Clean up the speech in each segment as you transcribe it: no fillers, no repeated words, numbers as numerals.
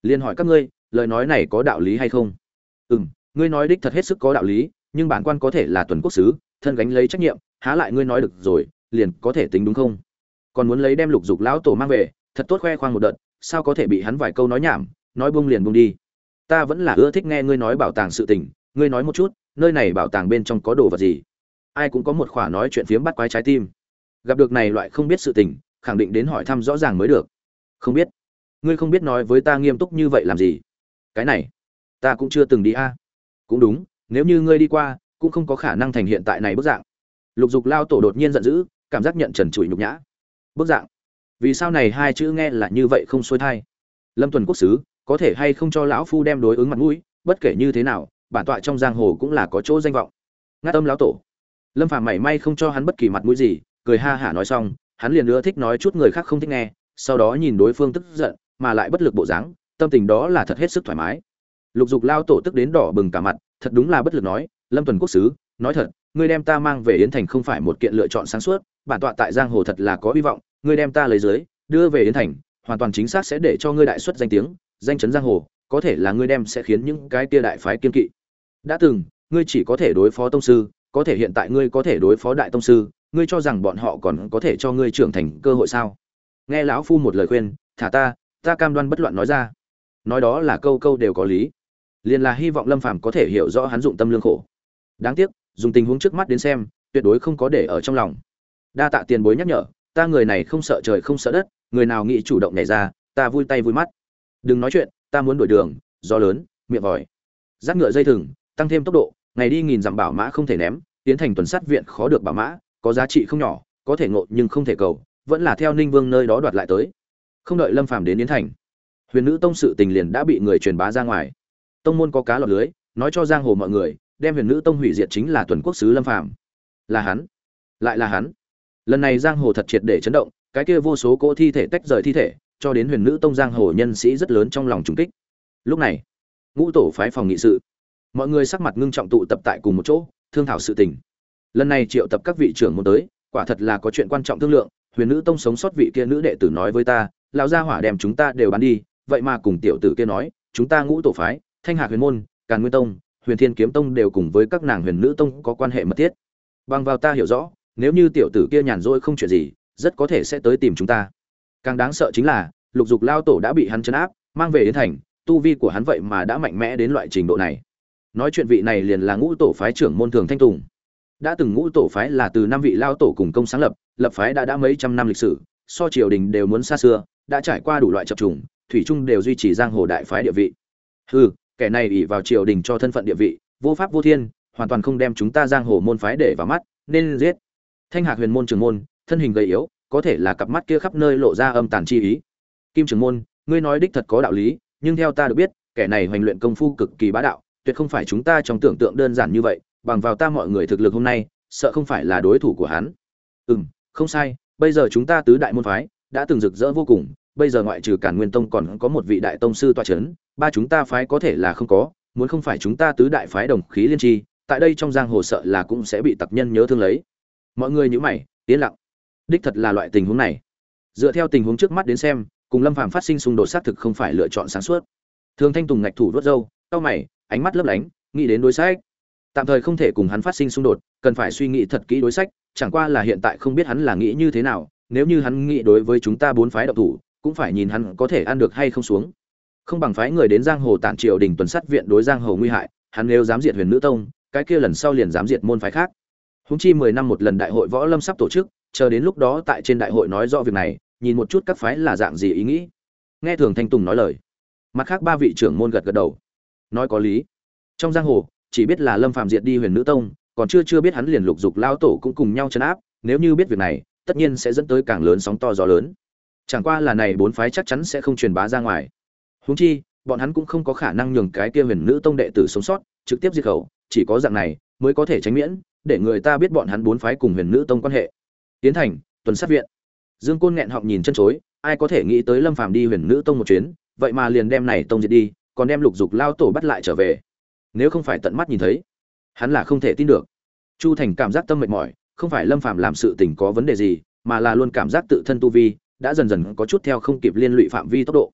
Liên hỏi các ngươi, lời nói này có đạo lý hay không? Ngươi nói đích thật hết sức có đạo lý, nhưng bản quan có thể là tuần quốc sứ, thân gánh lấy trách nhiệm, há lại ngươi nói được rồi liền có thể tính đúng không? Còn muốn lấy đem Lục Dục lão tổ mang về, thật tốt khoe khoang một đợt, sao có thể bị hắn vài câu nói nhảm, nói buông liền buông đi. Ta vẫn là ưa thích nghe ngươi nói bảo tàng sự tình, ngươi nói một chút, nơi này bảo tàng bên trong có đồ vật gì? Ai cũng có một khỏa nói chuyện phiếm bắt quái trái tim. Gặp được này loại không biết sự tình, khẳng định đến hỏi thăm rõ ràng mới được. Không biết? Ngươi không biết nói với ta nghiêm túc như vậy làm gì? Cái này, ta cũng chưa từng đi a. Cũng đúng, nếu như ngươi đi qua, cũng không có khả năng thành hiện tại này bức dạng. Lục Dục lao tổ đột nhiên giận dữ, cảm giác nhận trần trụi nhục nhã. Bức dạng? Vì sao này hai chữ nghe là như vậy không xuôi thai? Lâm Tuần quốc sứ, có thể hay không cho lão phu đem đối ứng mặt mũi, bất kể như thế nào, bản tọa trong giang hồ cũng là có chỗ danh vọng. Ngát âm lão tổ. Lâm Phàm mảy may không cho hắn bất kỳ mặt mũi gì, cười ha hả nói xong, hắn liền ưa thích nói chút người khác không thích nghe, sau đó nhìn đối phương tức giận, mà lại bất lực bộ dáng, tâm tình đó là thật hết sức thoải mái. Lục Dục lao tổ tức đến đỏ bừng cả mặt, thật đúng là bất lực nói, Lâm Tuần quốc sứ, nói thật, ngươi đem ta mang về Yến Thành không phải một kiện lựa chọn sáng suốt, bản tọa tại giang hồ thật là có hy vọng, ngươi đem ta lấy dưới, đưa về Yến Thành, hoàn toàn chính xác sẽ để cho ngươi đại xuất danh tiếng, danh chấn giang hồ, có thể là ngươi đem sẽ khiến những cái kia đại phái kiên kỵ. Đã từng, ngươi chỉ có thể đối phó tông sư, có thể hiện tại ngươi có thể đối phó đại tông sư, ngươi cho rằng bọn họ còn có thể cho ngươi trưởng thành cơ hội sao? Nghe lão phu một lời khuyên, thả ta cam đoan bất loạn nói ra. Nói đó là câu câu đều có lý. Liền là hy vọng Lâm Phàm có thể hiểu rõ hắn dụng tâm lương khổ. Đáng tiếc, dùng tình huống trước mắt đến xem, tuyệt đối không có để ở trong lòng. Đa tạ tiền bối nhắc nhở, ta người này không sợ trời không sợ đất, người nào nghĩ chủ động nhảy ra, ta vui tay vui mắt. Đừng nói chuyện, ta muốn đổi đường, gió lớn, miệng vòi. Dắt ngựa dây thừng, tăng thêm tốc độ, ngày đi nghìn dặm bảo mã không thể ném, tiến thành tuần sát viện khó được bảo mã, có giá trị không nhỏ, có thể ngộ nhưng không thể cầu, vẫn là theo Ninh Vương nơi đó đoạt lại tới. Không đợi Lâm Phàm đến Yến Thành, Huyền Nữ Tông sự tình liền đã bị người truyền bá ra ngoài. Tông môn có cá lọt lưới, nói cho giang hồ mọi người, đem Huyền Nữ Tông hủy diệt chính là tuần quốc sứ Lâm Phàm. Là hắn, lại là hắn. Lần này giang hồ thật triệt để chấn động, cái kia vô số cỗ thi thể tách rời thi thể, cho đến Huyền Nữ Tông giang hồ nhân sĩ rất lớn trong lòng trùng kích. Lúc này, Ngũ tổ phái phòng nghị sự, mọi người sắc mặt ngưng trọng tụ tập tại cùng một chỗ, thương thảo sự tình. Lần này triệu tập các vị trưởng môn tới, quả thật là có chuyện quan trọng thương lượng. Huyền Nữ Tông sống sót vị kia nữ đệ tử nói với ta, lão gia hỏa đem chúng ta đều bán đi, vậy mà cùng tiểu tử kia nói, chúng ta Ngũ tổ phái, Thanh Hạc Huyền môn, Càn Nguyên Tông, Huyền Thiên Kiếm Tông đều cùng với các nàng Huyền Nữ Tông có quan hệ mật thiết. Bằng vào ta hiểu rõ, nếu như tiểu tử kia nhàn rỗi không chuyện gì, rất có thể sẽ tới tìm chúng ta. Càng đáng sợ chính là, Lục Dục lao tổ đã bị hắn trấn áp, mang về Yến Thành, tu vi của hắn vậy mà đã mạnh mẽ đến loại trình độ này. Nói chuyện vị này liền là Ngũ tổ phái trưởng môn Thường Thanh Tùng. Đã từng Ngũ tổ phái là từ năm vị lao tổ cùng công sáng lập, lập phái đã mấy trăm năm lịch sử, so triều đình đều muốn xa xưa, đã trải qua đủ loại chập trùng, thủy chung đều duy trì giang hồ đại phái địa vị. Hừ, kẻ này ỷ vào triều đình cho thân phận địa vị, vô pháp vô thiên, hoàn toàn không đem chúng ta giang hồ môn phái để vào mắt, nên giết. Thanh Hạc Huyền môn trưởng môn, thân hình gầy yếu, có thể là cặp mắt kia khắp nơi lộ ra âm tàn chi ý. Kim trưởng môn, ngươi nói đích thật có đạo lý, nhưng theo ta được biết, kẻ này hoành luyện công phu cực kỳ bá đạo, tuyệt không phải chúng ta trong tưởng tượng đơn giản như vậy, bằng vào ta mọi người thực lực hôm nay, sợ không phải là đối thủ của hắn. Không sai, bây giờ chúng ta tứ đại môn phái đã từng rực rỡ vô cùng, bây giờ ngoại trừ Càn Nguyên Tông còn có một vị đại tông sư tọa chấn, ba chúng ta phái có thể là không có, muốn không phải chúng ta tứ đại phái đồng khí liên tri, tại đây trong giang hồ sợ là cũng sẽ bị tặc nhân nhớ thương lấy. Mọi người nhíu mày, yên lặng. Đích thật là loại tình huống này. Dựa theo tình huống trước mắt đến xem, cùng Lâm Phàm phát sinh xung đột xác thực không phải lựa chọn sáng suốt. Thường Thanh Tùng ngạch thủ vuốt râu, cau mày, ánh mắt lấp lánh, nghĩ đến đối sách. Tạm thời không thể cùng hắn phát sinh xung đột, cần phải suy nghĩ thật kỹ đối sách, chẳng qua là hiện tại không biết hắn là nghĩ như thế nào, nếu như hắn nghĩ đối với chúng ta bốn phái động thủ, cũng phải nhìn hắn có thể ăn được hay không xuống. Không bằng phái người đến giang hồ tản triều đình tuần sát viện đối giang hồ nguy hại, hắn nếu dám diệt Huyền Nữ Tông, cái kia lần sau liền dám diệt môn phái khác. Huống chi 10 năm một lần đại hội võ lâm sắp tổ chức, chờ đến lúc đó tại trên đại hội nói rõ việc này, nhìn một chút các phái là dạng gì ý nghĩ. Nghe Thường Thanh Tùng nói lời, mặt khác ba vị trưởng môn gật gật đầu, nói có lý. Trong giang hồ, chỉ biết là Lâm Phàm diệt đi Huyền Nữ Tông, còn chưa biết hắn liền Lục Dục lao tổ cũng cùng nhau trấn áp, nếu như biết việc này, tất nhiên sẽ dẫn tới càng lớn sóng to gió lớn. Chẳng qua là này bốn phái chắc chắn sẽ không truyền bá ra ngoài. Huống chi, bọn hắn cũng không có khả năng nhường cái kia Huyền Nữ Tông đệ tử sống sót, trực tiếp diệt khẩu, chỉ có dạng này mới có thể tránh miễn, để người ta biết bọn hắn bốn phái cùng Huyền Nữ Tông quan hệ. Tiến thành, tuần sát viện. Dương Côn nghẹn họng nhìn chân chối, ai có thể nghĩ tới Lâm Phàm đi Huyền Nữ Tông một chuyến, vậy mà liền đem này tông diệt đi, còn đem Lục Dục lao tổ bắt lại trở về. Nếu không phải tận mắt nhìn thấy, hắn là không thể tin được. Chu Thành cảm giác tâm mệt mỏi, không phải Lâm Phàm làm sự tình có vấn đề gì, mà là luôn cảm giác tự thân tu vi đã dần dần có chút theo không kịp liên lụy phạm vi tốc độ.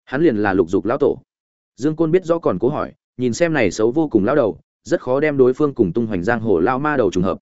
Hắn liền là Lục Dục lão tổ. Dương Côn biết rõ còn cố hỏi, nhìn xem này xấu vô cùng lão đầu, rất khó đem đối phương cùng tung hoành giang hồ lao ma đầu trùng hợp.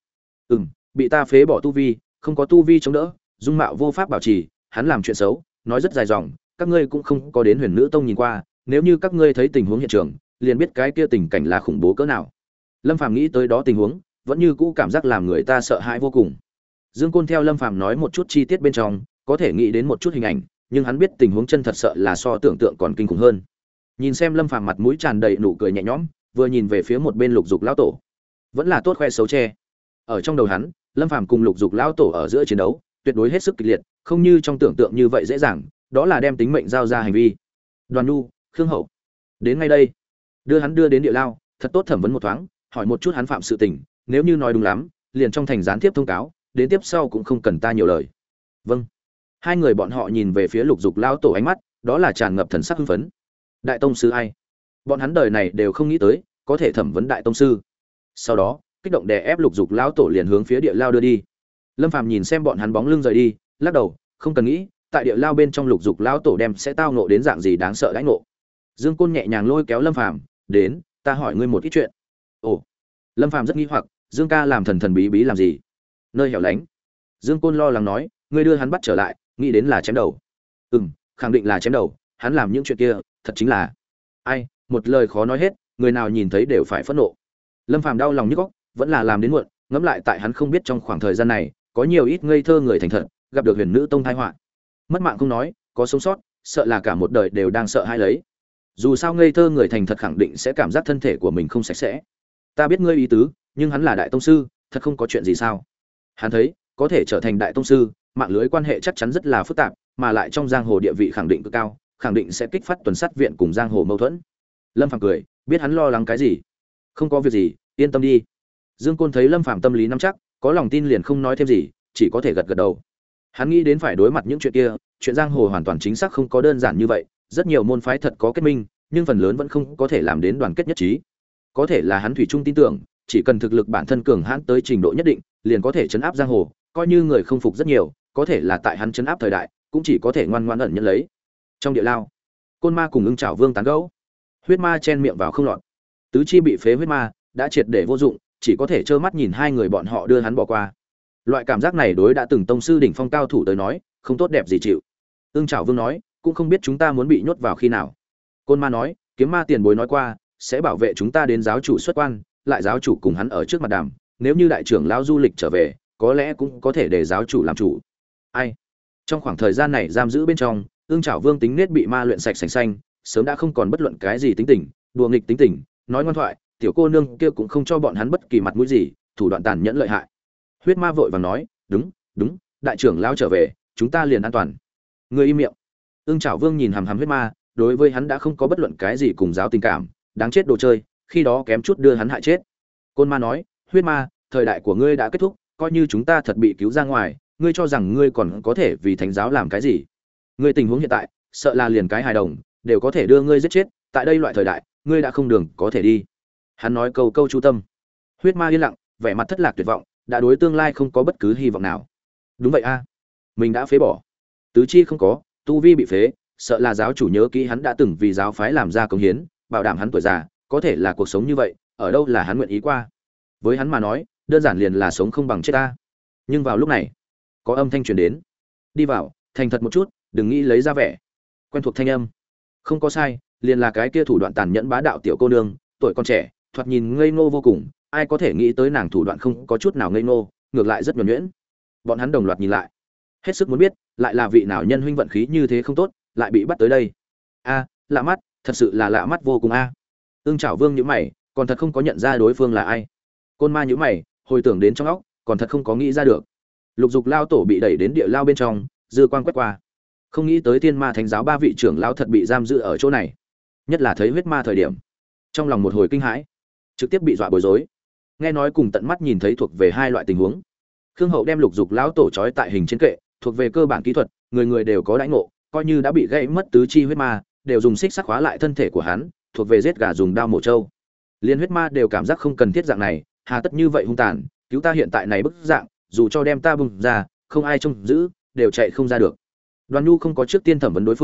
Bị ta phế bỏ tu vi, không có tu vi chống đỡ, dung mạo vô pháp bảo trì, hắn làm chuyện xấu, nói rất dài dòng, các ngươi cũng không có đến Huyền Nữ Tông nhìn qua, nếu như các ngươi thấy tình huống hiện trường, liền biết cái kia tình cảnh là khủng bố cỡ nào. Lâm Phàm nghĩ tới đó tình huống, vẫn như cũ cảm giác làm người ta sợ hãi vô cùng. Dương Côn theo Lâm Phàm nói một chút chi tiết bên trong, có thể nghĩ đến một chút hình ảnh, nhưng hắn biết tình huống chân thật sợ là so tưởng tượng còn kinh khủng hơn. Nhìn xem Lâm Phàm mặt mũi tràn đầy nụ cười nhẹ nhõm, vừa nhìn về phía một bên Lục Dục lão tổ, vẫn là tốt khoe xấu che. Ở trong đầu hắn, Lâm Phàm cùng Lục Dục lão tổ ở giữa chiến đấu, tuyệt đối hết sức kịch liệt, không như trong tưởng tượng như vậy dễ dàng, đó là đem tính mệnh giao ra hành vi. Đoàn Nhu, Khương Hậu, đến ngay đây, đưa hắn đưa đến địa lao, thật tốt thẩm vấn một thoáng, hỏi một chút hắn phạm sự tình, nếu như nói đúng lắm, liền trong thành gián tiếp thông cáo, đến tiếp sau cũng không cần ta nhiều lời. Vâng. Hai người bọn họ nhìn về phía Lục Dục lão tổ ánh mắt, đó là tràn ngập thần sắc hưng phấn. Đại tông sư ai? Bọn hắn đời này đều không nghĩ tới, có thể thẩm vấn đại tông sư. Sau đó, kích động đè ép Lục Dục lão tổ liền hướng phía địa lao đưa đi. Lâm Phàm nhìn xem bọn hắn bóng lưng rời đi, lắc đầu, không cần nghĩ, tại địa lao bên trong Lục Dục lão tổ đem sẽ tao ngộ đến dạng gì đáng sợ đãi ngộ. Dương Côn nhẹ nhàng lôi kéo Lâm Phàm, "Đến, ta hỏi ngươi một ít chuyện." Ồ. Lâm Phàm rất nghi hoặc, Dương ca làm thần thần bí bí làm gì? Nơi hẻo lánh. Dương Côn lo lắng nói, "Ngươi đưa hắn bắt trở lại, nghĩ đến là chém đầu." Khẳng định là chém đầu, hắn làm những chuyện kia, thật chính là ai, một lời khó nói hết, người nào nhìn thấy đều phải phẫn nộ. Lâm Phàm đau lòng nhức óc, vẫn là làm đến muộn, ngẫm lại tại hắn không biết trong khoảng thời gian này, có nhiều ít ngây thơ người thành thật, gặp được Huyền Nữ Tông tai họa. Mất mạng không nói, có sống sót, sợ là cả một đời đều đang sợ hãi lấy. Dù sao ngây thơ người thành thật khẳng định sẽ cảm giác thân thể của mình không sạch sẽ. Ta biết ngươi ý tứ, nhưng hắn là đại tông sư, thật không có chuyện gì sao? Hắn thấy, có thể trở thành đại tông sư, mạng lưới quan hệ chắc chắn rất là phức tạp, mà lại trong giang hồ địa vị khẳng định cực cao, khẳng định sẽ kích phát tuần sát viện cùng giang hồ mâu thuẫn. Lâm Phàm cười, biết hắn lo lắng cái gì. Không có việc gì, yên tâm đi. Dương Côn thấy Lâm Phàm tâm lý nắm chắc, có lòng tin liền không nói thêm gì, chỉ có thể gật gật đầu. Hắn nghĩ đến phải đối mặt những chuyện kia, chuyện giang hồ hoàn toàn chính xác không có đơn giản như vậy, rất nhiều môn phái thật có kết minh, nhưng phần lớn vẫn không có thể làm đến đoàn kết nhất trí. Có thể là hắn thủy chung tin tưởng, chỉ cần thực lực bản thân cường hãn tới trình độ nhất định, liền có thể chấn áp giang hồ, coi như người không phục rất nhiều, có thể là tại hắn chấn áp thời đại, cũng chỉ có thể ngoan ngoãn ẩn nhận lấy. Trong địa lao, Côn Ma cùng Ưng Trảo Vương tán gẫu. Huyết Ma chen miệng vào không lọt. Tứ chi bị phế huyết ma đã triệt để vô dụng, chỉ có thể trơ mắt nhìn hai người bọn họ đưa hắn bỏ qua. Loại cảm giác này đối đã từng tông sư đỉnh phong cao thủ tới nói, không tốt đẹp gì chịu. Ưng Trảo Vương nói, cũng không biết chúng ta muốn bị nhốt vào khi nào. Côn Ma nói, Kiếm Ma tiền bối nói qua, sẽ bảo vệ chúng ta đến giáo chủ xuất quan, lại giáo chủ cùng hắn ở trước mặt đàm, nếu như đại trưởng lão du lịch trở về, có lẽ cũng có thể để giáo chủ làm chủ. Ai? Trong khoảng thời gian này giam giữ bên trong, Ưng Trảo Vương tính nết bị ma luyện sạch sành xanh, sớm đã không còn bất luận cái gì tính tình, đùa nghịch tính tình, nói ngoan thoại, tiểu cô nương kia cũng không cho bọn hắn bất kỳ mặt mũi gì, thủ đoạn tàn nhẫn lợi hại. Huyết Ma vội vàng nói, đúng, đúng, đại trưởng lão trở về, chúng ta liền an toàn. Ngươi im miệng. Ưng Trảo Vương nhìn hằm hằm Huyết Ma, đối với hắn đã không có bất luận cái gì cùng giáo tình cảm, đáng chết đồ chơi, khi đó kém chút đưa hắn hại chết. Côn Ma nói, Huyết Ma, thời đại của ngươi đã kết thúc, coi như chúng ta thật bị cứu ra ngoài, ngươi cho rằng ngươi còn có thể vì thánh giáo làm cái gì? Ngươi tình huống hiện tại, sợ là liền cái hài đồng đều có thể đưa ngươi giết chết, tại đây loại thời đại, ngươi đã không đường có thể đi. Hắn nói câu câu chu tâm. Huyết Ma yên lặng, vẻ mặt thất lạc tuyệt vọng, đã đối tương lai không có bất cứ hy vọng nào. Đúng vậy a, mình đã phế bỏ, tứ chi không có, tu vi bị phế, sợ là giáo chủ nhớ kỹ hắn đã từng vì giáo phái làm ra công hiến, bảo đảm hắn tuổi già, có thể là cuộc sống như vậy, ở đâu là hắn nguyện ý qua. Với hắn mà nói, đơn giản liền là sống không bằng chết ta. Nhưng vào lúc này, có âm thanh truyền đến. Đi vào, thành thật một chút, đừng nghĩ lấy ra vẻ. Quen thuộc thanh âm. Không có sai, liền là cái kia thủ đoạn tàn nhẫn bá đạo tiểu cô nương, tuổi còn trẻ, thoạt nhìn ngây ngô vô cùng, ai có thể nghĩ tới nàng thủ đoạn không có chút nào ngây ngô, ngược lại rất nhuần nhuyễn. Bọn hắn đồng loạt nhìn lại, hết sức muốn biết, lại là vị nào nhân huynh vận khí như thế không tốt, lại bị bắt tới đây. A, lạ mắt, thật sự là lạ mắt vô cùng a. Ưng Trảo Vương nhíu mày, còn thật không có nhận ra đối phương là ai. Côn Ma nhíu mày, hồi tưởng đến trong óc, còn thật không có nghĩ ra được. Lục Dục lao tổ bị đẩy đến địa lao bên trong, dư quang quét qua, không nghĩ tới Thiên Ma Thánh giáo ba vị trưởng lão thật bị giam giữ ở chỗ này, nhất là thấy huyết ma thời điểm, trong lòng một hồi kinh hãi, trực tiếp bị dọa bối rối. Nghe nói cùng tận mắt nhìn thấy thuộc về hai loại tình huống. Khương Hậu đem Lục Dục lão tổ trói tại hình trên kệ, thuộc về cơ bản kỹ thuật, người người đều có đãi ngộ, coi như đã bị gãy mất tứ chi huyết ma, đều dùng xích sắt khóa lại thân thể của hắn, thuộc về giết gà dùng đao mổ trâu. Liên huyết ma đều cảm giác không cần thiết dạng này, hà tất như vậy hung tàn, cứu ta hiện tại này bức dạng, dù cho đem ta bùng ra, không ai trông giữ, đều chạy không ra được. Đoàn Nhu không có trước tiên thẩm vấn đối phương,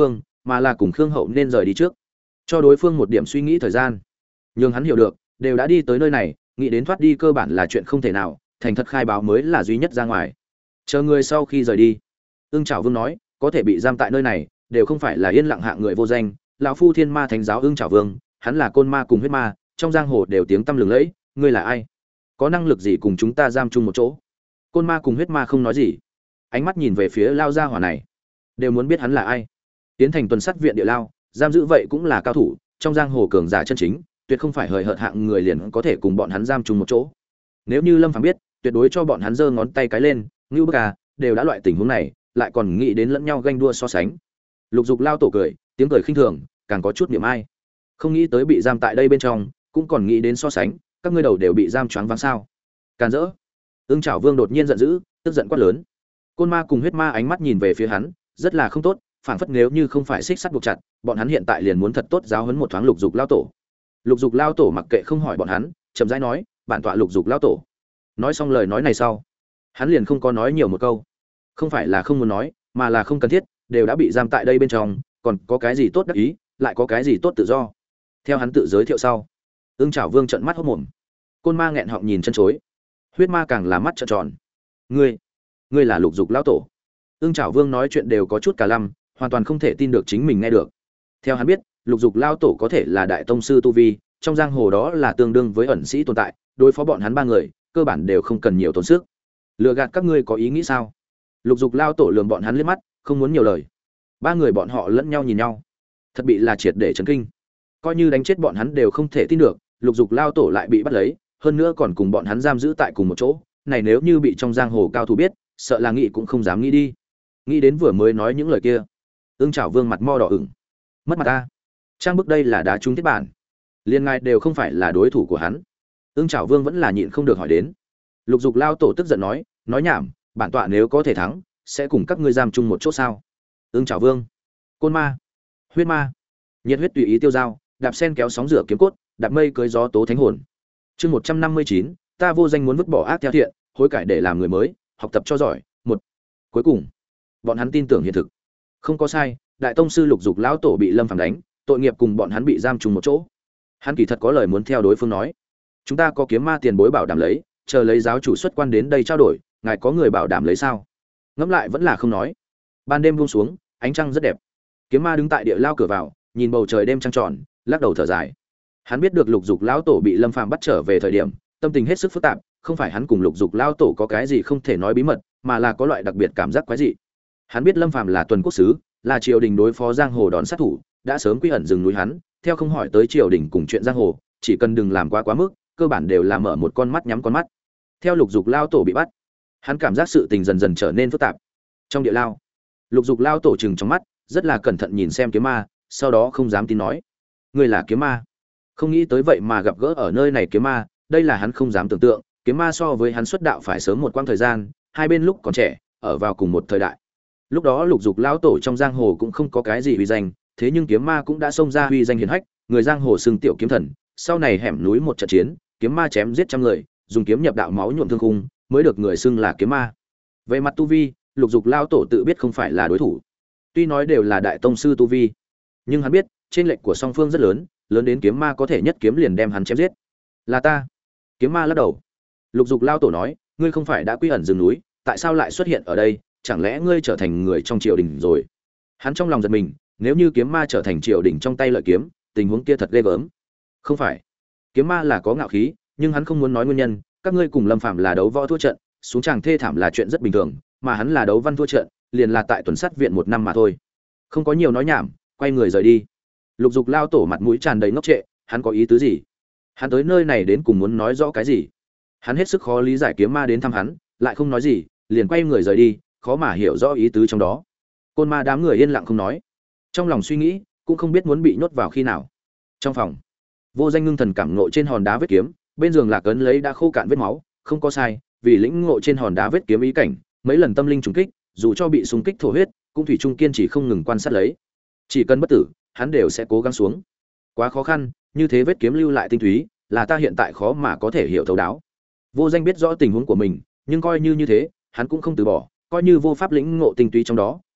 mà là cùng Khương Hậu nên rời đi trước, cho đối phương một điểm suy nghĩ thời gian. Nhưng hắn hiểu được, đều đã đi tới nơi này, nghĩ đến thoát đi cơ bản là chuyện không thể nào, thành thật khai báo mới là duy nhất ra ngoài. Chờ người sau khi rời đi, Ưng Trảo Vương nói, có thể bị giam tại nơi này, đều không phải là yên lặng hạng người vô danh, lão phu Thiên Ma Thánh giáo Ưng Trảo Vương, hắn là côn ma cùng huyết ma, trong giang hồ đều tiếng tăm lừng lẫy, ngươi là ai? Có năng lực gì cùng chúng ta giam chung một chỗ? Côn ma cùng huyết ma không nói gì, ánh mắt nhìn về phía lao gia hỏa này, đều muốn biết hắn là ai. Tiến thành tuần sát viện địa lao, giam giữ vậy cũng là cao thủ, trong giang hồ cường giả chân chính, tuyệt không phải hời hợt hạng người liền có thể cùng bọn hắn giam chung một chỗ. Nếu như Lâm Phàm biết, tuyệt đối cho bọn hắn giơ ngón tay cái lên, ngưu bức à, đều đã loại tình huống này, lại còn nghĩ đến lẫn nhau ganh đua so sánh. Lục Dục lao tổ cười, tiếng cười khinh thường, càng có chút niệm ai. Không nghĩ tới bị giam tại đây bên trong, cũng còn nghĩ đến so sánh, các ngươi đầu đều bị giam choáng váng sao? Càn rỡ. Ưng Trảo Vương đột nhiên giận dữ, tức giận quát lớn. Côn ma cùng huyết ma ánh mắt nhìn về phía hắn, rất là không tốt, phảng phất nếu như không phải xích sắt buộc chặt, bọn hắn hiện tại liền muốn thật tốt giáo huấn một thoáng Lục Dục lao tổ. Lục Dục lao tổ mặc kệ không hỏi bọn hắn, chậm rãi nói, bản tọa Lục Dục lao tổ. Nói xong lời nói này sau, hắn liền không có nói nhiều một câu. Không phải là không muốn nói, mà là không cần thiết, đều đã bị giam tại đây bên trong, còn có cái gì tốt đắc ý, lại có cái gì tốt tự do. Theo hắn tự giới thiệu sau, Ưng Trảo Vương trợn mắt hốt mồm. Côn ma nghẹn họng nhìn chân chối, huyết ma càng là mắt trợn tròn. Ngươi là Lục Dục lão tổ? Ưng Trảo Vương nói chuyện đều có chút cả lăm, hoàn toàn không thể tin được chính mình nghe được. Theo hắn biết, Lục Dục lão tổ có thể là đại tông sư tu vi, trong giang hồ đó là tương đương với ẩn sĩ tồn tại, đối phó bọn hắn ba người, cơ bản đều không cần nhiều tốn sức. Lừa gạt các ngươi có ý nghĩ sao? Lục Dục lão tổ lườm bọn hắn liếc mắt, không muốn nhiều lời. Ba người bọn họ lẫn nhau nhìn nhau, thật bị là triệt để chấn kinh. Coi như đánh chết bọn hắn đều không thể tin được, Lục Dục lão tổ lại bị bắt lấy, hơn nữa còn cùng bọn hắn giam giữ tại cùng một chỗ, này nếu như bị trong giang hồ cao thủ biết, sợ là nghĩ cũng không dám nghĩ đi. Nghĩ đến vừa mới nói những lời kia, Ưng Trảo Vương mặt mo đỏ ửng. Mất mặt ta. Trang bức đây là đá trúng thiết bản. Liên ngài đều không phải là đối thủ của hắn. Ưng Trảo Vương vẫn là nhịn không được hỏi đến. Lục Dục lao tổ tức giận nói nhảm, bản tọa nếu có thể thắng, sẽ cùng các ngươi giam chung một chỗ sao? Ưng Trảo Vương, côn ma, huyết ma, nhiệt huyết tùy ý tiêu dao, đạp sen kéo sóng rửa kiếm cốt, đạp mây cưới gió tố thánh hồn. Chương 159, ta vô danh muốn vứt bỏ ác theo thiện, hối cải để làm người mới, học tập cho giỏi. Một. Cuối cùng, bọn hắn tin tưởng hiện thực. Không có sai, đại tông sư Lục Dục lão tổ bị Lâm Phàm đánh, tội nghiệp cùng bọn hắn bị giam chung một chỗ. Hắn kỳ thật có lời muốn theo đối phương nói. Chúng ta có kiếm ma tiền bối bảo đảm lấy, chờ lấy giáo chủ xuất quan đến đây trao đổi, ngài có người bảo đảm lấy sao? Ngẫm lại vẫn là không nói. Ban đêm buông xuống, ánh trăng rất đẹp. Kiếm ma đứng tại địa lao cửa vào, nhìn bầu trời đêm trăng tròn, lắc đầu thở dài. Hắn biết được Lục Dục lão tổ bị Lâm Phàm bắt trở về thời điểm, tâm tình hết sức phức tạp, không phải hắn cùng Lục Dục lão tổ có cái gì không thể nói bí mật, mà là có loại đặc biệt cảm giác quái dị. Hắn biết Lâm Phàm là tuần quốc sứ, là triều đình đối phó giang hồ đón sát thủ, đã sớm quy ẩn rừng núi hắn, theo không hỏi tới triều đình cùng chuyện giang hồ, chỉ cần đừng làm quá mức, cơ bản đều là mở một con mắt nhắm con mắt. Theo Lục Dục lão tổ bị bắt, hắn cảm giác sự tình dần dần trở nên phức tạp. Trong địa lao, Lục Dục lão tổ trừng trong mắt, rất là cẩn thận nhìn xem kiếm ma, sau đó không dám tin nói: "Ngươi là kiếm ma?" Không nghĩ tới vậy mà gặp gỡ ở nơi này kiếm ma, đây là hắn không dám tưởng tượng, kiếm ma so với hắn xuất đạo phải sớm một quãng thời gian, hai bên lúc còn trẻ, ở vào cùng một thời đại. Lúc đó Lục Dục lão tổ trong giang hồ cũng không có cái gì uy danh, thế nhưng kiếm ma cũng đã xông ra uy danh hiển hách, người giang hồ xưng tiểu kiếm thần, sau này hẻm núi một trận chiến, kiếm ma chém giết trăm người, dùng kiếm nhập đạo máu nhuộm thương khung, mới được người xưng là kiếm ma. Về mặt tu vi, Lục Dục lão tổ tự biết không phải là đối thủ. Tuy nói đều là đại tông sư tu vi, nhưng hắn biết, chênh lệch của song phương rất lớn, lớn đến kiếm ma có thể nhất kiếm liền đem hắn chém giết. Là ta. Kiếm ma lắc đầu. Lục Dục lão tổ nói, ngươi không phải đã quy ẩn rừng núi, tại sao lại xuất hiện ở đây, chẳng lẽ ngươi trở thành người trong triều đình rồi? Hắn trong lòng giật mình, nếu như kiếm ma trở thành triều đình trong tay lợi kiếm, tình huống kia thật ghê gớm. Không phải. Kiếm ma là có ngạo khí, nhưng hắn không muốn nói nguyên nhân, các ngươi cùng Lâm Phàm là đấu võ thua trận, xuống tràng thê thảm là chuyện rất bình thường, mà hắn là đấu văn thua trận, liền là tại tuần sát viện một năm mà thôi. Không có nhiều nói nhảm, quay người rời đi. Lục Dục lao tổ mặt mũi tràn đầy ngốc trệ, hắn có ý tứ gì? Hắn tới nơi này đến cùng muốn nói rõ cái gì? Hắn hết sức khó lý giải kiếm ma đến thăm hắn, lại không nói gì, liền quay người rời đi, khó mà hiểu rõ ý tứ trong đó. Côn ma đám người yên lặng không nói, trong lòng suy nghĩ, cũng không biết muốn bị nhốt vào khi nào. Trong phòng, Vô Danh ngưng thần cảm ngộ trên hòn đá vết kiếm, bên giường Lạc Ấn lấy đã khô cạn vết máu, không có sai, vì lĩnh ngộ trên hòn đá vết kiếm ý cảnh, mấy lần tâm linh trùng kích, dù cho bị xung kích thổ huyết, cũng thủy chung kiên trì không ngừng quan sát lấy. Chỉ cần bất tử, hắn đều sẽ cố gắng xuống. Quá khó khăn, như thế vết kiếm lưu lại tinh túy, là ta hiện tại khó mà có thể hiểu thấu đáo. Vô Danh biết rõ tình huống của mình, nhưng coi như thế, hắn cũng không từ bỏ, coi như vô pháp lĩnh ngộ tinh túy trong đó,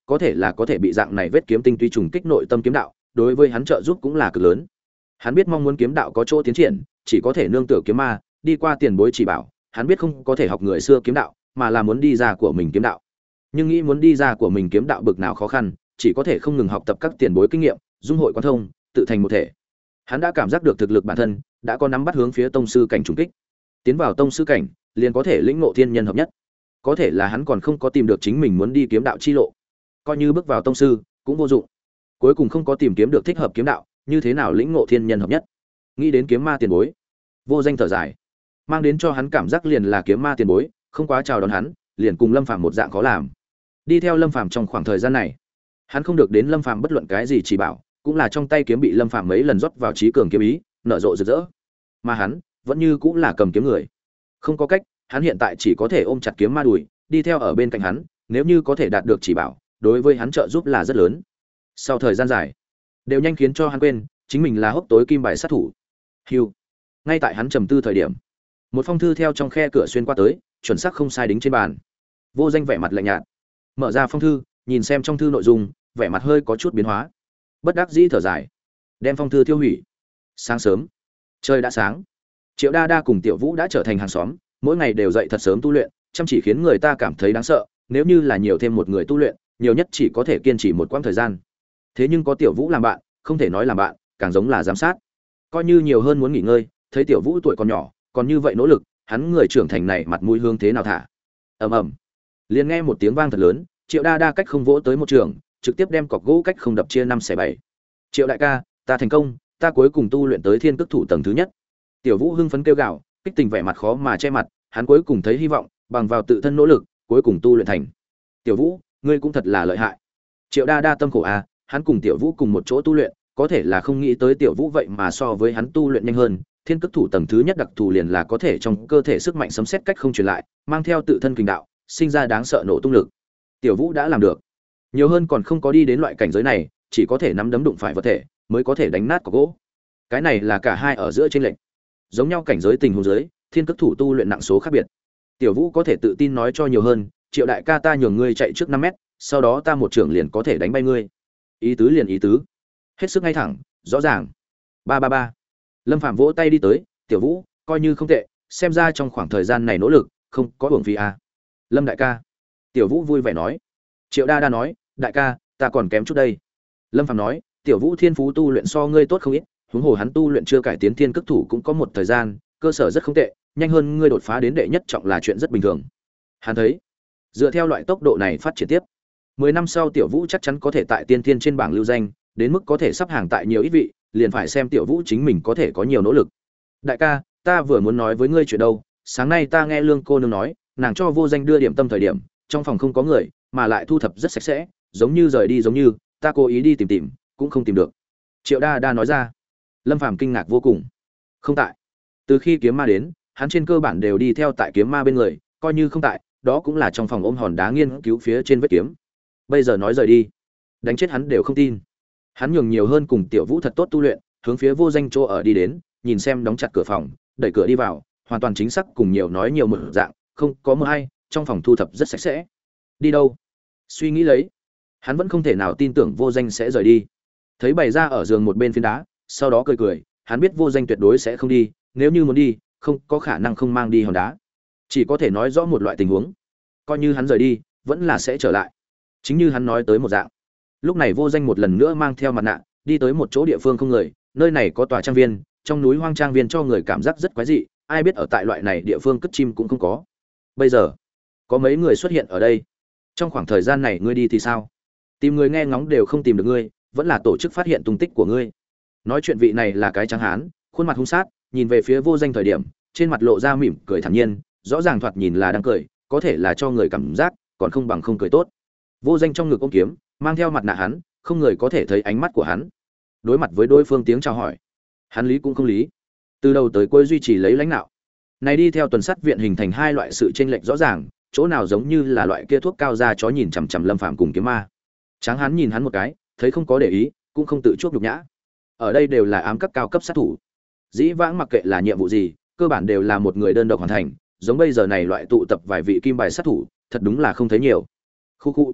có thể là có thể bị dạng này vết kiếm tinh túy trùng kích nội tâm kiếm đạo, đối với hắn trợ giúp cũng là cực lớn. Hắn biết mong muốn kiếm đạo có chỗ tiến triển, chỉ có thể nương tựa kiếm ma, đi qua tiền bối chỉ bảo, hắn biết không có thể học người xưa kiếm đạo, mà là muốn đi ra của mình kiếm đạo. Nhưng nghĩ muốn đi ra của mình kiếm đạo bực nào khó khăn, chỉ có thể không ngừng học tập các tiền bối kinh nghiệm, dung hội quan thông, tự thành một thể. Hắn đã cảm giác được thực lực bản thân, đã có nắm bắt hướng phía tông sư cảnh trùng kích. Tiến vào tông sư cảnh, liền có thể lĩnh ngộ thiên nhân hợp nhất. Có thể là hắn còn không có tìm được chính mình muốn đi kiếm đạo chi lộ. Coi như bước vào tông sư, cũng vô dụng. Cuối cùng không có tìm kiếm được thích hợp kiếm đạo, như thế nào lĩnh ngộ thiên nhân hợp nhất. Nghĩ đến kiếm ma tiền bối, Vô Danh thở dài. Mang đến cho hắn cảm giác liền là kiếm ma tiền bối, không quá chào đón hắn, liền cùng Lâm Phàm một dạng khó làm. Đi theo Lâm Phàm trong khoảng thời gian này, hắn không được đến Lâm Phàm bất luận cái gì chỉ bảo, cũng là trong tay kiếm bị Lâm Phàm mấy lần rót vào trí cường kiếm ý, nở rộ rực rỡ. Mà hắn, vẫn như cũng là cầm kiếm người. Không có cách, hắn hiện tại chỉ có thể ôm chặt kiếm ma đùi, đi theo ở bên cạnh hắn, nếu như có thể đạt được chỉ bảo, đối với hắn trợ giúp là rất lớn. Sau thời gian dài, đều nhanh khiến cho hắn quên, chính mình là hốc tối kim bài sát thủ. Hưu. Ngay tại hắn trầm tư thời điểm, một phong thư theo trong khe cửa xuyên qua tới, chuẩn xác không sai đính trên bàn. Vô Danh vẻ mặt lạnh nhạt, mở ra phong thư, nhìn xem trong thư nội dung, vẻ mặt hơi có chút biến hóa. Bất đắc dĩ thở dài, đem phong thư tiêu hủy. Sáng sớm, trời đã sáng. Triệu Đa Đa cùng Tiểu Vũ đã trở thành hàng xóm, mỗi ngày đều dậy thật sớm tu luyện, chăm chỉ khiến người ta cảm thấy đáng sợ, nếu như là nhiều thêm một người tu luyện, nhiều nhất chỉ có thể kiên trì một quãng thời gian. Thế nhưng có Tiểu Vũ làm bạn, không thể nói làm bạn, càng giống là giám sát. Coi như nhiều hơn muốn nghỉ ngơi, thấy Tiểu Vũ tuổi còn nhỏ, còn như vậy nỗ lực, hắn người trưởng thành này mặt mũi hướng thế nào thả. Ầm ầm. Liền nghe một tiếng vang thật lớn, Triệu Đa Đa cách không vỗ tới một trường, trực tiếp đem cọc gỗ cách không đập chia 5/7. Triệu đại ca, ta thành công, ta cuối cùng tu luyện tới thiên cước thủ tầng thứ nhất. Tiểu Vũ hưng phấn kêu gào, kích tình vẻ mặt khó mà che mặt, hắn cuối cùng thấy hy vọng, bằng vào tự thân nỗ lực, cuối cùng tu luyện thành. Tiểu Vũ, ngươi cũng thật là lợi hại. Triệu Đa Đa tâm khổ à, hắn cùng Tiểu Vũ cùng một chỗ tu luyện, có thể là không nghĩ tới Tiểu Vũ vậy mà so với hắn tu luyện nhanh hơn. Thiên cước thủ tầng thứ nhất đặc thù liền là có thể trong cơ thể sức mạnh sấm sét cách không truyền lại, mang theo tự thân kình đạo, sinh ra đáng sợ nổ tung lực. Tiểu Vũ đã làm được. Nhiều hơn còn không có đi đến loại cảnh giới này, chỉ có thể nắm đấm đụng phải vật thể, mới có thể đánh nát cọc gỗ. Cái này là cả hai ở giữa chênh lệch. Giống nhau cảnh giới tình huống dưới, thiên cước thủ tu luyện nặng số khác biệt. Tiểu Vũ có thể tự tin nói cho nhiều hơn, Triệu đại ca ta nhường ngươi chạy trước 5 mét, sau đó ta một trưởng liền có thể đánh bay ngươi. Ý tứ liền ý tứ. Hết sức ngay thẳng, rõ ràng. Ba ba ba. Lâm Phạm vỗ tay đi tới, Tiểu Vũ, coi như không tệ, xem ra trong khoảng thời gian này nỗ lực, không có uổng phí à. Lâm đại ca. Tiểu Vũ vui vẻ nói. Triệu Đa Đa nói, đại ca, ta còn kém chút đây. Lâm Phạm nói, Tiểu Vũ thiên phú tu luyện so ngươi tốt không ít, huống hồ hắn tu luyện chưa cải tiến thiên cước thủ cũng có một thời gian, cơ sở rất không tệ, nhanh hơn ngươi đột phá đến đệ nhất trọng là chuyện rất bình thường. Hắn thấy, dựa theo loại tốc độ này phát triển tiếp, 10 năm sau Tiểu Vũ chắc chắn có thể tại tiên thiên trên bảng lưu danh, đến mức có thể sắp hàng tại nhiều ít vị, liền phải xem Tiểu Vũ chính mình có thể có nhiều nỗ lực. Đại ca, ta vừa muốn nói với ngươi chuyện đâu, sáng nay ta nghe Lương cô nương nói, nàng cho Vô Danh đưa điểm tâm thời điểm, trong phòng không có người, mà lại thu thập rất sạch sẽ, giống như rời đi giống như, ta cố ý đi tìm tìm, cũng không tìm được. Triệu Đa Đa nói ra. Lâm Phàm kinh ngạc vô cùng. Không tại. Từ khi kiếm ma đến, hắn trên cơ bản đều đi theo tại kiếm ma bên người, coi như không tại, đó cũng là trong phòng ôm hòn đá nghiên cứu phía trên vết kiếm. Bây giờ nói rời đi, đánh chết hắn đều không tin. Hắn nhường nhiều hơn cùng Tiểu Vũ thật tốt tu luyện, hướng phía Vô Danh chỗ ở đi đến, nhìn xem đóng chặt cửa phòng, đẩy cửa đi vào, hoàn toàn chính xác cùng nhiều nói nhiều một dạng, không có mưa hay, trong phòng thu thập rất sạch sẽ. Đi đâu? Suy nghĩ lấy, hắn vẫn không thể nào tin tưởng Vô Danh sẽ rời đi. Thấy bày ra ở giường một bên phiến đá, sau đó cười cười, hắn biết Vô Danh tuyệt đối sẽ không đi, nếu như muốn đi, không có khả năng không mang đi hòn đá. Chỉ có thể nói rõ một loại tình huống, coi như hắn rời đi, vẫn là sẽ trở lại. Chính như hắn nói tới một dạng. Lúc này Vô Danh một lần nữa mang theo mặt nạ, đi tới một chỗ địa phương không người, nơi này có tòa trang viên, trong núi hoang trang viên cho người cảm giác rất quái dị, ai biết ở tại loại này địa phương cất chim cũng không có. Bây giờ, có mấy người xuất hiện ở đây. Trong khoảng thời gian này ngươi đi thì sao? Tìm người nghe ngóng đều không tìm được ngươi, vẫn là tổ chức phát hiện tung tích của ngươi. Nói chuyện vị này là cái trắng hán, khuôn mặt hung sát, nhìn về phía Vô Danh thời điểm, trên mặt lộ ra mỉm cười thản nhiên, rõ ràng thoạt nhìn là đang cười, có thể là cho người cảm giác còn không bằng không cười tốt. Vô Danh trong ngực ôm kiếm, mang theo mặt nạ hắn, không người có thể thấy ánh mắt của hắn. Đối mặt với đối phương tiếng chào hỏi, hắn lý cũng không lý. Từ đầu tới cuối duy trì lấy lãnh đạo. Này đi theo tuần sát viện hình thành hai loại sự chênh lệch rõ ràng, chỗ nào giống như là loại kia thuốc cao ra chó nhìn chằm chằm Lâm Phàm cùng kiếm ma. Tráng hắn nhìn hắn một cái, thấy không có để ý, cũng không tự chuốc nhục nhã. Ở đây đều là ám cấp cao cấp sát thủ. Dĩ vãng mặc kệ là nhiệm vụ gì, cơ bản đều là một người đơn độc hoàn thành, giống bây giờ này loại tụ tập vài vị kim bài sát thủ, thật đúng là không thấy nhiều. Khu khu.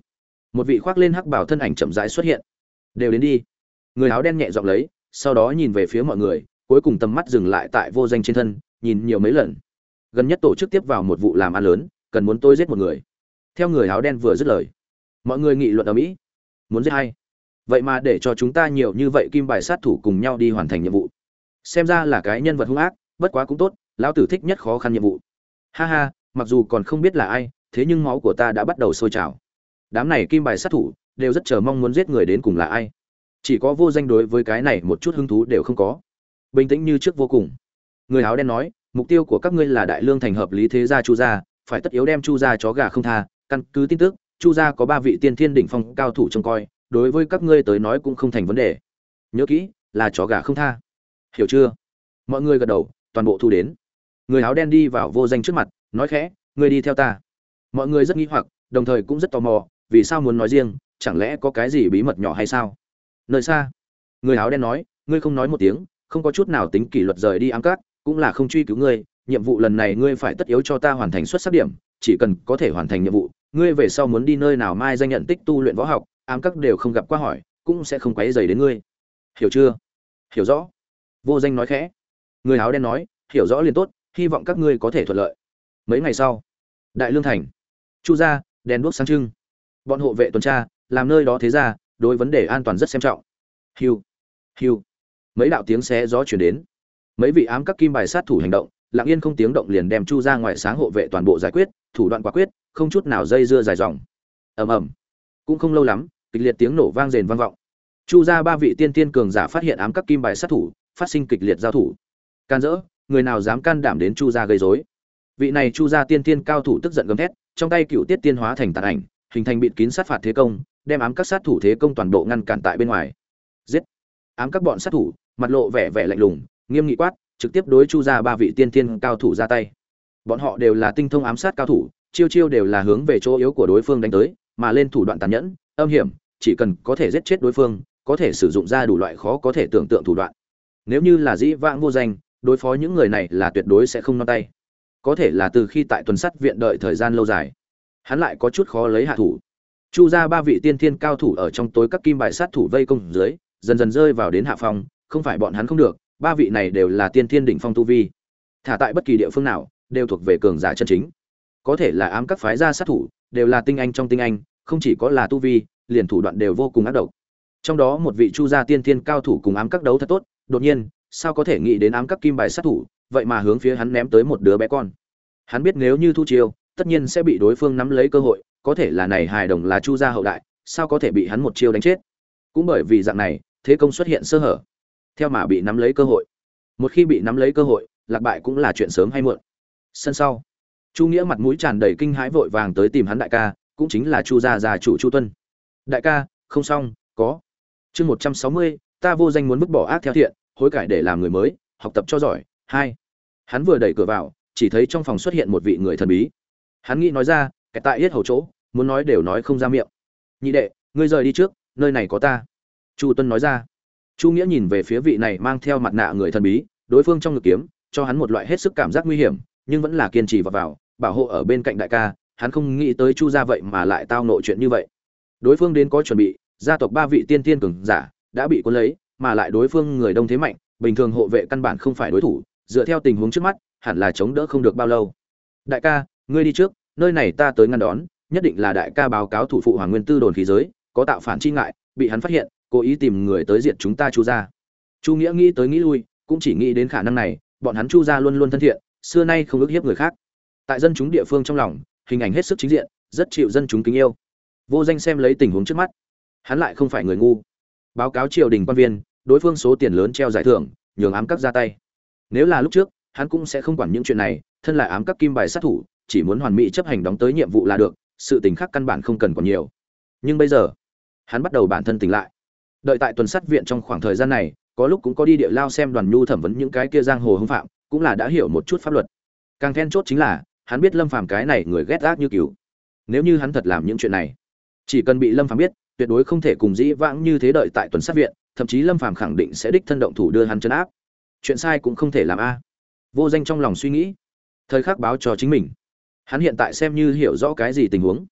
một vị khoác lên hắc bảo thân ảnh chậm rãi xuất hiện. Đều đến đi. Người áo đen nhẹ giọng lấy, sau đó nhìn về phía mọi người, cuối cùng tầm mắt dừng lại tại Vô Danh trên thân, nhìn nhiều mấy lần. Gần nhất tổ chức tiếp vào một vụ làm ăn lớn, cần muốn tôi giết một người. Theo người áo đen vừa dứt lời, mọi người nghị luận ở mỹ. Muốn giết hay? Vậy mà để cho chúng ta nhiều như vậy kim bài sát thủ cùng nhau đi hoàn thành nhiệm vụ. Xem ra là cái nhân vật hung ác, bất quá cũng tốt, lão tử thích nhất khó khăn nhiệm vụ. Ha ha, mặc dù còn không biết là ai, thế nhưng máu của ta đã bắt đầu sôi trào. Đám này kim bài sát thủ đều rất chờ mong muốn giết người đến cùng là ai. Chỉ có Vô Danh đối với cái này một chút hứng thú đều không có, bình tĩnh như trước vô cùng. Người áo đen nói, mục tiêu của các ngươi là Đại Lương thành hợp lý thế gia Chu gia, phải tất yếu đem Chu gia chó gà không tha. Căn cứ tin tức, Chu gia có 3 vị tiên thiên đỉnh phong cao thủ trông coi, đối với các ngươi tới nói cũng không thành vấn đề. Nhớ kỹ, là chó gà không tha. Hiểu chưa? Mọi người gật đầu, toàn bộ thu đến. Người áo đen đi vào Vô Danh trước mặt, nói khẽ, ngươi đi theo ta. Mọi người rất nghi hoặc, đồng thời cũng rất tò mò, vì sao muốn nói riêng, chẳng lẽ có cái gì bí mật nhỏ hay sao? Nơi xa, người áo đen nói, ngươi không nói một tiếng, không có chút nào tính kỷ luật rời đi ám cát, cũng là không truy cứu ngươi, nhiệm vụ lần này ngươi phải tất yếu cho ta hoàn thành xuất sắc điểm, chỉ cần có thể hoàn thành nhiệm vụ, ngươi về sau muốn đi nơi nào mai danh nhận tích tu luyện võ học, ám các đều không gặp qua hỏi, cũng sẽ không quấy rầy đến ngươi. Hiểu chưa? Hiểu rõ. Vô Danh nói khẽ. Người áo đen nói, hiểu rõ liền tốt, hy vọng các ngươi có thể thuận lợi. Mấy ngày sau, Đại Lương thành, Chu gia, đèn đuốc sáng trưng. Bọn hộ vệ tuần tra, làm nơi đó thế ra, đối vấn đề an toàn rất xem trọng. Hưu, hưu. Mấy đạo tiếng xé gió truyền đến. Mấy vị ám các kim bài sát thủ hành động, lặng yên không tiếng động liền đem Chu gia ngoại sáng hộ vệ toàn bộ giải quyết, thủ đoạn quả quyết, không chút nào dây dưa dài dòng. Ầm ầm. Cũng không lâu lắm, kịch liệt tiếng nổ vang rền vang vọng. Chu gia 3 vị tiên tiên cường giả phát hiện ám các kim bài sát thủ, phát sinh kịch liệt giao thủ. Can dỡ, người nào dám can đảm đến Chu gia gây rối? Vị này Chu gia tiên tiên cao thủ tức giận gầm thét, trong tay cựu tiết tiên hóa thành tàn ảnh, hình thành bịt kín sát phạt thế công, đem ám các sát thủ thế công toàn bộ ngăn cản tại bên ngoài. Giết! Ám các bọn sát thủ, mặt lộ vẻ vẻ lạnh lùng, nghiêm nghị quát, trực tiếp đối Chu gia 3 vị tiên tiên cao thủ ra tay. Bọn họ đều là tinh thông ám sát cao thủ, chiêu chiêu đều là hướng về chỗ yếu của đối phương đánh tới, mà lên thủ đoạn tàn nhẫn, âm hiểm, chỉ cần có thể giết chết đối phương, có thể sử dụng ra đủ loại khó có thể tưởng tượng thủ đoạn. Nếu như là dĩ vãng Vô Danh, đối phó những người này là tuyệt đối sẽ không non tay. Có thể là từ khi tại tuần sắt viện đợi thời gian lâu dài, hắn lại có chút khó lấy hạ thủ. Chu gia 3 vị tiên thiên cao thủ ở trong tối các kim bài sát thủ vây công dưới, dần dần rơi vào đến hạ phong, không phải bọn hắn không được, 3 vị này đều là tiên thiên đỉnh phong tu vi. Thả tại bất kỳ địa phương nào, đều thuộc về cường giả chân chính. Có thể là ám các phái gia sát thủ, đều là tinh anh trong tinh anh, không chỉ có là tu vi, liền thủ đoạn đều vô cùng ác độc. Trong đó một vị Chu gia tiên thiên cao thủ cùng ám các đấu thật tốt, đột nhiên, sao có thể nghĩ đến ám các kim bài sát thủ, vậy mà hướng phía hắn ném tới một đứa bé con. Hắn biết nếu như thu chiêu, tất nhiên sẽ bị đối phương nắm lấy cơ hội, có thể là này hài đồng là Chu gia hậu đại, sao có thể bị hắn một chiêu đánh chết. Cũng bởi vì dạng này, thế công xuất hiện sơ hở, theo mà bị nắm lấy cơ hội. Một khi bị nắm lấy cơ hội, lạc bại cũng là chuyện sớm hay muộn. Sân sau, Chu Nghĩa mặt mũi tràn đầy kinh hãi vội vàng tới tìm hắn đại ca, cũng chính là Chu gia gia chủ Chu Tuân. Đại ca, không xong, có. Chương 160, ta Vô Danh muốn vứt bỏ ác theo thiện, hối cải để làm người mới, học tập cho giỏi. 2. Hắn vừa đẩy cửa vào, chỉ thấy trong phòng xuất hiện một vị người thần bí. Hắn nghĩ nói ra, cái tại yết hầu chỗ, muốn nói đều nói không ra miệng. Nhị đệ, ngươi rời đi trước, nơi này có ta. Chu Tuân nói ra. Chu Nghĩa nhìn về phía vị này mang theo mặt nạ người thần bí, đối phương trong ngực kiếm, cho hắn một loại hết sức cảm giác nguy hiểm, nhưng vẫn là kiên trì vào, bảo hộ ở bên cạnh đại ca. Hắn không nghĩ tới Chu gia vậy mà lại tao nội chuyện như vậy. Đối phương đến có chuẩn bị, gia tộc 3 vị tiên tiên cường giả đã bị cuốn lấy, mà lại đối phương người đông thế mạnh, bình thường hộ vệ căn bản không phải đối thủ, dựa theo tình huống trước mắt, hẳn là chống đỡ không được bao lâu. Đại ca, ngươi đi trước, nơi này ta tới ngăn đón, nhất định là đại ca báo cáo thủ phụ Hoàng Nguyên Tư đồn khí giới, có tạo phản chi ngại, bị hắn phát hiện, cố ý tìm người tới diệt chúng ta Chu gia. Chu Nghĩa nghĩ tới nghĩ lui, cũng chỉ nghĩ đến khả năng này, bọn hắn Chu gia luôn luôn thân thiện, xưa nay không ức hiếp người khác. Tại dân chúng địa phương trong lòng, hình ảnh hết sức chính diện, rất chịu dân chúng kính yêu. Vô Danh xem lấy tình huống trước mắt, hắn lại không phải người ngu. Báo cáo triều đình quan viên, đối phương số tiền lớn treo giải thưởng, nhường ám các ra tay. Nếu là lúc trước, hắn cũng sẽ không quản những chuyện này, thân là ám các kim bài sát thủ, chỉ muốn hoàn mỹ chấp hành đóng tới nhiệm vụ là được, sự tình khác căn bản không cần còn nhiều. Nhưng bây giờ, hắn bắt đầu bản thân tỉnh lại. Đợi tại tuần sát viện trong khoảng thời gian này, có lúc cũng có đi địa lao xem Đoàn Nhu thẩm vấn những cái kia giang hồ hung phạm, cũng là đã hiểu một chút pháp luật. Càng then chốt chính là, hắn biết Lâm Phàm cái này người ghét ác như cứu. Nếu như hắn thật làm những chuyện này, chỉ cần bị Lâm Phàm biết, tuyệt đối không thể cùng dĩ vãng như thế đợi tại tuần sát viện, thậm chí Lâm Phàm khẳng định sẽ đích thân động thủ đưa hắn trấn áp. Chuyện sai cũng không thể làm a. Vô Danh trong lòng suy nghĩ, thời khắc báo cho chính mình. Hắn hiện tại xem như hiểu rõ cái gì tình huống.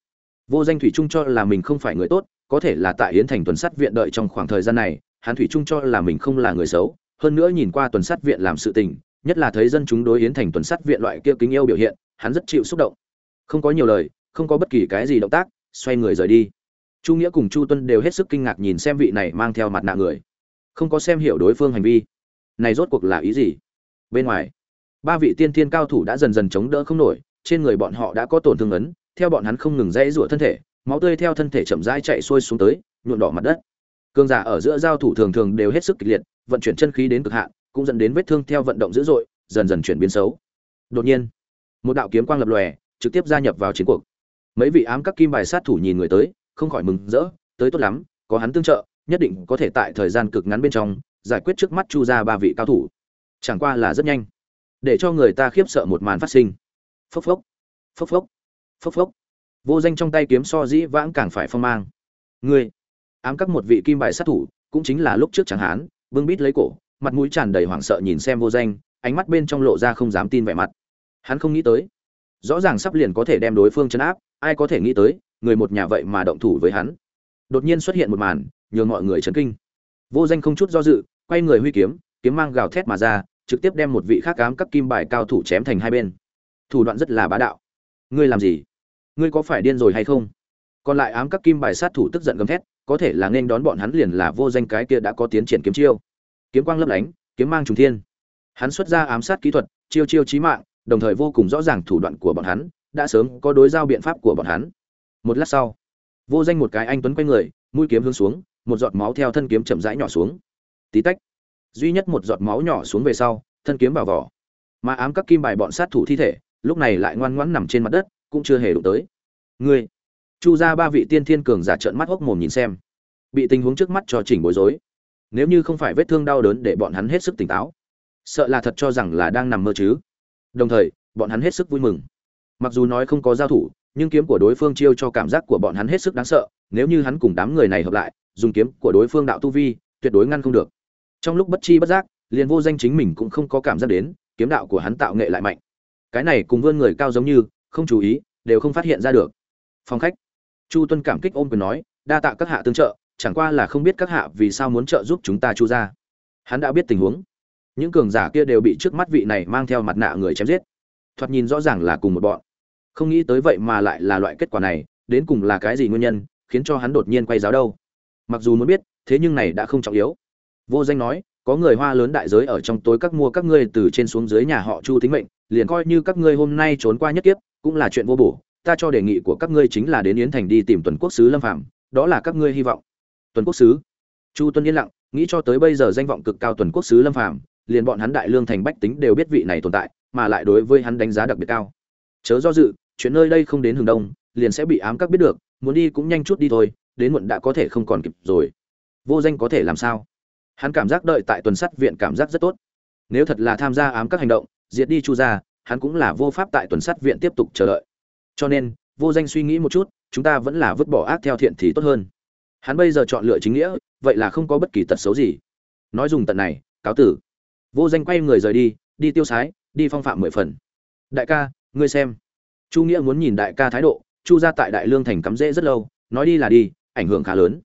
Vô Danh thủy chung cho là mình không phải người tốt, có thể là tại Yến Thành tuần sát viện đợi trong khoảng thời gian này, hắn thủy chung cho là mình không là người xấu, hơn nữa nhìn qua tuần sát viện làm sự tình, nhất là thấy dân chúng đối Yến Thành tuần sát viện loại kia kính yêu biểu hiện, hắn rất chịu xúc động. Không có nhiều lời, không có bất kỳ cái gì động tác, xoay người rời đi. Chu Nghĩa cùng Chu Tuân đều hết sức kinh ngạc nhìn xem vị này mang theo mặt nạ người, không có xem hiểu đối phương hành vi. Này rốt cuộc là ý gì? Bên ngoài, ba vị tiên thiên cao thủ đã dần dần chống đỡ không nổi, trên người bọn họ đã có tổn thương ấn, theo bọn hắn không ngừng dãy rủa thân thể, máu tươi theo thân thể chậm rãi chạy xuôi xuống tới, nhuộm đỏ mặt đất. Cương giả ở giữa giao thủ thường thường đều hết sức kịch liệt, vận chuyển chân khí đến cực hạn, cũng dẫn đến vết thương theo vận động dữ dội, dần dần chuyển biến xấu. Đột nhiên, một đạo kiếm quang lập lòe, trực tiếp gia nhập vào chiến cuộc. Mấy vị ám các kim bài sát thủ nhìn người tới, không khỏi mừng rỡ, tới tốt lắm, có hắn tương trợ, nhất định có thể tại thời gian cực ngắn bên trong giải quyết trước mắt Chu gia ba vị cao thủ. Chẳng qua là rất nhanh, để cho người ta khiếp sợ một màn phát sinh. Phốc phốc, phốc phốc, phốc phốc. Vô Danh trong tay kiếm so dĩ vãng càng phải phong mang. Ngươi, ám các một vị kim bài sát thủ, cũng chính là lúc trước chẳng hán, bưng bít lấy cổ, mặt mũi tràn đầy hoảng sợ nhìn xem Vô Danh, ánh mắt bên trong lộ ra không dám tin vẻ mặt. Hắn không nghĩ tới, rõ ràng sắp liền có thể đem đối phương trấn áp, ai có thể nghĩ tới, người một nhà vậy mà động thủ với hắn. Đột nhiên xuất hiện một màn, nhường mọi người chấn kinh. Vô Danh không chút do dự, quay người huy kiếm, kiếm mang gào thét mà ra, trực tiếp đem một vị khác ám các kim bài cao thủ chém thành hai bên. Thủ đoạn rất là bá đạo. Ngươi làm gì? Ngươi có phải điên rồi hay không? Còn lại ám các kim bài sát thủ tức giận gầm thét, có thể là nên đón bọn hắn liền là Vô Danh cái kia đã có tiến triển kiếm chiêu. Kiếm quang lấp lánh, kiếm mang trùng thiên. Hắn xuất ra ám sát kỹ thuật, chiêu chiêu chí mạng, đồng thời vô cùng rõ ràng thủ đoạn của bọn hắn, đã sớm có đối giao biện pháp của bọn hắn. Một lát sau, Vô Danh một cái anh tuấn quay người, mũi kiếm hướng xuống, một giọt máu theo thân kiếm chậm rãi nhỏ xuống. Tí tách, duy nhất một giọt máu nhỏ xuống về sau, thân kiếm vào vỏ. Mà ám các kim bài bọn sát thủ thi thể, lúc này lại ngoan ngoãn nằm trên mặt đất, cũng chưa hề đụng tới. Ngươi, Chu gia ba vị tiên thiên cường giả trợn mắt hốc mồm nhìn xem, bị tình huống trước mắt cho chỉnh bối rối. Nếu như không phải vết thương đau đớn để bọn hắn hết sức tỉnh táo, sợ là thật cho rằng là đang nằm mơ chứ. Đồng thời, bọn hắn hết sức vui mừng. Mặc dù nói không có giao thủ, nhưng kiếm của đối phương chiêu cho cảm giác của bọn hắn hết sức đáng sợ, nếu như hắn cùng đám người này hợp lại, dùng kiếm của đối phương đạo tu vi, tuyệt đối ngăn không được. Trong lúc bất chi bất giác, liền Vô Danh chính mình cũng không có cảm giác đến, kiếm đạo của hắn tạo nghệ lại mạnh. Cái này cùng vươn người cao giống như, không chú ý, đều không phát hiện ra được. Phòng khách, Chu Tuân cảm kích ôm quyền nói, đa tạ các hạ tương trợ, chẳng qua là không biết các hạ vì sao muốn trợ giúp chúng ta Chu gia. Hắn đã biết tình huống, những cường giả kia đều bị trước mắt vị này mang theo mặt nạ người chém giết, thoạt nhìn rõ ràng là cùng một bọn. Không nghĩ tới vậy mà lại là loại kết quả này, đến cùng là cái gì nguyên nhân khiến cho hắn đột nhiên quay giáo đâu? Mặc dù muốn biết, thế nhưng này đã không trọng yếu. Vô Danh nói, có người hoa lớn đại giới ở trong tối các mua các ngươi từ trên xuống dưới nhà họ Chu tính mệnh, liền coi như các ngươi hôm nay trốn qua nhất kiếp, cũng là chuyện vô bổ. Ta cho đề nghị của các ngươi chính là đến Yến Thành đi tìm Tuần Quốc sứ Lâm Phàm, đó là các ngươi hy vọng. Tuần Quốc sứ? Chu Tuân yên lặng, nghĩ cho tới bây giờ danh vọng cực cao Tuần Quốc sứ Lâm Phàm, liền bọn hắn Đại Lương thành bách tính đều biết vị này tồn tại, mà lại đối với hắn đánh giá đặc biệt cao. Chớ do dự, chuyện nơi đây không đến hướng đông, liền sẽ bị ám các biết được, muốn đi cũng nhanh chút đi thôi, đến muộn đã có thể không còn kịp rồi. Vô Danh có thể làm sao? Hắn cảm giác đợi tại tuần sắt viện cảm giác rất tốt. Nếu thật là tham gia ám các hành động, diệt đi Chu gia, hắn cũng là vô pháp tại tuần sắt viện tiếp tục chờ đợi. Cho nên, Vô Danh suy nghĩ một chút, chúng ta vẫn là vứt bỏ ác theo thiện thì tốt hơn. Hắn bây giờ chọn lựa chính nghĩa, vậy là không có bất kỳ tật xấu gì. Nói dùng tận này, cáo tử. Vô Danh quay người rời đi, đi tiêu sái, đi phong phạm 10 phần. Đại ca, ngươi xem. Chu Nghĩa muốn nhìn đại ca thái độ, Chu gia tại Đại Lương thành cắm rễ rất lâu, nói đi là đi, ảnh hưởng khá lớn.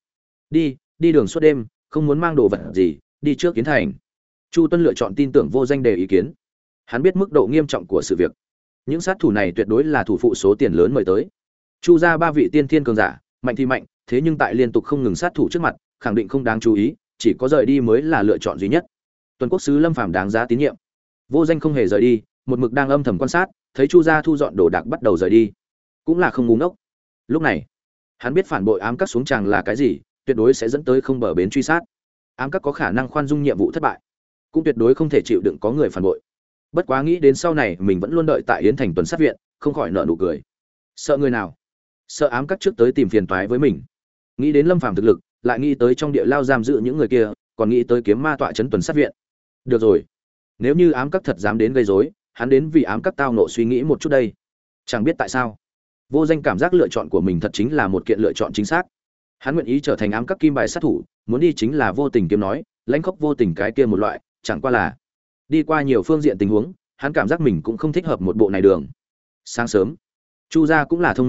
Đi đường suốt đêm, không muốn mang đồ vật gì, đi trước Kiến Thành. Chu Tuân lựa chọn tin tưởng Vô Danh đề ý kiến. Hắn biết mức độ nghiêm trọng của sự việc. Những sát thủ này tuyệt đối là thủ phụ số tiền lớn mời tới. Chu gia ba vị tiên thiên cường giả, mạnh thì mạnh, thế nhưng tại liên tục không ngừng sát thủ trước mặt, khẳng định không đáng chú ý, chỉ có rời đi mới là lựa chọn duy nhất. Tuần Quốc sứ Lâm Phàm đáng giá tín nhiệm. Vô Danh không hề rời đi, một mực đang âm thầm quan sát, thấy Chu gia thu dọn đồ đạc bắt đầu rời đi, cũng là không ngu ngốc. Lúc này, hắn biết phản bội ám các xuống tràng là cái gì, tuyệt đối sẽ dẫn tới không bờ bến truy sát. Ám các có khả năng khoan dung nhiệm vụ thất bại, cũng tuyệt đối không thể chịu đựng có người phản bội. Bất quá nghĩ đến sau này mình vẫn luôn đợi tại Yến Thành tuần sát viện, không khỏi nở nụ cười. Sợ người nào? Sợ ám các trước tới tìm phiền toái với mình. Nghĩ đến Lâm Phàm thực lực, lại nghĩ tới trong địa lao giam giữ những người kia, còn nghĩ tới kiếm ma tọa trấn tuần sát viện. Được rồi, nếu như ám các thật dám đến gây rối, hắn đến vì ám các tao nộ suy nghĩ một chút đây. Chẳng biết tại sao, Vô Danh cảm giác lựa chọn của mình thật chính là một kiện lựa chọn chính xác. Hắn nguyện ý trở thành ám các kim bài sát thủ, muốn đi chính là vô tình kiếm nói, lãnh khốc vô tình cái kia một loại, chẳng qua là đi qua nhiều phương diện tình huống, hắn cảm giác mình cũng không thích hợp một bộ này đường. Sáng sớm, Chu gia cũng là thông minh,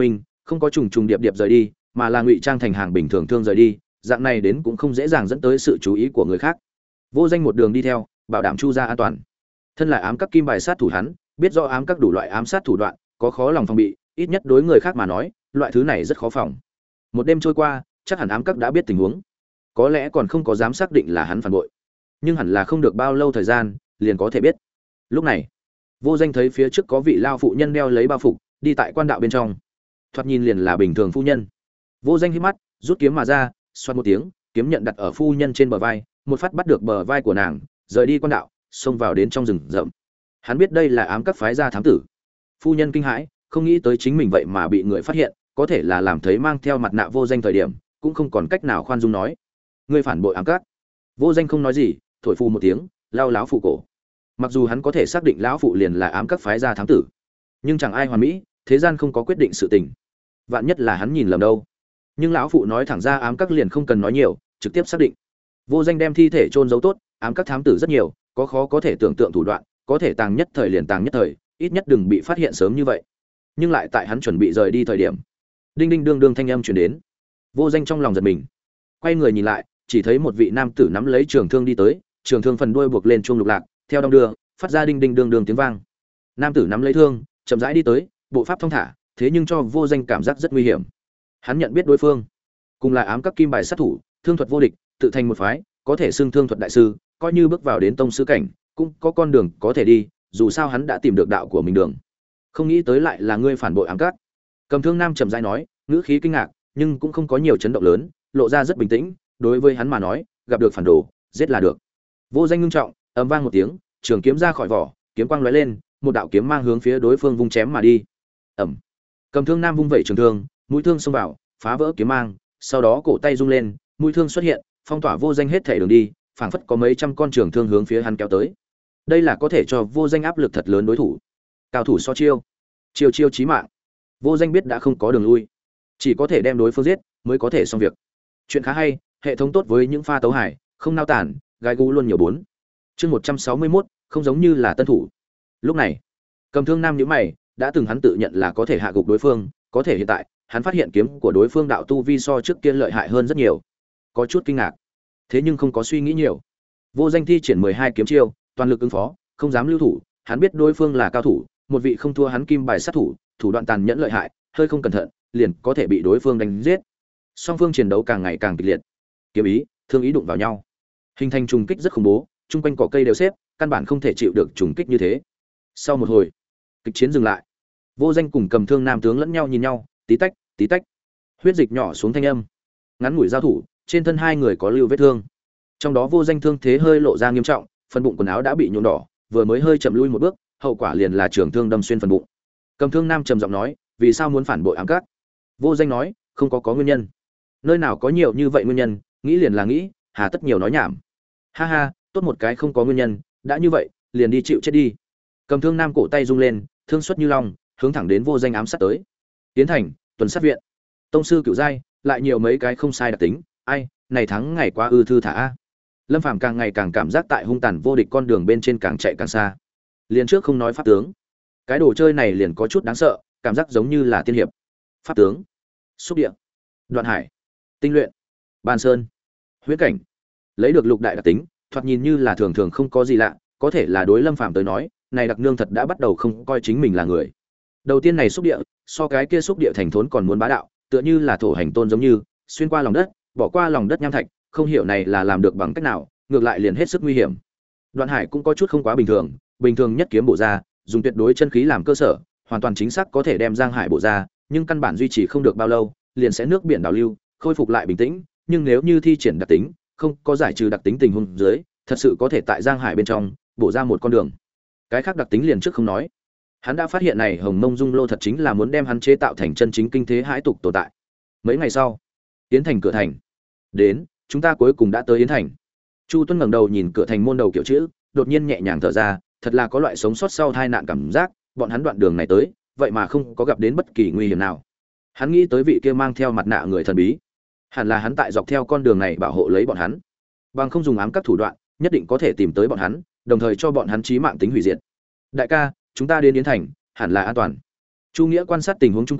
không có trùng trùng điệp điệp rời đi, mà là ngụy trang thành hàng bình thường thương rời đi, dạng này đến cũng không dễ dàng dẫn tới sự chú ý của người khác. Vô Danh một đường đi theo, bảo đảm Chu gia an toàn. Thân là ám các kim bài sát thủ hắn, biết rõ ám các đủ loại ám sát thủ đoạn, có khó lòng phòng bị, ít nhất đối người khác mà nói, loại thứ này rất khó phòng. Một đêm trôi qua, chắc hẳn ám các đã biết tình huống, có lẽ còn không có dám xác định là hắn phản bội, nhưng hẳn là không được bao lâu thời gian, liền có thể biết. Lúc này, Vô Danh thấy phía trước có vị lao phụ nhân đeo lấy bao phục, đi tại quan đạo bên trong. Thoạt nhìn liền là bình thường phu nhân. Vô Danh hít mắt, rút kiếm mà ra, xoát một tiếng, kiếm nhận đặt ở phu nhân trên bờ vai, một phát bắt được bờ vai của nàng, rời đi quan đạo, xông vào đến trong rừng rậm. Hắn biết đây là ám các phái gia thám tử. Phu nhân kinh hãi, không nghĩ tới chính mình vậy mà bị người phát hiện, có thể là làm thấy mang theo mặt nạ Vô Danh thời điểm, cũng không còn cách nào khoan dung nói. Ngươi phản bội ám các. Vô Danh không nói gì, thổi phù một tiếng, lao lão phụ cổ. Mặc dù hắn có thể xác định lão phụ liền là ám các phái gia thám tử, nhưng chẳng ai hoàn mỹ, thế gian không có quyết định sự tình. Vạn nhất là hắn nhìn lầm đâu. Nhưng lão phụ nói thẳng ra ám các liền không cần nói nhiều, trực tiếp xác định. Vô Danh đem thi thể chôn giấu tốt, ám các thám tử rất nhiều, có khó có thể tưởng tượng thủ đoạn, có thể tàng nhất thời liền tàng nhất thời, ít nhất đừng bị phát hiện sớm như vậy. Nhưng lại tại hắn chuẩn bị rời đi thời điểm, đinh đinh đương đương thanh âm truyền đến. Vô Danh trong lòng giật mình, quay người nhìn lại, chỉ thấy một vị nam tử nắm lấy trường thương đi tới, trường thương phần đuôi buộc lên chuông lục lạc, theo đong đưa, phát ra đinh đinh đương đương tiếng vang. Nam tử nắm lấy thương, chậm rãi đi tới, bộ pháp thong thả, thế nhưng cho Vô Danh cảm giác rất nguy hiểm. Hắn nhận biết đối phương, cùng là ám các kim bài sát thủ, thương thuật vô địch, tự thành một phái, có thể xưng thương thuật đại sư, coi như bước vào đến tông sư cảnh, cũng có con đường có thể đi, dù sao hắn đã tìm được đạo của mình đường. Không nghĩ tới lại là ngươi phản bội ám các. Cầm thương nam chậm rãi nói, ngữ khí kinh ngạc, nhưng cũng không có nhiều chấn động lớn, lộ ra rất bình tĩnh, đối với hắn mà nói, gặp được phản đồ, giết là được. Vô Danh ngưng trọng, ầm vang một tiếng, trường kiếm ra khỏi vỏ, kiếm quang lóe lên, một đạo kiếm mang hướng phía đối phương vung chém mà đi. Ầm. Cầm thương nam vung vẩy trường thương, mũi thương xông vào, phá vỡ kiếm mang, sau đó cổ tay rung lên, mũi thương xuất hiện, phong tỏa Vô Danh hết thể đường đi, phảng phất có mấy trăm con trường thương hướng phía hắn kéo tới. Đây là có thể cho Vô Danh áp lực thật lớn đối thủ. Cao thủ so chiêu, chiêu chiêu chí mạng. Vô Danh biết đã không có đường lui, chỉ có thể đem đối phương giết mới có thể xong việc. Chuyện khá hay, hệ thống tốt với những pha tấu hải, không nao tản, gai gu luôn nhiều bốn. Chương 161, không giống như là tân thủ. Lúc này, Cầm thương nam nhíu mày, đã từng hắn tự nhận là có thể hạ gục đối phương, có thể hiện tại, hắn phát hiện kiếm của đối phương đạo tu vi so trước kia lợi hại hơn rất nhiều. Có chút kinh ngạc, thế nhưng không có suy nghĩ nhiều. Vô Danh thi triển 12 kiếm chiêu, toàn lực ứng phó, không dám lưu thủ, hắn biết đối phương là cao thủ, một vị không thua hắn kim bài sát thủ, thủ đoạn tàn nhẫn lợi hại, hơi không cẩn thận, liền có thể bị đối phương đánh giết. Song phương chiến đấu càng ngày càng kịch liệt. Kiếm ý, thương ý đụng vào nhau, hình thành trùng kích rất khủng bố, chung quanh cỏ cây đều xếp, căn bản không thể chịu được trùng kích như thế. Sau một hồi, kịch chiến dừng lại. Vô Danh cùng Cầm thương nam tướng lẫn nhau nhìn nhau, tí tách, huyết dịch nhỏ xuống thanh âm. Ngắn ngủi giao thủ, trên thân hai người có lưu vết thương. Trong đó Vô Danh thương thế hơi lộ ra nghiêm trọng, phần bụng quần áo đã bị nhuộm đỏ, vừa mới hơi chậm lui một bước, hậu quả liền là trường thương đâm xuyên phần bụng. Cầm thương nam trầm giọng nói, vì sao muốn phản bội ám các? Vô Danh nói, không có nguyên nhân. Nơi nào có nhiều như vậy nguyên nhân, nghĩ liền là nghĩ, hà tất nhiều nói nhảm. Ha ha, tốt một cái không có nguyên nhân, đã như vậy, liền đi chịu chết đi. Cầm thương nam cổ tay rung lên, thương xuất như long, hướng thẳng đến Vô Danh ám sát tới. Tiến thành, tuần sát viện. Tông sư cửu giai, lại nhiều mấy cái không sai đặc tính, ai, này thắng ngày quá thư thả a. Lâm Phàm càng ngày càng cảm giác tại hung tàn vô địch con đường bên trên càng chạy càng xa. Liền trước không nói pháp tướng, cái đồ chơi này liền có chút đáng sợ, cảm giác giống như là tiên hiệp. Pháp tướng, xúc địa, đoạn hải, tinh luyện, bàn sơn, huyễn cảnh, lấy được lục đại đặc tính, thoạt nhìn như là thường thường không có gì lạ, có thể là đối Lâm Phàm tới nói, này đặc nương thật đã bắt đầu không coi chính mình là người. Đầu tiên này xúc địa, so cái kia xúc địa thành thốn còn muốn bá đạo, tựa như là thổ hành tôn giống như, xuyên qua lòng đất, bỏ qua lòng đất nham thạch, không hiểu này là làm được bằng cách nào, ngược lại liền hết sức nguy hiểm. Đoạn hải cũng có chút không quá bình thường nhất kiếm bổ ra, dùng tuyệt đối chân khí làm cơ sở, hoàn toàn chính xác có thể đem Giang Hải bổ ra, nhưng căn bản duy trì không được bao lâu, liền sẽ nước biển đảo lưu, khôi phục lại bình tĩnh, nhưng nếu như thi triển đặc tính, không có giải trừ đặc tính tình huống dưới, thật sự có thể tại Giang Hải bên trong bổ ra một con đường. Cái khác đặc tính liền trước không nói. Hắn đã phát hiện này Hồng Mông Dung Lô thật chính là muốn đem hắn chế tạo thành chân chính kinh thế hãi tục tồn tại. Mấy ngày sau, Yến Thành cửa thành. Đến, chúng ta cuối cùng đã tới Yến Thành. Chu Tuấn ngẩng đầu nhìn cửa thành môn đầu kiểu chữ, đột nhiên nhẹ nhàng thở ra, thật là có loại sống sót sau tai nạn cảm giác, bọn hắn đoạn đường này tới, vậy mà không có gặp đến bất kỳ nguy hiểm nào. Hắn nghĩ tới vị kia mang theo mặt nạ người thần bí, hẳn là hắn tại dọc theo con đường này bảo hộ lấy bọn hắn. Bằng không dùng ám các thủ đoạn, nhất định có thể tìm tới bọn hắn, đồng thời cho bọn hắn chí mạng tính hủy diệt. Đại ca, chúng ta đến Yến Thành, hẳn là an toàn. Chu Nghĩa quan sát tình huống chung quanh,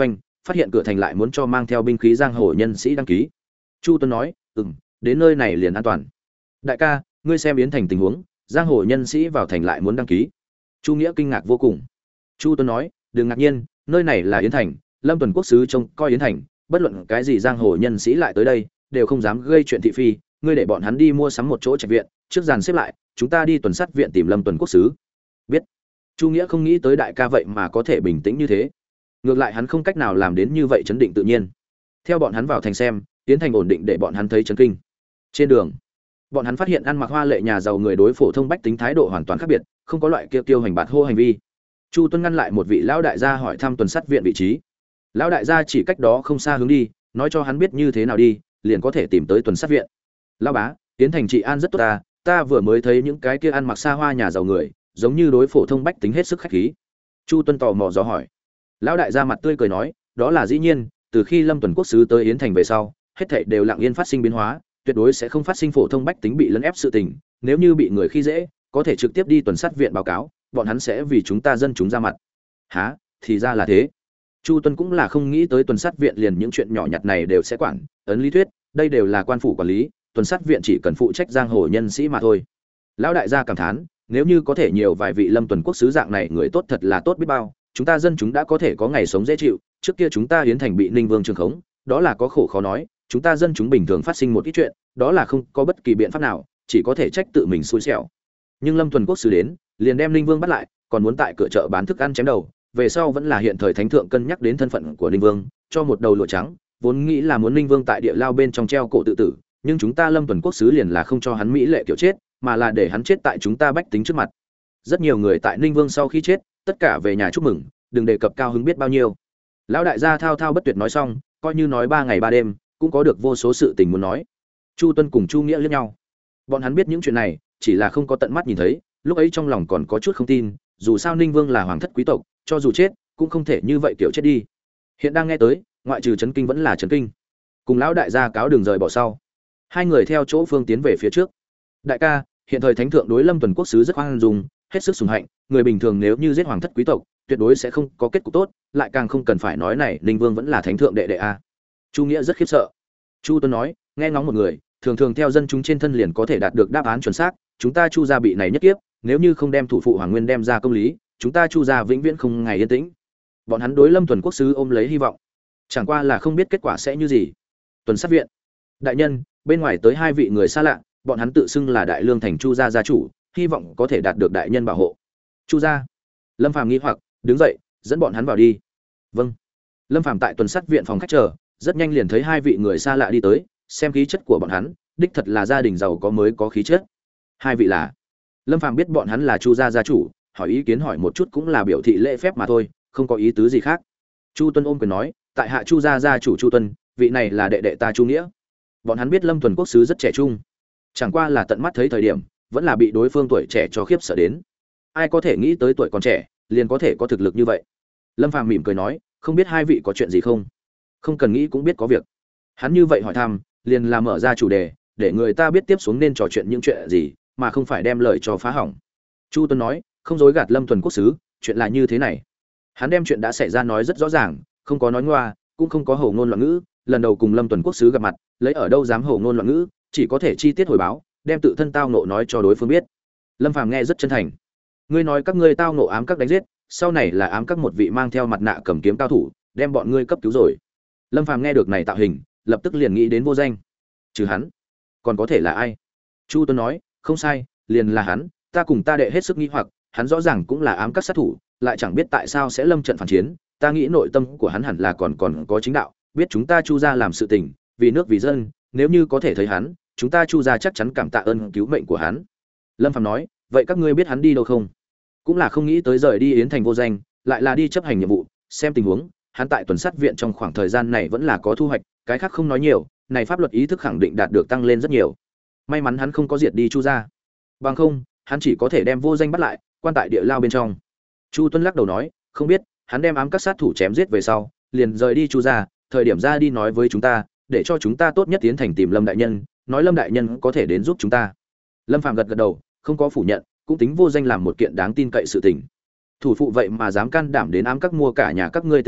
phát hiện cửa thành lại muốn cho mang theo binh khí giang hồ nhân sĩ đăng ký. Chu Tuấn nói, đến nơi này liền an toàn. Đại ca, ngươi xem Yến Thành tình huống, giang hồ nhân sĩ vào thành lại muốn đăng ký. Chu Nghĩa kinh ngạc vô cùng. Chu Tuấn nói, đừng ngạc nhiên, nơi này là Yến Thành, Lâm Tuần quốc sứ trông coi Yến Thành, bất luận cái gì giang hồ nhân sĩ lại tới đây, đều không dám gây chuyện thị phi, ngươi để bọn hắn đi mua sắm một chỗ trạch viện, trước dàn xếp lại, chúng ta đi tuần sát viện tìm Lâm Tuần quốc sứ. Biết. Chu Nghĩa không nghĩ tới đại ca vậy mà có thể bình tĩnh như thế. Ngược lại hắn không cách nào làm đến như vậy chấn định tự nhiên. Theo bọn hắn vào thành xem, Yến Thành ổn định để bọn hắn thấy chấn kinh. Trên đường, bọn hắn phát hiện ăn mặc hoa lệ nhà giàu người đối phổ thông bách tính thái độ hoàn toàn khác biệt, không có loại kia tiêu hành bạt hô hành vi. Chu Tuấn ngăn lại một vị lão đại gia hỏi thăm tuần sát viện vị trí. Lão đại gia chỉ cách đó không xa hướng đi, nói cho hắn biết như thế nào đi, liền có thể tìm tới tuần sát viện. Lão bá, Yến Thành trị an rất tốt ta vừa mới thấy những cái kia ăn mặc xa hoa nhà giàu người, giống như đối phổ thông bách tính hết sức khách khí. Chu Tuấn tò mò dò hỏi. Lão đại gia mặt tươi cười nói, đó là dĩ nhiên, từ khi Lâm Tuần quốc sứ tới Yến Thành về sau, hết thảy đều lặng yên phát sinh biến hóa, tuyệt đối sẽ không phát sinh phổ thông bách tính bị lấn ép sự tình, nếu như bị người khi dễ, có thể trực tiếp đi tuần sát viện báo cáo, bọn hắn sẽ vì chúng ta dân chúng ra mặt. Hả, thì ra là thế. Chu Tuấn cũng là không nghĩ tới tuần sát viện liền những chuyện nhỏ nhặt này đều sẽ quản, ấn lý thuyết, đây đều là quan phủ quản lý, tuần sát viện chỉ cần phụ trách giang hồ nhân sĩ mà thôi. Lão đại gia cảm thán, nếu như có thể nhiều vài vị Lâm Tuần quốc sứ dạng này người tốt thật là tốt biết bao, chúng ta dân chúng đã có thể có ngày sống dễ chịu, trước kia chúng ta Yến Thành bị Ninh Vương trường khống, đó là có khổ khó nói, chúng ta dân chúng bình thường phát sinh một ít chuyện, đó là không có bất kỳ biện pháp nào, chỉ có thể trách tự mình xui xẻo. Nhưng Lâm Tuần quốc sứ đến, liền đem Ninh Vương bắt lại, còn muốn tại cửa chợ bán thức ăn chém đầu, về sau vẫn là hiện thời thánh thượng cân nhắc đến thân phận của Ninh Vương, cho một đầu lụa trắng, vốn nghĩ là muốn Ninh Vương tại địa lao bên trong treo cổ tự tử, nhưng chúng ta Lâm Tuần quốc sứ liền là không cho hắn mỹ lệ kiểu chết, mà là để hắn chết tại chúng ta bách tính trước mặt. Rất nhiều người tại Ninh Vương sau khi chết, tất cả về nhà chúc mừng, đừng đề cập cao hứng biết bao nhiêu. Lão đại gia thao thao bất tuyệt nói xong, coi như nói 3 ngày 3 đêm, cũng có được vô số sự tình muốn nói. Chu Tuân cùng Chu Nghĩa liếc nhau. Bọn hắn biết những chuyện này, chỉ là không có tận mắt nhìn thấy, lúc ấy trong lòng còn có chút không tin, dù sao Ninh Vương là hoàng thất quý tộc, cho dù chết, cũng không thể như vậy kiểu chết đi. Hiện đang nghe tới, ngoại trừ chấn kinh vẫn là chấn kinh. Cùng lão đại gia cáo đường rời bỏ sau, hai người theo chỗ phương tiến về phía trước. Đại ca, hiện thời thánh thượng đối Lâm Tuần quốc sứ rất khoan dung, hết sức sủng hạnh, người bình thường nếu như giết hoàng thất quý tộc, tuyệt đối sẽ không có kết cục tốt, lại càng không cần phải nói này, Ninh Vương vẫn là thánh thượng đệ đệ a. Chu Nghĩa rất khiếp sợ. Chu Tuấn nói, nghe ngóng một người, thường thường theo dân chúng trên thân liền có thể đạt được đáp án chuẩn xác, chúng ta Chu gia bị này nhất kiếp, nếu như không đem thủ phụ Hoàng Nguyên đem ra công lý, chúng ta Chu gia vĩnh viễn không ngày yên tĩnh. Bọn hắn đối Lâm Tuần quốc sứ ôm lấy hy vọng, chẳng qua là không biết kết quả sẽ như gì. Tuần sát viện, đại nhân, bên ngoài tới 2 vị người xa lạ, bọn hắn tự xưng là Đại Lương thành Chu gia gia chủ, hy vọng có thể đạt được đại nhân bảo hộ. Chu gia. Lâm Phàm nghi hoặc, đứng dậy, dẫn bọn hắn vào đi. Vâng. Lâm Phàm tại tuần sát viện phòng khách chờ, rất nhanh liền thấy 2 vị người xa lạ đi tới, xem khí chất của bọn hắn, đích thật là gia đình giàu có mới có khí chất. 2 vị là? Lâm Phàm biết bọn hắn là Chu gia gia chủ, hỏi ý kiến hỏi một chút cũng là biểu thị lễ phép mà thôi, không có ý tứ gì khác. Chu Tuân ôm quyền nói, tại hạ Chu gia gia chủ Chu Tuân, vị này là đệ đệ ta Chu Nghĩa. Bọn hắn biết Lâm Tuần quốc sứ rất trẻ trung, chẳng qua là tận mắt thấy thời điểm, vẫn là bị đối phương tuổi trẻ cho khiếp sợ đến. Ai có thể nghĩ tới tuổi còn trẻ, liền có thể có thực lực như vậy. Lâm Phàm mỉm cười nói, không biết 2 vị có chuyện gì không? Không cần nghĩ cũng biết có việc. Hắn như vậy hỏi thăm, liền là mở ra chủ đề, để người ta biết tiếp xuống nên trò chuyện những chuyện gì, mà không phải đem lời cho phá hỏng. Chu Tuấn nói, không dối gạt Lâm Tuần quốc sứ, chuyện là như thế này. Hắn đem chuyện đã xảy ra nói rất rõ ràng, không có nói ngoa, cũng không có hổ ngôn loạn ngữ, lần đầu cùng Lâm Tuần quốc sứ gặp mặt, lấy ở đâu dám hổ ngôn loạn ngữ, chỉ có thể chi tiết hồi báo, đem tự thân tao nộ nói cho đối phương biết. Lâm Phàm nghe rất chân thành. Ngươi nói các ngươi tao nộ ám các đánh giết, sau này là ám các một vị mang theo mặt nạ cầm kiếm cao thủ, đem bọn ngươi cấp cứu rồi. Lâm Phàm nghe được này tạo hình, lập tức liền nghĩ đến vô danh. Trừ hắn, còn có thể là ai? Chu Tuấn nói, không sai, liền là hắn, ta cùng ta đệ hết sức nghi hoặc, hắn rõ ràng cũng là ám các sát thủ, lại chẳng biết tại sao sẽ lâm trận phản chiến, ta nghĩ nội tâm của hắn hẳn là còn có chính đạo, biết chúng ta Chu gia làm sự tình, vì nước vì dân, nếu như có thể thấy hắn, chúng ta Chu gia chắc chắn cảm tạ ơn cứu mệnh của hắn. Lâm Phàm nói, vậy các ngươi biết hắn đi đâu không? Cũng là không nghĩ tới rời đi Yến Thành vô danh, lại là đi chấp hành nhiệm vụ, xem tình huống, hắn tại tuần sát viện trong khoảng thời gian này vẫn là có thu hoạch, cái khác không nói nhiều, này pháp luật ý thức khẳng định đạt được tăng lên rất nhiều. May mắn hắn không có diệt đi Chu gia. Bằng không, hắn chỉ có thể đem vô danh bắt lại, quan tại địa lao bên trong. Chu Tuân lắc đầu nói, không biết, hắn đem ám các sát thủ chém giết về sau, liền rời đi Chu gia, thời điểm ra đi nói với chúng ta, để cho chúng ta tốt nhất tiến thành tìm Lâm đại nhân, nói Lâm đại nhân có thể đến giúp chúng ta. Lâm Phàm gật gật đầu, không có phủ nhận, cũng tính vô danh làm một kiện đáng tin cậy sự tình. Thủ phụ vậy mà dám can đảm đến ám các mua cả nhà các ngươi tính mệnh,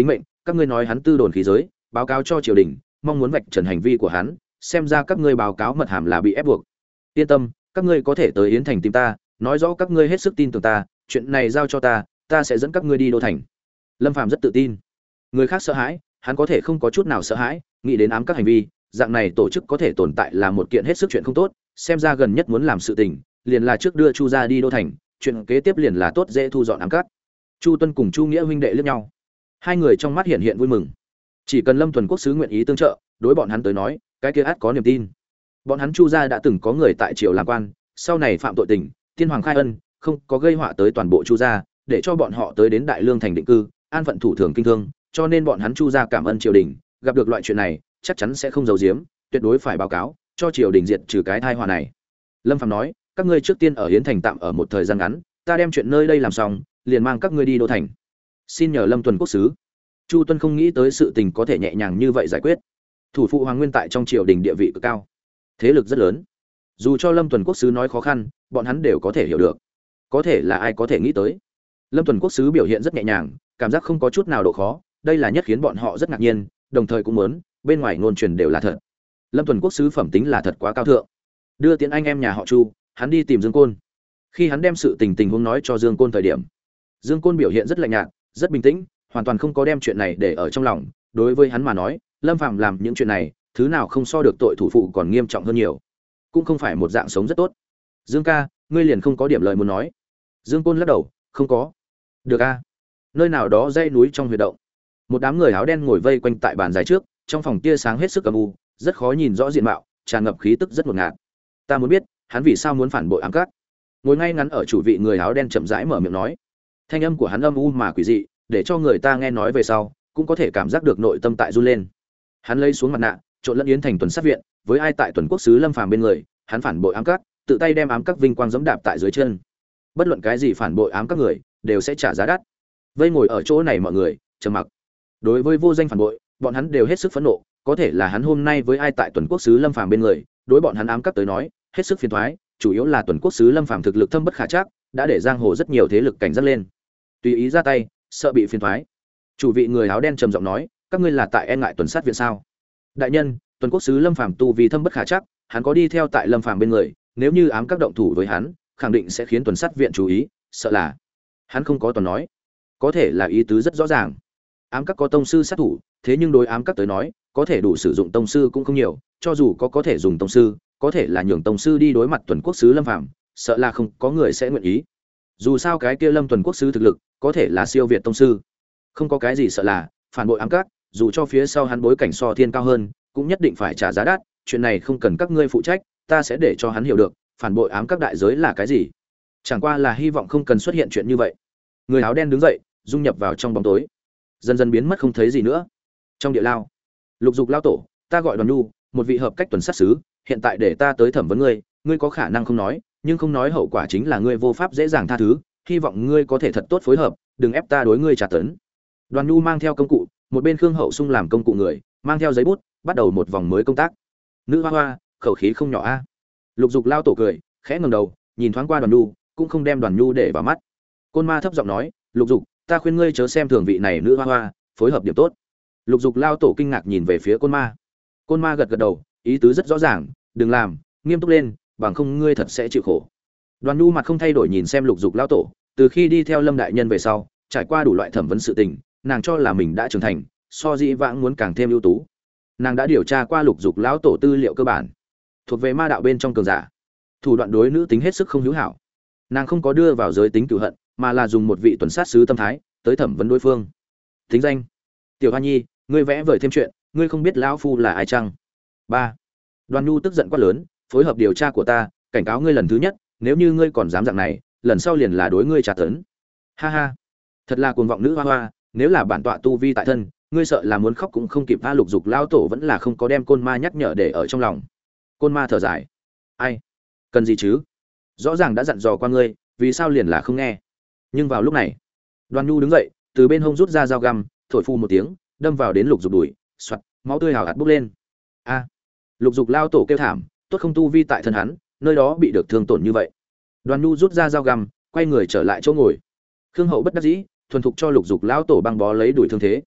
các ngươi nói hắn tư đồn khí giới, báo cáo cho triều đình, mong muốn vạch trần hành vi của hắn, xem ra các ngươi báo cáo mật hàm là bị ép buộc. Yên tâm, các ngươi có thể tới Yến Thành tìm ta, nói rõ các ngươi hết sức tin tưởng ta, chuyện này giao cho ta, ta sẽ dẫn các ngươi đi đô thành. Lâm Phàm rất tự tin. Người khác sợ hãi, hắn có thể không có chút nào sợ hãi, nghĩ đến ám các hành vi, dạng này tổ chức có thể tồn tại là một kiện hết sức chuyện không tốt, xem ra gần nhất muốn làm sự tình, liền là trước đưa Chu gia đi đô thành, chuyện kế tiếp liền là tốt dễ thu dọn ám các. Chu Tuân cùng Chu Nghĩa huynh đệ liếc nhau. Hai người trong mắt hiện hiện vui mừng. Chỉ cần Lâm Tuần quốc sứ nguyện ý tương trợ, đối bọn hắn tới nói, cái kia ắt có niềm tin. Bọn hắn Chu gia đã từng có người tại triều làm quan, sau này phạm tội tình, tiên hoàng khai ân, không có gây họa tới toàn bộ Chu gia, để cho bọn họ tới đến Đại Lương thành định cư, an phận thủ thường kinh thương, cho nên bọn hắn Chu gia cảm ơn triều đình, gặp được loại chuyện này, chắc chắn sẽ không giấu giếm, tuyệt đối phải báo cáo, cho triều đình diệt trừ cái tai họa này. Lâm Phàm nói, các ngươi trước tiên ở Yến Thành tạm ở một thời gian ngắn, ta đem chuyện nơi đây làm xong, liền mang các ngươi đi đô thành. Xin nhờ Lâm Tuần quốc sứ. Chu Tuân không nghĩ tới sự tình có thể nhẹ nhàng như vậy giải quyết. Thủ phụ Hoàng Nguyên tại trong triều đình địa vị cực cao, thế lực rất lớn. Dù cho Lâm Tuần quốc sứ nói khó khăn, bọn hắn đều có thể hiểu được. Có thể là ai có thể nghĩ tới. Lâm Tuần quốc sứ biểu hiện rất nhẹ nhàng, cảm giác không có chút nào độ khó, đây là nhất khiến bọn họ rất ngạc nhiên, đồng thời cũng muốn, bên ngoài ngôn truyền đều là thật. Lâm Tuần quốc sứ phẩm tính là thật quá cao thượng. Đưa tiễn anh em nhà họ Chu, hắn đi tìm Dương Côn. Khi hắn đem sự tình huống nói cho Dương Côn thời điểm, Dương Côn biểu hiện rất lạnh nhạt, rất bình tĩnh, hoàn toàn không có đem chuyện này để ở trong lòng. Đối với hắn mà nói, Lâm Phàm làm những chuyện này, thứ nào không so được tội thủ phụ còn nghiêm trọng hơn nhiều, cũng không phải một dạng sống rất tốt. Dương ca, ngươi liền không có điểm lời muốn nói? Dương Côn lắc đầu, không có. Được a. Nơi nào đó dãy núi trong huyệt động, một đám người áo đen ngồi vây quanh tại bàn dài trước, trong phòng tia sáng hết sức âm u, rất khó nhìn rõ diện mạo, tràn ngập khí tức rất ngột ngạt. Ta muốn biết, hắn vì sao muốn phản bội ám các? Ngồi ngay ngắn ở chủ vị người áo đen chậm rãi mở miệng nói. Thanh âm của hắn âm u mà quỷ dị, để cho người ta nghe nói về sau, cũng có thể cảm giác được nội tâm tại run lên. Hắn lấy xuống mặt nạ, trộn lẫn Yến Thành tuần sát viện, với ai tại tuần quốc sứ Lâm Phàm bên người, hắn phản bội ám các, tự tay đem ám các vinh quang giẫm đạp tại dưới chân. Bất luận cái gì phản bội ám các người, đều sẽ trả giá đắt. Vây ngồi ở chỗ này mọi người trầm mặc. Đối với vô danh phản bội, bọn hắn đều hết sức phẫn nộ, có thể là hắn hôm nay với ai tại tuần quốc sứ Lâm Phàm bên người, đối bọn hắn ám các tới nói, hết sức phiền toái, chủ yếu là tuần quốc sứ Lâm Phàm thực lực thâm bất khả trắc, đã để giang hồ rất nhiều thế lực cảnh giác lên. Tùy ý ra tay, sợ bị phiền toái. Chủ vị người áo đen trầm giọng nói, các ngươi là tại e ngại tuần sát viện sao? Đại nhân, tuần quốc sứ Lâm Phàm tu vì thâm bất khả trắc, hắn có đi theo tại Lâm Phàm bên người, nếu như ám các động thủ với hắn, khẳng định sẽ khiến tuần sát viện chú ý, sợ là. Hắn không có toàn nói, có thể là ý tứ rất rõ ràng. Ám các có tông sư sát thủ, thế nhưng đối ám các tới nói, có thể đủ sử dụng tông sư cũng không nhiều, cho dù có thể dùng tông sư, có thể là nhường tông sư đi đối mặt tuần quốc sứ Lâm Phàm, sợ là không có người sẽ nguyện ý. Dù sao cái kia Lâm tuần quốc sứ thực lực, có thể là siêu việt tông sư, không có cái gì sợ là phản bội ám các, dù cho phía sau hắn bối cảnh so thiên cao hơn, cũng nhất định phải trả giá đắt, chuyện này không cần các ngươi phụ trách, ta sẽ để cho hắn hiểu được, phản bội ám các đại giới là cái gì. Chẳng qua là hy vọng không cần xuất hiện chuyện như vậy. Người áo đen đứng dậy, dung nhập vào trong bóng tối, dần dần biến mất không thấy gì nữa. Trong địa lao, Lục Dục lao tổ, ta gọi Đoàn Nhu, một vị hợp cách tuần sát sứ, hiện tại để ta tới thẩm vấn ngươi, ngươi có khả năng không nói, nhưng không nói hậu quả chính là ngươi vô pháp dễ dàng tha thứ, hy vọng ngươi có thể thật tốt phối hợp, đừng ép ta đối ngươi trả tấn. Đoàn Nhu mang theo công cụ, một bên Khương Hậu Sung làm công cụ người, mang theo giấy bút, bắt đầu một vòng mới công tác. Nữ hoa hoa, khẩu khí không nhỏ a. Lục Dục lao tổ cười, khẽ ngẩng đầu, nhìn thoáng qua Đoàn Nhu, cũng không đem Đoàn Nhu để vào mắt. Côn Ma thấp giọng nói, Lục Dục, ta khuyên ngươi chớ xem thường vị này nữ hoa hoa, phối hợp điểm tốt. Lục Dục lao tổ kinh ngạc nhìn về phía Côn Ma. Côn Ma gật gật đầu, ý tứ rất rõ ràng, đừng làm, nghiêm túc lên, bằng không ngươi thật sẽ chịu khổ. Đoàn Nhu mặt không thay đổi nhìn xem Lục Dục lao tổ, từ khi đi theo Lâm đại nhân về sau, trải qua đủ loại thẩm vấn sự tình, nàng cho là mình đã trưởng thành, so dĩ vãng muốn càng thêm ưu tú. Nàng đã điều tra qua Lục Dục lão tổ tư liệu cơ bản, thuộc về ma đạo bên trong cường giả, thủ đoạn đối nữ tính hết sức không hữu hảo. Nàng không có đưa vào giới tính cửu hận, mà là dùng một vị tuần sát sứ tâm thái tới thẩm vấn đối phương. Tính danh: Tiểu Hoa Nhi, ngươi vẽ vời thêm chuyện, ngươi không biết lão phu là ai chăng? 3. Đoàn Nhu tức giận quát lớn, phối hợp điều tra của ta, cảnh cáo ngươi lần thứ nhất, nếu như ngươi còn dám dạng này, lần sau liền là đối ngươi trả tấn. Ha ha, thật là cuồng vọng nữ hoa hoa, nếu là bản tọa tu vi tại thân, ngươi sợ là muốn khóc cũng không kịp. A Lục Dục lão tổ vẫn là không có đem Côn Ma nhắc nhở để ở trong lòng. Côn Ma thở dài, ai, cần gì chứ? Rõ ràng đã dặn dò qua ngươi, vì sao liền là không nghe? Nhưng vào lúc này, Đoàn Nhu đứng dậy, từ bên hông rút ra dao găm, thổi phu một tiếng, đâm vào đến Lục Dục đùi, xoạt, máu tươi hào hạt bốc lên. A! Lục Dục lao tổ kêu thảm, tốt không tu vi tại thân hắn, nơi đó bị được thương tổn như vậy. Đoàn Nhu rút ra dao găm, quay người trở lại chỗ ngồi. Khương Hậu bất đắc dĩ, thuần thục cho Lục Dục lão tổ băng bó lấy đuổi thương thế.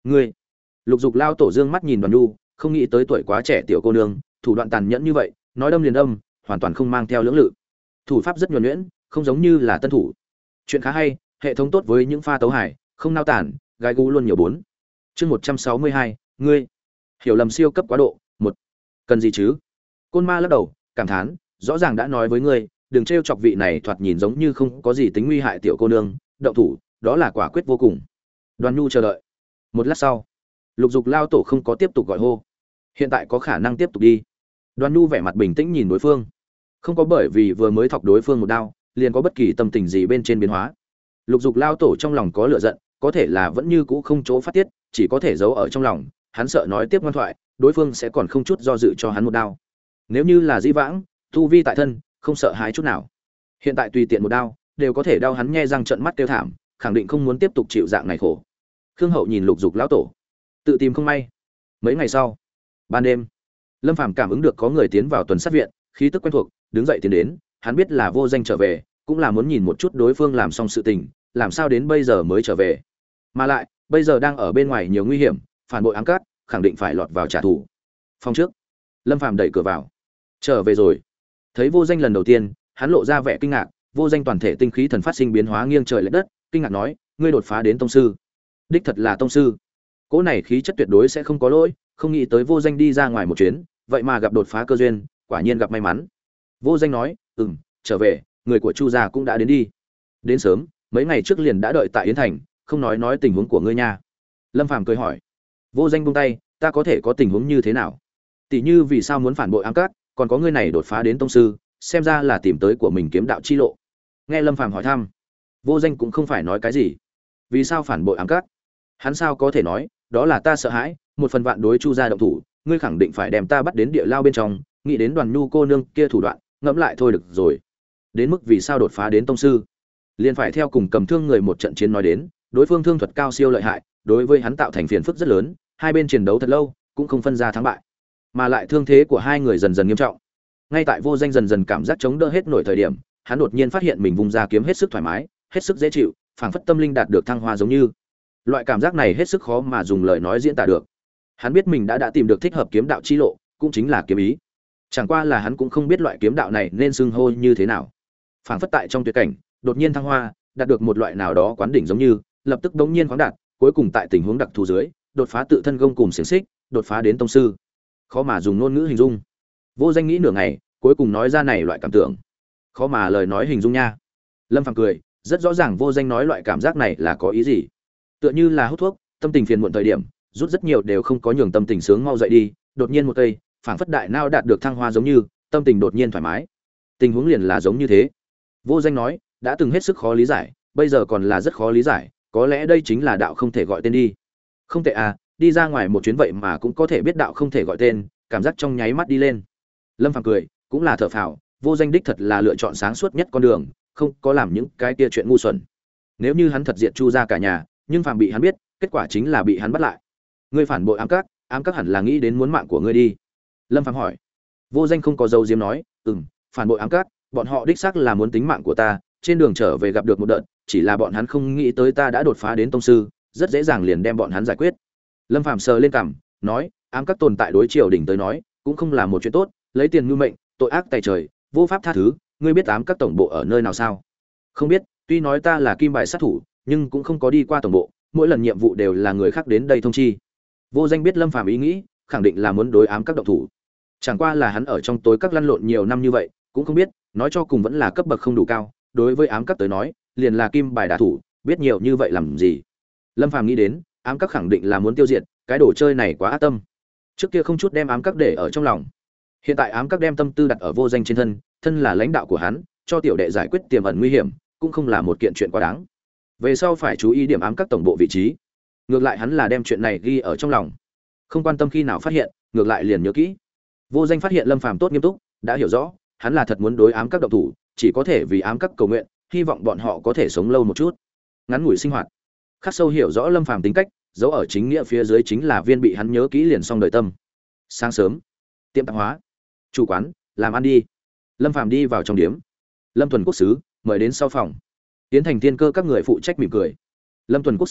Ngươi. Lục Dục lao tổ dương mắt nhìn Đoàn Nhu, không nghĩ tới tuổi quá trẻ tiểu cô nương, thủ đoạn tàn nhẫn như vậy, nói đâm liền đâm, hoàn toàn không mang theo lưỡng lự. Thủ pháp rất nhuần nhuyễn, không giống như là tân thủ. Chuyện khá hay, hệ thống tốt với những pha tấu hài, không nao tản, gai gu luôn nhiều bốn. Chương 162, ngươi. Hiểu lầm siêu cấp quá độ, một. Cần gì chứ? Côn Ma lắc đầu, cảm thán, rõ ràng đã nói với ngươi, đừng trêu chọc vị này thoạt nhìn giống như không có gì tính nguy hại tiểu cô nương, động thủ, đó là quả quyết vô cùng. Đoàn Nhu chờ đợi. Một lát sau, Lục Dục lao tổ không có tiếp tục gọi hô. Hiện tại có khả năng tiếp tục đi. Đoàn Nhu vẻ mặt bình tĩnh nhìn đối phương, không có bởi vì vừa mới thọc đối phương một đao, liền có bất kỳ tâm tình gì bên trên biến hóa. Lục Dục lao tổ trong lòng có lửa giận, có thể là vẫn như cũ không chỗ phát tiết, chỉ có thể giấu ở trong lòng, hắn sợ nói tiếp ngoan thoại, đối phương sẽ còn không chút do dự cho hắn một đao. Nếu như là Dĩ Vãng, tu vi tại thân, không sợ hãi chút nào. Hiện tại tùy tiện một đao, đều có thể đau hắn nhe răng trợn mắt kêu thảm, khẳng định không muốn tiếp tục chịu dạng này khổ. Khương Hậu nhìn Lục Dục lão tổ, tự tìm không may. Mấy ngày sau, ban đêm, Lâm Phàm cảm ứng được có người tiến vào tuần sát viện, khí tức quen thuộc, đứng dậy tiến đến, hắn biết là Vô Danh trở về, cũng là muốn nhìn một chút đối phương làm xong sự tình, làm sao đến bây giờ mới trở về. Mà lại, bây giờ đang ở bên ngoài nhiều nguy hiểm, phản bội ám cát, khẳng định phải lọt vào trả thù. Phòng trước, Lâm Phàm đẩy cửa vào. Trở về rồi. Thấy Vô Danh lần đầu tiên, hắn lộ ra vẻ kinh ngạc, Vô Danh toàn thể tinh khí thần phát sinh biến hóa nghiêng trời lệch đất, kinh ngạc nói, ngươi đột phá đến tông sư. Đích thật là tông sư. Cỗ này khí chất tuyệt đối sẽ không có lỗi, không nghĩ tới Vô Danh đi ra ngoài một chuyến, vậy mà gặp đột phá cơ duyên, quả nhiên gặp may mắn. Vô Danh nói, trở về, người của Chu gia cũng đã đến đi. Đến sớm, mấy ngày trước liền đã đợi tại Yến Thành, không nói tình huống của ngươi nha. Lâm Phàm cười hỏi. Vô Danh buông tay, ta có thể có tình huống như thế nào? Tỷ như vì sao muốn phản bội ám cát, còn có ngươi này đột phá đến tông sư, xem ra là tìm tới của mình kiếm đạo chi lộ. Nghe Lâm Phàm hỏi thăm, Vô Danh cũng không phải nói cái gì. Vì sao phản bội ám cát? Hắn sao có thể nói, đó là ta sợ hãi, một phần vạn đối Chu gia động thủ, ngươi khẳng định phải đem ta bắt đến địa lao bên trong, nghĩ đến Đoàn Nhu cô nương kia thủ đoạn, ngẫm lại thôi được rồi. Đến mức vì sao đột phá đến tông sư, liền phải theo cùng cầm thương người một trận chiến nói đến, đối phương thương thuật cao siêu lợi hại, đối với hắn tạo thành phiền phức rất lớn, hai bên chiến đấu thật lâu, cũng không phân ra thắng bại. Mà lại thương thế của hai người dần dần nghiêm trọng. Ngay tại Vô Danh dần dần cảm giác chống đỡ hết nổi thời điểm, hắn đột nhiên phát hiện mình vung ra kiếm hết sức thoải mái, hết sức dễ chịu, phảng phất tâm linh đạt được thăng hoa giống như. Loại cảm giác này hết sức khó mà dùng lời nói diễn tả được. Hắn biết mình đã tìm được thích hợp kiếm đạo chi lộ, cũng chính là kiếm ý. Chẳng qua là hắn cũng không biết loại kiếm đạo này nên xưng hô như thế nào. Phảng phất tại trong tuyệt cảnh, đột nhiên thăng hoa, đạt được một loại nào đó quán đỉnh giống như, lập tức bỗng nhiên khoáng đạt, cuối cùng tại tình huống đặc thù dưới, đột phá tự thân gông cùng xiển xích, đột phá đến tông sư. Khó mà dùng ngôn ngữ hình dung. Vô Danh nghĩ nửa ngày, cuối cùng nói ra này loại cảm tưởng. Khó mà lời nói hình dung nha. Lâm Phàm cười, rất rõ ràng Vô Danh nói loại cảm giác này là có ý gì. Tựa như là hút thuốc, tâm tình phiền muộn thời điểm, rút rất nhiều đều không có nhường tâm tình sướng mau dậy đi, đột nhiên một cây, phảng phất đại não đạt được thăng hoa giống như, tâm tình đột nhiên thoải mái. Tình huống liền là giống như thế. Vô Danh nói, đã từng hết sức khó lý giải, bây giờ còn là rất khó lý giải, có lẽ đây chính là đạo không thể gọi tên đi. Không tệ à, đi ra ngoài một chuyến vậy mà cũng có thể biết đạo không thể gọi tên, cảm giác trong nháy mắt đi lên. Lâm Phàm cười, cũng là thở phào, Vô Danh đích thật là lựa chọn sáng suốt nhất con đường, không có làm những cái kia chuyện ngu xuẩn. Nếu như hắn thật diệt Chu gia cả nhà, nhưng phàm bị hắn biết, kết quả chính là bị hắn bắt lại. Ngươi phản bội ám các hẳn là nghĩ đến muốn mạng của ngươi đi. Lâm Phàm hỏi. Vô Danh không có dấu diếm nói, phản bội ám các, bọn họ đích xác là muốn tính mạng của ta, trên đường trở về gặp được một đợt, chỉ là bọn hắn không nghĩ tới ta đã đột phá đến tông sư, rất dễ dàng liền đem bọn hắn giải quyết. Lâm Phàm sờ lên cằm, nói, ám các tồn tại đối triều đỉnh tới nói, cũng không là một chuyện tốt, lấy tiền mưu mệnh, tội ác tày trời, vô pháp tha thứ, ngươi biết ám các tổng bộ ở nơi nào sao? Không biết, tuy nói ta là kim bài sát thủ, nhưng cũng không có đi qua tổng bộ, mỗi lần nhiệm vụ đều là người khác đến đây thông chi. Vô Danh biết Lâm Phàm ý nghĩ, khẳng định là muốn đối ám các động thủ. Chẳng qua là hắn ở trong tối các lăn lộn nhiều năm như vậy, cũng không biết, nói cho cùng vẫn là cấp bậc không đủ cao, đối với ám các tới nói, liền là kim bài đả thủ, biết nhiều như vậy làm gì? Lâm Phàm nghĩ đến, ám các khẳng định là muốn tiêu diệt, cái đồ chơi này quá ác tâm. Trước kia không chút đem ám các để ở trong lòng, hiện tại ám các đem tâm tư đặt ở Vô Danh trên thân, thân là lãnh đạo của hắn, cho tiểu đệ giải quyết tiềm ẩn nguy hiểm, cũng không là một kiện chuyện quá đáng. Về sau phải chú ý điểm ám các tổng bộ vị trí. Ngược lại hắn là đem chuyện này ghi ở trong lòng, không quan tâm khi nào phát hiện, ngược lại liền nhớ kỹ. Vô Danh phát hiện Lâm Phàm tốt nghiêm túc, đã hiểu rõ, hắn là thật muốn đối ám các động thủ, chỉ có thể vì ám các cầu nguyện, hy vọng bọn họ có thể sống lâu một chút, ngắn ngủi sinh hoạt. Khắc sâu hiểu rõ Lâm Phàm tính cách, dấu ở chính nghĩa phía dưới chính là viên bị hắn nhớ kỹ liền xong đời tâm. Sáng sớm, tiệm tạp hóa, chủ quán, làm ăn đi. Lâm Phàm đi vào trong điếm. Lâm Tuần Quốc sứ mời đến sau phòng. Tiến Thành Thiên Cơ các người phụ trách mỉm cười. Lâm Tuần Quốc sứ,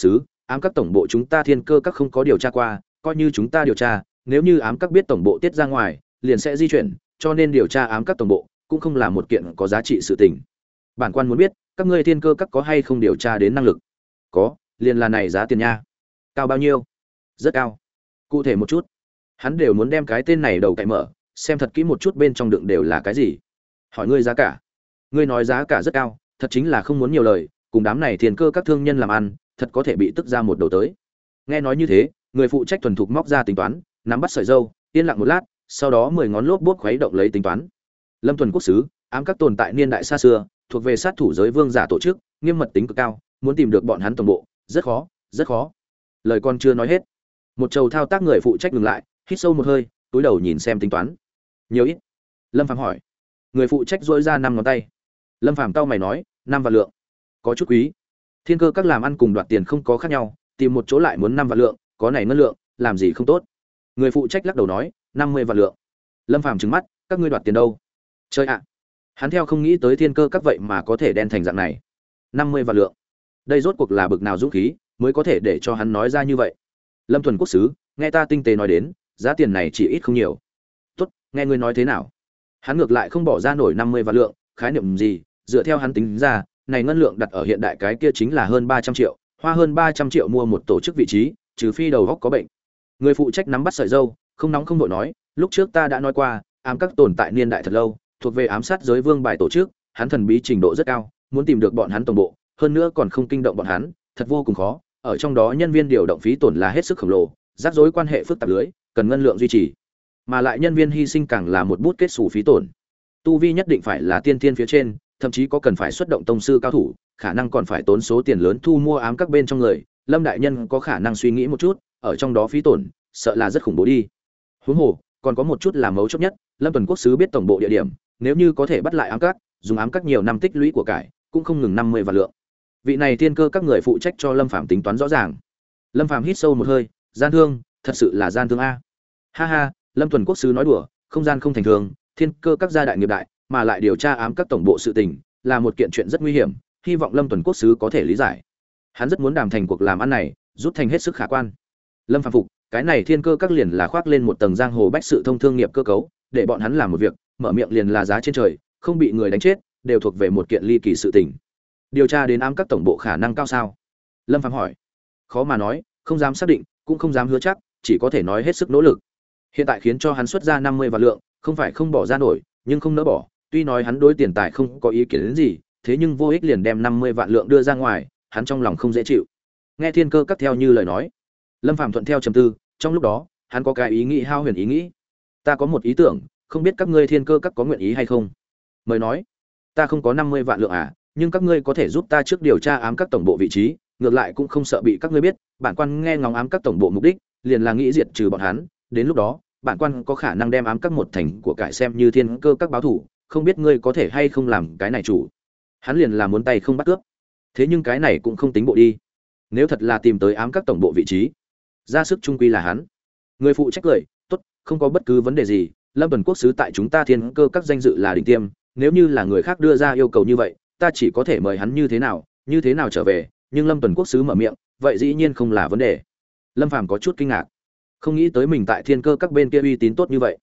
ám các tổng bộ chúng ta thiên cơ các không có điều tra qua, coi như chúng ta điều tra, nếu như ám các biết tổng bộ tiết ra ngoài liền sẽ di chuyển, cho nên điều tra ám các tổng bộ cũng không là một kiện có giá trị sự tình. Bản quan muốn biết các ngươi thiên cơ các có hay không điều tra đến năng lực. Có, liền là này giá tiền nha. Cao bao nhiêu? Rất cao. Cụ thể một chút. Hắn đều muốn đem cái tên này đầu cậy mở, xem thật kỹ một chút bên trong đựng đều là cái gì. Hỏi ngươi giá cả. Ngươi nói giá cả rất cao, thật chính là không muốn nhiều lời, cùng đám này thiên cơ các thương nhân làm ăn, thật có thể bị tức ra một đầu tới. Nghe nói như thế, người phụ trách thuần thục móc ra tính toán, nắm bắt sợi dâu, yên lặng một lát, sau đó 10 ngón lốp bốp khuấy động lấy tính toán. Lâm Tuần Quốc sứ, ám các tồn tại niên đại xa xưa, thuộc về sát thủ giới vương giả tổ chức, nghiêm mật tính cực cao, muốn tìm được bọn hắn tổng bộ, rất khó, rất khó. Lời con chưa nói hết, một trầu thao tác người phụ trách ngừng lại, hít sâu một hơi, túi đầu nhìn xem tính toán. Nhiều ít? Lâm Phàm hỏi. Người phụ trách duỗi ra 5 ngón tay. Lâm Phàm cau mày nói, 5 vạn lượng. Có chút quý. Thiên cơ các làm ăn cùng đoạt tiền không có khác nhau, tìm một chỗ lại muốn 5 vạn lượng, có này ngân lượng, làm gì không tốt. Người phụ trách lắc đầu nói, 50 vạn lượng. Lâm Phàm trừng mắt, các ngươi đoạt tiền đâu? Chơi ạ. Hắn theo không nghĩ tới thiên cơ các vậy mà có thể đen thành dạng này. 50 vạn lượng. Đây rốt cuộc là bực nào dũng khí, mới có thể để cho hắn nói ra như vậy. Lâm Thuần Quốc sứ, nghe ta tinh tế nói đến, giá tiền này chỉ ít không nhiều. Tốt, nghe ngươi nói thế nào? Hắn ngược lại không bỏ ra nổi 50 vạn lượng, khái niệm gì, dựa theo hắn tính ra, này ngân lượng đặt ở hiện đại cái kia chính là hơn 300 triệu, hoa hơn 300 triệu mua một tổ chức vị trí, trừ phi đầu góc có bệnh. Người phụ trách nắm bắt sợi dâu, không nóng không vội nói, lúc trước ta đã nói qua, ám các tồn tại niên đại thật lâu, thuộc về ám sát giới vương bài tổ chức, hắn thần bí trình độ rất cao, muốn tìm được bọn hắn tổng bộ, hơn nữa còn không kinh động bọn hắn, thật vô cùng khó, ở trong đó nhân viên điều động phí tổn là hết sức khổng lồ, rắc rối quan hệ phức tạp lưới, cần ngân lượng duy trì. Mà lại nhân viên hy sinh càng là một bút kết xù phí tổn. Tu vi nhất định phải là tiên tiên phía trên, thậm chí có cần phải xuất động tông sư cao thủ, khả năng còn phải tốn số tiền lớn thu mua ám các bên trong người. Lâm đại nhân có khả năng suy nghĩ một chút, ở trong đó phí tổn, sợ là rất khủng bố đi. Huống hồ, còn có một chút là mấu chốt nhất, Lâm Tuần Quốc sứ biết tổng bộ địa điểm, nếu như có thể bắt lại ám các, dùng ám các nhiều năm tích lũy của cải, cũng không ngừng 50 vạn lượng. Vị này thiên cơ các người phụ trách cho Lâm Phàm tính toán rõ ràng. Lâm Phàm hít sâu một hơi, gian thương, thật sự là gian thương a. Ha ha, Lâm Tuần Quốc sứ nói đùa, không gian không thành thường, thiên cơ các gia đại nghiệp đại, mà lại điều tra ám các tổng bộ sự tình, là một kiện chuyện rất nguy hiểm, hy vọng Lâm Tuần Quốc sứ có thể lý giải. Hắn rất muốn đàm thành cuộc làm ăn này, rút thành hết sức khả quan. Lâm Phàm phục, cái này thiên cơ các liền là khoác lên một tầng giang hồ bách sự thông thương nghiệp cơ cấu, để bọn hắn làm một việc, mở miệng liền là giá trên trời, không bị người đánh chết, đều thuộc về một kiện ly kỳ sự tình. Điều tra đến ám các tổng bộ khả năng cao sao? Lâm Phàm hỏi. Khó mà nói, không dám xác định, cũng không dám hứa chắc, chỉ có thể nói hết sức nỗ lực. Hiện tại khiến cho hắn xuất ra 50 vạn lượng, không phải không bỏ ra nổi, nhưng không nỡ bỏ, tuy nói hắn đối tiền tài không có ý kiến đến gì, thế nhưng vô ích liền đem 50 vạn lượng đưa ra ngoài, hắn trong lòng không dễ chịu. Nghe thiên cơ các theo như lời nói, Lâm Phàm thuận theo trầm tư, trong lúc đó, hắn có cái ý nghĩ hao huyền ý nghĩ. Ta có một ý tưởng, không biết các ngươi thiên cơ các có nguyện ý hay không? Mời nói. Ta không có 50 vạn lượng à, nhưng các ngươi có thể giúp ta trước điều tra ám các tổng bộ vị trí, ngược lại cũng không sợ bị các ngươi biết, bản quan nghe ngóng ám các tổng bộ mục đích, liền là nghĩ diệt trừ bọn hắn, đến lúc đó, bản quan có khả năng đem ám các một thành của cải xem như thiên cơ các báo thủ, không biết ngươi có thể hay không làm cái này chủ. Hắn liền là muốn tay không bắt cướp. Thế nhưng cái này cũng không tính bộ đi. Nếu thật là tìm tới ám các tổng bộ vị trí, ra sức trung quy là hắn. Người phụ trách cười, tốt, không có bất cứ vấn đề gì, Lâm Tuần Quốc sứ tại chúng ta thiên cơ các danh dự là đỉnh tiêm, nếu như là người khác đưa ra yêu cầu như vậy, ta chỉ có thể mời hắn như thế nào trở về, nhưng Lâm Tuần Quốc sứ mở miệng, vậy dĩ nhiên không là vấn đề. Lâm Phàm có chút kinh ngạc, không nghĩ tới mình tại thiên cơ các bên kia uy tín tốt như vậy.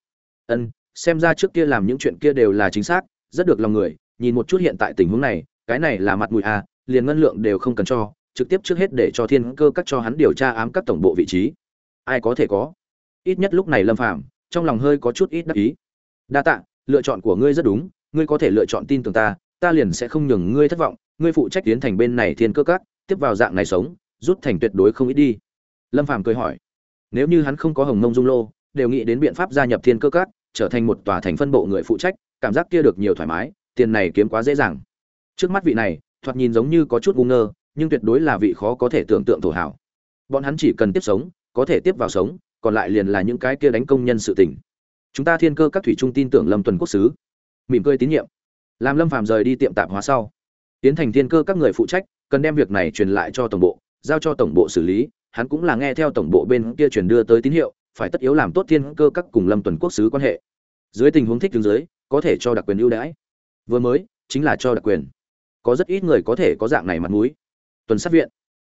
Xem ra trước kia làm những chuyện kia đều là chính xác, rất được lòng người, nhìn một chút hiện tại tình huống này, cái này là mặt mũi à, liền ngân lượng đều không cần cho, trực tiếp trước hết để cho thiên cơ các cho hắn điều tra ám các tổng bộ vị trí. Ai có thể có? Ít nhất lúc này Lâm Phàm trong lòng hơi có chút ít đắc ý. Đa tạ, lựa chọn của ngươi rất đúng, ngươi có thể lựa chọn tin tưởng ta, ta liền sẽ không nhường ngươi thất vọng, ngươi phụ trách tiến thành bên này thiên cơ các, tiếp vào dạng này sống, rút thành tuyệt đối không ít đi. Lâm Phàm cười hỏi, nếu như hắn không có Hồng Mông Dung Lô, đều nghĩ đến biện pháp gia nhập thiên cơ các, trở thành một tòa thành phân bộ người phụ trách, cảm giác kia được nhiều thoải mái, tiền này kiếm quá dễ dàng. Trước mắt vị này, thoạt nhìn giống như có chút ngu ngơ, nhưng tuyệt đối là vị khó có thể tưởng tượng thổ hảo. Bọn hắn chỉ cần tiếp sống, có thể tiếp vào sống, còn lại liền là những cái kia đánh công nhân sự tình. Chúng ta thiên cơ các thủy trung tin tưởng Lâm Tuần Quốc sứ. Mỉm cười tín nhiệm. Làm Lâm Phàm rời đi tiệm tạp hóa sau, tiến thành thiên cơ các người phụ trách cần đem việc này truyền lại cho tổng bộ, giao cho tổng bộ xử lý, hắn cũng là nghe theo tổng bộ bên kia truyền đưa tới tín hiệu, phải tất yếu làm tốt thiên cơ các cùng Lâm Tuần Quốc sứ quan hệ. Dưới tình huống thích đứng dưới, có thể cho đặc quyền ưu đãi. Vừa mới, chính là cho đặc quyền. Có rất ít người có thể có dạng này mặt mũi. Tuần sát viện.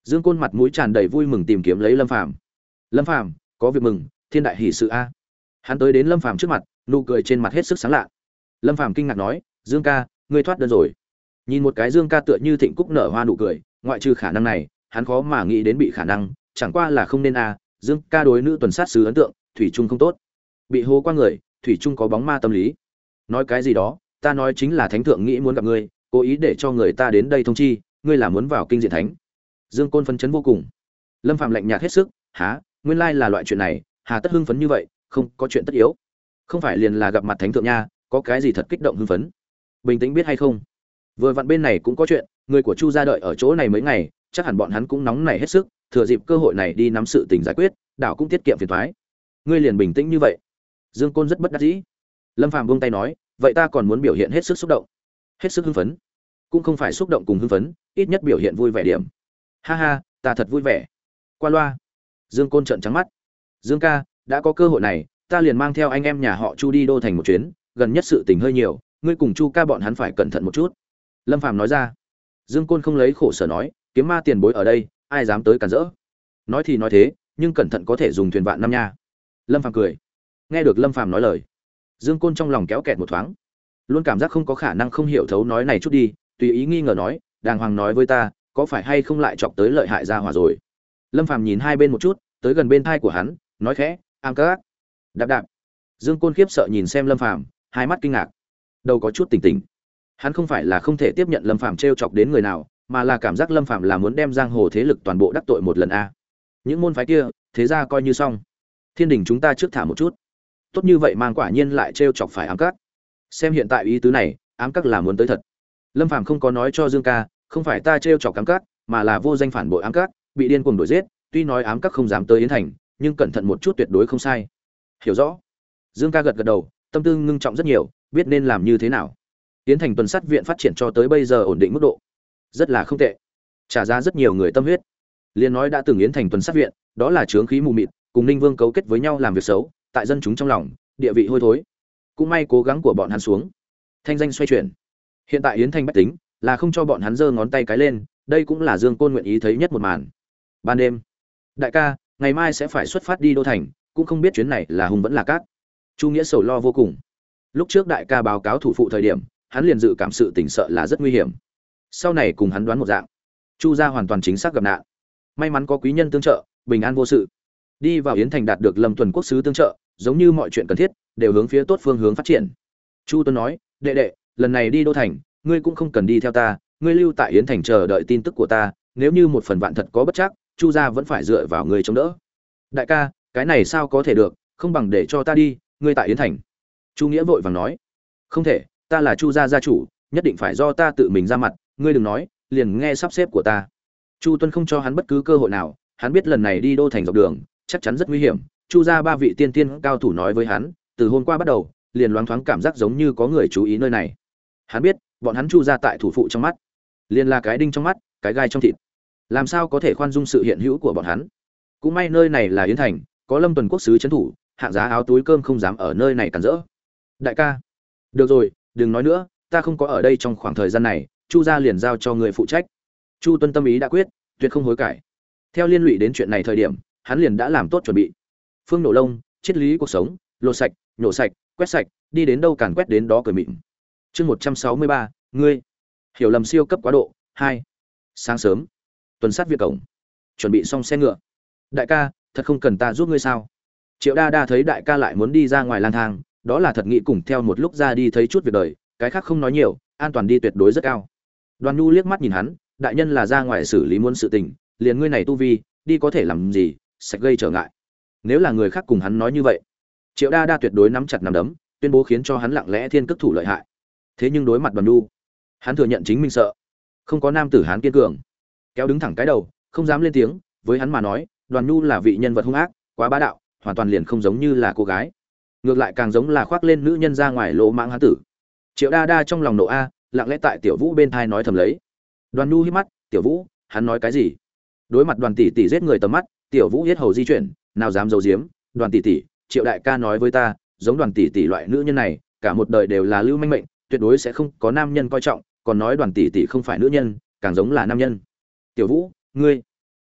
Dương Côn mặt mũi tràn đầy vui mừng tìm kiếm lấy Lâm Phàm. Lâm Phàm, có việc mừng, thiên đại hỷ sự a. Hắn tới đến Lâm Phàm trước mặt, nụ cười trên mặt hết sức sáng lạ. Lâm Phàm kinh ngạc nói, Dương ca, ngươi thoát đơn rồi. Nhìn một cái Dương ca tựa như thịnh cúc nở hoa nụ cười, ngoại trừ khả năng này, hắn khó mà nghĩ đến bị khả năng, chẳng qua là không nên a. Dương ca đối nữ tuần sát sứ ấn tượng, thủy chung không tốt. Bị hố qua người, thủy chung có bóng ma tâm lý. Nói cái gì đó, ta nói chính là thánh thượng nghĩ muốn gặp ngươi, cố ý để cho người ta đến đây thông chi, ngươi là muốn vào kinh diện thánh. Dương Côn phấn chấn vô cùng. Lâm Phàm lạnh nhạt hết sức, há, nguyên lai là loại chuyện này, hà tất hưng phấn như vậy, không có chuyện tất yếu. Không phải liền là gặp mặt thánh thượng nha, có cái gì thật kích động hưng phấn. Bình tĩnh biết hay không? Vừa vặn bên này cũng có chuyện, người của Chu gia đợi ở chỗ này mấy ngày, chắc hẳn bọn hắn cũng nóng nảy hết sức, thừa dịp cơ hội này đi nắm sự tình giải quyết, đảo cũng tiết kiệm phiền toái. Ngươi liền bình tĩnh như vậy. Dương Côn rất bất đắc dĩ. Lâm Phàm buông tay nói, vậy ta còn muốn biểu hiện hết sức xúc động, hết sức hưng phấn. Cũng không phải xúc động cùng hưng phấn, ít nhất biểu hiện vui vẻ điểm. Ha ha, ta thật vui vẻ. Qua loa. Dương Côn trợn trắng mắt. Dương ca, đã có cơ hội này, ta liền mang theo anh em nhà họ Chu đi đô thành một chuyến, gần nhất sự tình hơi nhiều, ngươi cùng Chu ca bọn hắn phải cẩn thận một chút. Lâm Phàm nói ra. Dương Côn không lấy khổ sở nói, kiếm ma tiền bối ở đây, ai dám tới cản rỡ. Nói thì nói thế, nhưng cẩn thận có thể dùng thuyền vạn năm nha. Lâm Phàm cười. Nghe được Lâm Phàm nói lời, Dương Côn trong lòng kéo kẹt một thoáng, luôn cảm giác không có khả năng không hiểu thấu nói này chút đi, tùy ý nghi ngờ nói, đàng hoàng nói với ta, có phải hay không lại chọc tới lợi hại ra hỏa rồi. Lâm Phàm nhìn hai bên một chút, tới gần bên thai của hắn, nói khẽ, am các đạp đạp. Dương Côn khiếp sợ nhìn xem Lâm Phàm, hai mắt kinh ngạc, đầu có chút tỉnh tỉnh. Hắn không phải là không thể tiếp nhận Lâm Phàm trêu chọc đến người nào, mà là cảm giác Lâm Phàm là muốn đem giang hồ thế lực toàn bộ đắc tội một lần a. Những môn phái kia, thế ra coi như xong. Thiên đình chúng ta trước thả một chút. Tốt như vậy mang quả nhiên lại trêu chọc phải ám các. Xem hiện tại ý tứ này, ám các là muốn tới thật. Lâm Phàm không có nói cho Dương ca, không phải ta trêu chọc ám các, mà là vô danh phản bội ám các, bị điên cuồng đuổi giết, tuy nói ám các không dám tới Yến Thành, nhưng cẩn thận một chút tuyệt đối không sai. Hiểu rõ. Dương ca gật gật đầu, tâm tư ngưng trọng rất nhiều, biết nên làm như thế nào. Yến Thành tuần sát viện phát triển cho tới bây giờ ổn định mức độ, rất là không tệ. Trả ra rất nhiều người tâm huyết. Liên nói đã từng Yến Thành tuần sát viện, đó là chướng khí mù mịt, cùng Ninh Vương cấu kết với nhau làm việc xấu, tại dân chúng trong lòng, địa vị hôi thối. Cũng may cố gắng của bọn hắn xuống, thanh danh xoay chuyển. Hiện tại Yến Thành bách tính là không cho bọn hắn giơ ngón tay cái lên, đây cũng là Dương Côn nguyện ý thấy nhất một màn. Ban đêm, đại ca, ngày mai sẽ phải xuất phát đi đô thành, cũng không biết chuyến này là hùng vẫn là cát. Chu Nghĩa sầu lo vô cùng. Lúc trước đại ca báo cáo thủ phụ thời điểm, hắn liền dự cảm sự tình sợ là rất nguy hiểm. Sau này cùng hắn đoán một dạng, Chu gia hoàn toàn chính xác gặp nạn. May mắn có quý nhân tương trợ, bình an vô sự. Đi vào Yến Thành đạt được Lâm Tuần quốc sứ tương trợ, giống như mọi chuyện cần thiết đều hướng phía tốt phương hướng phát triển. Chu Tuấn nói, đệ đệ, lần này đi đô thành, ngươi cũng không cần đi theo ta, ngươi lưu tại Yến Thành chờ đợi tin tức của ta, nếu như một phần vạn thật có bất trắc, Chu gia vẫn phải dựa vào ngươi chống đỡ. Đại ca, cái này sao có thể được, không bằng để cho ta đi, ngươi tại Yến Thành. Chu Nghĩa vội vàng nói, không thể, ta là Chu gia gia chủ, nhất định phải do ta tự mình ra mặt, ngươi đừng nói, liền nghe sắp xếp của ta. Chu Tuấn không cho hắn bất cứ cơ hội nào, hắn biết lần này đi đô thành dọc đường chắc chắn rất nguy hiểm. Chu gia ba vị tiên tiên cao thủ nói với hắn, từ hôm qua bắt đầu, liền loáng thoáng cảm giác giống như có người chú ý nơi này. Hắn biết, bọn hắn Chu gia tại thủ phụ trong mắt, liền là cái đinh trong mắt, cái gai trong thịt. Làm sao có thể khoan dung sự hiện hữu của bọn hắn? Cũng may nơi này là Yến Thành, có Lâm Tuần quốc sứ trấn thủ, hạng giá áo túi cơm không dám ở nơi này cản rỡ. Đại ca, được rồi, đừng nói nữa, ta không có ở đây trong khoảng thời gian này, Chu gia liền giao cho người phụ trách. Chu Tuân tâm ý đã quyết, tuyệt không hối cải. Theo liên lụy đến chuyện này thời điểm, hắn liền đã làm tốt chuẩn bị. Phương nổ lông, triết lý cuộc sống, lột sạch, nhổ sạch, quét sạch, đi đến đâu càn quét đến đó cười mịn. Chương 163, ngươi hiểu lầm siêu cấp quá độ 2. Sáng sớm, tuần sát viện cổng, chuẩn bị xong xe ngựa. Đại ca, thật không cần ta giúp ngươi sao? Triệu Đa Đa thấy đại ca lại muốn đi ra ngoài lang thang, đó là thật nghĩ cùng theo một lúc ra đi thấy chút việc đời, cái khác không nói nhiều, an toàn đi tuyệt đối rất cao. Đoàn Nhu liếc mắt nhìn hắn, đại nhân là ra ngoài xử lý muốn sự tình, liền ngươi này tu vi, đi có thể làm gì, sạch gây trở ngại. Nếu là người khác cùng hắn nói như vậy, Triệu Đa Đa tuyệt đối nắm chặt nắm đấm, tuyên bố khiến cho hắn lặng lẽ thiên cước thủ lợi hại. Thế nhưng đối mặt Đoàn Nhu, hắn thừa nhận chính mình sợ, không có nam tử hán kiên cường, kéo đứng thẳng cái đầu, không dám lên tiếng. Với hắn mà nói, Đoàn Nhu là vị nhân vật hung ác, quá bá đạo, hoàn toàn liền không giống như là cô gái, ngược lại càng giống là khoác lên nữ nhân ra ngoài lỗ mãng hán tử. Triệu Đa Đa trong lòng nộ a, lặng lẽ tại Tiểu Vũ bên thai nói thầm lấy. Đoàn Nhu hít mắt, Tiểu Vũ, hắn nói cái gì? Đối mặt Đoàn tỷ tỷ giết người tầm mắt, Tiểu Vũ hết hầu di chuyển, nào dám giấu giếm. Đoàn tỷ tỷ, Triệu đại ca nói với ta, giống Đoàn tỷ tỷ loại nữ nhân này, cả một đời đều là lưu manh mệnh, tuyệt đối sẽ không có nam nhân coi trọng, còn nói Đoàn tỷ tỷ không phải nữ nhân, càng giống là nam nhân. Tiểu Vũ, ngươi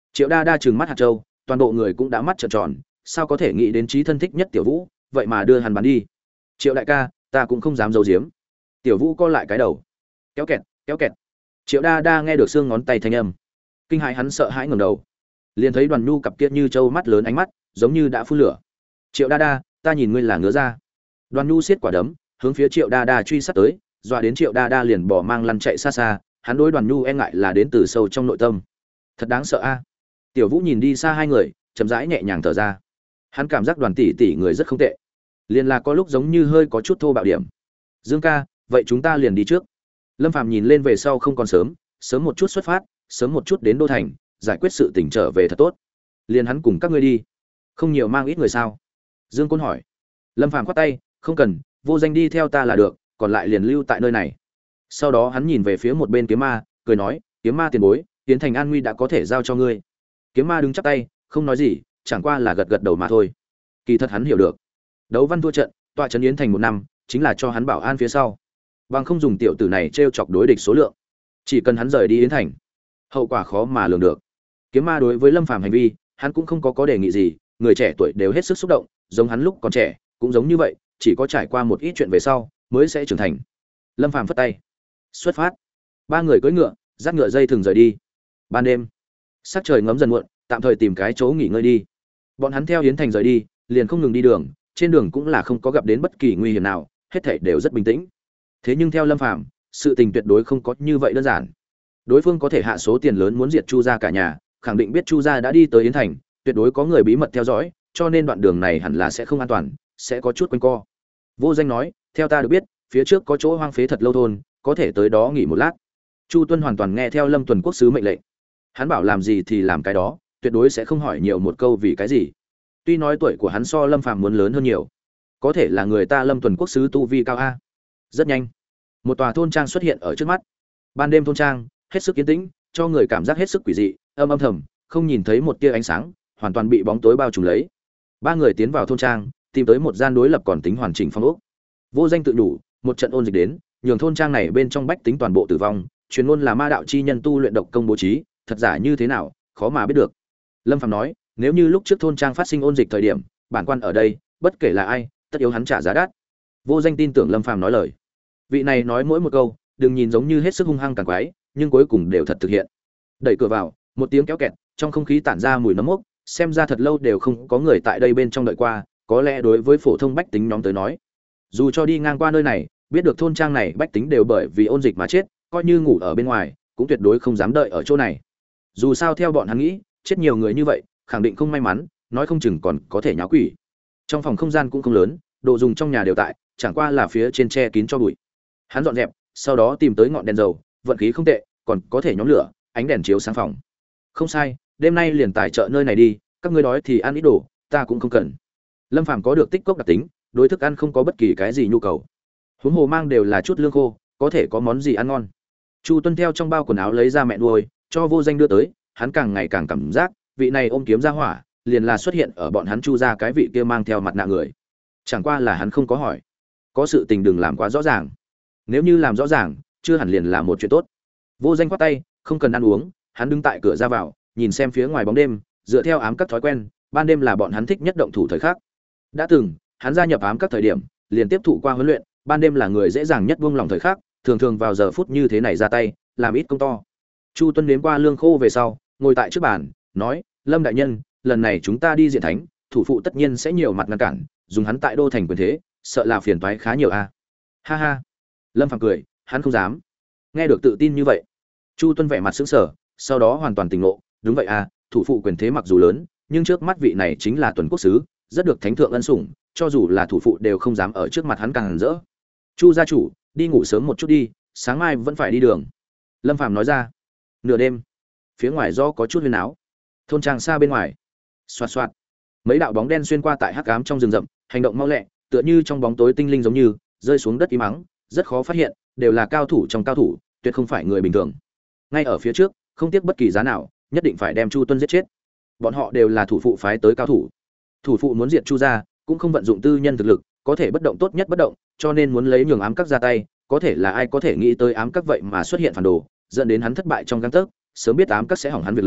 Triệu Đa Đa trừng mắt hạt châu, toàn bộ người cũng đã mắt trợn tròn, sao có thể nghĩ đến trí thân thích nhất Tiểu Vũ, vậy mà đưa hắn bán đi. Triệu đại ca, ta cũng không dám giấu giếm. Tiểu Vũ co lại cái đầu. Kéo kẹt, kéo kẹt. Triệu Đa Đa nghe được xương ngón tay thanh âm, kinh hãi hắn sợ hãi ngẩng đầu, liền thấy Đoàn Nhu cặp kia như trâu mắt lớn ánh mắt, giống như đã phun lửa. Triệu Đa Đa, ta nhìn ngươi là ngứa ra. Đoàn Nhu siết quả đấm, hướng phía Triệu Đa Đa truy sát tới, dọa đến Triệu Đa Đa liền bỏ mang lăn chạy xa xa, hắn đối Đoàn Nhu e ngại là đến từ sâu trong nội tâm. Thật đáng sợ a. Tiểu Vũ nhìn đi xa hai người, chậm rãi nhẹ nhàng thở ra. Hắn cảm giác Đoàn tỷ tỷ người rất không tệ, liền là có lúc giống như hơi có chút thô bạo điểm. Dương ca, vậy chúng ta liền đi trước. Lâm Phàm nhìn lên về sau không còn sớm, sớm một chút xuất phát, sớm một chút đến đô thành, giải quyết sự tình trở về thật tốt. Liền hắn cùng các ngươi đi. Không nhiều mang ít người sao? Dương Côn hỏi. Lâm Phàm khoát tay, không cần, vô danh đi theo ta là được, còn lại liền lưu tại nơi này. Sau đó hắn nhìn về phía một bên Kiếm Ma, cười nói, Kiếm Ma tiền bối, tiến thành an nguy đã có thể giao cho ngươi. Kiếm Ma đứng chắp tay, không nói gì, chẳng qua là gật gật đầu mà thôi. Kỳ thật hắn hiểu được, đấu văn thua trận, tọa trấn yến thành một năm, chính là cho hắn bảo an phía sau. Bằng không dùng tiểu tử này trêu chọc đối địch số lượng, chỉ cần hắn rời đi yến thành, hậu quả khó mà lường được. Kiếm Ma đối với Lâm Phàm hành vi, hắn cũng không có đề nghị gì, người trẻ tuổi đều hết sức xúc động, giống hắn lúc còn trẻ, cũng giống như vậy, chỉ có trải qua một ít chuyện về sau, mới sẽ trưởng thành. Lâm Phàm phất tay, xuất phát. Ba người cưỡi ngựa, dắt ngựa dây thường rời đi. Ban đêm, sắc trời ngấm dần muộn, tạm thời tìm cái chỗ nghỉ ngơi đi. Bọn hắn theo yến thành rời đi, liền không ngừng đi đường, trên đường cũng là không có gặp đến bất kỳ nguy hiểm nào, hết thảy đều rất bình tĩnh. Thế nhưng theo Lâm Phàm, sự tình tuyệt đối không có như vậy đơn giản. Đối phương có thể hạ số tiền lớn muốn diệt Chu gia cả nhà, khẳng định biết Chu gia đã đi tới yến thành, tuyệt đối có người bí mật theo dõi, cho nên đoạn đường này hẳn là sẽ không an toàn, sẽ có chút quanh co. Vô Danh nói, theo ta được biết, phía trước có chỗ hoang phế thật lâu thôn, có thể tới đó nghỉ một lát. Chu Tuân hoàn toàn nghe theo Lâm Tuần quốc sứ mệnh lệnh. Hắn bảo làm gì thì làm cái đó, tuyệt đối sẽ không hỏi nhiều một câu vì cái gì. Tuy nói tuổi của hắn so Lâm Phàm muốn lớn hơn nhiều, có thể là người ta Lâm Tuần quốc sứ tu vi cao a. Rất nhanh, một tòa thôn trang xuất hiện ở trước mắt. Ban đêm thôn trang hết sức yên tĩnh, cho người cảm giác hết sức quỷ dị, âm âm thầm, không nhìn thấy một tia ánh sáng, hoàn toàn bị bóng tối bao trùm lấy. Ba người tiến vào thôn trang, tìm tới một gian đối lập còn tính hoàn chỉnh phong ốc. Vô Danh tự đủ, một trận ôn dịch đến, nhường thôn trang này bên trong bách tính toàn bộ tử vong, truyền ngôn là ma đạo chi nhân tu luyện độc công bố trí, thật giả như thế nào, khó mà biết được. Lâm Phàm nói, nếu như lúc trước thôn trang phát sinh ôn dịch thời điểm, bản quan ở đây, bất kể là ai, tất yếu hắn trả giá đắt. Vô Danh tin tưởng Lâm Phàm nói lời. Vị này nói mỗi một câu, đừng nhìn giống như hết sức hung hăng càng quái, nhưng cuối cùng đều thật thực hiện. Đẩy cửa vào, một tiếng kéo kẹt, trong không khí tản ra mùi nấm mốc, xem ra thật lâu đều không có người tại đây bên trong đợi qua, có lẽ đối với phổ thông bách tính nhóm tới nói, dù cho đi ngang qua nơi này, biết được thôn trang này bách tính đều bởi vì ôn dịch mà chết, coi như ngủ ở bên ngoài, cũng tuyệt đối không dám đợi ở chỗ này. Dù sao theo bọn hắn nghĩ, chết nhiều người như vậy, khẳng định không may mắn, nói không chừng còn có thể nháo quỷ. Trong phòng không gian cũng không lớn, đồ dùng trong nhà đều tại, chẳng qua là phía trên che kín cho bụi. Hắn dọn dẹp, sau đó tìm tới ngọn đèn dầu, vận khí không tệ, còn có thể nhóm lửa, ánh đèn chiếu sáng phòng. Không sai, đêm nay liền tài trợ nơi này đi, các ngươi đói thì ăn ít đồ, ta cũng không cần. Lâm Phàm có được tích cốc đặc tính, đối thức ăn không có bất kỳ cái gì nhu cầu. Huống hồ mang đều là chút lương khô, có thể có món gì ăn ngon. Chu Tuân theo trong bao quần áo lấy ra mẹ nuôi, cho Vô Danh đưa tới, hắn càng ngày càng cảm giác, vị này ôm kiếm ra hỏa, liền là xuất hiện ở bọn hắn Chu gia cái vị kia mang theo mặt nạ người. Chẳng qua là hắn không có hỏi. Có sự tình đừng làm quá rõ ràng. Nếu như làm rõ ràng, chưa hẳn liền là một chuyện tốt. Vô Danh khoát tay, không cần ăn uống, hắn đứng tại cửa ra vào, nhìn xem phía ngoài bóng đêm, dựa theo ám các thói quen, ban đêm là bọn hắn thích nhất động thủ thời khắc. Đã từng, hắn gia nhập ám các thời điểm, liền tiếp thụ qua huấn luyện, ban đêm là người dễ dàng nhất buông lòng thời khắc, thường thường vào giờ phút như thế này ra tay, làm ít công to. Chu Tuân nếm qua lương khô về sau, ngồi tại trước bàn, nói: "Lâm đại nhân, lần này chúng ta đi diện thánh, thủ phụ tất nhiên sẽ nhiều mặt ngăn cản, dùng hắn tại đô thành quyền thế, sợ là phiền toái khá nhiều a." Ha ha. Lâm Phàm cười, hắn không dám. Nghe được tự tin như vậy, Chu Tuân vẻ mặt sững sờ, sau đó hoàn toàn tỉnh ngộ, đúng vậy à, thủ phụ quyền thế mặc dù lớn, nhưng trước mắt vị này chính là tuần quốc sứ, rất được thánh thượng ân sủng, cho dù là thủ phụ đều không dám ở trước mặt hắn càng rỡ. Chu gia chủ, đi ngủ sớm một chút đi, sáng mai vẫn phải đi đường. Lâm Phàm nói ra. Nửa đêm, phía ngoài do có chút huyên áo, thôn trang xa bên ngoài, xoạt xoạt, mấy đạo bóng đen xuyên qua tại hắc ám trong rừng rậm, hành động mau lẹ, tựa như trong bóng tối tinh linh giống như rơi xuống đất im mắng, rất khó phát hiện, đều là cao thủ trong cao thủ, tuyệt không phải người bình thường. Ngay ở phía trước, không tiếc bất kỳ giá nào, nhất định phải đem Chu Tuân giết chết. Bọn họ đều là thủ phụ phái tới cao thủ. Thủ phụ muốn diệt Chu gia, cũng không vận dụng tư nhân thực lực, có thể bất động tốt nhất bất động, cho nên muốn lấy nhường ám các ra tay, có thể là ai có thể nghĩ tới ám các vậy mà xuất hiện phản đồ, dẫn đến hắn thất bại trong gang tấc, sớm biết ám các sẽ hỏng hắn việc lớn,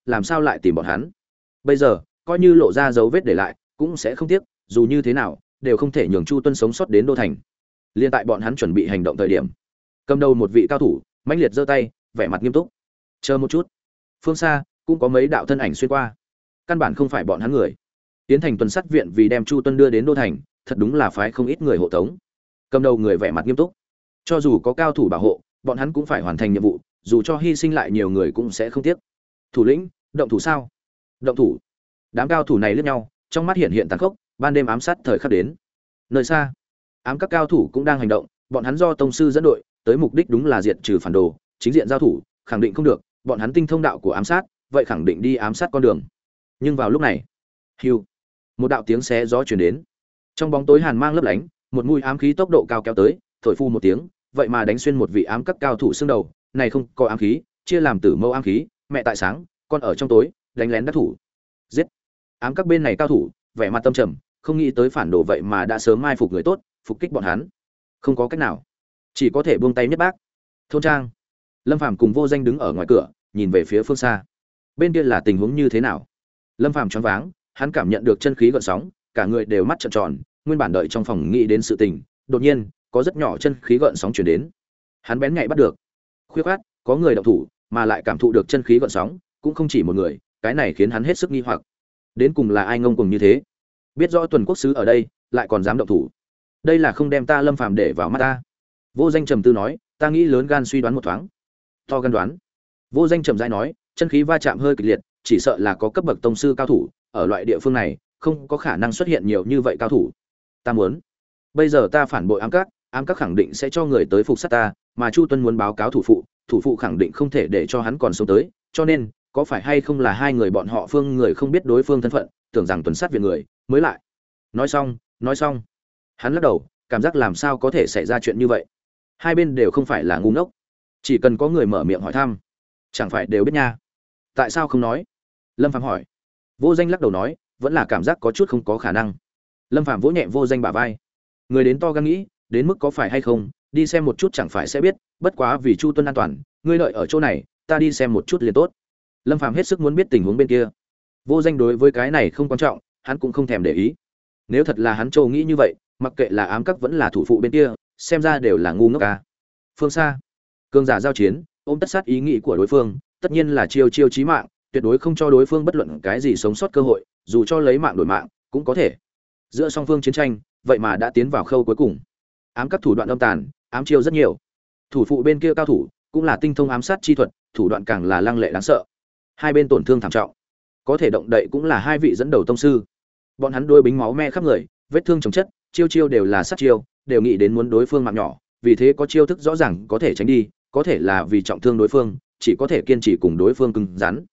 làm sao lại tìm bọn hắn? Bây giờ, coi như lộ ra dấu vết để lại, cũng sẽ không tiếc, dù như thế nào, đều không thể nhường Chu Tuân sống sót đến đô thành. Liên tại bọn hắn chuẩn bị hành động thời điểm, cầm đầu một vị cao thủ, mãnh liệt giơ tay, vẻ mặt nghiêm túc. Chờ một chút. Phương xa, cũng có mấy đạo thân ảnh xuyên qua. Căn bản không phải bọn hắn người. Tiến thành tuần sát viện vì đem Chu Tuân đưa đến đô thành, thật đúng là phái không ít người hộ tống. Cầm đầu người vẻ mặt nghiêm túc. Cho dù có cao thủ bảo hộ, bọn hắn cũng phải hoàn thành nhiệm vụ, dù cho hy sinh lại nhiều người cũng sẽ không tiếc. Thủ lĩnh, động thủ sao? Động thủ. Đám cao thủ này liếc nhau, trong mắt hiện hiện tàn khốc, ban đêm ám sát thời khắc đến. Nơi xa, ám các cao thủ cũng đang hành động, bọn hắn do tông sư dẫn đội, tới mục đích đúng là diệt trừ phản đồ, chính diện giao thủ, khẳng định không được, bọn hắn tinh thông đạo của ám sát, vậy khẳng định đi ám sát con đường. Nhưng vào lúc này, hưu, một đạo tiếng xé gió truyền đến. Trong bóng tối hàn mang lấp lánh, một mũi ám khí tốc độ cao kéo tới, thổi phu một tiếng, vậy mà đánh xuyên một vị ám các cao thủ xương đầu, này không có ám khí, chia làm tử mâu ám khí, mẹ tại sáng, con ở trong tối, đánh lén đắc thủ. Giết. Ám các bên này cao thủ, vẻ mặt tâm trầm, không nghĩ tới phản đồ vậy mà đã sớm mai phục người tốt, phục kích bọn hắn. Không có cách nào, chỉ có thể buông tay nhất bác. Thôn trang. Lâm Phàm cùng Vô Danh đứng ở ngoài cửa, nhìn về phía phương xa. Bên kia là tình huống như thế nào? Lâm Phàm choáng váng, hắn cảm nhận được chân khí gợn sóng, cả người đều mắt trợn tròn, nguyên bản đợi trong phòng nghĩ đến sự tình, đột nhiên, có rất nhỏ chân khí gợn sóng truyền đến. Hắn bén nhạy bắt được. Khuyết khát, có người động thủ, mà lại cảm thụ được chân khí gợn sóng, cũng không chỉ một người, cái này khiến hắn hết sức nghi hoặc. Đến cùng là ai ngông cuồng như thế? Biết rõ tuần quốc sứ ở đây, lại còn dám động thủ. Đây là không đem ta Lâm Phàm để vào mắt ta. Vô Danh trầm tư nói, ta nghĩ lớn gan suy đoán một thoáng. To gan đoán. Vô Danh trầm rãi nói, chân khí va chạm hơi kịch liệt, chỉ sợ là có cấp bậc tông sư cao thủ, ở loại địa phương này, không có khả năng xuất hiện nhiều như vậy cao thủ. Ta muốn, bây giờ ta phản bội ám các khẳng định sẽ cho người tới phục sát ta, mà Chu Tuân muốn báo cáo thủ phụ khẳng định không thể để cho hắn còn sống tới, cho nên, có phải hay không là hai người bọn họ phương người không biết đối phương thân phận, tưởng rằng tuần sát viện người, mới lại. Nói xong. Hắn lắc đầu, cảm giác làm sao có thể xảy ra chuyện như vậy. Hai bên đều không phải là ngu ngốc, chỉ cần có người mở miệng hỏi thăm, chẳng phải đều biết nha. Tại sao không nói? Lâm Phàm hỏi. Vô Danh lắc đầu nói, vẫn là cảm giác có chút không có khả năng. Lâm Phàm vỗ nhẹ Vô Danh bả vai. Người đến to gan nghĩ, đến mức có phải hay không, đi xem một chút chẳng phải sẽ biết, bất quá vì Chu Tuân an toàn, ngươi đợi ở chỗ này, ta đi xem một chút liền tốt. Lâm Phàm hết sức muốn biết tình huống bên kia. Vô Danh đối với cái này không quan trọng, hắn cũng không thèm để ý. Nếu thật là hắn trâu nghĩ như vậy, mặc kệ là ám các vẫn là thủ phụ bên kia, xem ra đều là ngu ngốc ca. Phương xa, cường giả giao chiến, ôm tất sát ý nghĩ của đối phương, tất nhiên là chiêu chí mạng, tuyệt đối không cho đối phương bất luận cái gì sống sót cơ hội, dù cho lấy mạng đổi mạng, cũng có thể. Giữa song phương chiến tranh, vậy mà đã tiến vào khâu cuối cùng. Ám các thủ đoạn âm tàn, ám chiêu rất nhiều. Thủ phụ bên kia cao thủ, cũng là tinh thông ám sát chi thuật, thủ đoạn càng là lăng lệ đáng sợ. Hai bên tổn thương thảm trọng, có thể động đậy cũng là hai vị dẫn đầu tông sư. Bọn hắn đôi bính máu me khắp người, vết thương chồng chất, chiêu đều là sát chiêu, đều nghĩ đến muốn đối phương mạng nhỏ, vì thế có chiêu thức rõ ràng có thể tránh đi, có thể là vì trọng thương đối phương, chỉ có thể kiên trì cùng đối phương cứng rắn.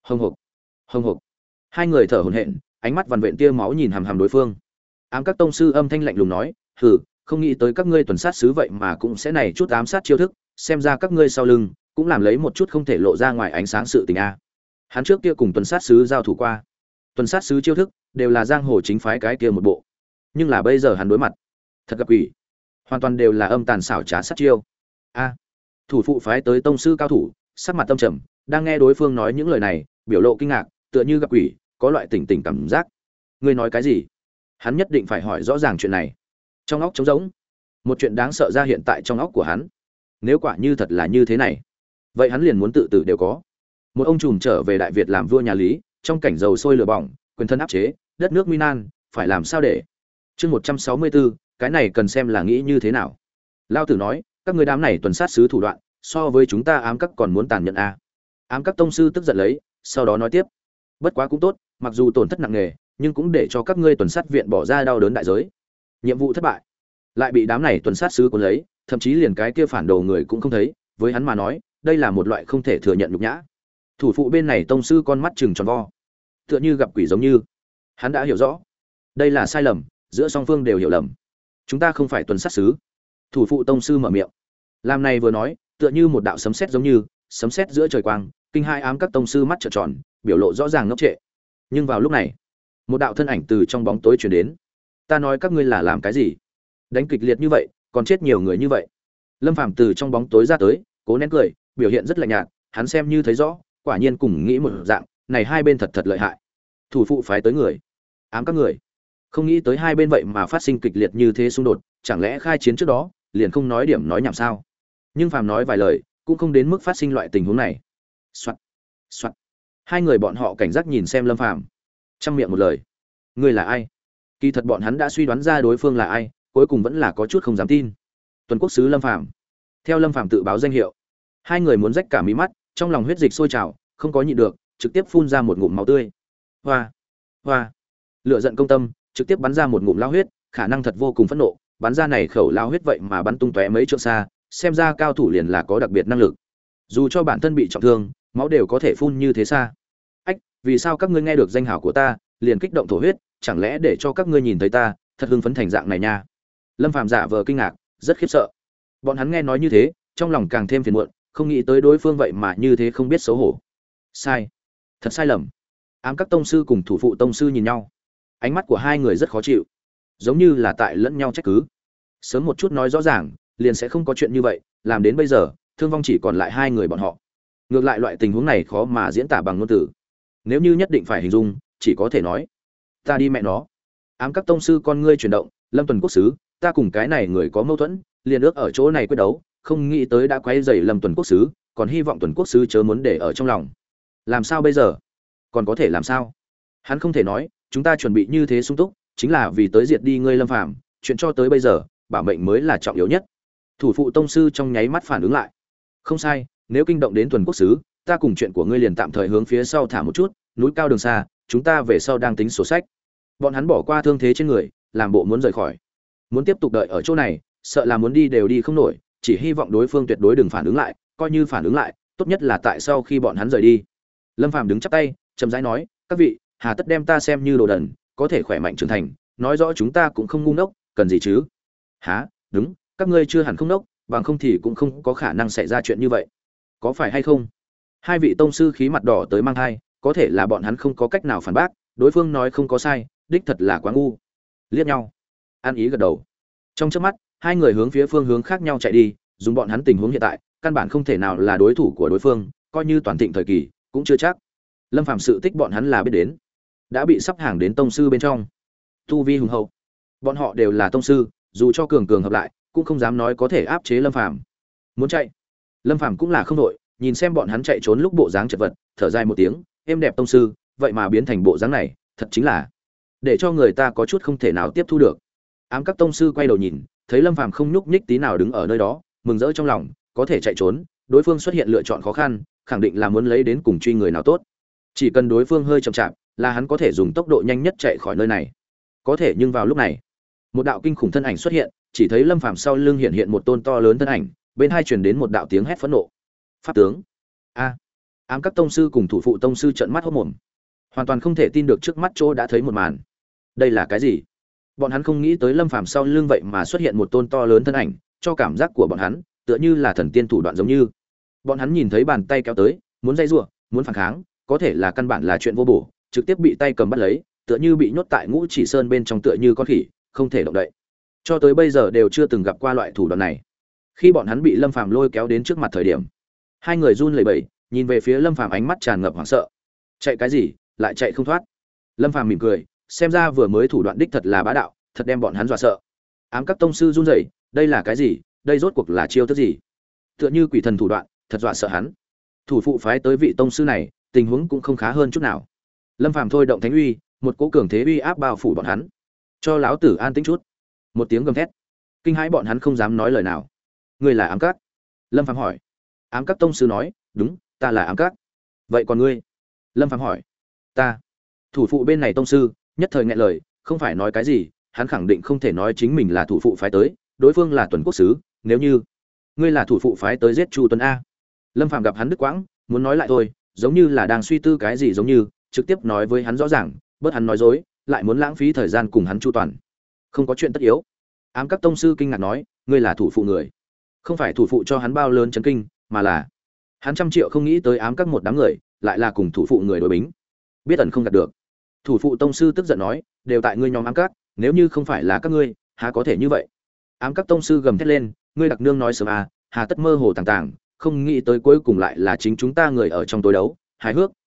Hông hộc. Hai người thở hổn hển, ánh mắt vằn vện tia máu nhìn hằm hằm đối phương. Ám các tông sư âm thanh lạnh lùng nói, "Hừ, không nghĩ tới các ngươi tuần sát sứ vậy mà cũng sẽ này chút ám sát chiêu thức, xem ra các ngươi sau lưng cũng làm lấy một chút không thể lộ ra ngoài ánh sáng sự tình a." Hắn trước kia cùng tuần sát sứ giao thủ qua. Tuần sát sứ chiêu thức đều là giang hồ chính phái cái kia một bộ. Nhưng là bây giờ hắn đối mặt, thật gặp quỷ. Hoàn toàn đều là âm tàn xảo trá sát chiêu. A. Thủ phụ phái tới tông sư cao thủ, sắc mặt tâm trầm, đang nghe đối phương nói những lời này, biểu lộ kinh ngạc, tựa như gặp quỷ, có loại tỉnh tỉnh cảm giác. Ngươi nói cái gì? Hắn nhất định phải hỏi rõ ràng chuyện này. Trong óc trống rỗng, một chuyện đáng sợ ra hiện tại trong óc của hắn. Nếu quả như thật là như thế này, vậy hắn liền muốn tự tử đều có. Một ông trùm trở về Đại Việt làm vua nhà Lý, trong cảnh dầu sôi lửa bỏng, quyền thân áp chế, đất nước nguy nan, phải làm sao để? Chương 164, cái này cần xem là nghĩ như thế nào. Lao tử nói, các ngươi đám này tuần sát sứ thủ đoạn, so với chúng ta ám các còn muốn tàn nhẫn a. Ám các tông sư tức giận lấy, sau đó nói tiếp, bất quá cũng tốt, mặc dù tổn thất nặng nề, nhưng cũng để cho các ngươi tuần sát viện bỏ ra đau đớn đại giới. Nhiệm vụ thất bại, lại bị đám này tuần sát sứ cuốn lấy, thậm chí liền cái kia phản đồ người cũng không thấy, với hắn mà nói, đây là một loại không thể thừa nhận nhục nhã. Thủ phụ bên này tông sư con mắt trừng tròn vo, tựa như gặp quỷ giống như. Hắn đã hiểu rõ, đây là sai lầm, giữa song phương đều hiểu lầm. Chúng ta không phải tuần sát sứ. Thủ phụ tông sư mở miệng, làm này vừa nói, tựa như một đạo sấm sét giống như, sấm sét giữa trời quang, kinh hai ám các tông sư mắt trợn tròn, biểu lộ rõ ràng ngốc trệ. Nhưng vào lúc này, một đạo thân ảnh từ trong bóng tối truyền đến. Ta nói các ngươi là làm cái gì? Đánh kịch liệt như vậy, còn chết nhiều người như vậy. Lâm Phàm từ trong bóng tối ra tới, cố nén cười, biểu hiện rất lạnh nhạt, hắn xem như thấy rõ, quả nhiên cùng nghĩ một dạng, này hai bên thật thật lợi hại. Thủ phụ phái tới người, ám các người. Không nghĩ tới hai bên vậy mà phát sinh kịch liệt như thế xung đột, chẳng lẽ khai chiến trước đó, liền không nói điểm nói nhảm sao? Nhưng phàm nói vài lời, cũng không đến mức phát sinh loại tình huống này. Soạt, soạt. Hai người bọn họ cảnh giác nhìn xem Lâm Phàm, trăm miệng một lời. Ngươi là ai? Kỳ thật bọn hắn đã suy đoán ra đối phương là ai, cuối cùng vẫn là có chút không dám tin. Tuần quốc sứ Lâm Phàm. Theo Lâm Phàm tự báo danh hiệu, hai người muốn rách cả mí mắt, trong lòng huyết dịch sôi trào, không có nhịn được, trực tiếp phun ra một ngụm máu tươi. Hoa, hoa. Lửa giận công tâm, trực tiếp bắn ra một ngụm lao huyết, khả năng thật vô cùng phẫn nộ, bắn ra này khẩu lao huyết vậy mà bắn tung tóe mấy trượng xa, xem ra cao thủ liền là có đặc biệt năng lực. Dù cho bản thân bị trọng thương, máu đều có thể phun như thế xa. Ách, vì sao các ngươi nghe được danh hào của ta, liền kích động thổ huyết, chẳng lẽ để cho các ngươi nhìn thấy ta, thật hưng phấn thành dạng này nha. Lâm Phàm giả vờ kinh ngạc, rất khiếp sợ. Bọn hắn nghe nói như thế, trong lòng càng thêm phiền muộn, không nghĩ tới đối phương vậy mà như thế không biết xấu hổ. Sai, thật sai lầm. Ám các tông sư cùng thủ phụ tông sư nhìn nhau, ánh mắt của hai người rất khó chịu, giống như là tại lẫn nhau trách cứ. Sớm một chút nói rõ ràng, liền sẽ không có chuyện như vậy, làm đến bây giờ, thương vong chỉ còn lại hai người bọn họ. Ngược lại loại tình huống này khó mà diễn tả bằng ngôn từ. Nếu như nhất định phải hình dung, chỉ có thể nói, ta đi mẹ nó. Ám các tông sư con ngươi chuyển động, Lâm Tuần quốc sứ, ta cùng cái này người có mâu thuẫn, liền ước ở chỗ này quyết đấu, không nghĩ tới đã quấy rầy Lâm Tuần quốc sứ, còn hy vọng Tuần quốc sứ chớ muốn để ở trong lòng. Làm sao bây giờ? Còn có thể làm sao? Hắn không thể nói, chúng ta chuẩn bị như thế sung túc, chính là vì tới diệt đi ngươi Lâm Phàm, chuyện cho tới bây giờ, bảo mệnh mới là trọng yếu nhất. Thủ phụ tông sư trong nháy mắt phản ứng lại. Không sai, nếu kinh động đến Tuần quốc sứ, ta cùng chuyện của ngươi liền tạm thời hướng phía sau thả một chút, núi cao đường xa, chúng ta về sau đang tính sổ sách. Bọn hắn bỏ qua thương thế trên người, làm bộ muốn rời khỏi. Muốn tiếp tục đợi ở chỗ này, sợ là muốn đi đều đi không nổi, chỉ hy vọng đối phương tuyệt đối đừng phản ứng lại, coi như phản ứng lại, tốt nhất là tại sau khi bọn hắn rời đi. Lâm Phàm đứng chắp tay, chậm rãi nói, các vị, hà tất đem ta xem như đồ đần, có thể khỏe mạnh trưởng thành, nói rõ chúng ta cũng không ngu ngốc, cần gì chứ? Hả? Đúng, các ngươi chưa hẳn không ngốc, bằng không thì cũng không có khả năng xảy ra chuyện như vậy. Có phải hay không? Hai vị tông sư khí mặt đỏ tới mang hai, có thể là bọn hắn không có cách nào phản bác, đối phương nói không có sai, đích thật là quá ngu. Liếc nhau, an ý gật đầu. Trong chớp mắt, hai người hướng phía phương hướng khác nhau chạy đi, dùng bọn hắn tình huống hiện tại, căn bản không thể nào là đối thủ của đối phương, coi như toàn thịnh thời kỳ, cũng chưa chắc. Lâm Phàm sự tích bọn hắn là biết đến, đã bị sắp hàng đến tông sư bên trong. Tu vi hùng hậu, bọn họ đều là tông sư, dù cho cường cường hợp lại, cũng không dám nói có thể áp chế Lâm Phàm. Muốn chạy, Lâm Phàm cũng là không đội, nhìn xem bọn hắn chạy trốn lúc bộ dáng chật vật, thở dài một tiếng, êm đẹp tông sư, vậy mà biến thành bộ dáng này, thật chính là để cho người ta có chút không thể nào tiếp thu được. Ám các tông sư quay đầu nhìn, thấy Lâm Phàm không nhúc nhích tí nào đứng ở nơi đó, mừng rỡ trong lòng, có thể chạy trốn, đối phương xuất hiện lựa chọn khó khăn, khẳng định là muốn lấy đến cùng truy người nào tốt. Chỉ cần đối phương hơi chậm chạp, là hắn có thể dùng tốc độ nhanh nhất chạy khỏi nơi này. Có thể nhưng vào lúc này, một đạo kinh khủng thân ảnh xuất hiện, chỉ thấy Lâm Phàm sau lưng hiện hiện một tôn to lớn thân ảnh, bên hai truyền đến một đạo tiếng hét phẫn nộ. Pháp tướng! A! Ám các tông sư cùng thủ phụ tông sư trợn mắt hốt mồm, hoàn toàn không thể tin được trước mắt chỗ đã thấy một màn. Đây là cái gì? Bọn hắn không nghĩ tới Lâm Phàm sau lưng vậy mà xuất hiện một tôn to lớn thân ảnh, cho cảm giác của bọn hắn tựa như là thần tiên thủ đoạn giống như. Bọn hắn nhìn thấy bàn tay kéo tới, muốn dây rủa, muốn phản kháng, có thể là căn bản là chuyện vô bổ, trực tiếp bị tay cầm bắt lấy, tựa như bị nhốt tại Ngũ Chỉ Sơn bên trong tựa như con khỉ, không thể động đậy. Cho tới bây giờ đều chưa từng gặp qua loại thủ đoạn này. Khi bọn hắn bị Lâm Phàm lôi kéo đến trước mặt thời điểm, hai người run lẩy bẩy, nhìn về phía Lâm Phàm ánh mắt tràn ngập hoảng sợ. Chạy cái gì, lại chạy không thoát. Lâm Phàm mỉm cười, xem ra vừa mới thủ đoạn đích thật là bá đạo, thật đem bọn hắn dọa sợ. Ám các tông sư run rẩy, đây là cái gì, đây rốt cuộc là chiêu thức gì? Tựa như quỷ thần thủ đoạn, thật dọa sợ hắn. Thủ phụ phái tới vị tông sư này, tình huống cũng không khá hơn chút nào. Lâm Phàm thôi động thánh uy, một cỗ cường thế uy áp bao phủ bọn hắn. Cho lão tử an tĩnh chút. Một tiếng gầm thét, kinh hãi bọn hắn không dám nói lời nào. Ngươi là ám các? Lâm Phàm hỏi. Ám các tông sư nói, đúng, ta là ám các. Vậy còn ngươi? Lâm Phàm hỏi. Ta. Thủ phụ bên này tông sư nhất thời nghẹn lời, không phải nói cái gì, hắn khẳng định không thể nói chính mình là thủ phụ phái tới, đối phương là Tuần quốc sứ, nếu như ngươi là thủ phụ phái tới giết Chu Tuấn a. Lâm Phàm gặp hắn đứt quãng, muốn nói lại thôi, giống như là đang suy tư cái gì giống như, trực tiếp nói với hắn rõ ràng, bớt hắn nói dối, lại muốn lãng phí thời gian cùng hắn chu toàn. Không có chuyện tất yếu. Ám các tông sư kinh ngạc nói, ngươi là thủ phụ người. Không phải thủ phụ cho hắn bao lớn chấn kinh, mà là hắn trăm triệu không nghĩ tới ám các một đám người, lại là cùng thủ phụ người đối bính. Biết ẩn không gạt được. Thủ phụ tông sư tức giận nói, đều tại ngươi nhóm ám các, nếu như không phải là các ngươi, há có thể như vậy? Ám các tông sư gầm thét lên, ngươi đặc nương nói sớm à, hà tất mơ hồ tàng tàng, không nghĩ tới cuối cùng lại là chính chúng ta người ở trong tối đấu, hài hước,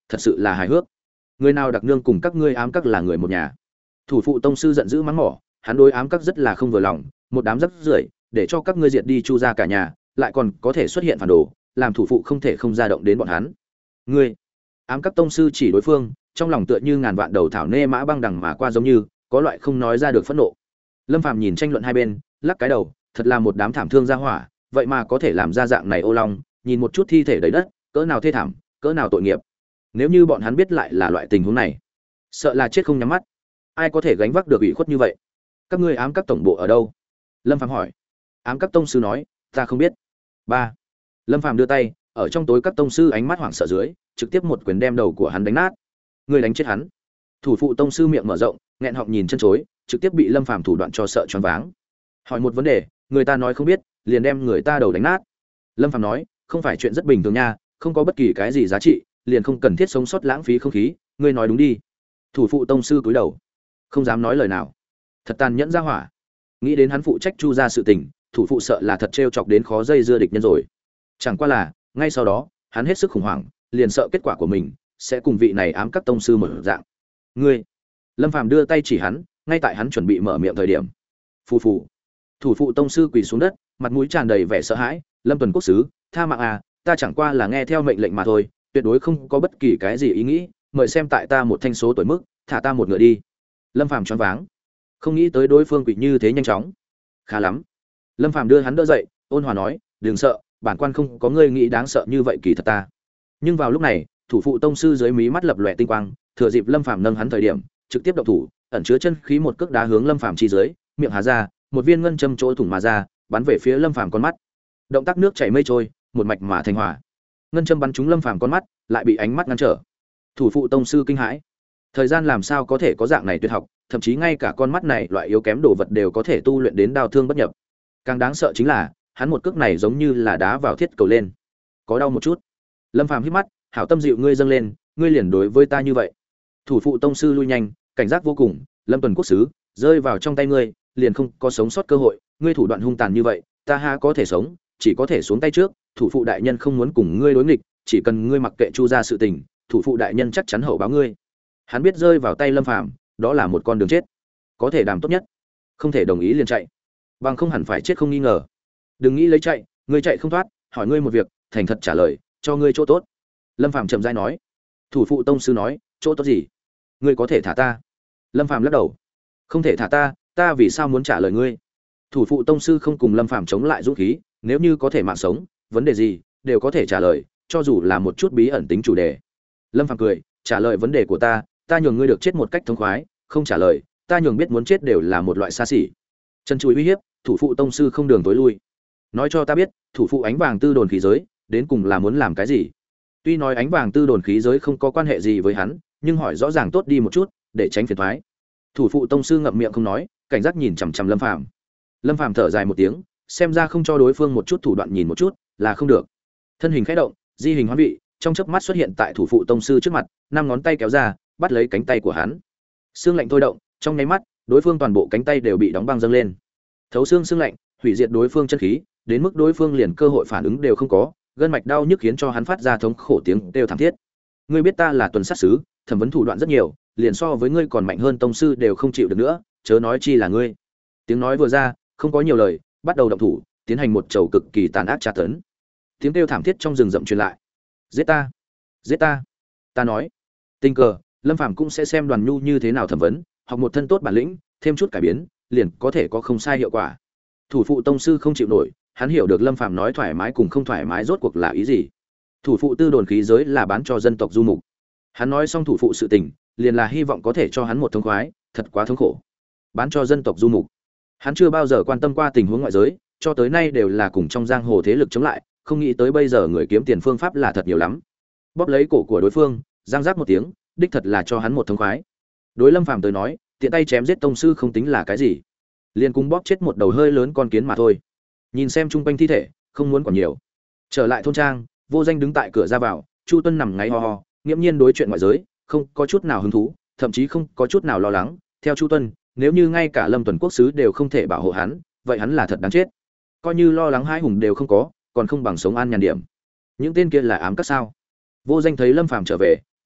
thật sự là hài hước. Người nào đặc nương cùng các ngươi ám các là người một nhà. Thủ phụ tông sư giận dữ mắng mỏ, hắn đối ám các rất là không vừa lòng, một đám rắc rưởi, để cho các ngươi diệt đi Chu gia cả nhà, lại còn có thể xuất hiện phản đồ, làm thủ phụ không thể không ra động đến bọn hắn. Ngươi, ám các tông sư chỉ đối phương, trong lòng tựa như ngàn vạn đầu thảo nê mã băng đằng mà qua giống như, có loại không nói ra được phẫn nộ. Lâm Phàm nhìn tranh luận hai bên, lắc cái đầu, thật là một đám thảm thương gia hỏa, vậy mà có thể làm ra dạng này ô long, nhìn một chút thi thể đầy đất, cỡ nào thê thảm, cỡ nào tội nghiệp. Nếu như bọn hắn biết lại là loại tình huống này, sợ là chết không nhắm mắt. Ai có thể gánh vác được ủy khuất như vậy? Các ngươi ám các tổng bộ ở đâu? Lâm Phàm hỏi. Ám các tông sư nói, ta không biết. Ba. Lâm Phàm đưa tay, ở trong tối các tông sư ánh mắt hoảng sợ dưới, trực tiếp một quyền đem đầu của hắn đánh nát. Ngươi đánh chết hắn. Thủ phụ tông sư miệng mở rộng, nghẹn họng nhìn chân chối, trực tiếp bị Lâm Phàm thủ đoạn cho sợ choáng váng. Hỏi một vấn đề, người ta nói không biết, liền đem người ta đầu đánh nát. Lâm Phàm nói, không phải chuyện rất bình thường nha, không có bất kỳ cái gì giá trị, liền không cần thiết sống sót lãng phí không khí, ngươi nói đúng đi. Thủ phụ tông sư cúi đầu, không dám nói lời nào. Thật tàn nhẫn ra hỏa. Nghĩ đến hắn phụ trách Chu gia sự tình, thủ phụ sợ là thật trêu chọc đến khó dây dưa địch nhân rồi. Chẳng qua là, ngay sau đó, hắn hết sức khủng hoảng, liền sợ kết quả của mình sẽ cùng vị này ám các tông sư mở dạng. Ngươi. Lâm Phàm đưa tay chỉ hắn, ngay tại hắn chuẩn bị mở miệng thời điểm. Phù phù. Thủ phụ tông sư quỳ xuống đất, mặt mũi tràn đầy vẻ sợ hãi, Lâm Tuần quốc sứ, tha mạng à, ta chẳng qua là nghe theo mệnh lệnh mà thôi, tuyệt đối không có bất kỳ cái gì ý nghĩ, mời xem tại ta một thanh số tuổi mức, thả ta một ngựa đi. Lâm Phàm choáng váng, không nghĩ tới đối phương quỳ như thế nhanh chóng. Khá lắm. Lâm Phàm đưa hắn đỡ dậy, ôn hòa nói, đừng sợ, bản quan không có ngươi nghĩ đáng sợ như vậy kỳ thật ta. Nhưng vào lúc này, thủ phụ tông sư dưới mí mắt lập lòe tinh quang, thừa dịp Lâm Phàm nâng hắn thời điểm, trực tiếp động thủ, ẩn chứa chân khí một cước đá hướng Lâm Phàm chi dưới, miệng há ra, một viên ngân châm chỗ thủng mà ra, bắn về phía Lâm Phàm con mắt. Động tác nước chảy mây trôi, một mạch mà thành hỏa. Ngân châm bắn trúng Lâm Phàm con mắt, lại bị ánh mắt ngăn trở. Thủ phụ tông sư kinh hãi. Thời gian làm sao có thể có dạng này tuyệt học, thậm chí ngay cả con mắt này loại yếu kém đồ vật đều có thể tu luyện đến đao thương bất nhập. Càng đáng sợ chính là, hắn một cước này giống như là đá vào thiết cầu lên. Có đau một chút. Lâm Phàm hít mắt, hảo tâm dịu ngươi dâng lên, ngươi liền đối với ta như vậy. Thủ phụ tông sư lui nhanh, cảnh giác vô cùng, Lâm Tuần quốc sứ, rơi vào trong tay ngươi, liền không có sống sót cơ hội, ngươi thủ đoạn hung tàn như vậy, ta ha có thể sống, chỉ có thể xuống tay trước, thủ phụ đại nhân không muốn cùng ngươi đối nghịch, chỉ cần ngươi mặc kệ Chu gia sự tình, thủ phụ đại nhân chắc chắn hậu báo ngươi. Hắn biết rơi vào tay Lâm Phàm, đó là một con đường chết. Có thể đảm tốt nhất, không thể đồng ý liền chạy. Bằng không hẳn phải chết không nghi ngờ. Đừng nghĩ lấy chạy, ngươi chạy không thoát, hỏi ngươi một việc, thành thật trả lời, cho ngươi chỗ tốt. Lâm Phàm chậm rãi nói. Thủ phụ tông sư nói, chỗ tốt gì? Ngươi có thể thả ta. Lâm Phàm lắc đầu. Không thể thả ta, ta vì sao muốn trả lời ngươi? Thủ phụ tông sư không cùng Lâm Phàm chống lại dũng khí, nếu như có thể mạng sống, vấn đề gì đều có thể trả lời, cho dù là một chút bí ẩn tính chủ đề. Lâm Phàm cười, trả lời vấn đề của ta nhường ngươi được chết một cách thống khoái, không trả lời, ta nhường biết muốn chết đều là một loại xa xỉ. Chân chùi uy hiếp, thủ phụ tông sư không đường tối lui. Nói cho ta biết, thủ phụ ánh vàng tư đồn khí giới, đến cùng là muốn làm cái gì? Tuy nói ánh vàng tư đồn khí giới không có quan hệ gì với hắn, nhưng hỏi rõ ràng tốt đi một chút, để tránh phiền toái. Thủ phụ tông sư ngậm miệng không nói, cảnh giác nhìn chằm chằm Lâm Phàm. Lâm Phàm thở dài một tiếng, xem ra không cho đối phương một chút thủ đoạn nhìn một chút là không được. Thân hình khẽ động, di hình hoán vị, trong chớp mắt xuất hiện tại thủ phụ tông sư trước mặt, năm ngón tay kéo ra, bắt lấy cánh tay của hắn. Xương lạnh thôi động, trong nháy mắt, đối phương toàn bộ cánh tay đều bị đóng băng dâng lên. Thấu xương xương lạnh, hủy diệt đối phương chân khí, đến mức đối phương liền cơ hội phản ứng đều không có, gân mạch đau nhức khiến cho hắn phát ra thống khổ tiếng kêu thảm thiết. Ngươi biết ta là tuần sát sứ, thẩm vấn thủ đoạn rất nhiều, liền so với ngươi còn mạnh hơn tông sư đều không chịu được nữa, chớ nói chi là ngươi. Tiếng nói vừa ra, không có nhiều lời, bắt đầu động thủ, tiến hành một trầu cực kỳ tàn ác tra tấn. Tiếng kêu thảm thiết trong rừng rậm truyền lại. Giết ta, giết ta. Ta nói. Tình cờ, Lâm Phàm cũng sẽ xem Đoàn Nhu như thế nào thẩm vấn, học một thân tốt bản lĩnh, thêm chút cải biến, liền có thể có không sai hiệu quả. Thủ phụ tông sư không chịu nổi, hắn hiểu được Lâm Phàm nói thoải mái cùng không thoải mái rốt cuộc là ý gì. Thủ phụ tư đồn khí giới là bán cho dân tộc du mục. Hắn nói xong thủ phụ sự tình, liền là hy vọng có thể cho hắn một thông khoái, thật quá thống khổ. Bán cho dân tộc du mục. Hắn chưa bao giờ quan tâm qua tình huống ngoại giới, cho tới nay đều là cùng trong giang hồ thế lực chống lại, không nghĩ tới bây giờ người kiếm tiền phương pháp là thật nhiều lắm. Bóp lấy cổ của đối phương, giang giác một tiếng, đích thật là cho hắn một thông khoái. Đối Lâm Phàm tới nói, tiện tay chém giết tông sư không tính là cái gì, liền cùng bóp chết một đầu hơi lớn con kiến mà thôi. Nhìn xem chung quanh thi thể, không muốn còn nhiều. Trở lại thôn trang, Vô Danh đứng tại cửa ra vào, Chu Tuân nằm ngáy ho ho, nghiễm nhiên đối chuyện ngoại giới không có chút nào hứng thú, thậm chí không có chút nào lo lắng. Theo Chu Tuân, nếu như ngay cả Lâm Tuần quốc sứ đều không thể bảo hộ hắn, vậy hắn là thật đáng chết. Coi như lo lắng hai hùng đều không có, còn không bằng sống an nhàn điểm. Những tên kia là ám các sao? Vô Danh thấy Lâm Phàm trở về,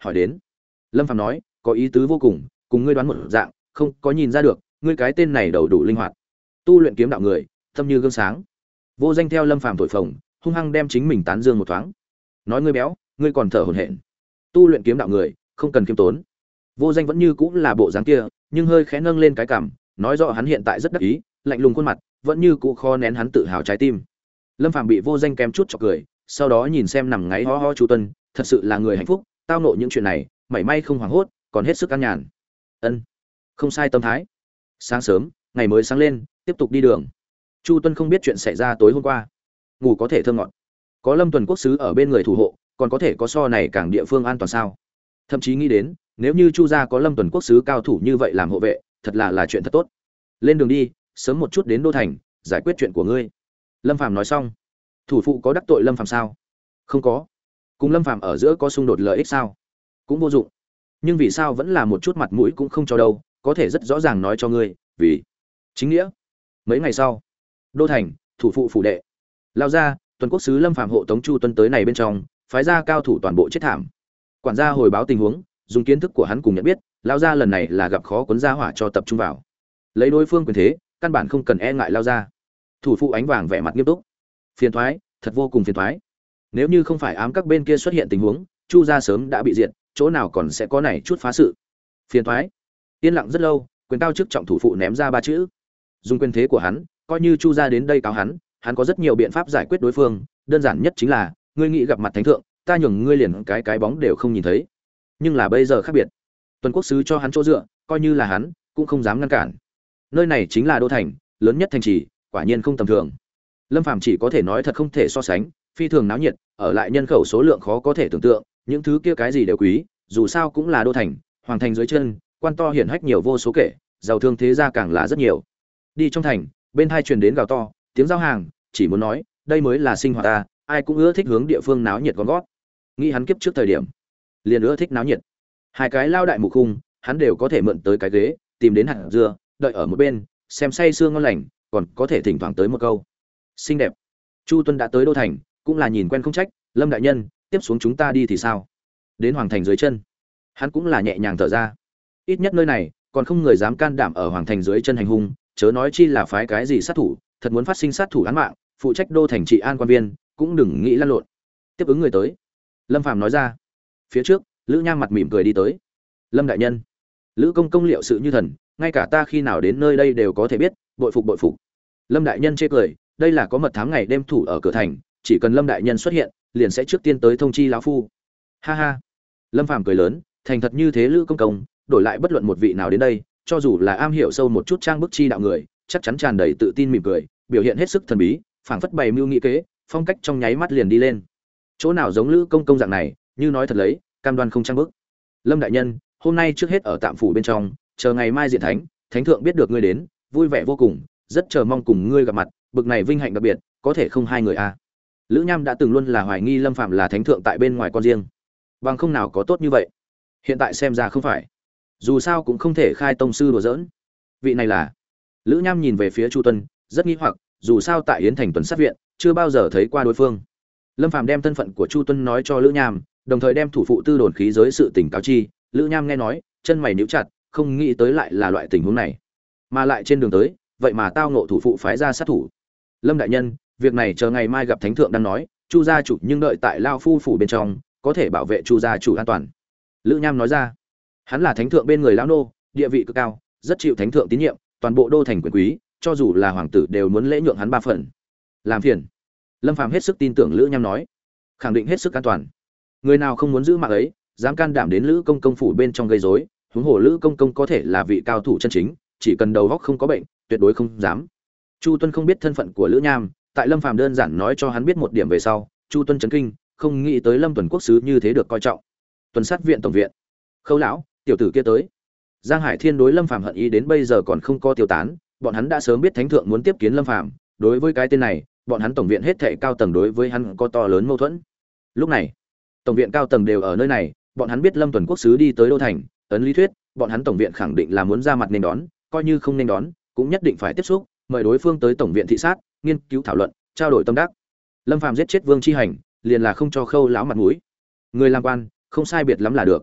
hỏi đến. Lâm Phàm nói, có ý tứ vô cùng ngươi đoán một dạng, không có nhìn ra được, ngươi cái tên này đầu đủ linh hoạt. Tu luyện kiếm đạo người, tâm như gương sáng. Vô Danh theo Lâm Phàm thổi phồng, hung hăng đem chính mình tán dương một thoáng. Nói ngươi béo, ngươi còn thở hổn hển. Tu luyện kiếm đạo người, không cần kiêm tốn. Vô Danh vẫn như cũng là bộ dáng kia, nhưng hơi khẽ nâng lên cái cằm, nói rõ hắn hiện tại rất đắc ý, lạnh lùng khuôn mặt, vẫn như cũ khó nén hắn tự hào trái tim. Lâm Phàm bị Vô Danh kém chút chọc cười, sau đó nhìn xem nằm ngáy ho ho Chu Tuân, thật sự là người hạnh phúc, tao nộ những chuyện này, mảy may không hoảng hốt, còn hết sức an nhàn. Ân, không sai tâm thái. Sáng sớm, ngày mới sáng lên, tiếp tục đi đường. Chu Tuân không biết chuyện xảy ra tối hôm qua, ngủ có thể thơ ngọt. Có Lâm Tuần quốc sứ ở bên người thủ hộ, còn có thể có so này càng địa phương an toàn sao? Thậm chí nghĩ đến, nếu như Chu gia có Lâm Tuần quốc sứ cao thủ như vậy làm hộ vệ, thật là chuyện thật tốt. Lên đường đi, sớm một chút đến đô thành, giải quyết chuyện của ngươi. Lâm Phàm nói xong. Thủ phụ có đắc tội Lâm Phàm sao? Không có. Cùng Lâm Phàm ở giữa có xung đột lợi ích sao? Cũng vô dụng. Nhưng vì sao vẫn là một chút mặt mũi cũng không cho đâu, có thể rất rõ ràng nói cho ngươi, vì chính nghĩa. Mấy ngày sau, đô thành, thủ phụ phủ đệ. Lao ra, Tuần quốc sứ Lâm Phàm hộ tống Chu Tuân tới này bên trong, phái ra cao thủ toàn bộ chết thảm. Quản gia hồi báo tình huống, dùng kiến thức của hắn cùng nhận biết, lao ra lần này là gặp khó cuốn gia hỏa cho tập trung vào. Lấy đối phương quyền thế, căn bản không cần e ngại lao ra. Thủ phụ ánh vàng vẻ mặt nghiêm túc. Phiền thoái, thật vô cùng phiền thoái. Nếu như không phải ám các bên kia xuất hiện tình huống, Chu gia sớm đã bị diệt, chỗ nào còn sẽ có này chút phá sự. Phiền thoái. Yên lặng rất lâu, quyền cao chức trọng thủ phụ ném ra ba chữ. Dùng quyền thế của hắn, coi như Chu gia đến đây cáo hắn có rất nhiều biện pháp giải quyết đối phương, đơn giản nhất chính là, ngươi nghĩ gặp mặt thánh thượng, ta nhường ngươi liền cái bóng đều không nhìn thấy. Nhưng là bây giờ khác biệt. Tuần quốc sứ cho hắn chỗ dựa, coi như là hắn, cũng không dám ngăn cản. Nơi này chính là đô thành, lớn nhất thành trì, quả nhiên không tầm thường. Lâm Phàm chỉ có thể nói thật không thể so sánh, phi thường náo nhiệt, ở lại nhân khẩu số lượng khó có thể tưởng tượng, những thứ kia cái gì đều quý, dù sao cũng là đô thành, hoàng thành dưới chân, quan to hiển hách nhiều vô số kể, giàu thương thế gia càng là rất nhiều. Đi trong thành, bên hai truyền đến gào to, tiếng giao hàng, chỉ muốn nói, đây mới là sinh hoạt ta, ai cũng ưa thích hướng địa phương náo nhiệt gom gót. Nghĩ hắn kiếp trước thời điểm, liền ưa thích náo nhiệt. Hai cái lao đại mục khung, hắn đều có thể mượn tới cái ghế, tìm đến hạt dưa, đợi ở một bên, xem say sưa ngon lành, còn có thể thỉnh thoảng tới một câu xinh đẹp. Chu Tuân đã tới đô thành, cũng là nhìn quen không trách, Lâm đại nhân, tiếp xuống chúng ta đi thì sao? Đến hoàng thành dưới chân, hắn cũng là nhẹ nhàng thở ra. Ít nhất nơi này, còn không người dám can đảm ở hoàng thành dưới chân hành hung, chớ nói chi là phái cái gì sát thủ, thật muốn phát sinh sát thủ án mạng, phụ trách đô thành trị an quan viên, cũng đừng nghĩ lăn lộn. Tiếp ứng người tới, Lâm Phàm nói ra. Phía trước, Lữ Nham mặt mỉm cười đi tới. Lâm đại nhân, Lữ công công liệu sự như thần, ngay cả ta khi nào đến nơi đây đều có thể biết, bội phục bội phục. Lâm đại nhân chê cười, đây là có mật thám ngày đêm thủ ở cửa thành, chỉ cần Lâm đại nhân xuất hiện, liền sẽ trước tiên tới thông chi lão phu. Ha ha. Lâm Phàm cười lớn, thành thật như thế Lữ công công, đổi lại bất luận một vị nào đến đây, cho dù là am hiểu sâu một chút trang bức chi đạo người, chắc chắn tràn đầy tự tin mỉm cười, biểu hiện hết sức thần bí, phảng phất bày mưu nghị kế, phong cách trong nháy mắt liền đi lên. Chỗ nào giống Lữ công công dạng này, như nói thật lấy, cam đoan không trang bức. Lâm đại nhân, hôm nay trước hết ở tạm phủ bên trong, chờ ngày mai diện thánh, thánh thượng biết được ngươi đến, vui vẻ vô cùng, rất chờ mong cùng ngươi gặp mặt, bực này vinh hạnh đặc biệt, có thể không hai người à? Lữ Nham đã từng luôn là hoài nghi Lâm Phạm là thánh thượng tại bên ngoài con riêng, bằng không nào có tốt như vậy. Hiện tại xem ra không phải, dù sao cũng không thể khai tông sư đùa giỡn. Vị này là? Lữ Nham nhìn về phía Chu Tuân, rất nghi hoặc, dù sao tại Yến Thành tuần sát viện, chưa bao giờ thấy qua đối phương. Lâm Phạm đem thân phận của Chu Tuân nói cho Lữ Nham, đồng thời đem thủ phụ tư đồn khí giới sự tình cáo chi. Lữ Nham nghe nói, chân mày nhíu chặt, không nghĩ tới lại là loại tình huống này, mà lại trên đường tới, vậy mà tao ngộ thủ phụ phái ra sát thủ. Lâm đại nhân, việc này chờ ngày mai gặp thánh thượng đang nói, Chu gia chủ nhưng đợi tại lao phu phủ bên trong, có thể bảo vệ Chu gia chủ an toàn. Lữ Nham nói ra, hắn là thánh thượng bên người lão nô, địa vị cực cao, rất chịu thánh thượng tín nhiệm, toàn bộ đô thành quyền quý, cho dù là hoàng tử đều muốn lễ nhượng hắn ba phần. Làm phiền. Lâm Phàm hết sức tin tưởng Lữ Nham nói, khẳng định hết sức an toàn. Người nào không muốn giữ mạng ấy, dám can đảm đến Lữ công công phủ bên trong gây rối, huống hồ Lữ công công có thể là vị cao thủ chân chính, chỉ cần đầu óc không có bệnh, tuyệt đối không dám. Chu Tuân không biết thân phận của Lữ Nham, tại Lâm Phàm đơn giản nói cho hắn biết một điểm về sau, Chu Tuân chấn kinh, không nghĩ tới Lâm Tuần quốc sứ như thế được coi trọng. Tuần sát viện tổng viện, Khâu lão, tiểu tử kia tới. Giang Hải Thiên đối Lâm Phàm hận ý đến bây giờ còn không có tiêu tán, bọn hắn đã sớm biết thánh thượng muốn tiếp kiến Lâm Phàm, đối với cái tên này, bọn hắn tổng viện hết thảy cao tầng đối với hắn có to lớn mâu thuẫn. Lúc này, tổng viện cao tầng đều ở nơi này, bọn hắn biết Lâm Tuần quốc sứ đi tới đô thành, ấn lý thuyết, bọn hắn tổng viện khẳng định là muốn ra mặt nên đón, coi như không nên đón, cũng nhất định phải tiếp xúc, mời đối phương tới tổng viện thị sát, nghiên cứu thảo luận, trao đổi tâm đắc. Lâm Phàm giết chết Vương Chi Hành, liền là không cho Khâu lão mặt mũi. Người làm quan, không sai biệt lắm là được.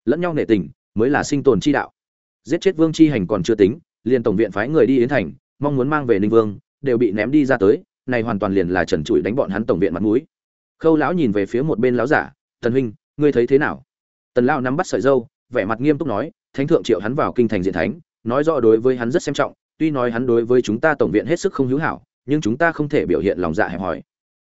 lẫn nhau nể tình mới là sinh tồn chi đạo. Giết chết Vương Chi Hành còn chưa tính, liền tổng viện phái người đi Yến Thành, mong muốn mang về Ninh Vương, đều bị ném đi ra tới, này hoàn toàn liền là trần trụi đánh bọn hắn tổng viện mặt mũi. Khâu lão nhìn về phía một bên lão giả, "Tần huynh, ngươi thấy thế nào?" Tần lão nắm bắt sợi râu, vẻ mặt nghiêm túc nói, "Thánh thượng triệu hắn vào kinh thành diện thánh, nói rõ đối với hắn rất xem trọng, tuy nói hắn đối với chúng ta tổng viện hết sức không hữu hảo, nhưng chúng ta không thể biểu hiện lòng dạ hẹp hòi."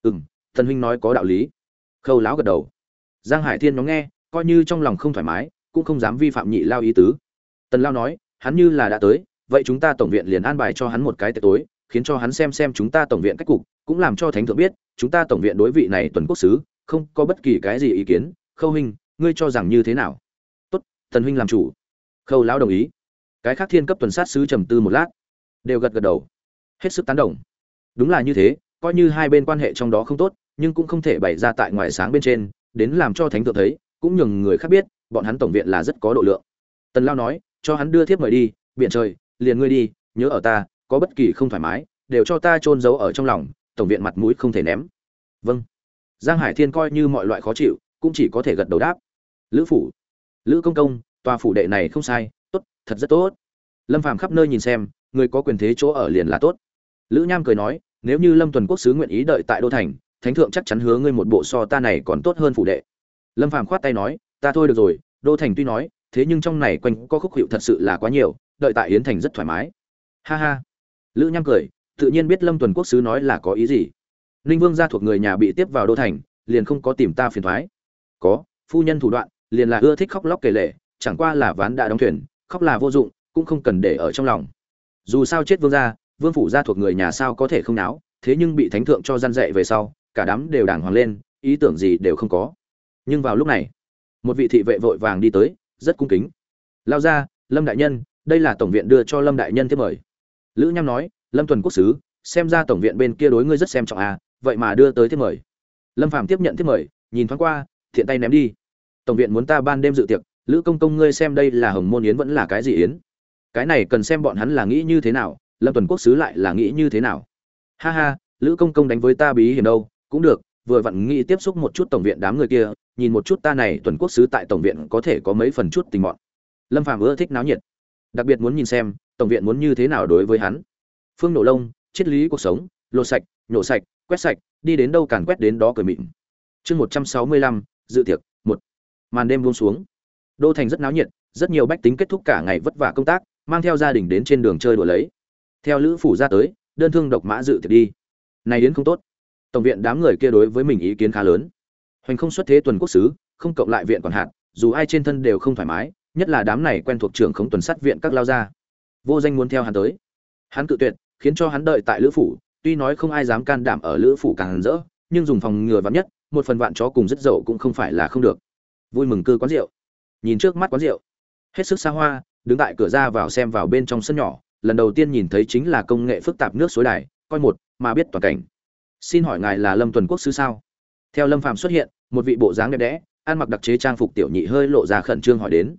Tần huynh nói có đạo lý. Khâu lão gật đầu. Giang Hải Thiên nhóm nghe, coi như trong lòng không thoải mái, cũng không dám vi phạm nhị lao ý tứ. Tần lão nói, hắn như là đã tới, vậy chúng ta tổng viện liền an bài cho hắn một cái tiệc tối, khiến cho hắn xem chúng ta tổng viện cách cục, cũng làm cho thánh thượng biết, chúng ta tổng viện đối vị này tuần quốc sứ, không có bất kỳ cái gì ý kiến. Khâu huynh, ngươi cho rằng như thế nào? Tốt, Tần huynh làm chủ. Khâu lão đồng ý. Cái khác thiên cấp tuần sát sứ trầm tư một lát, đều gật gật đầu, hết sức tán đồng. Đúng là như thế, coi như hai bên quan hệ trong đó không tốt, nhưng cũng không thể bày ra tại ngoài sáng bên trên, đến làm cho thánh thượng thấy, cũng nhường người khác biết, bọn hắn tổng viện là rất có độ lượng. Tần Lao nói, cho hắn đưa thiếp mời đi, biển trời, liền ngươi đi, nhớ ở ta, có bất kỳ không thoải mái, đều cho ta chôn giấu ở trong lòng, tổng viện mặt mũi không thể ném. Vâng. Giang Hải Thiên coi như mọi loại khó chịu, cũng chỉ có thể gật đầu đáp. Lữ phủ, Lữ công công, tòa phủ đệ này không sai, tốt, thật rất tốt. Lâm Phàm khắp nơi nhìn xem, người có quyền thế chỗ ở liền là tốt. Lữ Nham cười nói, nếu như Lâm Tuần quốc sứ nguyện ý đợi tại đô thành, thánh thượng chắc chắn hứa ngươi một bộ so ta này còn tốt hơn phủ đệ. Lâm Phàm khoát tay nói, ta thôi được rồi, đô thành tuy nói, thế nhưng trong này quanh có khúc hiệu thật sự là quá nhiều, đợi tại Yến thành rất thoải mái. Ha ha. Lữ Nham cười, tự nhiên biết Lâm Tuần quốc sứ nói là có ý gì. Ninh Vương gia thuộc người nhà bị tiếp vào đô thành, liền không có tìm ta phiền toái. Có, phu nhân thủ đoạn, liền là ưa thích khóc lóc kể lể, chẳng qua là ván đã đóng thuyền, khóc là vô dụng, cũng không cần để ở trong lòng. Dù sao chết vương gia, vương phủ gia thuộc người nhà sao có thể không náo, thế nhưng bị thánh thượng cho gian dạy về sau, cả đám đều đàng hoàng lên, ý tưởng gì đều không có. Nhưng vào lúc này, một vị thị vệ vội vàng đi tới, rất cung kính. Lao ra, Lâm đại nhân, đây là tổng viện đưa cho Lâm đại nhân thiếp mời. Lữ Nham nói, Lâm Tuần quốc sứ, xem ra tổng viện bên kia đối ngươi rất xem trọng à, vậy mà đưa tới thiếp mời. Lâm Phàm tiếp nhận thiếp mời, nhìn thoáng qua, thiện tay ném đi. Tổng viện muốn ta ban đêm dự tiệc, Lữ công công ngươi xem đây là hồng môn yến vẫn là cái gì yến? Cái này cần xem bọn hắn là nghĩ như thế nào, Lâm Tuần quốc sứ lại là nghĩ như thế nào. Ha ha, Lữ công công đánh với ta bí hiểm đâu, cũng được, vừa vặn nghĩ tiếp xúc một chút tổng viện đám người kia, nhìn một chút ta này Tuần quốc sứ tại tổng viện có thể có mấy phần chút tình mọn. Lâm Phàm ưa thích náo nhiệt, đặc biệt muốn nhìn xem tổng viện muốn như thế nào đối với hắn. Phương nổ lông, triết lý cuộc sống, lột sạch, nhổ sạch, quét sạch, đi đến đâu càn quét đến đó cười mịn. Chương 165, dự tiệc, 1. Màn đêm buông xuống. Đô thành rất náo nhiệt, rất nhiều bách tính kết thúc cả ngày vất vả công tác, mang theo gia đình đến trên đường chơi đùa lấy. Theo Lữ phủ ra tới, đơn thương độc mã dự tiệc đi. Này đến không tốt. Tổng viện đám người kia đối với mình ý kiến khá lớn. Hoành không xuất thế tuần quốc sứ, không cộng lại viện quản hạt, dù ai trên thân đều không thoải mái, nhất là đám này quen thuộc trưởng khống tuần sát viện các lao gia. Vô Danh muốn theo hắn tới. Hắn cự tuyệt, khiến cho hắn đợi tại Lữ phủ, tuy nói không ai dám can đảm ở Lữ phủ càng rỡ, nhưng dùng phòng ngừa vạn nhất, một phần vạn chó cùng rất dậu cũng không phải là không được. Vui mừng cư quán rượu. Nhìn trước mắt quán rượu, hết sức xa hoa, đứng tại cửa ra vào xem vào bên trong sân nhỏ, lần đầu tiên nhìn thấy chính là công nghệ phức tạp nước suối đài, coi một mà biết toàn cảnh. Xin hỏi ngài là Lâm Tuần quốc sứ sao? Theo Lâm Phàm xuất hiện, một vị bộ dáng đẹp đẽ, ăn mặc đặc chế trang phục tiểu nhị hơi lộ ra khẩn trương hỏi đến.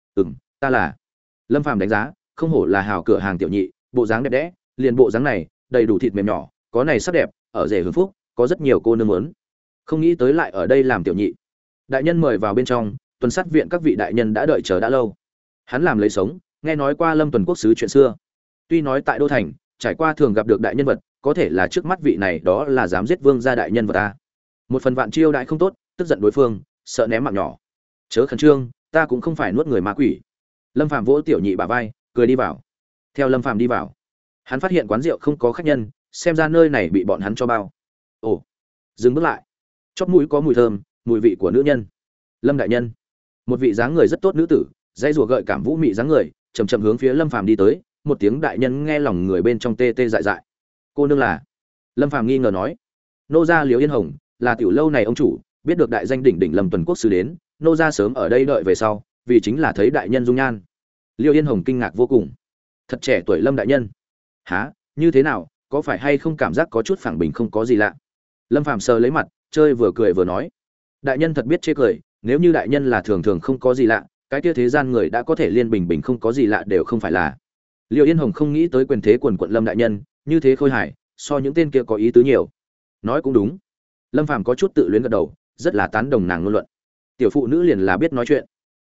Ta là. Lâm Phàm đánh giá, không hổ là hào cửa hàng tiểu nhị, bộ dáng đẹp đẽ, liền bộ dáng này, đầy đủ thịt mềm nhỏ, có này sắc đẹp, ở rể hưởng phúc, có rất nhiều cô nương muốn. Không nghĩ tới lại ở đây làm tiểu nhị. Đại nhân mời vào bên trong, tuần sát viện các vị đại nhân đã đợi chờ đã lâu. Hắn làm lấy sống, nghe nói qua Lâm Tuần quốc sứ chuyện xưa. Tuy nói tại đô thành, trải qua thường gặp được đại nhân vật, có thể là trước mắt vị này đó là dám giết vương gia đại nhân vật ta. Một phần vạn chiêu đại không tốt, tức giận đối phương, sợ ném mạng nhỏ. Chớ khẩn trương, ta cũng không phải nuốt người ma quỷ. Lâm Phàm vỗ tiểu nhị bả vai, cười đi vào. Theo Lâm Phàm đi vào, hắn phát hiện quán rượu không có khách nhân, xem ra nơi này bị bọn hắn cho bao. Ồ, dừng bước lại. Chóp mũi có mùi thơm, mùi vị của nữ nhân. Lâm đại nhân, một vị dáng người rất tốt nữ tử, dãy rùa gợi cảm vũ mị dáng người, chậm chậm hướng phía Lâm Phàm đi tới, một tiếng đại nhân nghe lòng người bên trong tê tê dại dại. Cô nương là? Lâm Phàm nghi ngờ nói. Nô gia Liễu Yên Hồng, là tiểu lâu này ông chủ, biết được đại danh đỉnh đỉnh Lâm Tuần quốc sứ đến, nô gia sớm ở đây đợi về sau, vì chính là thấy đại nhân dung nhan. Liễu Yên Hồng kinh ngạc vô cùng. Thật trẻ tuổi Lâm đại nhân. Hả, như thế nào, có phải hay không cảm giác có chút phẳng bình không có gì lạ? Lâm Phàm sờ lấy mặt, chơi vừa cười vừa nói. Đại nhân thật biết chê cười, nếu như đại nhân là thường thường không có gì lạ, cái kia thế gian người đã có thể liên bình bình không có gì lạ đều không phải là. Liễu Yên Hồng không nghĩ tới quyền thế quần quận Lâm đại nhân, như thế khôi hài, so những tên kia có ý tứ nhiều. Nói cũng đúng. Lâm Phàm có chút tự luyến gật đầu, rất là tán đồng nàng ngôn luận. Tiểu phụ nữ liền là biết nói chuyện.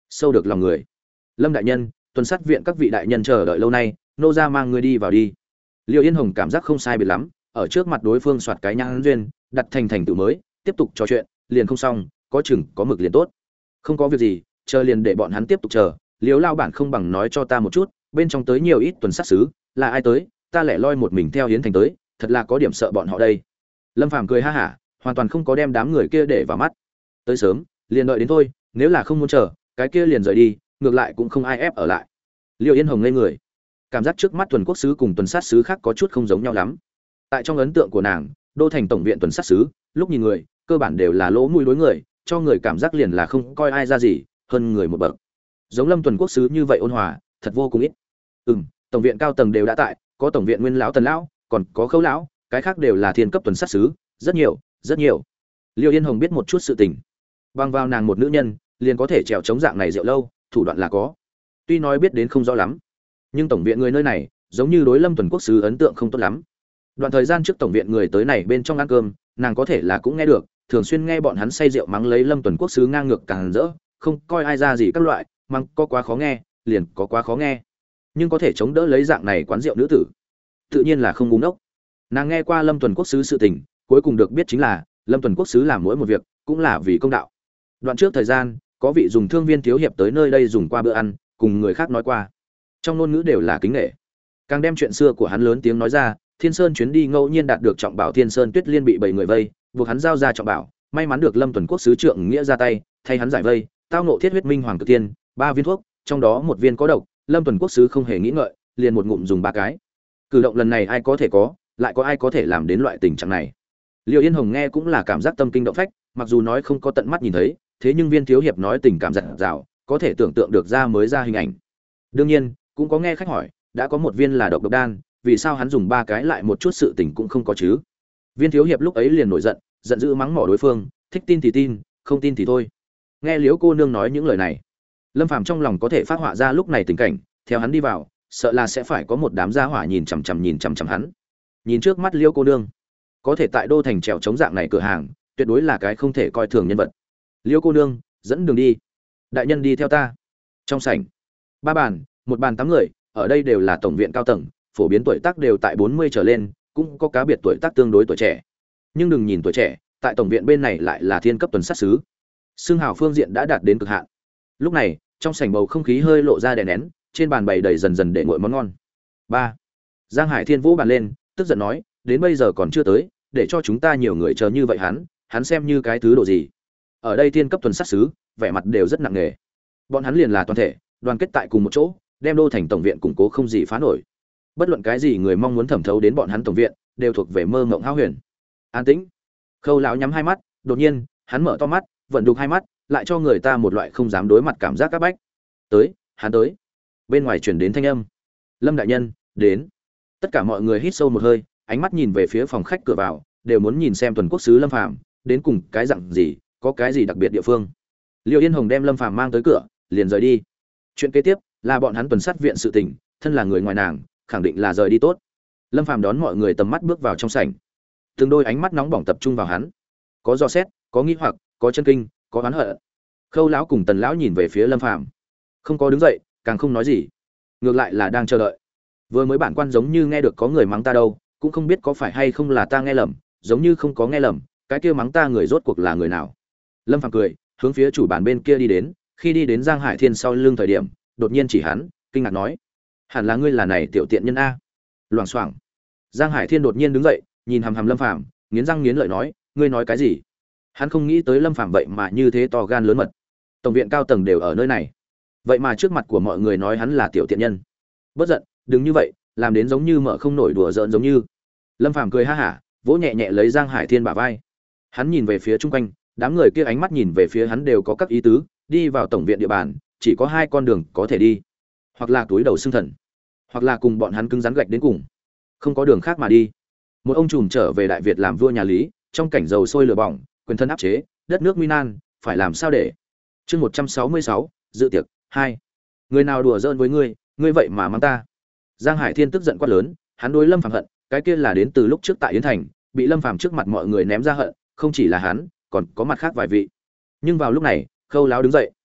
Sâu được lòng người. Lâm đại nhân, tuần sát viện các vị đại nhân chờ đợi lâu nay, nô gia mang ngươi đi vào đi. Liêu Yên Hồng cảm giác không sai biệt lắm, ở trước mặt đối phương soạt cái nhãn duyên, đặt thành tựu mới, tiếp tục trò chuyện, liền không xong, có chừng có mực liền tốt. Không có việc gì, chờ liền để bọn hắn tiếp tục chờ. Liêu lao bản không bằng nói cho ta một chút, bên trong tới nhiều ít tuần sát sứ, là ai tới, ta lẻ loi một mình theo Yến Thành tới, thật là có điểm sợ bọn họ đây. Lâm Phàm cười ha hả, hoàn toàn không có đem đám người kia để vào mắt. Tới sớm, liền đợi đến thôi, nếu là không muốn chờ, cái kia liền rời đi, ngược lại cũng không ai ép ở lại. Liêu Yên Hồng ngây người, cảm giác trước mắt tuần quốc sứ cùng tuần sát sứ khác có chút không giống nhau lắm. Tại trong ấn tượng của nàng, đô thành tổng viện tuần sát sứ, lúc nhìn người, cơ bản đều là lỗ mũi đối người, cho người cảm giác liền là không coi ai ra gì, hơn người một bậc. Giống Lâm tuần quốc sứ như vậy ôn hòa, thật vô cùng ít. Tổng viện cao tầng đều đã tại, có tổng viện nguyên lão Tần lão, còn có Khâu lão, cái khác đều là thiên cấp tuần sát sứ, rất nhiều, rất nhiều. Liêu Yên Hồng biết một chút sự tình, bằng vào nàng một nữ nhân, liền có thể trèo chống dạng này rượu lâu, thủ đoạn là có. Tuy nói biết đến không rõ lắm, nhưng tổng viện người nơi này, giống như đối Lâm tuần quốc sứ ấn tượng không tốt lắm. Đoạn thời gian trước tổng viện người tới này bên trong ăn cơm, nàng có thể là cũng nghe được, thường xuyên nghe bọn hắn say rượu mắng lấy Lâm tuần quốc sứ ngang ngược càng rỡ, không coi ai ra gì các loại, mắng có quá khó nghe, liền có quá khó nghe. Nhưng có thể chống đỡ lấy dạng này quán rượu nữ tử, tự nhiên là không ngu ngốc. Nàng nghe qua Lâm tuần quốc sứ sự tình, cuối cùng được biết chính là Lâm tuần quốc sứ làm mỗi một việc cũng là vì công đạo. Đoạn trước thời gian, có vị dùng thương viên thiếu hiệp tới nơi đây dùng qua bữa ăn, cùng người khác nói qua, trong ngôn ngữ đều là kính nể. Càng đem chuyện xưa của hắn lớn tiếng nói ra, Thiên Sơn chuyến đi ngẫu nhiên đạt được trọng bảo Thiên Sơn Tuyết Liên bị 7 người vây, buộc hắn giao ra trọng bảo, may mắn được Lâm tuần quốc sứ trượng nghĩa ra tay, thay hắn giải vây, tao nộ thiết huyết minh hoàng cực tiên, 3 viên thuốc, trong đó một viên có độc, Lâm tuần quốc sứ không hề nghĩ ngợi, liền một ngụm dùng 3 cái. Cử động lần này ai có thể có, lại có ai có thể làm đến loại tình trạng này. Liêu Yên Hồng nghe cũng là cảm giác tâm kinh động phách, mặc dù nói không có tận mắt nhìn thấy, thế nhưng viên thiếu hiệp nói tình cảm dạt dào, có thể tưởng tượng được ra mới ra hình ảnh. Đương nhiên, cũng có nghe khách hỏi, đã có một viên là độc đan, vì sao hắn dùng 3 cái lại một chút sự tình cũng không có chứ? Viên thiếu hiệp lúc ấy liền nổi giận, giận dữ mắng mỏ đối phương, thích tin thì tin, không tin thì thôi. Nghe Liễu cô nương nói những lời này, Lâm Phàm trong lòng có thể phát họa ra lúc này tình cảnh, theo hắn đi vào, sợ là sẽ phải có một đám gia hỏa nhìn chằm chằm hắn. Nhìn trước mắt Liễu cô nương, có thể tại đô thành trèo chống dạng này cửa hàng, tuyệt đối là cái không thể coi thường nhân vật. Liễu cô nương, dẫn đường đi. Đại nhân đi theo ta. Trong sảnh, 3 bàn, một bàn 8 người, ở đây đều là tổng viện cao tầng, phổ biến tuổi tác đều tại 40 trở lên, cũng có cá biệt tuổi tác tương đối tuổi trẻ. Nhưng đừng nhìn tuổi trẻ, tại tổng viện bên này lại là thiên cấp tuần sát sứ. Xương hào phương diện đã đạt đến cực hạn. Lúc này, trong sảnh bầu không khí hơi lộ ra đè nén, trên bàn bày đầy dần dần để nguội món ngon. 3. Giang Hải Thiên vũ bàn lên, tức giận nói, đến bây giờ còn chưa tới, để cho chúng ta nhiều người chờ như vậy hắn xem như cái thứ độ gì? Ở đây thiên cấp tuần sát sứ, vẻ mặt đều rất nặng nề. Bọn hắn liền là toàn thể, đoàn kết tại cùng một chỗ, đem đô thành tổng viện củng cố không gì phá nổi. Bất luận cái gì người mong muốn thẩm thấu đến bọn hắn tổng viện, đều thuộc về mơ mộng hão huyền. An tĩnh. Khâu lão nhắm hai mắt, đột nhiên, hắn mở to mắt, vận đục hai mắt, lại cho người ta một loại không dám đối mặt cảm giác các bách. Tới, hắn tới. Bên ngoài truyền đến thanh âm. Lâm đại nhân, đến. Tất cả mọi người hít sâu một hơi, ánh mắt nhìn về phía phòng khách cửa vào, đều muốn nhìn xem tuần quốc sứ Lâm Phàm đến cùng cái dạng gì, có cái gì đặc biệt địa phương. Liêu Yên Hồng đem Lâm Phàm mang tới cửa, liền rời đi. Chuyện kế tiếp là bọn hắn tuần sát viện sự tình, thân là người ngoài nàng, khẳng định là rời đi tốt. Lâm Phàm đón mọi người tầm mắt bước vào trong sảnh. Từng đôi ánh mắt nóng bỏng tập trung vào hắn. Có dò xét, có nghi hoặc, có chân kinh, có oán hận. Khâu lão cùng Tần lão nhìn về phía Lâm Phàm, không có đứng dậy, càng không nói gì, ngược lại là đang chờ đợi. Vừa mới bản quan giống như nghe được có người mắng ta đâu, cũng không biết có phải hay không là ta nghe lầm, giống như không có nghe lầm, cái kia mắng ta người rốt cuộc là người nào? Lâm Phàm cười, hướng phía chủ bàn bên kia đi đến, khi đi đến Giang Hải Thiên sau lưng thời điểm, đột nhiên chỉ hắn, kinh ngạc nói: "Hẳn là ngươi là này tiểu tiện nhân a." Loảng xoảng. Giang Hải Thiên đột nhiên đứng dậy, nhìn hằm hằm Lâm Phàm, nghiến răng nghiến lợi nói: "Ngươi nói cái gì?" Hắn không nghĩ tới Lâm Phàm vậy mà như thế to gan lớn mật. Tổng viện cao tầng đều ở nơi này, vậy mà trước mặt của mọi người nói hắn là tiểu tiện nhân. Bất giận, đừng như vậy, làm đến giống như mở không nổi đùa giỡn giống như. Lâm Phàm cười ha hả, vỗ nhẹ nhẹ lấy Giang Hải Thiên bả vai. Hắn nhìn về phía chung quanh, đám người kia ánh mắt nhìn về phía hắn đều có các ý tứ, đi vào tổng viện địa bàn, chỉ có 2 con đường có thể đi, hoặc là túi đầu xương thần, hoặc là cùng bọn hắn cứng rắn gạch đến cùng, không có đường khác mà đi. Một ông trùm trở về Đại Việt làm vua nhà Lý, trong cảnh dầu sôi lửa bỏng, quyền thân áp chế, đất nước nguy nan, phải làm sao để? Chương 166, dự tiệc 2. Người nào đùa giỡn với ngươi vậy mà mắng ta? Giang Hải Thiên tức giận quát lớn, hắn đối Lâm Phàm hận, cái kia là đến từ lúc trước tại Yến Thành, bị Lâm Phàm trước mặt mọi người ném ra hận, không chỉ là hắn, còn có mặt khác vài vị. Nhưng vào lúc này, Khâu lão đứng dậy.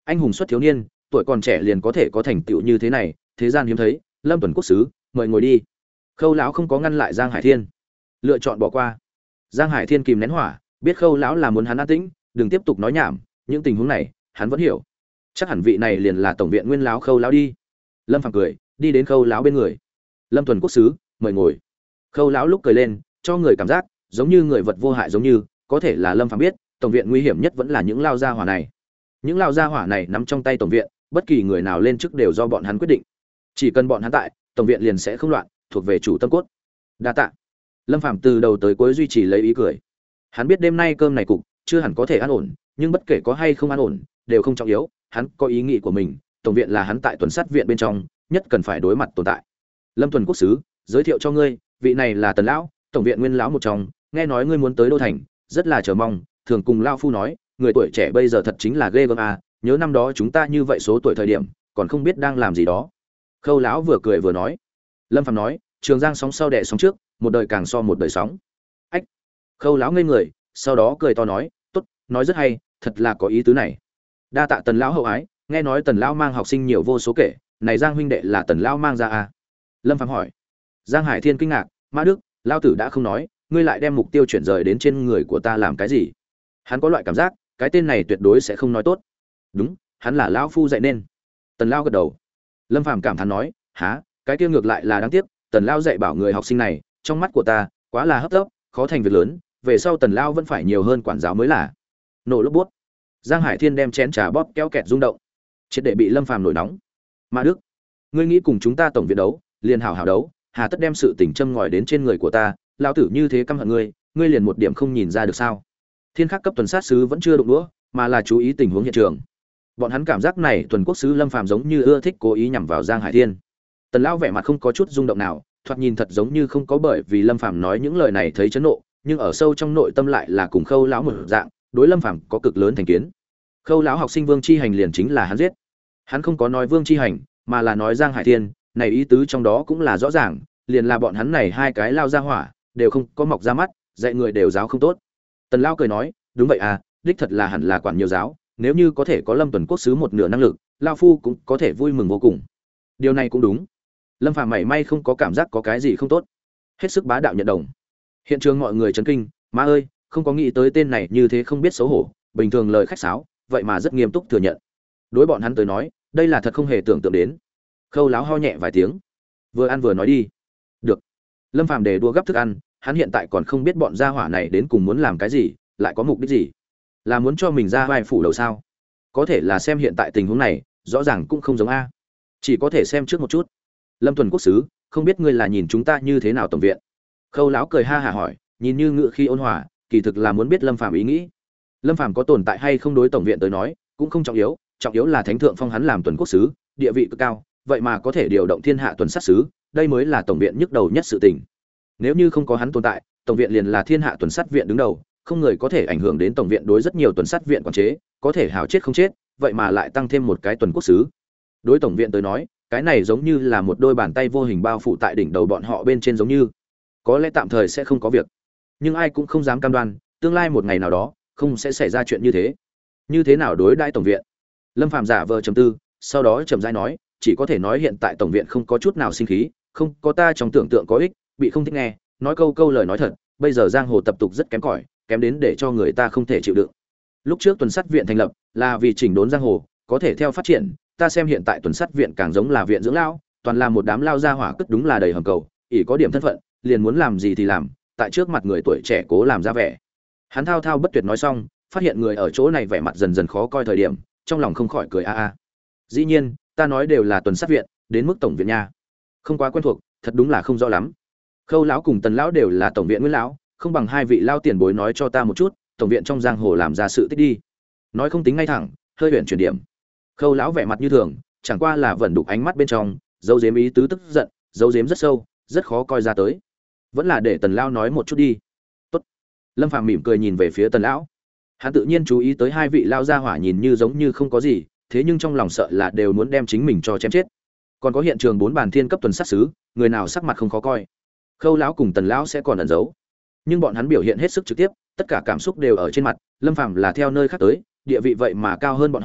anh hùng xuất thiếu niên, tuổi còn trẻ liền có thể có thành tựu như thế này, thế gian hiếm thấy. Lâm Tuần quốc sứ, mời ngồi đi. Khâu lão không có ngăn lại Giang Hải Thiên, lựa chọn bỏ qua. Giang Hải Thiên kìm nén hỏa, biết Khâu lão là muốn hắn an tĩnh, đừng tiếp tục nói nhảm, những tình huống này, hắn vẫn hiểu. Chắc hẳn vị này liền là tổng viện nguyên lão Khâu lão đi. Lâm Phàm cười, đi đến Khâu lão bên người. Lâm Tuần quốc sứ, mời ngồi. Khâu lão lúc cười lên, cho người cảm giác giống như người vật vô hại giống như, có thể là Lâm Phàm biết, tổng viện nguy hiểm nhất vẫn là những lao gia hỏa này. Những lao gia hỏa này nắm trong tay tổng viện, bất kỳ người nào lên chức đều do bọn hắn quyết định. Chỉ cần bọn hắn tại, tổng viện liền sẽ không loạn, thuộc về chủ tâm cốt. Đa tạ. Lâm Phàm từ đầu tới cuối duy trì lấy ý cười. Hắn biết đêm nay cơm này cục chưa hẳn có thể an ổn, nhưng bất kể có hay không an ổn, đều không trọng yếu, hắn có ý nghĩ của mình, tổng viện là hắn tại tuần sát viện bên trong, nhất cần phải đối mặt tồn tại. Lâm Tuần quốc sứ, giới thiệu cho ngươi, vị này là Tần lão, tổng viện nguyên lão một trong, nghe nói ngươi muốn tới đô thành, rất là chờ mong, thường cùng lão phu nói, người tuổi trẻ bây giờ thật chính là ghê gớm à, nhớ năm đó chúng ta như vậy số tuổi thời điểm, còn không biết đang làm gì đó. Khâu lão vừa cười vừa nói. Lâm Phàm nói, Trường Giang sóng sau đẻ sóng trước, một đời càng so một đời sóng. Ách. Khâu lão ngây người, sau đó cười to nói, tốt, nói rất hay, thật là có ý tứ này. Đa tạ Tần lão hậu ái, nghe nói Tần lão mang học sinh nhiều vô số kể, này Giang huynh đệ là Tần lão mang ra à? Lâm Phàm hỏi. Giang Hải Thiên kinh ngạc, Mã Đức, lão tử đã không nói, ngươi lại đem mục tiêu chuyển rời đến trên người của ta làm cái gì? Hắn có loại cảm giác, cái tên này tuyệt đối sẽ không nói tốt. Đúng, hắn là lão phu dạy nên. Tần lão gật đầu. Lâm Phàm cảm thán nói, há, cái kia ngược lại là đáng tiếc, Tần lão dạy bảo người học sinh này, trong mắt của ta, quá là hấp tấp, khó thành việc lớn, về sau Tần lão vẫn phải nhiều hơn quản giáo mới là. Nổ lốp bút. Giang Hải Thiên đem chén trà bóp kéo kẹt rung động, triệt để bị Lâm Phàm nổi nóng. Mã Đức, ngươi nghĩ cùng chúng ta tổng viện đấu, liền hảo hảo đấu, hà tất đem sự tình châm ngòi đến trên người của ta, lão tử như thế căm hận ngươi, ngươi liền một điểm không nhìn ra được sao? Thiên Khắc cấp tuần sát sứ vẫn chưa đụng đũa, mà là chú ý tình huống hiện trường. Bọn hắn cảm giác này tuần quốc sứ Lâm Phàm giống như ưa thích cố ý nhằm vào Giang Hải Thiên. Tần lão vẻ mặt không có chút rung động nào, thoạt nhìn thật giống như không có bởi vì Lâm Phàm nói những lời này thấy chấn nộ, nhưng ở sâu trong nội tâm lại là cùng Khâu lão một dạng, đối Lâm Phàm có cực lớn thành kiến. Khâu lão học sinh Vương Chi Hành liền chính là hắn giết. Hắn không có nói Vương Chi Hành, mà là nói Giang Hải Thiên, này ý tứ trong đó cũng là rõ ràng, liền là bọn hắn này hai cái lao ra hỏa, đều không có mọc ra mắt, dạy người đều giáo không tốt. Tần lão cười nói, đúng vậy à, đích thật là hẳn là quản nhiều giáo, nếu như có thể có Lâm Tuần quốc sứ một nửa năng lực, lão phu cũng có thể vui mừng vô cùng. Điều này cũng đúng. Lâm Phàm mảy may không có cảm giác có cái gì không tốt, hết sức bá đạo nhận đồng. Hiện trường mọi người chấn kinh, má ơi, không có nghĩ tới tên này như thế không biết xấu hổ, bình thường lời khách sáo, vậy mà rất nghiêm túc thừa nhận. Đối bọn hắn tới nói, đây là thật không hề tưởng tượng đến. Khâu láo ho nhẹ vài tiếng, vừa ăn vừa nói đi. Được. Lâm Phàm để đua gấp thức ăn, hắn hiện tại còn không biết bọn gia hỏa này đến cùng muốn làm cái gì, lại có mục đích gì. Là muốn cho mình ra vai phủ đầu sao? Có thể là xem hiện tại tình huống này, rõ ràng cũng không giống a. Chỉ có thể xem trước một chút. Lâm Tuần quốc sứ, không biết ngươi là nhìn chúng ta như thế nào tổng viện? Khâu lão cười ha hả hỏi, nhìn như ngự khi ôn hòa, kỳ thực là muốn biết Lâm Phàm ý nghĩ. Lâm Phàm có tồn tại hay không đối tổng viện tới nói, cũng không trọng yếu là thánh thượng phong hắn làm tuần quốc sứ, địa vị cực cao, vậy mà có thể điều động thiên hạ tuần sát sứ, đây mới là tổng viện nhức đầu nhất sự tình. Nếu như không có hắn tồn tại, tổng viện liền là thiên hạ tuần sát viện đứng đầu, không người có thể ảnh hưởng đến tổng viện đối rất nhiều tuần sát viện quản chế, có thể hảo chết không chết, vậy mà lại tăng thêm một cái tuần quốc sứ. Đối tổng viện tới nói, cái này giống như là một đôi bàn tay vô hình bao phủ tại đỉnh đầu bọn họ bên trên giống như. Có lẽ tạm thời sẽ không có việc, nhưng ai cũng không dám cam đoan, tương lai một ngày nào đó, không sẽ xảy ra chuyện như thế. Như thế nào đối đãi tổng viện? Lâm Phàm giả vờ trầm tư, sau đó chậm rãi nói, chỉ có thể nói hiện tại tổng viện không có chút nào sinh khí, không có ta trong tưởng tượng có ích, bị không thích nghe, nói câu lời nói thật, bây giờ giang hồ tập tục rất kém cỏi, kém đến để cho người ta không thể chịu đựng. Lúc trước tuần sát viện thành lập là vì chỉnh đốn giang hồ, có thể theo phát triển, ta xem hiện tại tuần sát viện càng giống là viện dưỡng lão, toàn là một đám lao gia hỏa cất đúng là đầy hầm cầu, ỷ có điểm thân phận, liền muốn làm gì thì làm, tại trước mặt người tuổi trẻ cố làm ra vẻ. Hắn thao thao bất tuyệt nói xong, phát hiện người ở chỗ này vẻ mặt dần dần khó coi thời điểm, trong lòng không khỏi cười a a. Dĩ nhiên, ta nói đều là tuần sát viện, đến mức tổng viện nha, không quá quen thuộc, thật đúng là không rõ lắm. Khâu lão cùng Tần lão đều là tổng viện nguyên lão, không bằng hai vị lao tiền bối nói cho ta một chút, tổng viện trong giang hồ làm ra sự tích đi. Nói không tính ngay thẳng, hơi huyền chuyển điểm. Khâu lão vẻ mặt như thường, chẳng qua là vẫn đục ánh mắt bên trong, dấu giếm ý tứ tức giận, dấu giếm rất sâu, rất khó coi ra tới. Vẫn là để Tần lão nói một chút đi. Tốt. Lâm Phàm mỉm cười nhìn về phía Tần lão. Hắn tự nhiên chú ý tới hai vị lao gia hỏa nhìn như giống như không có gì, thế nhưng trong lòng sợ là đều muốn đem chính mình cho chém chết. Còn có hiện trường 4 bàn thiên cấp tuần sát sứ, người nào sắc mặt không khó coi. Khâu lão cùng Tần lão sẽ còn ẩn giấu, nhưng bọn hắn biểu hiện hết sức trực tiếp, tất cả cảm xúc đều ở trên mặt. Lâm Phàm là theo nơi khác tới, địa vị vậy mà cao hơn bọn họ,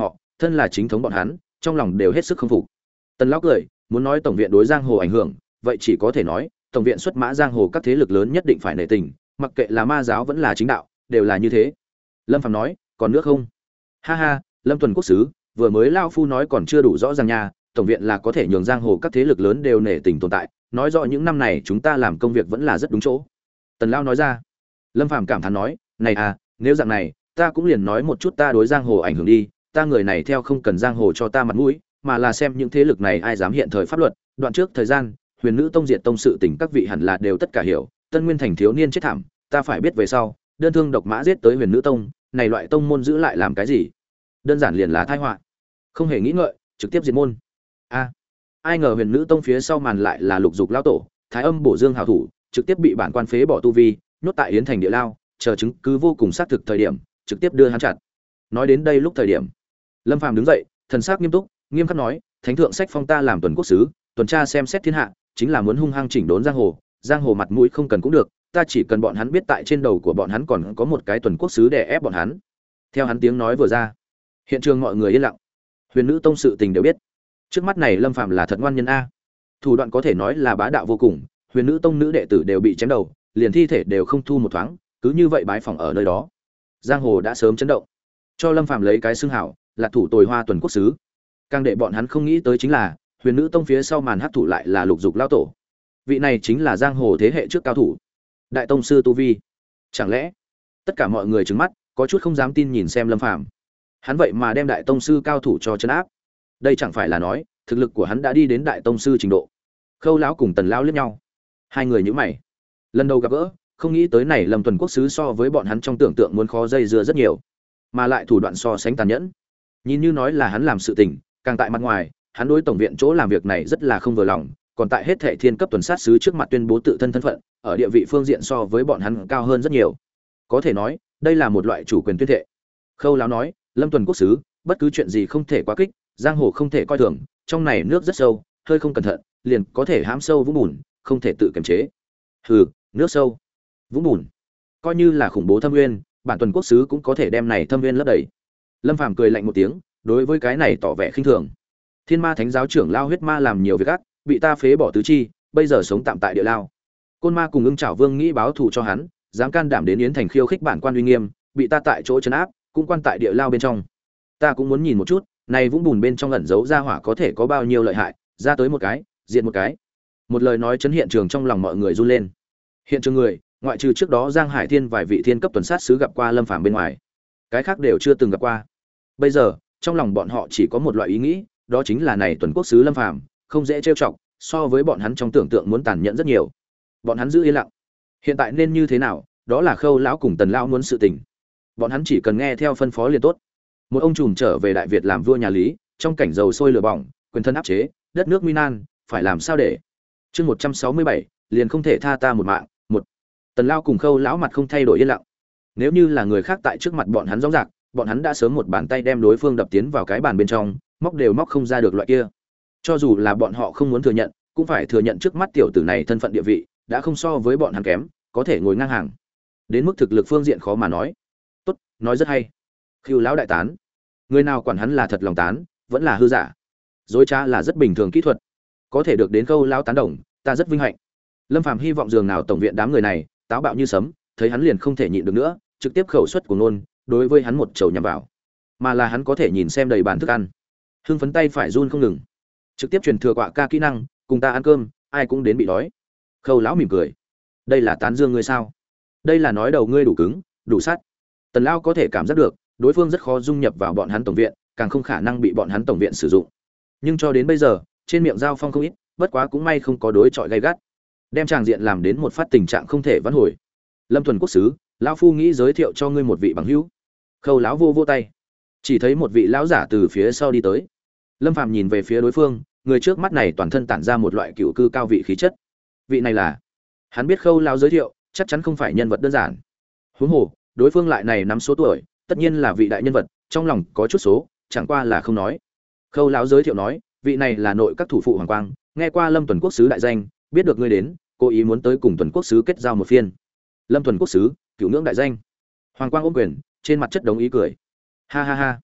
thân là chính thống bọn hắn trong lòng đều hết sức không phục. Tần lão cười, muốn nói tổng viện đối giang hồ ảnh hưởng, vậy chỉ có thể nói tổng viện xuất mã giang hồ các thế lực lớn nhất định phải nể tình, mặc kệ là ma giáo vẫn là chính đạo đều là như thế. Lâm Phàm nói, còn nước không? Ha ha, Lâm Tuần quốc sứ, vừa mới lao phu nói còn chưa đủ rõ ràng nha, tổng viện là có thể nhường giang hồ các thế lực lớn đều nể tình tồn tại, nói rõ những năm này chúng ta làm công việc vẫn là rất đúng chỗ. Tần lão nói ra. Lâm Phàm cảm thán nói, này à, nếu dạng này ta cũng liền nói một chút ta đối giang hồ ảnh hưởng đi, ta người này theo không cần giang hồ cho ta mặt mũi, mà là xem những thế lực này ai dám hiện thời pháp luật. Đoạn trước thời gian Huyền Nữ Tông diệt tông sự tình các vị hẳn là đều tất cả hiểu, Tân Nguyên thành thiếu niên chết thảm, ta phải biết về sau đơn thương độc mã giết tới Huyền Nữ Tông, này loại tông môn giữ lại làm cái gì? Đơn giản liền là tai họa, không hề nghĩ ngợi trực tiếp diệt môn. A, ai ngờ Huyền Nữ Tông phía sau màn lại là Lục Dục lão tổ, Thái Âm Bổ Dương hảo thủ, trực tiếp bị bản quan phế bỏ tu vi, nhốt tại Yến thành địa lao, chờ chứng cứ vô cùng xác thực thời điểm, trực tiếp đưa hắn chặt. Nói đến đây lúc thời điểm, Lâm Phàm đứng dậy, thần sắc nghiêm túc, nghiêm khắc nói, thánh thượng sách phong ta làm tuần quốc sứ, tuần tra xem xét thiên hạ, chính là muốn hung hăng chỉnh đốn giang hồ mặt mũi không cần cũng được, ta chỉ cần bọn hắn biết tại trên đầu của bọn hắn còn có một cái tuần quốc sứ để ép bọn hắn. Theo hắn tiếng nói vừa ra, hiện trường mọi người yên lặng. Huyền Nữ Tông sự tình đều biết, trước mắt này Lâm Phàm là thật ngoan nhân a, thủ đoạn có thể nói là bá đạo vô cùng. Huyền Nữ Tông nữ đệ tử đều bị chém đầu, liền thi thể đều không thu một thoáng, cứ như vậy bái phỏng ở nơi đó, giang hồ đã sớm chấn động, cho Lâm Phàm lấy cái xưng hảo là thủ tồi hoa tuần quốc sứ. Càng để bọn hắn không nghĩ tới chính là Huyền Nữ Tông phía sau màn hắc thủ lại là Lục Dục lão tổ, vị này chính là giang hồ thế hệ trước cao thủ, đại tông sư tu vi. Chẳng lẽ tất cả mọi người trừng mắt, có chút không dám tin nhìn xem Lâm Phàm, hắn vậy mà đem đại tông sư cao thủ cho trấn áp, đây chẳng phải là nói thực lực của hắn đã đi đến đại tông sư trình độ? Khâu lão cùng Tần lão liếc nhau, hai người nhíu mày, lần đầu gặp gỡ không nghĩ tới này Lâm Tuần quốc sứ so với bọn hắn trong tưởng tượng muốn khó dây dưa rất nhiều, mà lại thủ đoạn so sánh tàn nhẫn. Nhìn như nói là hắn làm sự tình, càng tại mặt ngoài hắn đối tổng viện chỗ làm việc này rất là không vừa lòng, còn tại hết thệ thiên cấp tuần sát sứ trước mặt tuyên bố tự thân thân phận, ở địa vị phương diện so với bọn hắn cao hơn rất nhiều, có thể nói đây là một loại chủ quyền tuyên thệ. Khâu lão nói, Lâm Tuần quốc sứ, bất cứ chuyện gì không thể quá kích, giang hồ không thể coi thường, trong này nước rất sâu, hơi không cẩn thận liền có thể hãm sâu vũng bùn, không thể tự kiềm chế. Hừ, nước sâu vũng bùn, coi như là khủng bố thâm nguyên, bản tuần quốc sứ cũng có thể đem này thâm nguyên lấp đầy. Lâm Phàm cười lạnh một tiếng, đối với cái này tỏ vẻ khinh thường. Thiên Ma Thánh giáo trưởng lao huyết ma làm nhiều việc ác, bị ta phế bỏ tứ chi, bây giờ sống tạm tại địa lao. Côn Ma cùng Ưng Trảo Vương nghĩ báo thù cho hắn, dám can đảm đến Yến thành khiêu khích bản quan uy nghiêm, bị ta tại chỗ trấn áp, cũng quan tại địa lao bên trong. Ta cũng muốn nhìn một chút, này vũng bùn bên trong ẩn giấu ra hỏa có thể có bao nhiêu lợi hại, ra tới một cái, diệt một cái. Một lời nói chấn hiện trường, trong lòng mọi người run lên. Hiện trường người, ngoại trừ trước đó Giang Hải Thiên vài vị thiên cấp tuần sát sứ gặp qua Lâm Phàm bên ngoài, cái khác đều chưa từng gặp qua. Bây giờ, trong lòng bọn họ chỉ có một loại ý nghĩ, đó chính là này tuần quốc sứ Lâm Phàm không dễ trêu chọc, so với bọn hắn trong tưởng tượng muốn tàn nhẫn rất nhiều. Bọn hắn giữ yên lặng. Hiện tại nên như thế nào, đó là Khâu lão cùng Tần lão muốn sự tình. Bọn hắn chỉ cần nghe theo phân phó liền tốt. Một ông trùm trở về Đại Việt làm vua nhà Lý, trong cảnh dầu sôi lửa bỏng, quyền thân áp chế, đất nước nguy nan, phải làm sao để? Chương 167, liền không thể tha ta một mạng. Một Tần lão cùng Khâu lão mặt không thay đổi yên lặng. Nếu như là người khác tại trước mặt bọn hắn rõ ràng, bọn hắn đã sớm một bàn tay đem đối phương đập tiến vào cái bàn bên trong, móc đều móc không ra được loại kia. Cho dù là bọn họ không muốn thừa nhận, cũng phải thừa nhận trước mắt tiểu tử này thân phận địa vị đã không so với bọn hắn kém, có thể ngồi ngang hàng. Đến mức thực lực phương diện khó mà nói. Tốt, nói rất hay. Khưu lão đại tán. Người nào quản hắn là thật lòng tán, vẫn là hư giả. Dối trá là rất bình thường kỹ thuật. Có thể được đến Khâu lão tán đồng, ta rất vinh hạnh. Lâm Phàm hy vọng dường nào tổng viện đám người này táo bạo như sấm, thấy hắn liền không thể nhịn được nữa, trực tiếp khẩu suất của nôn, đối với hắn một chầu nhằm vào. Mà là hắn có thể nhìn xem đầy bàn thức ăn, hưng phấn tay phải run không ngừng, trực tiếp truyền thừa quạ ca kỹ năng, cùng ta ăn cơm, ai cũng đến bị đói. Khâu lão mỉm cười, đây là tán dương ngươi sao? Đây là nói đầu ngươi đủ cứng, đủ sắt. Tần lão có thể cảm giác được, đối phương rất khó dung nhập vào bọn hắn tổng viện, càng không khả năng bị bọn hắn tổng viện sử dụng. Nhưng cho đến bây giờ, trên miệng giao phong không ít, bất quá cũng may không có đối chọi gay gắt, đem tràng diện làm đến một phát tình trạng không thể vãn hồi. Lâm Thuần quốc sứ, lão phu nghĩ giới thiệu cho ngươi một vị bằng hữu. Khâu lão vô vô tay, chỉ thấy một vị lão giả từ phía sau đi tới. Lâm Phàm nhìn về phía đối phương, người trước mắt này toàn thân tản ra một loại cựu cư cao vị khí chất. Vị này là, hắn biết Khâu lão giới thiệu, chắc chắn không phải nhân vật đơn giản. Huống hồ, đối phương lại này nắm số tuổi, tất nhiên là vị đại nhân vật, trong lòng có chút số, chẳng qua là không nói. Khâu lão giới thiệu nói, vị này là nội các thủ phụ Hoàng Quang, nghe qua Lâm Tuần quốc sứ đại danh, biết được ngươi đến, cố ý muốn tới cùng Tuần quốc sứ kết giao một phiên. Lâm Tuần quốc sứ, cửu ngưỡng đại danh. Hoàng Quang ôm quyền, trên mặt chất đống ý cười. Ha ha ha,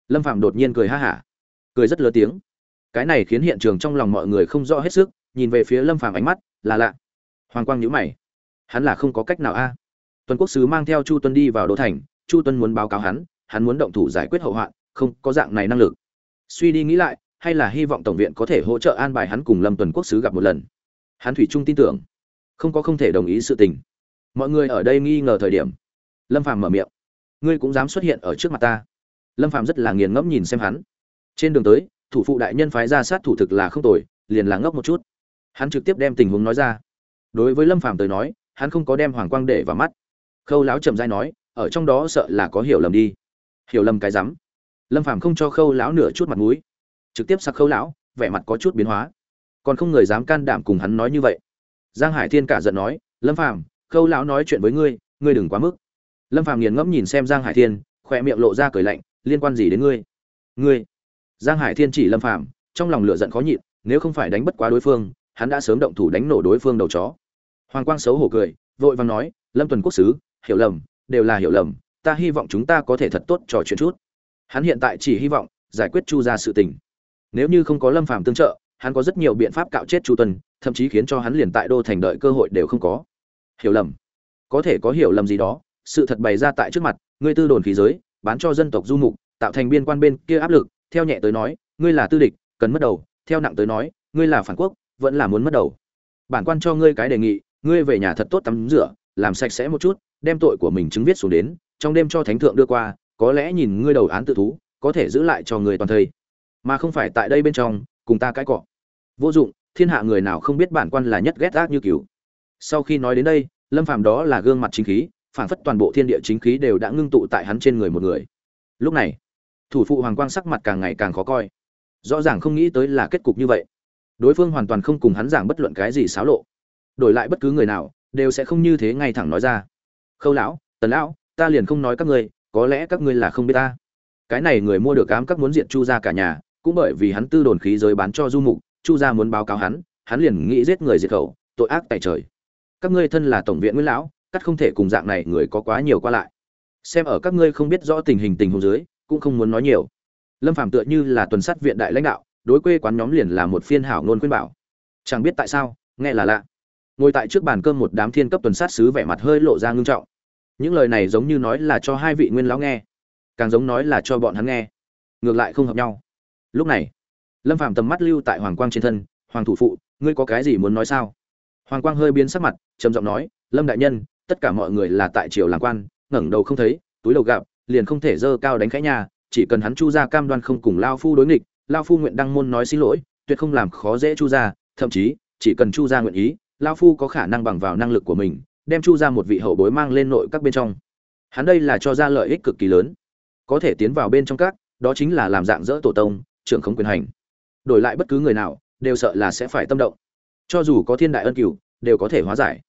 Lâm Phàm đột nhiên cười ha hả, cười rất lớn tiếng. Cái này khiến hiện trường trong lòng mọi người không rõ hết sức, nhìn về phía Lâm Phàm ánh mắt là lạ. Hoàng Quang nhíu mày, hắn là không có cách nào a. Tuần Quốc sứ mang theo Chu Tuân đi vào đô thành, Chu Tuân muốn báo cáo hắn muốn động thủ giải quyết hậu hoạn, không có dạng này năng lực. Suy đi nghĩ lại, hay là hy vọng tổng viện có thể hỗ trợ an bài hắn cùng Lâm Tuần Quốc sứ gặp một lần. Hắn thủy chung tin tưởng, không thể đồng ý sự tình. Mọi người ở đây nghi ngờ thời điểm, Lâm Phàm mở miệng, ngươi cũng dám xuất hiện ở trước mặt ta. Lâm Phàm rất là nghiền ngẫm nhìn xem hắn. Trên đường tới, thủ phụ đại nhân phái ra sát thủ thực là không tồi, liền là ngốc một chút. Hắn trực tiếp đem tình huống nói ra. Đối với Lâm Phàm tới nói, hắn không có đem Hoàng Quang để vào mắt. Khâu lão chậm rãi nói, ở trong đó sợ là có hiểu lầm đi. Hiểu lầm cái rắm. Lâm Phàm không cho Khâu lão nửa chút mặt mũi, trực tiếp sặc Khâu lão, vẻ mặt có chút biến hóa. Còn không người dám can đảm cùng hắn nói như vậy. Giang Hải Thiên cả giận nói, Lâm Phàm, Khâu lão nói chuyện với ngươi, ngươi đừng quá mức. Lâm Phàm nghiền ngẫm nhìn xem Giang Hải Thiên, khóe miệng lộ ra cười lạnh, liên quan gì đến ngươi? Ngươi? Giang Hải Thiên chỉ Lâm Phàm, trong lòng lửa giận khó nhịn, nếu không phải đánh bất quá đối phương, hắn đã sớm động thủ đánh nổ đối phương đầu chó. Hoàng Quang xấu hổ cười, vội vàng nói, Lâm Tuần Quốc sứ, hiểu lầm, đều là hiểu lầm, ta hy vọng chúng ta có thể thật tốt trò chuyện chút. Hắn hiện tại chỉ hy vọng giải quyết Chu gia sự tình. Nếu như không có Lâm Phàm tương trợ, hắn có rất nhiều biện pháp cạo chết Chu Tuân, thậm chí khiến cho hắn liền tại đô thành đợi cơ hội đều không có. Hiểu lầm? Có thể có hiểu lầm gì đó, sự thật bày ra tại trước mặt, ngươi tư đồn khí giới, bán cho dân tộc du mục, tạo thành biên quan bên kia áp lực, theo nhẹ tới nói, ngươi là tư địch, cần mất đầu, theo nặng tới nói, ngươi là phản quốc, vẫn là muốn mất đầu. Bản quan cho ngươi cái đề nghị, ngươi về nhà thật tốt tắm rửa, làm sạch sẽ một chút, đem tội của mình chứng viết xuống đến, trong đêm cho thánh thượng đưa qua, có lẽ nhìn ngươi đầu án tự thú, có thể giữ lại cho người toàn thây, mà không phải tại đây bên trong cùng ta cãi cọ. Vô dụng, thiên hạ người nào không biết bản quan là nhất ghét ác như cừu. Sau khi nói đến đây, Lâm Phàm đó là gương mặt chính khí, phản phất toàn bộ thiên địa chính khí đều đã ngưng tụ tại hắn trên người một người. Lúc này, thủ phụ Hoàng Quang sắc mặt càng ngày càng khó coi, rõ ràng không nghĩ tới là kết cục như vậy. Đối phương hoàn toàn không cùng hắn giảng bất luận cái gì xáo lộ, đổi lại bất cứ người nào đều sẽ không như thế ngay thẳng nói ra. Khâu lão, Tần lão, ta liền không nói các ngươi, có lẽ các ngươi là không biết ta. Cái này người mua được ám các muốn diện Chu gia cả nhà, cũng bởi vì hắn tư đồn khí giới bán cho du mục, Chu gia muốn báo cáo hắn liền nghĩ giết người diệt khẩu, tội ác tày trời. Các ngươi thân là tổng viện Nguyễn lão, cắt không thể cùng dạng này người có quá nhiều qua lại. Xem ở các ngươi không biết rõ tình huống dưới, cũng không muốn nói nhiều. Lâm Phàm tựa như là tuần sát viện đại lãnh đạo, đối quê quán nhóm liền là một phiên hảo ngôn khuyên bảo. Chẳng biết tại sao, nghe là lạ. Ngồi tại trước bàn cơm một đám thiên cấp tuần sát sứ vẻ mặt hơi lộ ra ngưng trọng. Những lời này giống như nói là cho hai vị nguyên lão nghe, càng giống nói là cho bọn hắn nghe, ngược lại không hợp nhau. Lúc này, Lâm Phàm tầm mắt lưu tại Hoàng Quang trên thân, "Hoàng thủ phụ, ngươi có cái gì muốn nói sao?" Hoàng Quang hơi biến sắc mặt, trầm giọng nói, "Lâm đại nhân, tất cả mọi người là tại triều làm quan, ngẩng đầu không thấy, túi đầu gặp, liền không thể dơ cao đánh khẽ nhà, chỉ cần hắn Chu gia cam đoan không cùng lão phu đối nghịch, lão phu nguyện đăng môn nói xin lỗi, tuyệt không làm khó dễ Chu gia, thậm chí, chỉ cần Chu gia nguyện ý, lão phu có khả năng bằng vào năng lực của mình, đem Chu gia một vị hậu bối mang lên nội các bên trong." Hắn đây là cho ra lợi ích cực kỳ lớn, có thể tiến vào bên trong các, đó chính là làm dạng dỡ tổ tông, trưởng không quyền hành. Đổi lại bất cứ người nào, đều sợ là sẽ phải tâm động. Cho dù có thiên đại ân cửu, đều có thể hóa giải.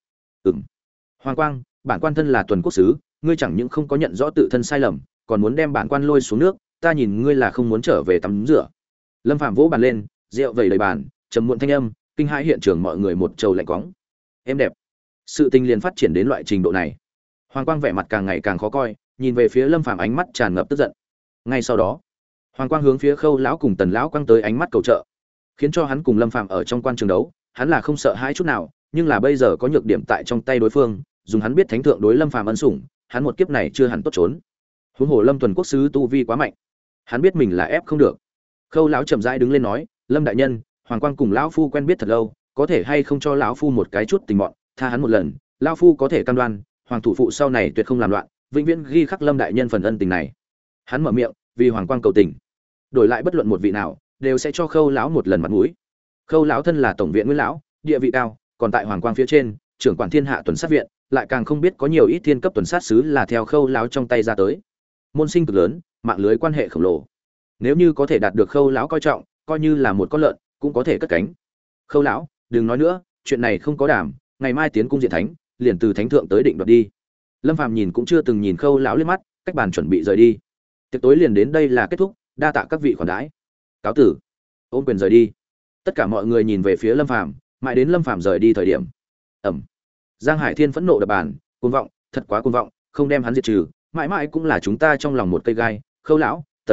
Hoàng Quang, bản quan thân là tuần quốc sứ, ngươi chẳng những không có nhận rõ tự thân sai lầm, còn muốn đem bản quan lôi xuống nước, ta nhìn ngươi là không muốn trở về tắm rửa. Lâm Phạm vỗ bàn lên, rượu vẩy đầy bàn, trầm muộn thanh âm, kinh hãi hiện trường mọi người một trầu lạnh quóng. Em đẹp. Sự tình liền phát triển đến loại trình độ này. Hoàng Quang vẻ mặt càng ngày càng khó coi, nhìn về phía Lâm Phạm ánh mắt tràn ngập tức giận. Ngay sau đó, Hoàng Quang hướng phía Khâu lão cùng Tần lão quăng tới ánh mắt cầu trợ, khiến cho hắn cùng Lâm Phạm ở trong quan trường đấu, hắn là không sợ hãi chút nào, nhưng là bây giờ có nhược điểm tại trong tay đối phương, dùng hắn biết thánh thượng đối Lâm Phạm ân sủng, hắn một kiếp này chưa hẳn tốt trốn. Huống hồ Lâm Tuần quốc sứ tu vi quá mạnh, hắn biết mình là ép không được. Khâu lão chậm rãi đứng lên nói, "Lâm đại nhân, Hoàng Quang cùng lão phu quen biết thật lâu, có thể hay không cho lão phu một cái chút tình mọn, tha hắn một lần, lão phu có thể cam đoan, hoàng thủ phụ sau này tuyệt không làm loạn, vĩnh viễn ghi khắc Lâm đại nhân phần ân tình này." Hắn mở miệng, vì Hoàng Quang cầu tình. Đổi lại bất luận một vị nào, đều sẽ cho Khâu lão một lần mặt mũi. Khâu lão thân là tổng viện Nguyễn lão, địa vị cao, còn tại Hoàng Quang phía trên, trưởng quản thiên hạ tuần sát viện, lại càng không biết có nhiều ít thiên cấp tuần sát sứ là theo Khâu lão trong tay ra tới. Môn sinh cực lớn, mạng lưới quan hệ khổng lồ. Nếu như có thể đạt được Khâu lão coi trọng, coi như là một con lợn cũng có thể cất cánh. Khâu lão, đừng nói nữa, chuyện này không có đảm, ngày mai tiến cung diện thánh, liền từ thánh thượng tới định đoạt đi. Lâm Phàm nhìn cũng chưa từng nhìn Khâu lão liếc mắt, cách bàn chuẩn bị rời đi. Tiệc tối liền đến đây là kết thúc, đa tạ các vị khoản đãi. Cáo tử. Ôm quyền rời đi. Tất cả mọi người nhìn về phía Lâm Phàm, mãi đến Lâm Phàm rời đi thời điểm. Giang Hải Thiên phẫn nộ đập bàn, cuồng vọng, thật quá cuồng vọng, không đem hắn diệt trừ, mãi mãi cũng là chúng ta trong lòng một cây gai. Khâu lão, Tần lão,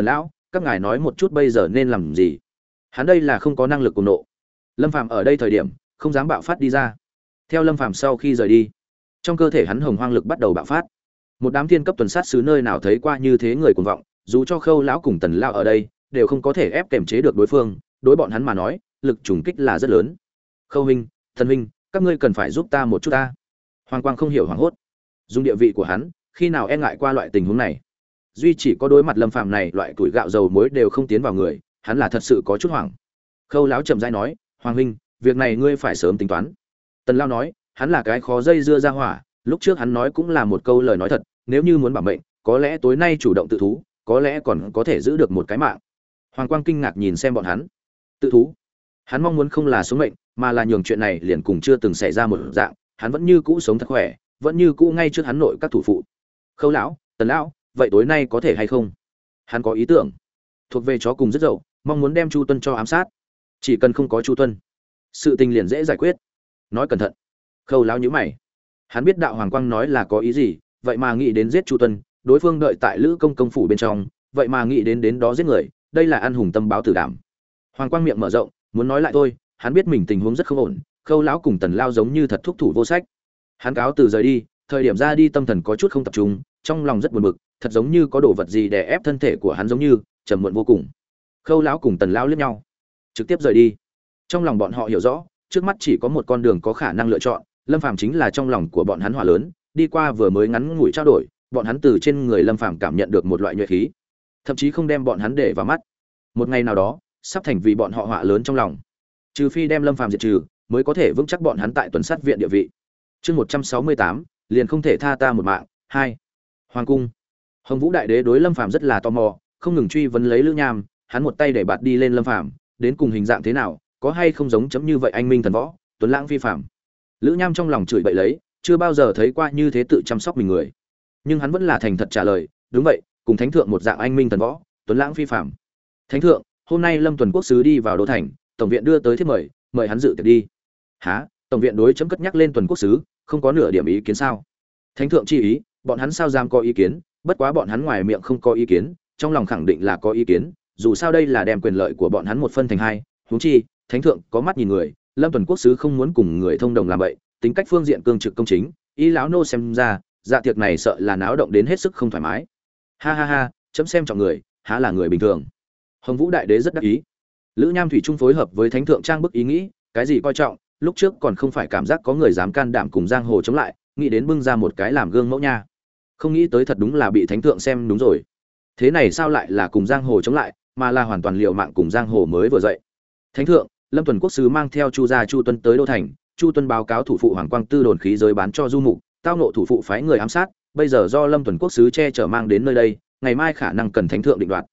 các ngài nói một chút bây giờ nên làm gì. Hắn đây là không có năng lực cùng nộ. Lâm Phàm ở đây thời điểm không dám bạo phát đi ra. Theo Lâm Phàm sau khi rời đi, trong cơ thể hắn hồng hoang lực bắt đầu bạo phát. Một đám thiên cấp tuần sát sứ nơi nào thấy qua như thế người cuồng vọng, dù cho Khâu lão cùng Tần lão ở đây, đều không có thể ép kiềm chế được đối phương, đối bọn hắn mà nói, lực trùng kích là rất lớn. Khâu huynh, Thần huynh, các ngươi cần phải giúp ta một chút ta. Hoàng Quang không hiểu hoảng hốt. Dùng địa vị của hắn, khi nào e ngại qua loại tình huống này. Duy chỉ có đối mặt Lâm Phàm này, loại tuổi gạo dầu muối đều không tiến vào người, hắn là thật sự có chút hoảng. Khâu lão chậm rãi nói, "Hoàng huynh, việc này ngươi phải sớm tính toán." Tần lão nói, hắn là cái khó dây dưa ra hỏa, lúc trước hắn nói cũng là một câu lời nói thật, nếu như muốn bảo mệnh, có lẽ tối nay chủ động tự thú, có lẽ còn có thể giữ được một cái mạng. Hoàng Quang kinh ngạc nhìn xem bọn hắn. Tự thú? Hắn mong muốn không là sống mệnh, mà là nhường chuyện này liền cùng chưa từng xảy ra một dạng, hắn vẫn như cũ sống thật khỏe, vẫn như cũ ngay trước hắn nội các thủ phụ. Khâu lão, Tần lão, vậy tối nay có thể hay không? Hắn có ý tưởng, thuộc về chó cùng rất dậu, mong muốn đem Chu Tuân cho ám sát. Chỉ cần không có Chu Tuân, sự tình liền dễ giải quyết. Nói cẩn thận. Khâu lão nhíu mày. Hắn biết đạo Hoàng Quang nói là có ý gì, vậy mà nghĩ đến giết Chu Tuân, đối phương đợi tại Lữ công công phủ bên trong, vậy mà nghĩ đến đó giết người, đây là ăn hùng tâm báo tử đảm. Hoàng Quang miệng mở rộng, muốn nói lại thôi, hắn biết mình tình huống rất không ổn, Khâu lão cùng Tần lão giống như thật thúc thủ vô sách. Hắn cáo từ rời đi, thời điểm ra đi tâm thần có chút không tập trung, trong lòng rất buồn bực, thật giống như có đồ vật gì đè ép thân thể của hắn, giống như trầm muộn vô cùng. Khâu lão cùng Tần lão liếc nhau, trực tiếp rời đi. Trong lòng bọn họ hiểu rõ, trước mắt chỉ có một con đường có khả năng lựa chọn, Lâm Phàm chính là trong lòng của bọn hắn hỏa lớn, đi qua vừa mới ngắn ngủi trao đổi, bọn hắn từ trên người Lâm Phàm cảm nhận được một loại nhuệ khí, thậm chí không đem bọn hắn để vào mắt. Một ngày nào đó, sắp thành vì bọn họ họa lớn trong lòng. Trừ phi đem Lâm Phàm diệt trừ, mới có thể vững chắc bọn hắn tại tuần sát viện địa vị. Chương 168, liền không thể tha ta một mạng. 2. Hoàng cung. Hồng Vũ đại đế đối Lâm Phàm rất là tò mò, không ngừng truy vấn lấy Lữ Nham, hắn một tay để bạt đi lên Lâm Phàm, đến cùng hình dạng thế nào, có hay không giống chấm như vậy anh minh thần võ, tuấn lãng phi phàm. Lữ Nham trong lòng chửi bậy lấy, chưa bao giờ thấy qua như thế tự chăm sóc mình người. Nhưng hắn vẫn là thành thật trả lời, đúng vậy, cùng thánh thượng một dạng anh minh thần võ, tuấn lãng phi phàm. Thánh thượng, hôm nay Lâm Tuần quốc sứ đi vào đô thành, tổng viện đưa tới thiếp mời, mời hắn dự tiệc đi. Hả? Tổng viện đối chấm cất nhắc lên Tuần quốc sứ, không có nửa điểm ý kiến sao? Thánh thượng chi ý, bọn hắn sao dám có ý kiến, bất quá bọn hắn ngoài miệng không có ý kiến, trong lòng khẳng định là có ý kiến, dù sao đây là đem quyền lợi của bọn hắn một phân thành hai, huống chi, thánh thượng có mắt nhìn người, Lâm Tuần quốc sứ không muốn cùng người thông đồng làm vậy, tính cách phương diện cương trực công chính, ý lão nô xem ra, dạ tiệc này sợ là náo động đến hết sức không thoải mái. Ha ha ha, chấm xem trọng người, há là người bình thường. Hồng Vũ đại đế rất đắc ý. Lữ Nham thủy chung phối hợp với thánh thượng trang bức ý nghĩ, cái gì coi trọng, lúc trước còn không phải cảm giác có người dám can đảm cùng giang hồ chống lại, nghĩ đến bưng ra một cái làm gương mẫu nha. Không nghĩ tới thật đúng là bị thánh thượng xem đúng rồi. Thế này sao lại là cùng giang hồ chống lại, mà là hoàn toàn liều mạng cùng giang hồ mới vừa dậy. Thánh thượng, Lâm Tuần quốc sứ mang theo Chu gia Chu Tuân tới đô thành, Chu Tuân báo cáo thủ phụ Hoàng Quang Tư đồn khí giới bán cho Du Mục, tao nộ thủ phụ phái người ám sát, bây giờ do Lâm Tuần quốc sứ che chở mang đến nơi đây, ngày mai khả năng cần thánh thượng định đoạt.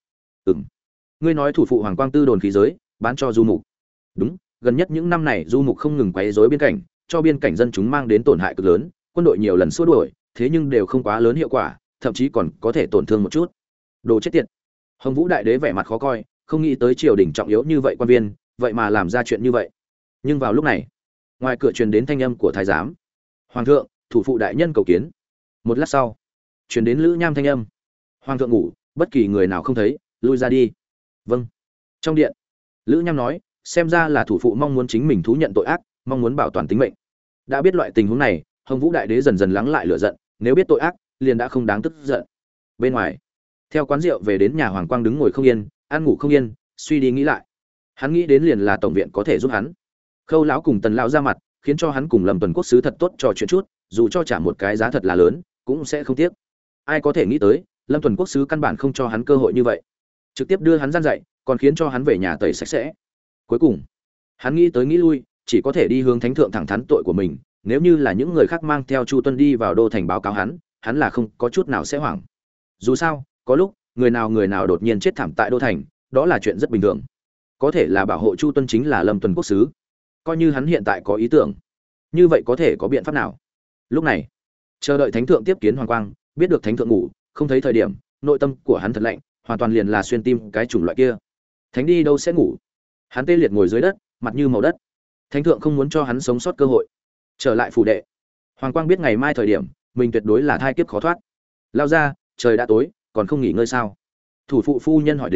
Ngươi nói thủ phụ Hoàng Quang Tư đồn khí giới bán cho Du Mục? Đúng, gần nhất những năm này Du Mục không ngừng quấy rối biên cảnh, cho biên cảnh dân chúng mang đến tổn hại cực lớn, quân đội nhiều lần xua đuổi, thế nhưng đều không quá lớn hiệu quả, thậm chí còn có thể tổn thương một chút. Đồ chết tiệt. Hồng Vũ đại đế vẻ mặt khó coi, không nghĩ tới triều đình trọng yếu như vậy quan viên, vậy mà làm ra chuyện như vậy. Nhưng vào lúc này, ngoài cửa truyền đến thanh âm của thái giám. Hoàng thượng, thủ phụ đại nhân cầu kiến. Một lát sau, truyền đến Lữ Nham thanh âm. Hoàng thượng ngủ, bất kỳ người nào không thấy, lui ra đi. Vâng. Trong điện, Lữ Nham nói, xem ra là thủ phụ mong muốn chính mình thú nhận tội ác, mong muốn bảo toàn tính mệnh. Đã biết loại tình huống này, Hồng Vũ đại đế dần dần lắng lại lửa giận, nếu biết tội ác, liền đã không đáng tức giận. Bên ngoài, theo quán rượu về đến nhà Hoàng Quang đứng ngồi không yên, ăn ngủ không yên, suy đi nghĩ lại. Hắn nghĩ đến liền là tổng viện có thể giúp hắn. Khâu lão cùng Tần lão ra mặt, khiến cho hắn cùng Lâm Tuần quốc sứ thật tốt trò chuyện chút, dù cho trả một cái giá thật là lớn, cũng sẽ không tiếc. Ai có thể nghĩ tới, Lâm Tuần quốc sứ căn bản không cho hắn cơ hội như vậy, trực tiếp đưa hắn gian dạy, còn khiến cho hắn về nhà tẩy sạch sẽ. Cuối cùng, hắn nghĩ tới nghĩ lui, chỉ có thể đi hướng thánh thượng thẳng thắn tội của mình. Nếu như là những người khác mang theo Chu Tuân đi vào đô thành báo cáo hắn là không có chút nào sẽ hoảng. Dù sao, có lúc người nào đột nhiên chết thảm tại đô thành, đó là chuyện rất bình thường. Có thể là bảo hộ Chu Tuân chính là Lâm Tuần quốc sứ. Coi như hắn hiện tại có ý tưởng, như vậy có thể có biện pháp nào? Lúc này, chờ đợi thánh thượng tiếp kiến Hoàng Quang, biết được thánh thượng ngủ, không thấy thời điểm, nội tâm của hắn thật lạnh, hoàn toàn liền là xuyên tim cái chủng loại kia. Thánh đi đâu sẽ ngủ? Hắn tê liệt ngồi dưới đất, mặt như màu đất. Thánh thượng không muốn cho hắn sống sót cơ hội. Trở lại phủ đệ, Hoàng Quang biết ngày mai thời điểm, mình tuyệt đối là thai kiếp khó thoát. Lao ra, trời đã tối, còn không nghỉ ngơi sao? Thủ phụ phu nhân hỏi đến,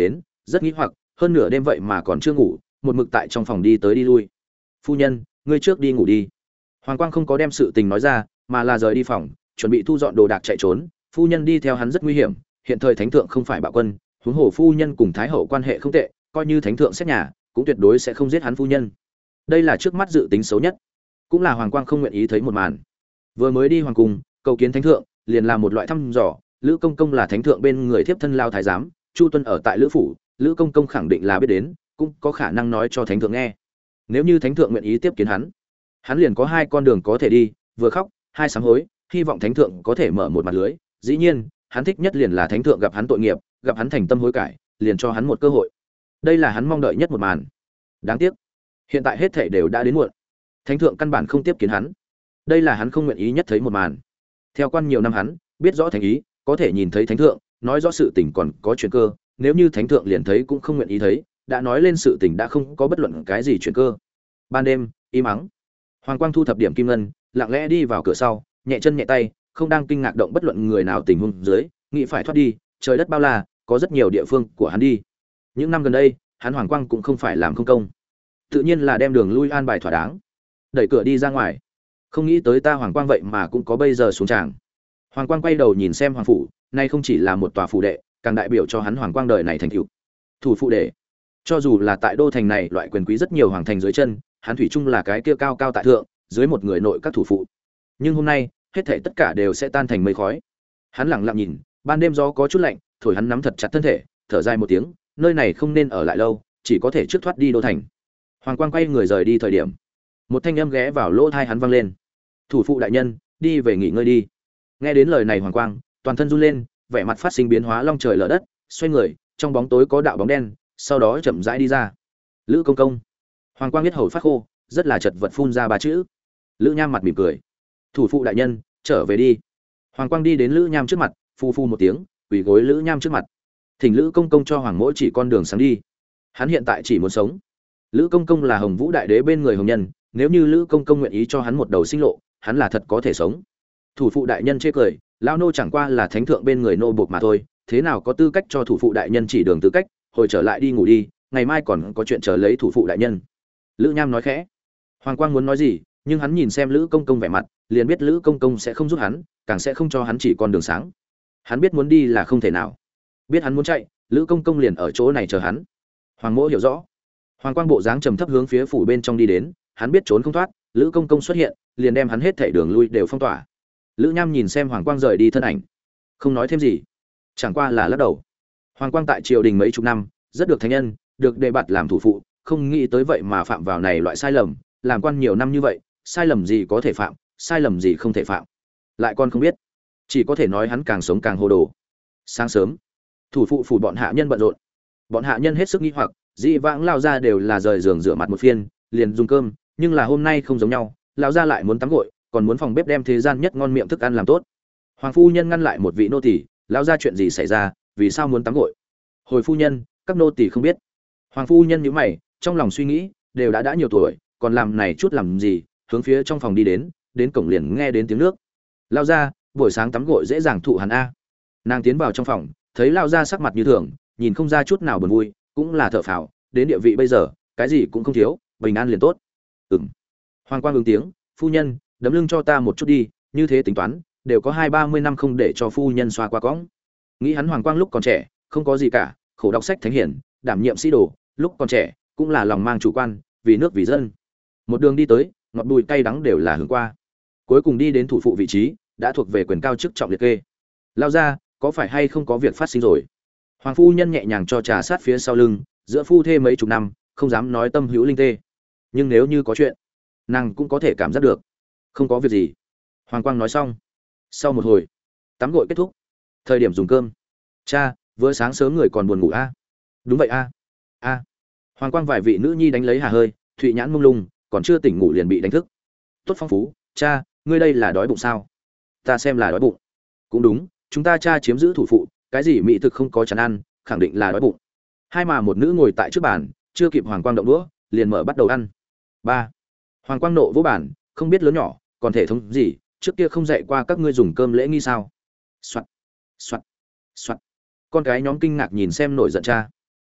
rất nghĩ hoặc, hơn nửa đêm vậy mà còn chưa ngủ, một mực tại trong phòng đi tới đi lui. Phu nhân, ngươi trước đi ngủ đi. Hoàng Quang không có đem sự tình nói ra, mà là rời đi phòng, chuẩn bị thu dọn đồ đạc chạy trốn. Phu nhân đi theo hắn rất nguy hiểm, hiện thời thánh thượng không phải bạo quân, huống hồ phu nhân cùng thái hậu quan hệ không tệ, coi như thánh thượng xét nhà, cũng tuyệt đối sẽ không giết hắn phu nhân. Đây là trước mắt dự tính xấu nhất, cũng là Hoàng Quang không nguyện ý thấy một màn. Vừa mới đi hoàng cung, cầu kiến thánh thượng, liền là một loại thăm dò. Lữ công công là thánh thượng bên người thiếp thân lao thái giám, Chu Tuân ở tại Lữ phủ, Lữ công công khẳng định là biết đến, cũng có khả năng nói cho thánh thượng nghe. Nếu như thánh thượng nguyện ý tiếp kiến hắn liền có hai con đường có thể đi, vừa khóc, hai sám hối, hy vọng thánh thượng có thể mở một mặt lưới. Dĩ nhiên, hắn thích nhất liền là thánh thượng gặp hắn tội nghiệp, gặp hắn thành tâm hối cải, liền cho hắn một cơ hội. Đây là hắn mong đợi nhất một màn. Đáng tiếc, hiện tại hết thảy đều đã đến muộn. Thánh thượng căn bản không tiếp kiến hắn. Đây là hắn không nguyện ý nhất thấy một màn. Theo quan nhiều năm hắn, biết rõ thành ý, có thể nhìn thấy thánh thượng, nói rõ sự tình còn có chuyện cơ, nếu như thánh thượng liền thấy cũng không nguyện ý thấy, đã nói lên sự tình đã không có bất luận cái gì chuyện cơ. Ban đêm, im ắng. Hoàng Quang thu thập điểm kim ngân, lặng lẽ đi vào cửa sau, nhẹ chân nhẹ tay, không đang kinh ngạc động bất luận người nào tình huống dưới, nghĩ phải thoát đi, trời đất bao la, có rất nhiều địa phương của hắn đi. Những năm gần đây, hắn Hoàng Quang cũng không phải làm không công, tự nhiên là đem đường lui an bài thỏa đáng. Đẩy cửa đi ra ngoài, không nghĩ tới ta Hoàng Quang vậy mà cũng có bây giờ xuống tràng. Hoàng Quang quay đầu nhìn xem hoàng phủ, nay không chỉ là một tòa phủ đệ, càng đại biểu cho hắn Hoàng Quang đời này thành tựu. Thủ phụ đệ, cho dù là tại đô thành này loại quyền quý rất nhiều hoàng thành dưới chân, hắn thủy chung là cái kia cao cao tại thượng, dưới một người nội các thủ phụ. Nhưng hôm nay, hết thảy tất cả đều sẽ tan thành mây khói. Hắn lặng lặng nhìn, ban đêm gió có chút lạnh, thổi hắn nắm thật chặt thân thể, thở dài một tiếng, nơi này không nên ở lại lâu, chỉ có thể trước thoát đi đô thành. Hoàng Quang quay người rời đi thời điểm, một thanh âm ghé vào lỗ tai hắn vang lên. "Thủ phụ đại nhân, đi về nghỉ ngơi đi." Nghe đến lời này Hoàng Quang, toàn thân run lên, vẻ mặt phát sinh biến hóa long trời lở đất, xoay người, trong bóng tối có đạo bóng đen, sau đó chậm rãi đi ra. "Lữ công công." Hoàng Quang biết hầu phát khô, rất là chật vật phun ra ba chữ. Lữ Nham mặt mỉm cười. "Thủ phụ đại nhân, trở về đi." Hoàng Quang đi đến Lữ Nham trước mặt, phu phu một tiếng, quỳ gối Lữ Nham trước mặt. "Thỉnh Lữ công công cho Hoàng mỗ chỉ con đường sáng đi. Hắn hiện tại chỉ muốn sống." Lữ công công là Hồng Vũ đại đế bên người hồng nhân, nếu như Lữ công công nguyện ý cho hắn một đầu sinh lộ, hắn là thật có thể sống. Thủ phụ đại nhân chê cười, lão nô chẳng qua là thánh thượng bên người nô buộc mà thôi, thế nào có tư cách cho thủ phụ đại nhân chỉ đường tư cách, hồi trở lại đi ngủ đi, ngày mai còn có chuyện chờ lấy thủ phụ đại nhân. Lữ Nham nói khẽ. Hoàng Quang muốn nói gì, nhưng hắn nhìn xem Lữ công công vẻ mặt, liền biết Lữ công công sẽ không giúp hắn, càng sẽ không cho hắn chỉ con đường sáng. Hắn biết muốn đi là không thể nào, biết hắn muốn chạy, Lữ công công liền ở chỗ này chờ hắn. Hoàng mỗ hiểu rõ. Hoàng Quang bộ dáng trầm thấp hướng phía phủ bên trong đi đến, hắn biết trốn không thoát, Lữ công công xuất hiện, liền đem hắn hết thảy đường lui đều phong tỏa. Lữ Nham nhìn xem Hoàng Quang rời đi thân ảnh, không nói thêm gì, chẳng qua là lắc đầu. Hoàng Quang tại triều đình mấy chục năm, rất được thánh nhân, được đề bạt làm thủ phụ, không nghĩ tới vậy mà phạm vào này loại sai lầm, làm quan nhiều năm như vậy, sai lầm gì có thể phạm, sai lầm gì không thể phạm, lại còn không biết, chỉ có thể nói hắn càng sống càng hồ đồ. Sáng sớm, thủ phụ phủ bọn hạ nhân bận rộn, bọn hạ nhân hết sức nghi hoặc, dĩ vãng lao ra đều là rời giường rửa mặt một phiên, liền dùng cơm, nhưng là hôm nay không giống nhau, lão gia lại muốn tắm gội, còn muốn phòng bếp đem thế gian nhất ngon miệng thức ăn làm tốt. Hoàng phu nhân ngăn lại một vị nô tỳ, lão gia chuyện gì xảy ra, vì sao muốn tắm gội? Hồi phu nhân, các nô tỳ không biết. Hoàng phu nhân nhíu mày, trong lòng suy nghĩ, đều đã nhiều tuổi, còn làm này chút làm gì, hướng phía trong phòng đi đến cổng liền nghe đến tiếng nước. Lão gia, buổi sáng tắm gội dễ dàng thụ hàn a. Nàng tiến vào trong phòng, thấy lão gia sắc mặt như thường, nhìn không ra chút nào buồn vui, cũng là thở phào, đến địa vị bây giờ, cái gì cũng không thiếu, bình an liền tốt. Ừm. Hoàng Quang ứng tiếng, phu nhân, đấm lưng cho ta một chút đi, như thế tính toán, đều có 20-30 năm không để cho phu nhân xoa qua cõng. Nghĩ hắn Hoàng Quang lúc còn trẻ, không có gì cả, khổ đọc sách thánh hiển, đảm nhiệm sĩ đồ, lúc còn trẻ, cũng là lòng mang chủ quan, vì nước vì dân. Một đường đi tới, ngọt bùi cay đắng đều là hướng qua. Cuối cùng đi đến thủ phụ vị trí, đã thuộc về quyền cao chức trọng liệt kê. Lao ra, có phải hay không có việc phát sinh rồi? Hoàng phu nhân nhẹ nhàng cho trà sát phía sau lưng, giữa phu thê mấy chục năm, không dám nói tâm hữu linh tê. Nhưng nếu như có chuyện, nàng cũng có thể cảm giác được. Không có việc gì. Hoàng Quang nói xong. Sau một hồi, tắm gội kết thúc, thời điểm dùng cơm. Cha, vừa sáng sớm người còn buồn ngủ a? Đúng vậy a. A. Hoàng Quang vài vị nữ nhi đánh lấy hà hơi, thụy nhãn mông lung, còn chưa tỉnh ngủ liền bị đánh thức. Tốt phong phú, cha, ngươi đây là đói bụng sao? Ta xem là đói bụng. Cũng đúng, chúng ta cha chiếm giữ thủ phụ, cái gì mỹ thực không có chán ăn, khẳng định là đói bụng. Hai mà một nữ ngồi tại trước bàn, chưa kịp Hoàng Quang động đũa, liền mở bắt đầu ăn. Ba. Hoàng Quang nộ vỗ bàn, không biết lớn nhỏ, còn thể thống gì, trước kia không dạy qua các ngươi dùng cơm lễ nghi sao? Soạt, soạt, soạt. Con cái nhóm kinh ngạc nhìn xem nổi giận cha.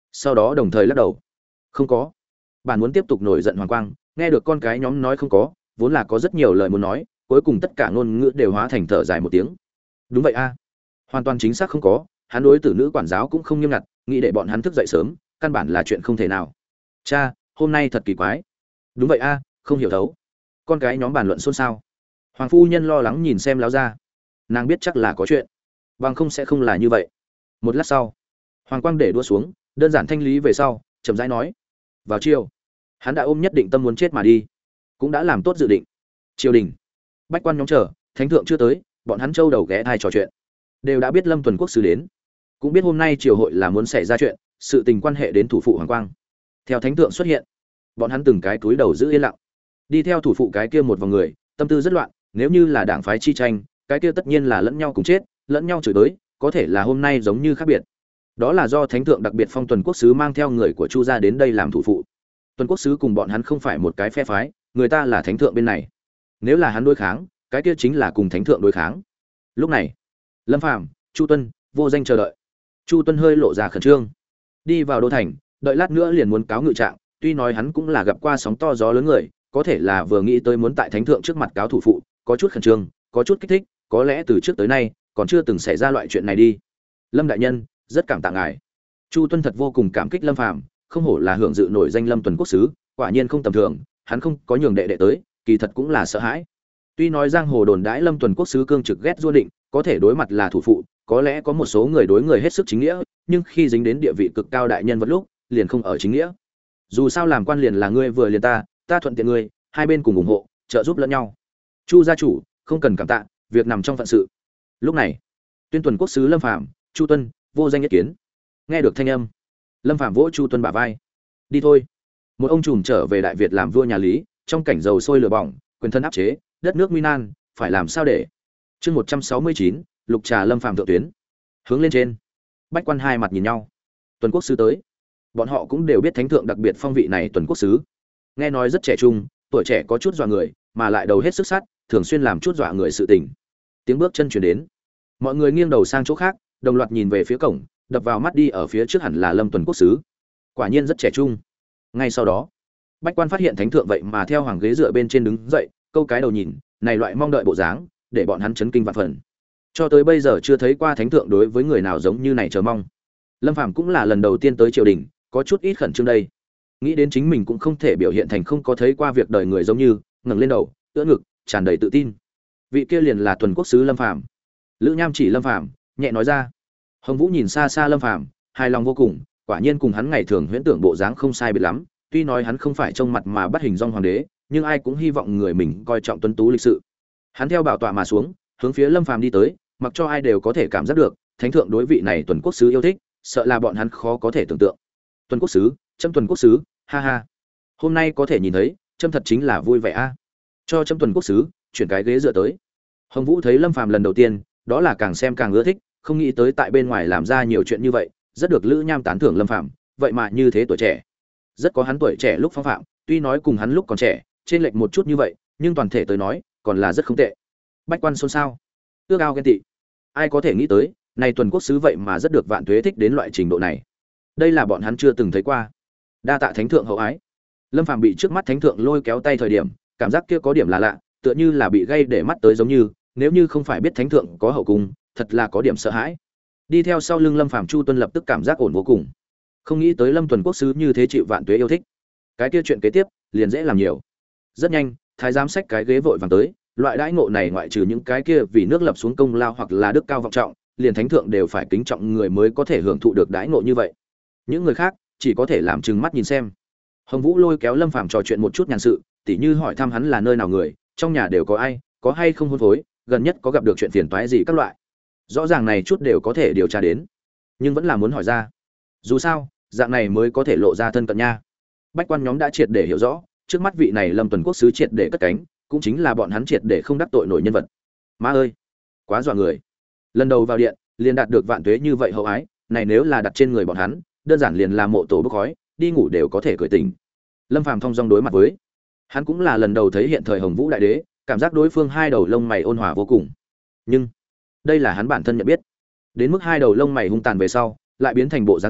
sau đó đồng thời lắc đầu. Không có. Bạn muốn tiếp tục nổi giận Hoàng Quang, nghe được con cái nhóm nói không có, vốn là có rất nhiều lời muốn nói, cuối cùng tất cả ngôn ngữ đều hóa thành thở dài một tiếng. Đúng vậy a, hoàn toàn chính xác không có, hắn đối tử nữ quản giáo cũng không nghiêm ngặt, nghĩ để bọn hắn thức dậy sớm, căn bản là chuyện không thể nào. Cha, hôm nay thật kỳ quái. Đúng vậy a, không hiểu thấu. Con cái nhóm bàn luận xôn xao. Hoàng phu nhân lo lắng nhìn xem lão gia, nàng biết chắc là có chuyện, bằng không sẽ không là như vậy. Một lát sau, Hoàng Quang để đua xuống, đơn giản thanh lý về sau, chậm rãi nói: vào chiều, hắn đã ôm nhất định tâm muốn chết mà đi, cũng đã làm tốt dự định. Triều đình, bách quan nhóm chờ, thánh thượng chưa tới, bọn hắn châu đầu ghé thai trò chuyện, đều đã biết Lâm Tuần Quốc sứ đến, cũng biết hôm nay triều hội là muốn xảy ra chuyện, sự tình quan hệ đến thủ phụ Hoàng Quang. Theo thánh thượng xuất hiện, bọn hắn từng cái túi đầu giữ yên lặng, đi theo thủ phụ cái kia một vòng người, tâm tư rất loạn. Nếu như là đảng phái chi tranh, cái kia tất nhiên là lẫn nhau cùng chết, lẫn nhau chửi tới, có thể là hôm nay giống như khác biệt. Đó là do thánh thượng đặc biệt phong Tuần Quốc sứ mang theo người của Chu gia đến đây làm thủ phụ. Tuần Quốc sứ cùng bọn hắn không phải một cái phe phái, người ta là thánh thượng bên này. Nếu là hắn đối kháng, cái kia chính là cùng thánh thượng đối kháng. Lúc này, Lâm Phàm, Chu Tuân, Vô Danh chờ đợi. Chu Tuân hơi lộ ra khẩn trương. Đi vào đô thành, đợi lát nữa liền muốn cáo ngự trạng, tuy nói hắn cũng là gặp qua sóng to gió lớn người, có thể là vừa nghĩ tới muốn tại thánh thượng trước mặt cáo thủ phụ, có chút khẩn trương, có chút kích thích, có lẽ từ trước tới nay còn chưa từng xảy ra loại chuyện này đi. Lâm đại nhân, rất cảm tạ ngài. Chu Tuân thật vô cùng cảm kích Lâm Phàm, không hổ là hưởng dự nổi danh Lâm Tuần Quốc sứ, quả nhiên không tầm thường, hắn không có nhường đệ đệ tới, kỳ thật cũng là sợ hãi. Tuy nói giang hồ đồn đãi Lâm Tuần Quốc sứ cương trực ghét Du Định, có thể đối mặt là thủ phụ, có lẽ có một số người đối người hết sức chính nghĩa, nhưng khi dính đến địa vị cực cao đại nhân vật lúc, liền không ở chính nghĩa. Dù sao làm quan liền là ngươi vừa liền ta thuận tiện ngươi, hai bên cùng ủng hộ, trợ giúp lẫn nhau. Chu gia chủ, không cần cảm tạ, việc nằm trong phận sự. Lúc này, Tuyên Tuần Quốc sứ Lâm Phàm, Chu Tuân, Vô Danh nhất kiến. Nghe được thanh âm, Lâm Phàm vỗ Chu Tuân bả vai. Đi thôi. Một ông trùm trở về Đại Việt làm vua nhà Lý, trong cảnh dầu sôi lửa bỏng, quyền thân áp chế, đất nước nguy nan, phải làm sao để? Chương 169, Lục Trà Lâm Phàm thượng tuyến. Hướng lên trên. Bách quan hai mặt nhìn nhau. Tuần Quốc sứ tới. Bọn họ cũng đều biết thánh thượng đặc biệt phong vị này Tuần Quốc sứ. Nghe nói rất trẻ trung, tuổi trẻ có chút dọa người, mà lại đầu hết sức sắt, thường xuyên làm chút dọa người sự tình. Tiếng bước chân truyền đến. Mọi người nghiêng đầu sang chỗ khác, đồng loạt nhìn về phía cổng, đập vào mắt đi ở phía trước hẳn là Lâm Tuần Quốc sứ. Quả nhiên rất trẻ trung. Ngay sau đó, bách quan phát hiện thánh thượng vậy mà theo hoàng ghế dựa bên trên đứng dậy, câu cái đầu nhìn, này loại mong đợi bộ dáng, để bọn hắn chấn kinh vạn phần. Cho tới bây giờ chưa thấy qua thánh thượng đối với người nào giống như này chờ mong. Lâm Phàm cũng là lần đầu tiên tới triều đình, có chút ít khẩn trương đây. Nghĩ đến chính mình cũng không thể biểu hiện thành không có thấy qua việc đời người giống như, ngẩng lên đầu, ưỡn ngực, tràn đầy tự tin. Vị kia liền là Tuần Quốc sứ Lâm Phàm. Lữ Nham chỉ Lâm Phàm, nhẹ nói ra. Hồng Vũ nhìn xa xa Lâm Phàm, hài lòng vô cùng, quả nhiên cùng hắn ngày thường huyễn tưởng bộ dáng không sai biệt lắm, tuy nói hắn không phải trông mặt mà bắt hình dong hoàng đế, nhưng ai cũng hy vọng người mình coi trọng tuấn tú lịch sự. Hắn theo bảo tọa mà xuống, hướng phía Lâm Phàm đi tới, mặc cho ai đều có thể cảm giác được, thánh thượng đối vị này Tuần Quốc sứ yêu thích, sợ là bọn hắn khó có thể tưởng tượng. Tuần Quốc sứ, Trâm Tuần Quốc sứ, ha ha. Hôm nay có thể nhìn thấy, Trâm thật chính là vui vẻ a. Cho Trâm Tuần Quốc sứ chuyển cái ghế dựa tới. Hồng Vũ thấy Lâm Phàm lần đầu tiên, đó là càng xem càng ưa thích, không nghĩ tới tại bên ngoài làm ra nhiều chuyện như vậy, rất được Lữ Nham tán thưởng Lâm Phàm, vậy mà như thế tuổi trẻ. Rất có hắn tuổi trẻ lúc phong phạm, tuy nói cùng hắn lúc còn trẻ, trên lệch một chút như vậy, nhưng toàn thể tới nói, còn là rất không tệ. Bách quan xôn xao, ước ao ghen tị. Ai có thể nghĩ tới, này Tuần Quốc sứ vậy mà rất được Vạn Tuế thích đến loại trình độ này. Đây là bọn hắn chưa từng thấy qua. Đa tạ thánh thượng hậu ái. Lâm Phàm bị trước mắt thánh thượng lôi kéo tay thời điểm, cảm giác kia có điểm là lạ, tựa như là bị gây để mắt tới giống như, nếu như không phải biết thánh thượng có hậu cung, thật là có điểm sợ hãi. Đi theo sau lưng Lâm Phàm, Chu Tuân lập tức cảm giác ổn vô cùng. Không nghĩ tới Lâm Tuần Quốc sứ như thế chịu Vạn Tuế yêu thích. Cái kia chuyện kế tiếp, liền dễ làm nhiều. Rất nhanh, thái giám xách cái ghế vội vàng tới, loại đãi ngộ này ngoại trừ những cái kia vì nước lập xuống công lao hoặc là đức cao vọng trọng, liền thánh thượng đều phải kính trọng người mới có thể hưởng thụ được đãi ngộ như vậy. Những người khác chỉ có thể làm trừng mắt nhìn xem. Hồng Vũ lôi kéo Lâm Phàm trò chuyện một chút nhàn sự, tỉ như hỏi thăm hắn là nơi nào người, trong nhà đều có ai, có hay không hôn phối, gần nhất có gặp được chuyện phiền toái gì các loại. Rõ ràng này chút đều có thể điều tra đến, nhưng vẫn là muốn hỏi ra. Dù sao, dạng này mới có thể lộ ra thân cận nha. Bách quan nhóm đã triệt để hiểu rõ, trước mắt vị này Lâm Tuần Quốc sứ triệt để cất cánh, cũng chính là bọn hắn triệt để không đắc tội nổi nhân vật. Má ơi, quá dọa người. Lần đầu vào điện, liền đạt được Vạn Tuế như vậy hậu ái, này nếu là đặt trên người bọn hắn, đơn giản liền là mộ tổ bốc khói, đi ngủ đều có thể cười tỉnh. Lâm Phàm thong dong đối mặt với, hắn cũng là lần đầu thấy hiện thời Hồng Vũ đại đế, cảm giác đối phương hai đầu lông mày ôn hòa vô cùng. Nhưng đây là hắn bản thân nhận biết, đến mức hai đầu lông mày hung tàn về sau, lại biến thành bộ dáng gì,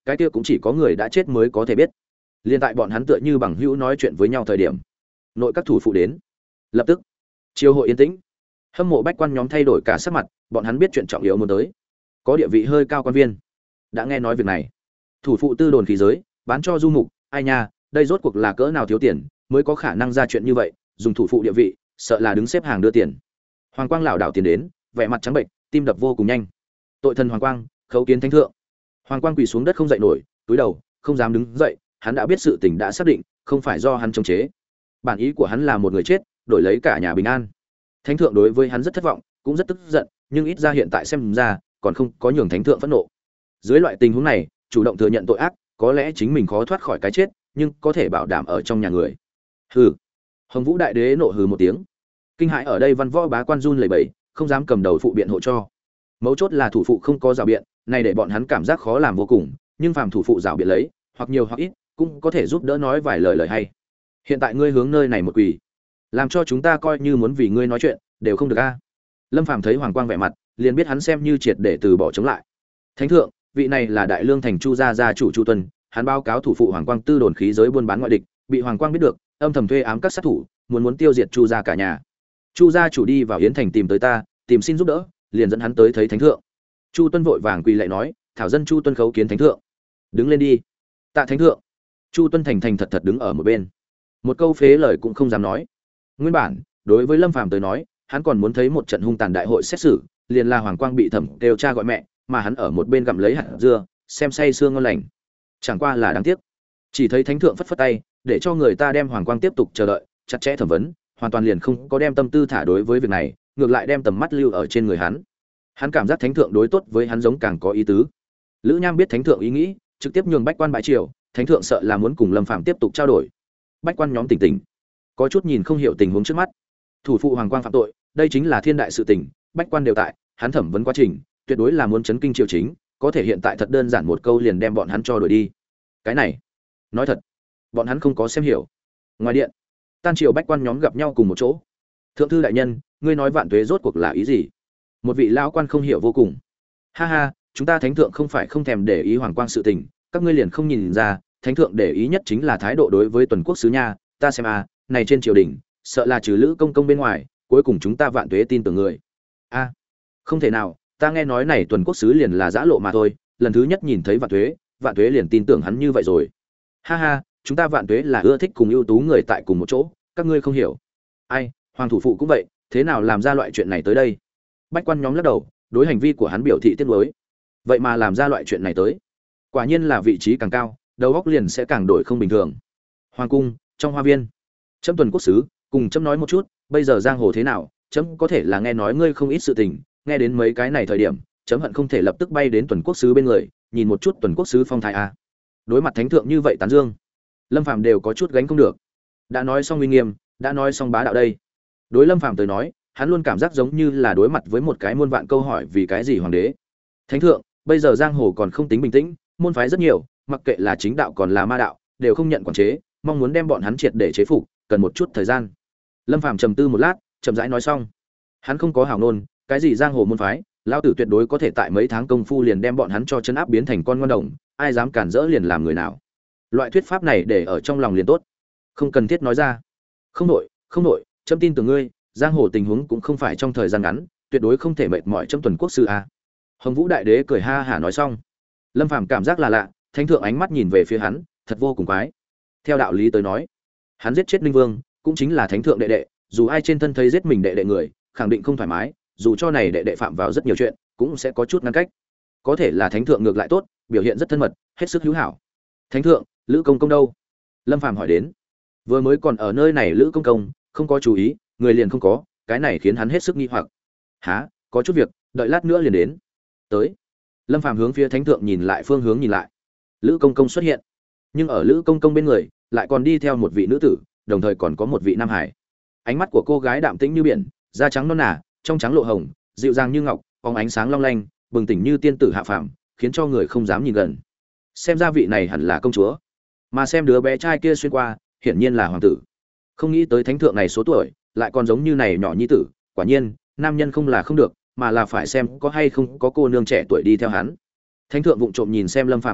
cái kia cũng chỉ có người đã chết mới có thể biết. Liên tại bọn hắn tựa như bằng hữu nói chuyện với nhau thời điểm, nội các thủ phụ đến. Lập tức, chiều hội yên tĩnh. Hâm mộ bách quan nhóm thay đổi cả sắc mặt, bọn hắn biết chuyện trọng yếu muốn tới. Có địa vị hơi cao quan viên đã nghe nói việc này. Thủ phụ tư đồn khí giới, bán cho du mục, ai nha, đây rốt cuộc là cỡ nào thiếu tiền mới có khả năng ra chuyện như vậy, dùng thủ phụ địa vị, sợ là đứng xếp hàng đưa tiền. Hoàng Quang lảo đảo tiền đến, vẻ mặt trắng bệnh, tim đập vô cùng nhanh. Tội thần Hoàng Quang, khấu kiến thánh thượng. Hoàng Quang quỳ xuống đất không dậy nổi, túi đầu, không dám đứng dậy, hắn đã biết sự tình đã xác định, không phải do hắn chống chế. Bản ý của hắn là một người chết, đổi lấy cả nhà bình an. Thánh thượng đối với hắn rất thất vọng, cũng rất tức giận, nhưng ít ra hiện tại xem ra, còn không có nhường thánh thượng phẫn nộ. Dưới loại tình huống này, chủ động thừa nhận tội ác, có lẽ chính mình khó thoát khỏi cái chết, nhưng có thể bảo đảm ở trong nhà người. Hừ. Hồng Vũ đại đế nộ hừ một tiếng. Kinh hãi ở đây văn võ bá quan run lẩy bẩy, không dám cầm đầu phụ biện hộ cho. Mấu chốt là thủ phụ không có rào biện, này để bọn hắn cảm giác khó làm vô cùng, nhưng phàm thủ phụ rào biện lấy, hoặc nhiều hoặc ít, cũng có thể giúp đỡ nói vài lời lời hay. Hiện tại ngươi hướng nơi này một quỳ, làm cho chúng ta coi như muốn vì ngươi nói chuyện, đều không được a. Lâm Phàm thấy Hoàng Quang vẻ mặt, liền biết hắn xem như triệt để từ bỏ chống lại. Thánh thượng, vị này là Đại Lương thành Chu gia gia chủ Chu Tuân, hắn báo cáo thủ phụ Hoàng Quang tư đồn khí giới buôn bán ngoại địch, bị Hoàng Quang biết được, âm thầm thuê ám các sát thủ, muốn tiêu diệt Chu gia cả nhà. Chu gia chủ đi vào Yến thành tìm tới ta, tìm xin giúp đỡ, liền dẫn hắn tới thấy thánh thượng. Chu Tuân vội vàng quỳ lạy nói, thảo dân Chu Tuân khấu kiến thánh thượng. Đứng lên đi. Tạ thánh thượng. Chu Tuân thành thành thật thật đứng ở một bên, một câu phế lời cũng không dám nói. Nguyên bản, đối với Lâm Phàm tới nói, hắn còn muốn thấy một trận hung tàn đại hội xét xử, liền là Hoàng Quang bị thẩm kêu cha gọi mẹ, mà hắn ở một bên gặm lấy hạt dưa, xem say sương ngon lành. Chẳng qua là đáng tiếc, chỉ thấy thánh thượng phất phất tay, để cho người ta đem Hoàng Quang tiếp tục chờ đợi, chặt chẽ thẩm vấn, hoàn toàn liền không có đem tâm tư thả đối với việc này, ngược lại đem tầm mắt lưu ở trên người hắn. Hắn cảm giác thánh thượng đối tốt với hắn giống càng có ý tứ. Lữ Nham biết thánh thượng ý nghĩ, trực tiếp nhường bách quan bãi triều, thánh thượng sợ là muốn cùng Lâm Phàm tiếp tục trao đổi. Bách quan nhóm tỉnh tỉnh, có chút nhìn không hiểu tình huống trước mắt. Thủ phụ Hoàng Quang phạm tội, đây chính là thiên đại sự tình, bách quan đều tại, hắn thẩm vấn quá trình, tuyệt đối là muốn chấn kinh triều chính, có thể hiện tại thật đơn giản một câu liền đem bọn hắn cho đuổi đi. Cái này, nói thật, bọn hắn không có xem hiểu. Ngoài điện, tan triều bách quan nhóm gặp nhau cùng một chỗ. Thượng thư đại nhân, ngươi nói vạn tuế rốt cuộc là ý gì? Một vị lão quan không hiểu vô cùng. Ha ha, chúng ta thánh thượng không phải không thèm để ý Hoàng Quang sự tình, các ngươi liền không nhìn ra, thánh thượng để ý nhất chính là thái độ đối với tuần quốc sứ nha, ta xem này trên triều đình, sợ là trừ Lữ công công bên ngoài, cuối cùng chúng ta vạn tuế tin tưởng người. Không thể nào, ta nghe nói này tuần quốc sứ liền là giã lộ mà thôi, lần thứ nhất nhìn thấy vạn tuế liền tin tưởng hắn như vậy rồi. Ha ha, chúng ta vạn tuế là ưa thích cùng ưu tú người tại cùng một chỗ, các ngươi không hiểu. Ai, hoàng thủ phụ cũng vậy, thế nào làm ra loại chuyện này tới đây? Bách quan nhóm lắc đầu, đối hành vi của hắn biểu thị tiếc nuối. Vậy mà làm ra loại chuyện này tới, quả nhiên là vị trí càng cao, đầu óc liền sẽ càng đổi không bình thường. Hoàng cung, trong hoa viên, Trẫm tuần quốc sứ, cùng Trẫm nói một chút, bây giờ giang hồ thế nào, Trẫm có thể là nghe nói ngươi không ít sự tình, nghe đến mấy cái này thời điểm, Trẫm hận không thể lập tức bay đến tuần quốc sứ bên người, nhìn một chút tuần quốc sứ phong thái a. Đối mặt thánh thượng như vậy tán dương, Lâm Phàm đều có chút gánh không được. Đã nói xong uy nghiêm, đã nói xong bá đạo đây. Đối Lâm Phàm tới nói, hắn luôn cảm giác giống như là đối mặt với một cái muôn vạn câu hỏi vì cái gì hoàng đế. Thánh thượng, bây giờ giang hồ còn không tính bình tĩnh, môn phái rất nhiều, mặc kệ là chính đạo còn là ma đạo, đều không nhận quản chế, mong muốn đem bọn hắn triệt để chế phục, cần một chút thời gian. Lâm Phàm trầm tư một lát, chậm rãi nói xong. Hắn không có hảo nôn, cái gì giang hồ môn phái, lão tử tuyệt đối có thể tại mấy tháng công phu liền đem bọn hắn cho chấn áp biến thành con ngoan đồng, ai dám cản rỡ liền làm người nào. Loại thuyết pháp này để ở trong lòng liền tốt, không cần thiết nói ra. Không nội, Trẫm tin tưởng ngươi, giang hồ tình huống cũng không phải trong thời gian ngắn, tuyệt đối không thể mệt mỏi trong tuần quốc sư a. Hồng Vũ đại đế cười ha hả nói xong. Lâm Phàm cảm giác là lạ, thánh thượng ánh mắt nhìn về phía hắn, thật vô cùng quái. Theo đạo lý tới nói, hắn giết chết Linh Vương, cũng chính là thánh thượng đệ đệ, dù ai trên thân thấy giết mình đệ đệ người, khẳng định không thoải mái, dù cho này đệ đệ phạm vào rất nhiều chuyện, cũng sẽ có chút ngăn cách. Có thể là thánh thượng ngược lại tốt, biểu hiện rất thân mật, hết sức hữu hảo. Thánh thượng, Lữ công công đâu? Lâm Phàm hỏi đến. Vừa mới còn ở nơi này Lữ công công, không có chú ý, người liền không có, cái này khiến hắn hết sức nghi hoặc. Hả, có chút việc, đợi lát nữa liền đến. Tới. Lâm Phàm hướng phía thánh thượng nhìn lại phương hướng nhìn lại. Lữ công công xuất hiện, nhưng ở Lữ công công bên người, lại còn đi theo một vị nữ tử, đồng thời còn có một vị nam hải. Ánh mắt của cô gái đạm tĩnh như biển, da trắng non nà, trong trắng lộ hồng, dịu dàng như ngọc, bóng ánh sáng long lanh, bừng tỉnh như tiên tử hạ phàm, khiến cho người không dám nhìn gần. Xem ra vị này hẳn là công chúa, mà xem đứa bé trai kia xuyên qua, hiển nhiên là hoàng tử. Không nghĩ tới thánh thượng này số tuổi, lại còn giống như này nhỏ nhi tử, quả nhiên, nam nhân không là không được, mà là phải xem có hay không có cô nương trẻ tuổi đi theo hắn. Thánh thượng vụng trộm nhìn xem Lâm Phàm vẻ mặt,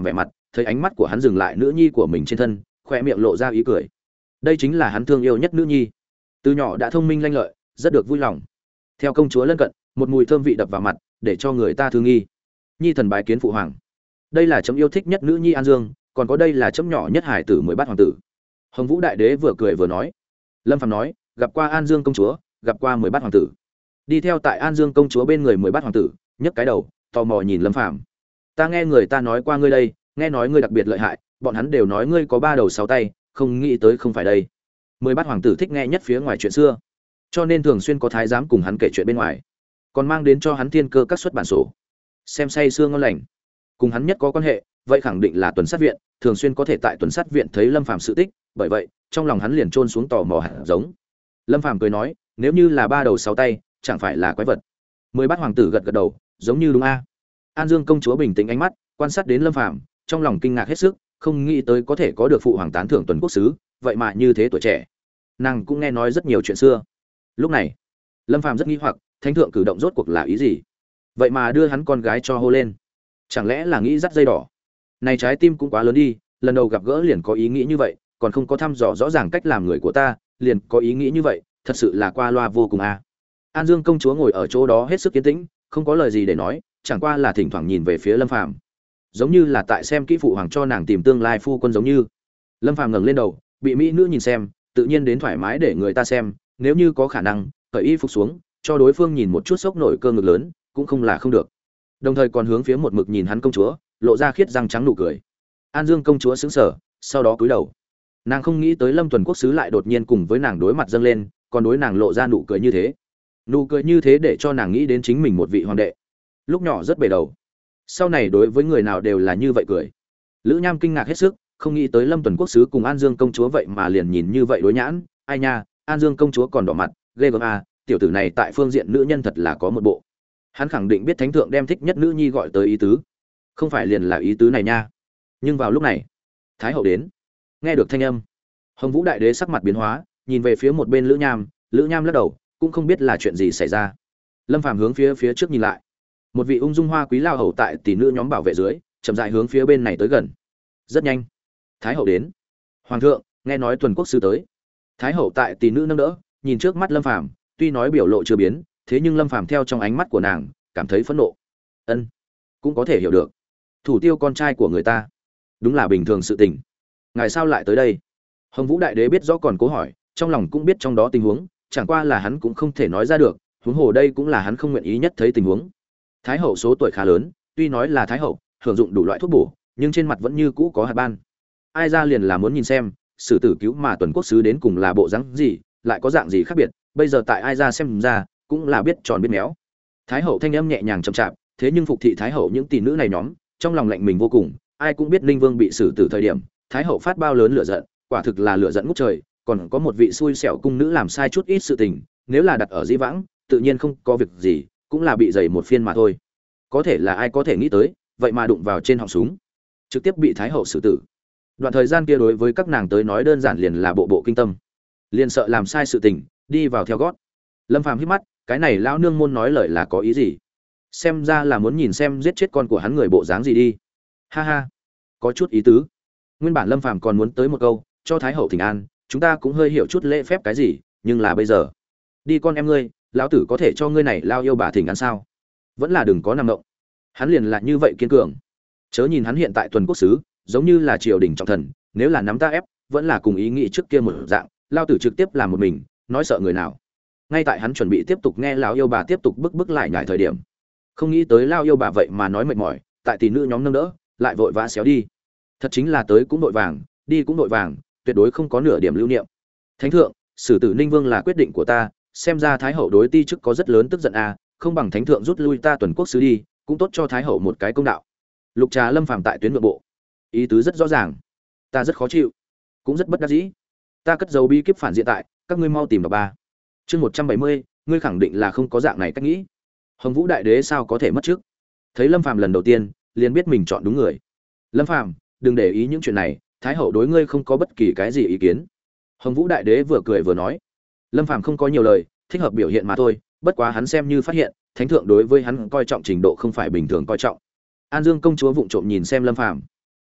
thấy ánh mắt của hắn dừng lại nữ nhi của mình trên thân, khoe miệng lộ ra ý cười. Đây chính là hắn thương yêu nhất nữ nhi, từ nhỏ đã thông minh lanh lợi, rất được vui lòng. Theo công chúa lân cận, một mùi thơm vị đập vào mặt, để cho người ta thương nghi. Nhi thần bái kiến phụ hoàng. Đây là chấm yêu thích nhất nữ nhi An Dương, còn có đây là chấm nhỏ nhất hải tử 13 hoàng tử. Hồng Vũ đại đế vừa cười vừa nói. Lâm Phàm nói, gặp qua An Dương công chúa, gặp qua 13 hoàng tử. Đi theo tại An Dương công chúa bên người 13 hoàng tử, nhấc cái đầu, tò mò nhìn Lâm Phàm. Ta nghe người ta nói qua ngươi đây, nghe nói ngươi đặc biệt lợi hại, bọn hắn đều nói ngươi có 3 đầu 6 tay, không nghĩ tới không phải đây. 13 hoàng tử thích nghe nhất phía ngoài chuyện xưa, cho nên thường xuyên có thái giám cùng hắn kể chuyện bên ngoài, còn mang đến cho hắn thiên cơ các xuất bản sổ, xem say sưa ngon lành. Cùng hắn nhất có quan hệ, vậy khẳng định là tuần sát viện, thường xuyên có thể tại tuần sát viện thấy Lâm Phàm sự tích, bởi vậy, trong lòng hắn liền chôn xuống tò mò hạt giống. Lâm Phàm cười nói, nếu như là 3 đầu 6 tay, chẳng phải là quái vật. 13 hoàng tử gật gật đầu, giống như đúng a. An Dương công chúa bình tĩnh ánh mắt, quan sát đến Lâm Phàm, trong lòng kinh ngạc hết sức, không nghĩ tới có thể có được phụ hoàng tán thưởng tuần quốc sứ, vậy mà như thế tuổi trẻ. Nàng cũng nghe nói rất nhiều chuyện xưa. Lúc này, Lâm Phàm rất nghi hoặc, thánh thượng cử động rốt cuộc là ý gì? Vậy mà đưa hắn con gái cho hô lên, chẳng lẽ là nghĩ dắt dây đỏ? Này trái tim cũng quá lớn đi, lần đầu gặp gỡ liền có ý nghĩ như vậy, còn không có thăm dò rõ ràng cách làm người của ta, liền có ý nghĩ như vậy, thật sự là qua loa vô cùng a. An Dương công chúa ngồi ở chỗ đó hết sức yên tĩnh, không có lời gì để nói, chẳng qua là thỉnh thoảng nhìn về phía Lâm Phàm, giống như là tại xem kỹ phụ hoàng cho nàng tìm tương lai phu quân giống như. Lâm Phàm ngẩng lên đầu, bị mỹ nữ nhìn xem, tự nhiên đến thoải mái để người ta xem, nếu như có khả năng, cởi y phục xuống, cho đối phương nhìn một chút sốc nổi cơ ngực lớn, cũng không là không được. Đồng thời còn hướng phía một mực nhìn hắn công chúa, lộ ra khiết răng trắng nụ cười. An Dương công chúa sững sờ, sau đó cúi đầu. Nàng không nghĩ tới Lâm Tuần quốc sứ lại đột nhiên cùng với nàng đối mặt dâng lên, còn đối nàng lộ ra nụ cười như thế. Nụ cười như thế để cho nàng nghĩ đến chính mình một vị hoàng đệ. Lúc nhỏ rất bề đầu, sau này đối với người nào đều là như vậy cười. Lữ Nham kinh ngạc hết sức, không nghĩ tới Lâm Tuần quốc sứ cùng An Dương công chúa vậy mà liền nhìn như vậy đối nhãn, ai nha, An Dương công chúa còn đỏ mặt, ghê gớm a, tiểu tử này tại phương diện nữ nhân thật là có một bộ. Hắn khẳng định biết thánh thượng đem thích nhất nữ nhi gọi tới ý tứ, không phải liền là ý tứ này nha. Nhưng vào lúc này, Thái hậu đến, nghe được thanh âm, Hồng Vũ đại đế sắc mặt biến hóa, nhìn về phía một bên Lữ Nham lắc đầu, cũng không biết là chuyện gì xảy ra. Lâm Phàm hướng phía trước nhìn lại, một vị ung dung hoa quý lao hầu tại tỷ nữ nhóm bảo vệ dưới, chậm rãi hướng phía bên này tới gần. Rất nhanh, Thái hậu đến. Hoàng thượng, nghe nói Tuần quốc sư tới. Thái hậu tại tỷ nữ nâng đỡ, nhìn trước mắt Lâm Phàm, tuy nói biểu lộ chưa biến, thế nhưng Lâm Phàm theo trong ánh mắt của nàng, cảm thấy phẫn nộ. Ân, cũng có thể hiểu được. Thủ tiêu con trai của người ta, đúng là bình thường sự tình. Ngài sao lại tới đây? Hồng Vũ đại đế biết rõ còn cố hỏi, trong lòng cũng biết trong đó tình huống, chẳng qua là hắn cũng không thể nói ra được, huống hồ đây cũng là hắn không nguyện ý nhất thấy tình huống. Thái hậu số tuổi khá lớn, tuy nói là thái hậu, hưởng dụng đủ loại thuốc bổ, nhưng trên mặt vẫn như cũ có hạt ban. Ai ra liền là muốn nhìn xem, sử tử cứu mà Tuần quốc sứ đến cùng là bộ dáng gì, lại có dạng gì khác biệt, bây giờ tại ai ra xem ra, cũng là biết tròn biết méo. Thái hậu thanh âm nhẹ nhàng chậm chạp, thế nhưng phục thị thái hậu những tỷ nữ này nhóm, trong lòng lạnh mình vô cùng, ai cũng biết Ninh Vương bị xử tử thời điểm, thái hậu phát bao lớn lửa giận, quả thực là lửa giận ngút trời, còn có một vị xui xẻo cung nữ làm sai chút ít sự tình, nếu là đặt ở dĩ vãng, tự nhiên không có việc gì, cũng là bị giày một phiên mà thôi. Có thể là ai có thể nghĩ tới, vậy mà đụng vào trên họng súng, trực tiếp bị thái hậu xử tử. Đoạn thời gian kia đối với các nàng tới nói đơn giản liền là bộ bộ kinh tâm, liền sợ làm sai sự tình, đi vào theo gót. Lâm Phàm hít mắt, cái này lão nương môn nói lời là có ý gì? Xem ra là muốn nhìn xem giết chết con của hắn người bộ dáng gì đi. Ha ha, có chút ý tứ. Nguyên bản Lâm Phàm còn muốn tới một câu, cho thái hậu thỉnh an, chúng ta cũng hơi hiểu chút lễ phép cái gì, nhưng là bây giờ, đi con em ngươi, lão tử có thể cho ngươi này lao yêu bà thỉnh an sao? Vẫn là đừng có nằm động. Hắn liền là như vậy kiên cường. Chớ nhìn hắn hiện tại Tuần quốc sứ, giống như là triều đình trọng thần, nếu là nắm ta ép, vẫn là cùng ý nghĩ trước kia một dạng, lao tử trực tiếp làm một mình, nói sợ người nào. Ngay tại hắn chuẩn bị tiếp tục nghe lão yêu bà tiếp tục bức lại nhải thời điểm, không nghĩ tới lao yêu bà vậy mà nói mệt mỏi, tại tỷ nữ nhóm nâng đỡ, lại vội vã xéo đi. Thật chính là tới cũng vội vàng, đi cũng vội vàng, tuyệt đối không có nửa điểm lưu niệm. Thánh thượng, xử tử Ninh Vương là quyết định của ta, xem ra thái hậu đối ti chức có rất lớn tức giận a, không bằng thánh thượng rút lui ta Tuần quốc sứ đi, cũng tốt cho thái hậu một cái công đạo. Lục Trà Lâm Phàm tại tuyến nội bộ, ý tứ rất rõ ràng, ta rất khó chịu, cũng rất bất đắc dĩ. Ta cất dấu bí kíp phản diện tại, các ngươi mau tìm đọc ba. Chương 170, ngươi khẳng định là không có dạng này cách nghĩ. Hồng Vũ đại đế sao có thể mất trước? Thấy Lâm Phàm lần đầu tiên, liền biết mình chọn đúng người. Lâm Phàm, đừng để ý những chuyện này, thái hậu đối ngươi không có bất kỳ cái gì ý kiến. Hồng Vũ đại đế vừa cười vừa nói. Lâm Phàm không có nhiều lời, thích hợp biểu hiện mà thôi, bất quá hắn xem như phát hiện, thánh thượng đối với hắn coi trọng trình độ không phải bình thường coi trọng. An Dương công chúa vụng trộm nhìn xem Lâm Phàm.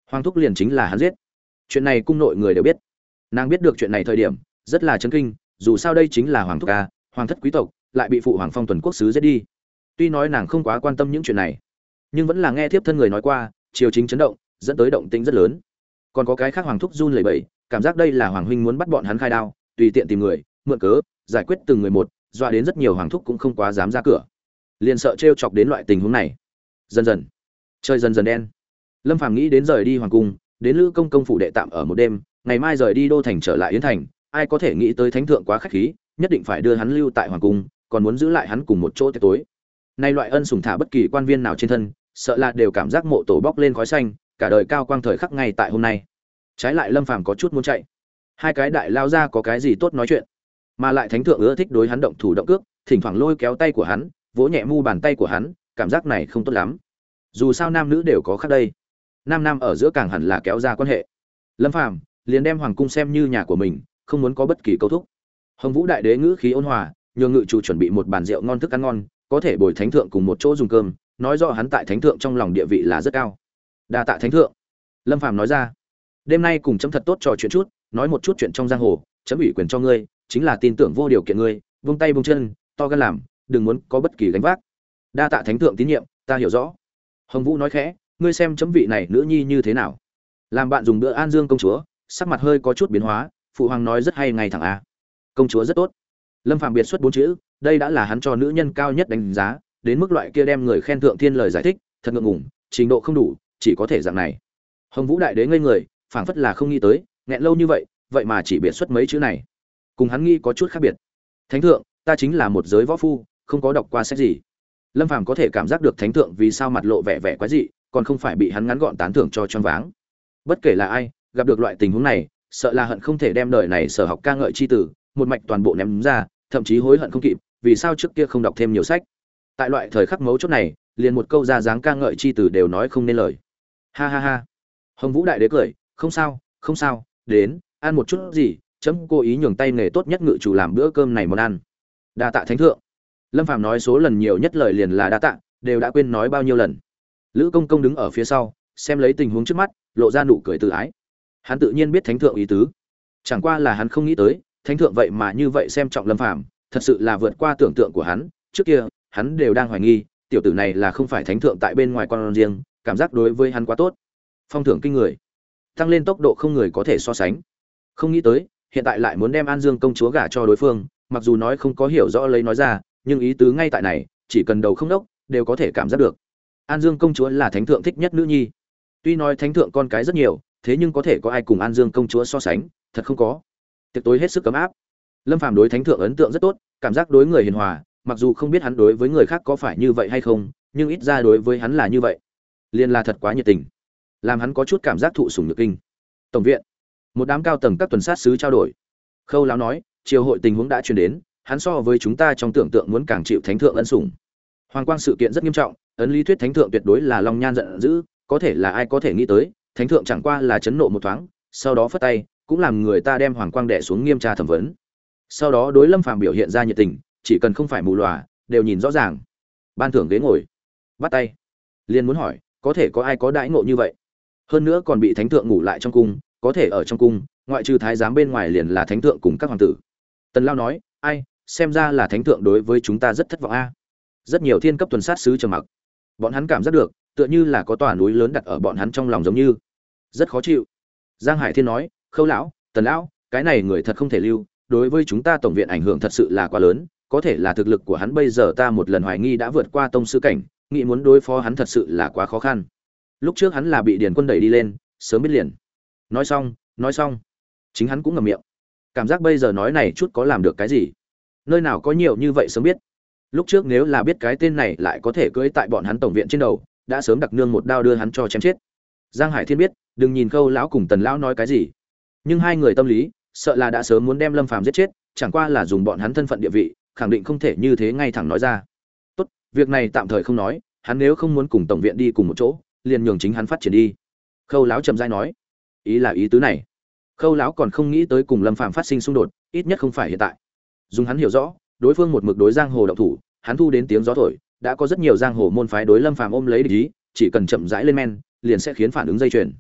Hoàng thúc liền chính là hắn giết. Chuyện này cung nội người đều biết. Nàng biết được chuyện này thời điểm rất là chấn kinh, dù sao đây chính là hoàng thúc ca, hoàng thất quý tộc, lại bị phụ hoàng phong tuần quốc sứ giết đi. Tuy nói nàng không quá quan tâm những chuyện này, nhưng vẫn là nghe thiếp thân người nói qua, triều chính chấn động, dẫn tới động tĩnh rất lớn. Còn có cái khác hoàng thúc run lẩy bẩy, cảm giác đây là hoàng huynh muốn bắt bọn hắn khai đao, tùy tiện tìm người, mượn cớ, giải quyết từng người một, dọa đến rất nhiều hoàng thúc cũng không quá dám ra cửa. Liền sợ trêu chọc đến loại tình huống này. Dần dần, trời dần dần đen. Lâm Phàm nghĩ đến rời đi hoàng cung, đến Lữ Công công phủ đệ tạm ở một đêm, ngày mai rời đi đô thành trở lại Yến thành, ai có thể nghĩ tới thánh thượng quá khách khí, nhất định phải đưa hắn lưu tại hoàng cung, còn muốn giữ lại hắn cùng một chỗ tiệc tối. Nay loại ân sủng thả bất kỳ quan viên nào trên thân, sợ là đều cảm giác mộ tổ bốc lên khói xanh, cả đời cao quang thời khắc ngay tại hôm nay. Trái lại Lâm Phàm có chút muốn chạy. Hai cái đại lao ra có cái gì tốt nói chuyện, mà lại thánh thượng ưa thích đối hắn động thủ động cước, thỉnh thoảng lôi kéo tay của hắn, vỗ nhẹ mu bàn tay của hắn, cảm giác này không tốt lắm. Dù sao nam nữ đều có khác đây, nam nam ở giữa càng hẳn là kéo ra quan hệ. Lâm Phàm liền đem hoàng cung xem như nhà của mình, không muốn có bất kỳ câu thúc. Hồng Vũ đại đế ngữ khí ôn hòa, nhường ngự chủ chuẩn bị một bàn rượu ngon thức ăn ngon, có thể bồi thánh thượng cùng một chỗ dùng cơm, nói rõ hắn tại thánh thượng trong lòng địa vị là rất cao. Đa tạ thánh thượng. Lâm Phàm nói ra, đêm nay cùng chấm thật tốt trò chuyện chút, nói một chút chuyện trong giang hồ, chấm ủy quyền cho ngươi, chính là tin tưởng vô điều kiện ngươi, vung tay vung chân, to gan làm, đừng muốn có bất kỳ gánh vác. Đa tạ thánh thượng tín nhiệm, ta hiểu rõ. Hồng Vũ nói khẽ, ngươi xem chấm vị này nữ nhi như thế nào? Làm bạn dùng bữa An Dương công chúa, sắc mặt hơi có chút biến hóa, phụ hoàng nói rất hay ngay thẳng a. Công chúa rất tốt. Lâm Phàm biệt xuất 4 chữ, đây đã là hắn cho nữ nhân cao nhất đánh giá, đến mức loại kia đem người khen thượng thiên lời giải thích, thật ngượng ngùng, trình độ không đủ, chỉ có thể dạng này. Hồng Vũ đại đế ngây người, phảng phất là không nghĩ tới, nghẹn lâu như vậy, vậy mà chỉ biệt xuất mấy chữ này. Cùng hắn nghĩ có chút khác biệt. Thánh thượng, ta chính là một giới võ phu, không có đọc qua sách gì. Lâm Phàm có thể cảm giác được thánh thượng vì sao mặt lộ vẻ vẻ quái dị, còn không phải bị hắn ngắn gọn tán thưởng cho choáng váng. Bất kể là ai, gặp được loại tình huống này, sợ là hận không thể đem đời này sở học ca ngợi chi tử, một mạch toàn bộ ném ra, thậm chí hối hận không kịp, vì sao trước kia không đọc thêm nhiều sách. Tại loại thời khắc mấu chốt này, liền một câu ra dáng ca ngợi chi tử đều nói không nên lời. Ha ha ha. Hồng Vũ đại đế cười, không sao, không sao, đến, ăn một chút gì, chấm cố ý nhường tay nghề tốt nhất ngự chủ làm bữa cơm này món ăn. Đa tạ thánh thượng. Lâm Phàm nói số lần nhiều nhất lời liền là đa tạ, đều đã quên nói bao nhiêu lần. Lữ Công công đứng ở phía sau, xem lấy tình huống trước mắt, lộ ra nụ cười từ ái. Hắn tự nhiên biết thánh thượng ý tứ, chẳng qua là hắn không nghĩ tới, thánh thượng vậy mà như vậy xem trọng Lâm Phàm, thật sự là vượt qua tưởng tượng của hắn. Trước kia, hắn đều đang hoài nghi, tiểu tử này là không phải thánh thượng tại bên ngoài con riêng, cảm giác đối với hắn quá tốt, phong thưởng kinh người, tăng lên tốc độ không người có thể so sánh. Không nghĩ tới, hiện tại lại muốn đem An Dương công chúa gả cho đối phương, mặc dù nói không có hiểu rõ lấy nói ra, nhưng ý tứ ngay tại này, chỉ cần đầu không đốc, đều có thể cảm giác được. An Dương công chúa là thánh thượng thích nhất nữ nhi. Tuy nói thánh thượng con cái rất nhiều, thế nhưng có thể có ai cùng An Dương công chúa so sánh, thật không có. Tiệc tối hết sức ấm áp. Lâm Phàm đối thánh thượng ấn tượng rất tốt, cảm giác đối người hiền hòa, mặc dù không biết hắn đối với người khác có phải như vậy hay không, nhưng ít ra đối với hắn là như vậy. Liên là thật quá nhiệt tình, làm hắn có chút cảm giác thụ sủng nhược kinh. Tổng viện, một đám cao tầng các tuần sát sứ trao đổi. Khâu lão nói, triều hội tình huống đã truyền đến, hắn so với chúng ta trong tưởng tượng muốn càng chịu thánh thượng ân sủng. Hoàng quang sự kiện rất nghiêm trọng, ấn lý thuyết thánh thượng tuyệt đối là long nhan giận dữ, có thể là ai có thể nghĩ tới, thánh thượng chẳng qua là chấn nộ một thoáng, sau đó phất tay, cũng làm người ta đem hoàng quang đè xuống nghiêm tra thẩm vấn. Sau đó đối Lâm Phàm biểu hiện ra nhiệt tình, chỉ cần không phải mù lòa, đều nhìn rõ ràng. Ban thưởng ghế ngồi, bắt tay. Liền muốn hỏi, có thể có ai có đãi ngộ như vậy? Hơn nữa còn bị thánh thượng ngủ lại trong cung, có thể ở trong cung, ngoại trừ thái giám bên ngoài liền là thánh thượng cùng các hoàng tử. Tần Lao nói, ai, xem ra là thánh thượng đối với chúng ta rất thất vọng a. Rất nhiều thiên cấp tuần sát sứ trầm mặc. Bọn hắn cảm giác được, tựa như là có tòa núi lớn đặt ở bọn hắn trong lòng giống như rất khó chịu. Giang Hải Thiên nói, Khâu lão, Tần lão, cái này người thật không thể lưu, đối với chúng ta tổng viện ảnh hưởng thật sự là quá lớn, có thể là thực lực của hắn bây giờ ta một lần hoài nghi đã vượt qua tông sư cảnh, nghĩ muốn đối phó hắn thật sự là quá khó khăn. Lúc trước hắn là bị Điền Quân đẩy đi lên, sớm biết liền. Nói xong, chính hắn cũng ngậm miệng. Cảm giác bây giờ nói này chút có làm được cái gì? Nơi nào có nhiều như vậy sớm biết. Lúc trước nếu là biết cái tên này lại có thể cưỡi tại bọn hắn tổng viện trên đầu, đã sớm đặc nương một đao đưa hắn cho chém chết. Giang Hải Thiên biết, đừng nhìn Khâu lão cùng Tần lão nói cái gì, nhưng hai người tâm lý, sợ là đã sớm muốn đem Lâm Phàm giết chết, chẳng qua là dùng bọn hắn thân phận địa vị, khẳng định không thể như thế ngay thẳng nói ra. Tốt, việc này tạm thời không nói, hắn nếu không muốn cùng tổng viện đi cùng một chỗ, liền nhường chính hắn phát triển đi. Khâu lão trầm rãi nói, ý là ý tứ này. Khâu lão còn không nghĩ tới cùng Lâm Phàm phát sinh xung đột, ít nhất không phải hiện tại. Dùng hắn hiểu rõ, đối phương một mực đối giang hồ động thủ, hắn thu đến tiếng gió thổi, đã có rất nhiều giang hồ môn phái đối Lâm Phàm ôm lấy địch ý, chỉ cần chậm rãi lên men, liền sẽ khiến phản ứng dây chuyền.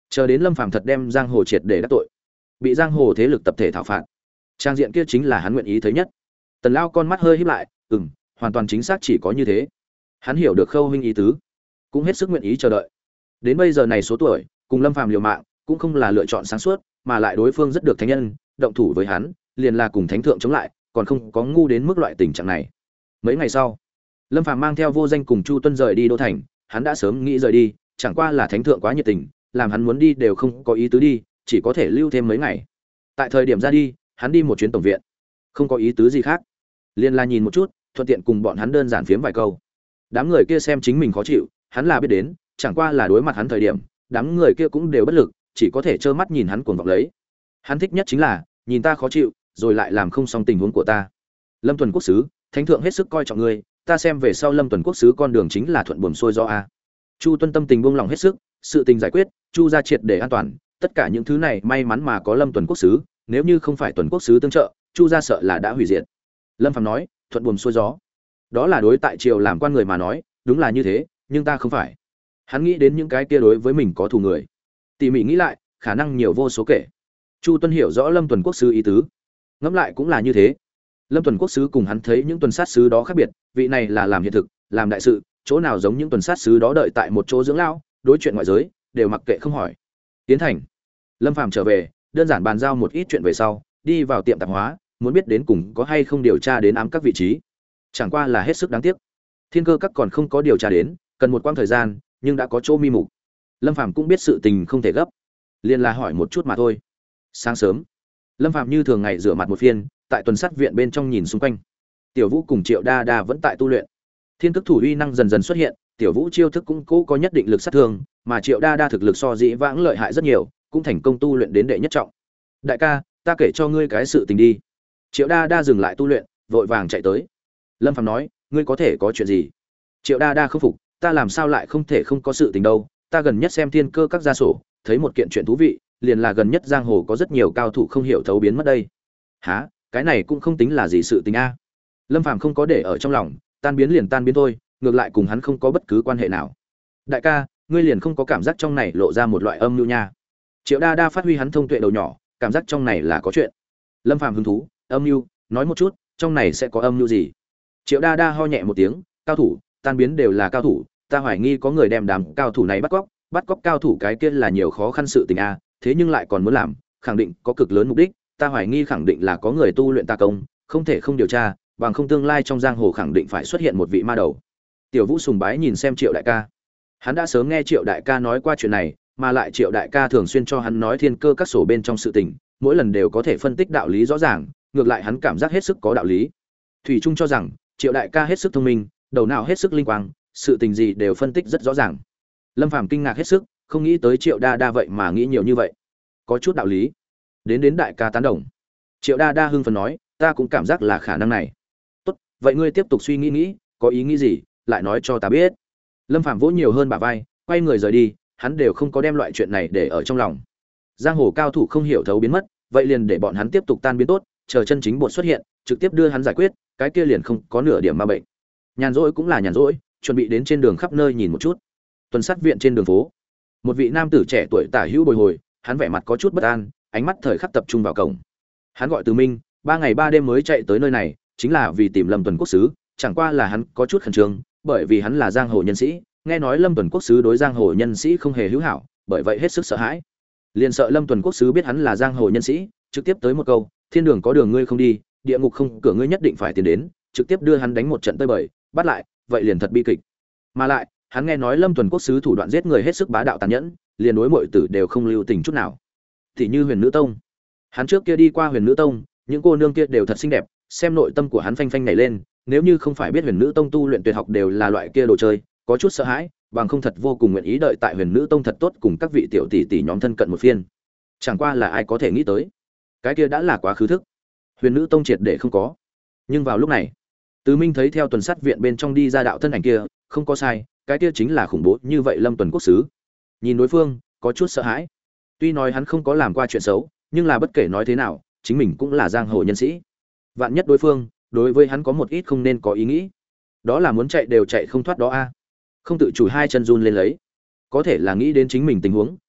Chờ đến Lâm Phàm thật đem giang hồ triệt để đắc tội, bị giang hồ thế lực tập thể thảo phạt, trang diện kia chính là hắn nguyện ý thấy nhất. Tần Lao con mắt hơi híp lại, hoàn toàn chính xác chỉ có như thế. Hắn hiểu được Khâu huynh ý tứ, cũng hết sức nguyện ý chờ đợi. Đến bây giờ này số tuổi, cùng Lâm Phàm liều mạng, cũng không là lựa chọn sáng suốt, mà lại đối phương rất được thánh nhân, động thủ với hắn, liền là cùng thánh thượng chống lại, còn không có ngu đến mức loại tình trạng này. Mấy ngày sau, Lâm Phàm mang theo Vô Danh cùng Chu Tuân rời đi đô thành, hắn đã sớm nghĩ rời đi, chẳng qua là thánh thượng quá nhiệt tình, làm hắn muốn đi đều không có ý tứ đi, chỉ có thể lưu thêm mấy ngày. Tại thời điểm ra đi, hắn đi một chuyến tổng viện, không có ý tứ gì khác, liền là nhìn một chút, thuận tiện cùng bọn hắn đơn giản phiếm vài câu. Đám người kia xem chính mình khó chịu, hắn là biết đến, chẳng qua là đối mặt hắn thời điểm, đám người kia cũng đều bất lực, chỉ có thể trơ mắt nhìn hắn cuồng vọng lấy. Hắn thích nhất chính là nhìn ta khó chịu, rồi lại làm không xong tình huống của ta. Lâm Tuần quốc sứ, thánh thượng hết sức coi trọng ngươi, ta xem về sau Lâm Tuần quốc sứ con đường chính là thuận buồm xuôi gió a. Chu Tuân tâm tình buông lòng hết sức, sự tình giải quyết, Chu gia triệt để an toàn, tất cả những thứ này may mắn mà có Lâm Tuần quốc sứ, nếu như không phải Tuần quốc sứ tương trợ, Chu gia sợ là đã hủy diệt. Lâm Phàm nói, thuận buồm xuôi gió. Đó là đối tại triều làm quan người mà nói, đúng là như thế, nhưng ta không phải. Hắn nghĩ đến những cái kia đối với mình có thù người. Tỉ mỉ nghĩ lại, khả năng nhiều vô số kể. Chu Tuân hiểu rõ Lâm Tuần quốc sứ ý tứ, ngẫm lại cũng là như thế. Lâm Tuần quốc sứ cùng hắn thấy những tuần sát sứ đó khác biệt, vị này là làm hiện thực, làm đại sự, chỗ nào giống những tuần sát sứ đó đợi tại một chỗ dưỡng lão, đối chuyện ngoại giới đều mặc kệ không hỏi. Tiến thành, Lâm Phàm trở về, đơn giản bàn giao một ít chuyện về sau, đi vào tiệm tạp hóa, muốn biết đến cùng có hay không điều tra đến ám các vị trí. Chẳng qua là hết sức đáng tiếc. Thiên Cơ các còn không có điều tra đến, cần một quãng thời gian, nhưng đã có chỗ mi mục. Lâm Phàm cũng biết sự tình không thể gấp, liền là hỏi một chút mà thôi. Sáng sớm, Lâm Phàm như thường ngày rửa mặt một phiên, tại tuần sát viện bên trong nhìn xung quanh. Tiểu Vũ cùng Triệu Đa Đa vẫn tại tu luyện. Thiên Cực thủ uy năng dần dần xuất hiện, Tiểu Vũ chiêu thức cũng cố có nhất định lực sát thương, mà Triệu Đa Đa thực lực so dĩ vãng lợi hại rất nhiều, cũng thành công tu luyện đến đệ nhất trọng. Đại ca, ta kể cho ngươi cái sự tình đi. Triệu Đa Đa dừng lại tu luyện, vội vàng chạy tới. Lâm Phàm nói, ngươi có thể có chuyện gì? Triệu Đa Đa không phục, ta làm sao lại không thể không có sự tình đâu? Ta gần nhất xem Thiên Cơ các gia sổ, thấy một kiện chuyện thú vị, liền là gần nhất giang hồ có rất nhiều cao thủ không hiểu thấu biến mất đây. Hả? Cái này cũng không tính là gì sự tình a. Lâm Phàm không có để ở trong lòng, tan biến liền tan biến thôi, ngược lại cùng hắn không có bất cứ quan hệ nào. Đại ca, ngươi liền không có cảm giác trong này lộ ra một loại âm mưu nha? Triệu Đa Đa phát huy hắn thông tuệ đầu nhỏ, cảm giác trong này là có chuyện. Lâm Phàm hứng thú, âm mưu, nói một chút, trong này sẽ có âm mưu gì? Triệu Đa Đa ho nhẹ một tiếng, cao thủ, tan biến đều là cao thủ, ta hoài nghi có người đem đám cao thủ này bắt cóc cao thủ cái kia là nhiều khó khăn sự tình a, thế nhưng lại còn muốn làm, khẳng định có cực lớn mục đích, ta hoài nghi khẳng định là có người tu luyện tà công, không thể không điều tra, bằng không tương lai trong giang hồ khẳng định phải xuất hiện một vị ma đầu. Tiểu Vũ sùng bái nhìn xem Triệu đại ca. Hắn đã sớm nghe Triệu đại ca nói qua chuyện này, mà lại Triệu đại ca thường xuyên cho hắn nói Thiên Cơ các sổ bên trong sự tình, mỗi lần đều có thể phân tích đạo lý rõ ràng, ngược lại hắn cảm giác hết sức có đạo lý. Thủy Trung cho rằng Triệu đại ca hết sức thông minh, đầu não hết sức linh quang, sự tình gì đều phân tích rất rõ ràng. Lâm Phàm kinh ngạc hết sức, không nghĩ tới Triệu Đa Đa vậy mà nghĩ nhiều như vậy, có chút đạo lý. Đến đại ca tán đồng. Triệu Đa Đa hưng phấn nói, ta cũng cảm giác là khả năng này. Tốt, vậy ngươi tiếp tục suy nghĩ, có ý nghĩ gì, lại nói cho ta biết. Lâm Phàm vỗ nhiều hơn bả vai, quay người rời đi, hắn đều không có đem loại chuyện này để ở trong lòng. Giang hồ cao thủ không hiểu thấu biến mất, vậy liền để bọn hắn tiếp tục tan biến tốt, chờ chân chính bột xuất hiện, trực tiếp đưa hắn giải quyết, cái kia liền không có nửa điểm ma bệnh. Nhàn rỗi cũng là nhàn rỗi, chuẩn bị đến trên đường khắp nơi nhìn một chút. Tuần sát viện trên đường phố, một vị nam tử trẻ tuổi tả hữu bồi hồi, hắn vẻ mặt có chút bất an, ánh mắt thời khắc tập trung vào cổng. Hắn gọi Từ Minh, 3 ngày 3 đêm mới chạy tới nơi này, chính là vì tìm Lâm Tuần quốc sứ, chẳng qua là hắn có chút khẩn trương, bởi vì hắn là giang hồ nhân sĩ, nghe nói Lâm Tuần quốc sứ đối giang hồ nhân sĩ không hề hữu hảo, bởi vậy hết sức sợ hãi. Liền sợ Lâm Tuần quốc sứ biết hắn là giang hồ nhân sĩ, trực tiếp tới một câu, thiên đường có đường ngươi không đi, địa ngục không cửa ngươi nhất định phải tiến đến, trực tiếp đưa hắn đánh một trận tơi bời, bắt lại, vậy liền thật bi kịch. Mà lại, hắn nghe nói Lâm Tuần quốc sứ thủ đoạn giết người hết sức bá đạo tàn nhẫn, liền đối muội tử đều không lưu tình chút nào. Thì như Huyền Nữ Tông, hắn trước kia đi qua Huyền Nữ Tông, những cô nương kia đều thật xinh đẹp, xem nội tâm của hắn phanh phanh nhảy lên, nếu như không phải biết Huyền Nữ Tông tu luyện tuyệt học đều là loại kia đồ chơi, có chút sợ hãi, bằng không thật vô cùng nguyện ý đợi tại Huyền Nữ Tông thật tốt cùng các vị tiểu tỷ tỷ nhóm thân cận một phiên. Chẳng qua là ai có thể nghĩ tới, cái kia đã là quá khứ thức. Huyền Nữ Tông triệt để không có. Nhưng vào lúc này, Từ Minh thấy theo tuần sát viện bên trong đi ra đạo thân ảnh kia, không có sai, cái kia chính là khủng bố như vậy Lâm Tuần quốc sứ. Nhìn đối phương, có chút sợ hãi. Tuy nói hắn không có làm qua chuyện xấu, nhưng là bất kể nói thế nào, chính mình cũng là giang hồ nhân sĩ. Vạn nhất đối phương, đối với hắn có một ít không nên có ý nghĩ, đó là muốn chạy đều chạy không thoát đó a. Không tự chủ hai chân run lên lấy. Có thể là nghĩ đến chính mình tình huống,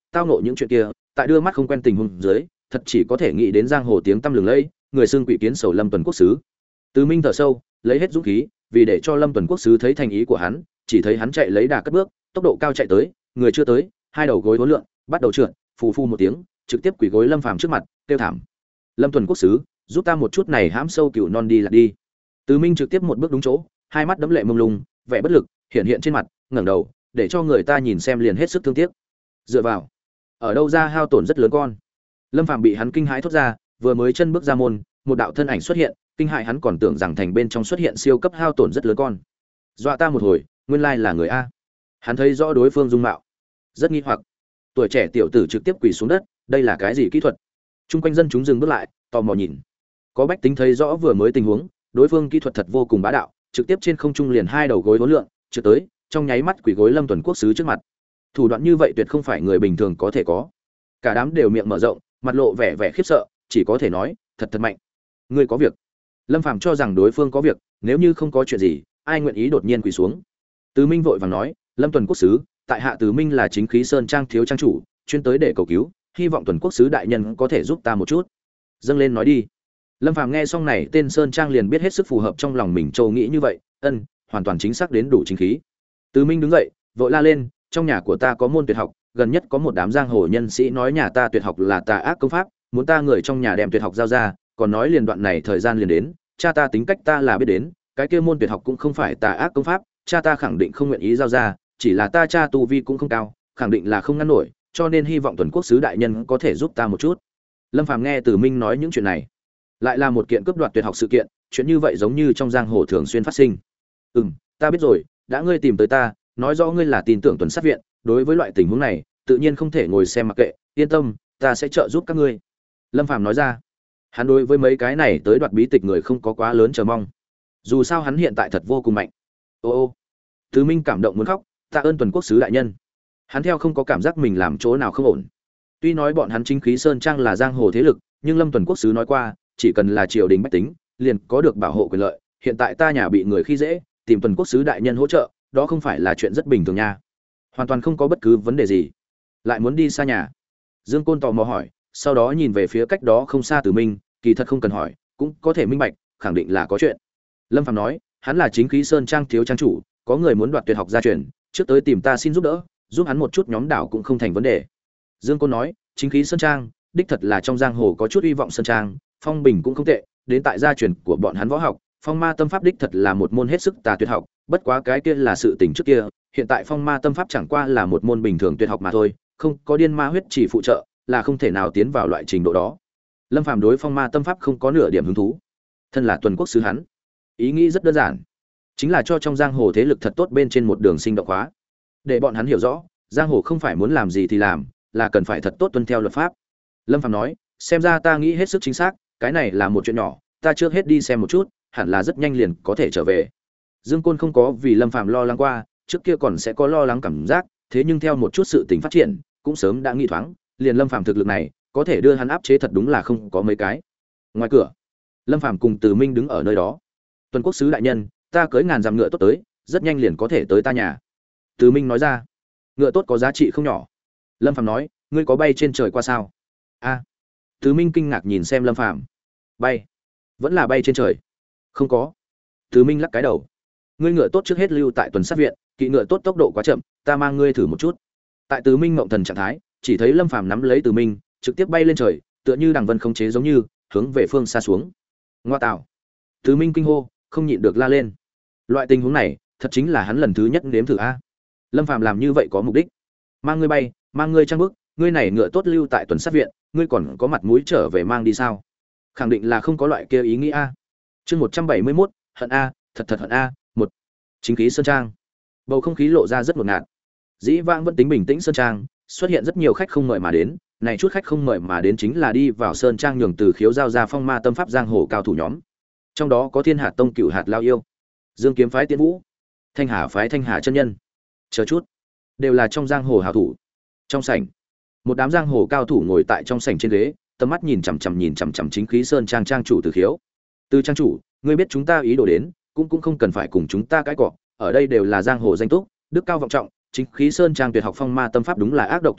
tao nộ những chuyện kia, tại đưa mắt không quen tình huống dưới, thật chỉ có thể nghĩ đến giang hồ tiếng tăm lừng lẫy, người xưng quỷ kiến sầu Lâm Tuần Quốc sứ. Từ Minh thở sâu, lấy hết dũng khí, vì để cho Lâm Tuần Quốc sứ thấy thành ý của hắn, chỉ thấy hắn chạy lấy đà cất bước, tốc độ cao chạy tới, người chưa tới, hai đầu gối uốn lượn, bắt đầu trượt, phù phù một tiếng, trực tiếp quỳ gối Lâm Phàm trước mặt, kêu thảm. Lâm Tuần Quốc sứ, giúp ta một chút này, hãm sâu cừu non đi là đi. Từ Minh trực tiếp một bước đúng chỗ, hai mắt đẫm lệ mông lung, vẻ bất lực hiện hiện trên mặt, ngẩng đầu, để cho người ta nhìn xem liền hết sức thương tiếc. Dựa vào, ở đâu ra hao tổn rất lớn con. Lâm Phàm bị hắn kinh hãi thốt ra, vừa mới chân bước ra môn, một đạo thân ảnh xuất hiện, kinh hãi hắn còn tưởng rằng thành bên trong xuất hiện siêu cấp hao tổn rất lớn con. Dọa ta một hồi, nguyên lai là người a. Hắn thấy rõ đối phương dung mạo, rất nghi hoặc. Tuổi trẻ tiểu tử trực tiếp quỳ xuống đất, đây là cái gì kỹ thuật? Trung quanh dân chúng dừng bước lại, tò mò nhìn. Có bách tính thấy rõ vừa mới tình huống, đối phương kỹ thuật thật vô cùng bá đạo, trực tiếp trên không trung liền hai đầu gối uốn lượn, trượt tới, trong nháy mắt quỳ gối Lâm Tuần Quốc sứ trước mặt. Thủ đoạn như vậy tuyệt không phải người bình thường có thể có. Cả đám đều miệng mở rộng, mặt lộ vẻ vẻ khiếp sợ, chỉ có thể nói, thật thật mạnh. Ngươi có việc. Lâm Phàm cho rằng đối phương có việc, nếu như không có chuyện gì, ai nguyện ý đột nhiên quỳ xuống. Từ Minh vội vàng nói, Lâm Tuần Quốc sứ, tại hạ Từ Minh là chính khí sơn trang thiếu trang chủ, chuyên tới để cầu cứu, hy vọng Tuần Quốc sứ đại nhân có thể giúp ta một chút. Dâng lên nói đi. Lâm Phàm nghe xong này tên sơn trang liền biết hết sức phù hợp trong lòng mình châu nghĩ như vậy, hoàn toàn chính xác đến đủ chính khí. Từ Minh đứng dậy, vội la lên, trong nhà của ta có môn tuyệt học, gần nhất có một đám giang hồ nhân sĩ nói nhà ta tuyệt học là tà ác công pháp, muốn ta người trong nhà đem tuyệt học giao ra, còn nói liền đoạn này thời gian liền đến, cha ta tính cách ta là biết đến, cái kia môn tuyệt học cũng không phải tà ác công pháp, cha ta khẳng định không nguyện ý giao ra, chỉ là ta cha tu vi cũng không cao, khẳng định là không ngăn nổi, cho nên hy vọng Tuần Quốc sứ đại nhân có thể giúp ta một chút. Lâm Phàm nghe Từ Minh nói những chuyện này, lại là một kiện cướp đoạt tuyệt học sự kiện, chuyện như vậy giống như trong giang hồ thường xuyên phát sinh. Ta biết rồi, đã ngươi tìm tới ta, nói rõ ngươi là tin tưởng Tuần sát viện, đối với loại tình huống này, tự nhiên không thể ngồi xem mặc kệ, yên tâm, ta sẽ trợ giúp các ngươi. Lâm Phàm nói ra. Hắn đối với mấy cái này tới đoạt bí tịch người không có quá lớn chờ mong. Dù sao hắn hiện tại thật vô cùng mạnh. Ô, Từ Minh cảm động muốn khóc, tạ ơn Tuần Quốc sứ đại nhân. Hắn theo không có cảm giác mình làm chỗ nào không ổn. Tuy nói bọn hắn chính khí sơn trang là giang hồ thế lực, nhưng Lâm Tuần Quốc sứ nói qua, chỉ cần là triều đình bách tính, liền có được bảo hộ quyền lợi. Hiện tại ta nhà bị người khi dễ, tìm Tuần Quốc sứ đại nhân hỗ trợ, đó không phải là chuyện rất bình thường nha. Hoàn toàn không có bất cứ vấn đề gì. Lại muốn đi xa nhà? Dương Côn tò mò hỏi, sau đó nhìn về phía cách đó không xa Từ Minh, kỳ thật không cần hỏi, cũng có thể minh bạch, khẳng định là có chuyện. Lâm Phàm nói, hắn là chính khí sơn trang thiếu trang chủ, có người muốn đoạt tuyệt học gia truyền, trước tới tìm ta xin giúp đỡ, giúp hắn một chút nhóm đảo cũng không thành vấn đề. Dương Côn nói, chính khí sơn trang, đích thật là trong giang hồ có chút hy vọng sơn trang, phong bình cũng không tệ, đến tại gia truyền của bọn hắn võ học, phong ma tâm pháp đích thật là một môn hết sức tà tuyệt học, bất quá cái kia là sự tình trước kia, hiện tại phong ma tâm pháp chẳng qua là một môn bình thường tuyệt học mà thôi, không có điên ma huyết chỉ phụ trợ, là không thể nào tiến vào loại trình độ đó. Lâm Phàm đối phong ma tâm pháp không có nửa điểm hứng thú. Thân là Tuần Quốc sứ hắn, ý nghĩ rất đơn giản, chính là cho trong giang hồ thế lực thật tốt bên trên một đường sinh động hóa, để bọn hắn hiểu rõ, giang hồ không phải muốn làm gì thì làm, là cần phải thật tốt tuân theo luật pháp. Lâm Phàm nói, xem ra ta nghĩ hết sức chính xác, cái này là một chuyện nhỏ, ta trước hết đi xem một chút, hẳn là rất nhanh liền có thể trở về. Dương Côn không có vì Lâm Phàm lo lắng qua, trước kia còn sẽ có lo lắng cảm giác, thế nhưng theo một chút sự tình phát triển, cũng sớm đã nghĩ thoáng, liền Lâm Phàm thực lực này, có thể đưa hắn áp chế thật đúng là không có mấy cái. Ngoài cửa, Lâm Phàm cùng Từ Minh đứng ở nơi đó. Tuần Quốc sứ đại nhân, ta cưỡi ngàn dặm ngựa tốt tới, rất nhanh liền có thể tới ta nhà. Từ Minh nói ra, ngựa tốt có giá trị không nhỏ. Lâm Phàm nói, ngươi có bay trên trời qua sao? A. Từ Minh kinh ngạc nhìn xem Lâm Phàm. Bay? Vẫn là bay trên trời? Không có. Từ Minh lắc cái đầu. Ngươi ngựa tốt trước hết lưu tại tuần sát viện, kỵ ngựa tốt tốc độ quá chậm, ta mang ngươi thử một chút. Tại Từ Minh ngộng thần trạng thái, chỉ thấy Lâm Phàm nắm lấy Từ Minh, trực tiếp bay lên trời, tựa như đằng vân không chế giống như, hướng về phương xa xuống. Ngoa tạo. Từ Minh kinh hô, không nhịn được la lên. Loại tình huống này, thật chính là hắn lần thứ nhất nếm thử a. Lâm Phàm làm như vậy có mục đích. Mang ngươi bay, mang ngươi trang bước, ngươi này ngựa tốt lưu tại tuần sát viện, ngươi còn có mặt mũi trở về mang đi sao? Khẳng định là không có loại kia ý nghĩ a. Chương 171, hận a, thật thật hận a, một. Chính khí sơn trang. Bầu không khí lộ ra rất ngột ngạt. Dĩ vãng vẫn tính bình tĩnh sơn trang, xuất hiện rất nhiều khách không mời mà đến, này chút khách không mời mà đến chính là đi vào sơn trang nhường từ khiếu giao ra phong ma tâm pháp giang hồ cao thủ nhóm. Trong đó có Thiên Hạt tông Cửu Hạt Lao yêu, Dương Kiếm phái Tiên Vũ, Thanh Hà phái Thanh Hà chân nhân, chờ chút, đều là trong giang hồ hảo thủ. Trong sảnh, một đám giang hồ cao thủ ngồi tại trong sảnh trên ghế, tầm mắt nhìn chằm chằm chính khí sơn trang trang chủ Từ Khiếu. Từ trang chủ, ngươi biết chúng ta ý đồ đến, cũng không cần phải cùng chúng ta cãi cọ, ở đây đều là giang hồ danh túc, đức cao vọng trọng, chính khí sơn trang tuyệt học phong ma tâm pháp đúng là ác độc tuyệt học,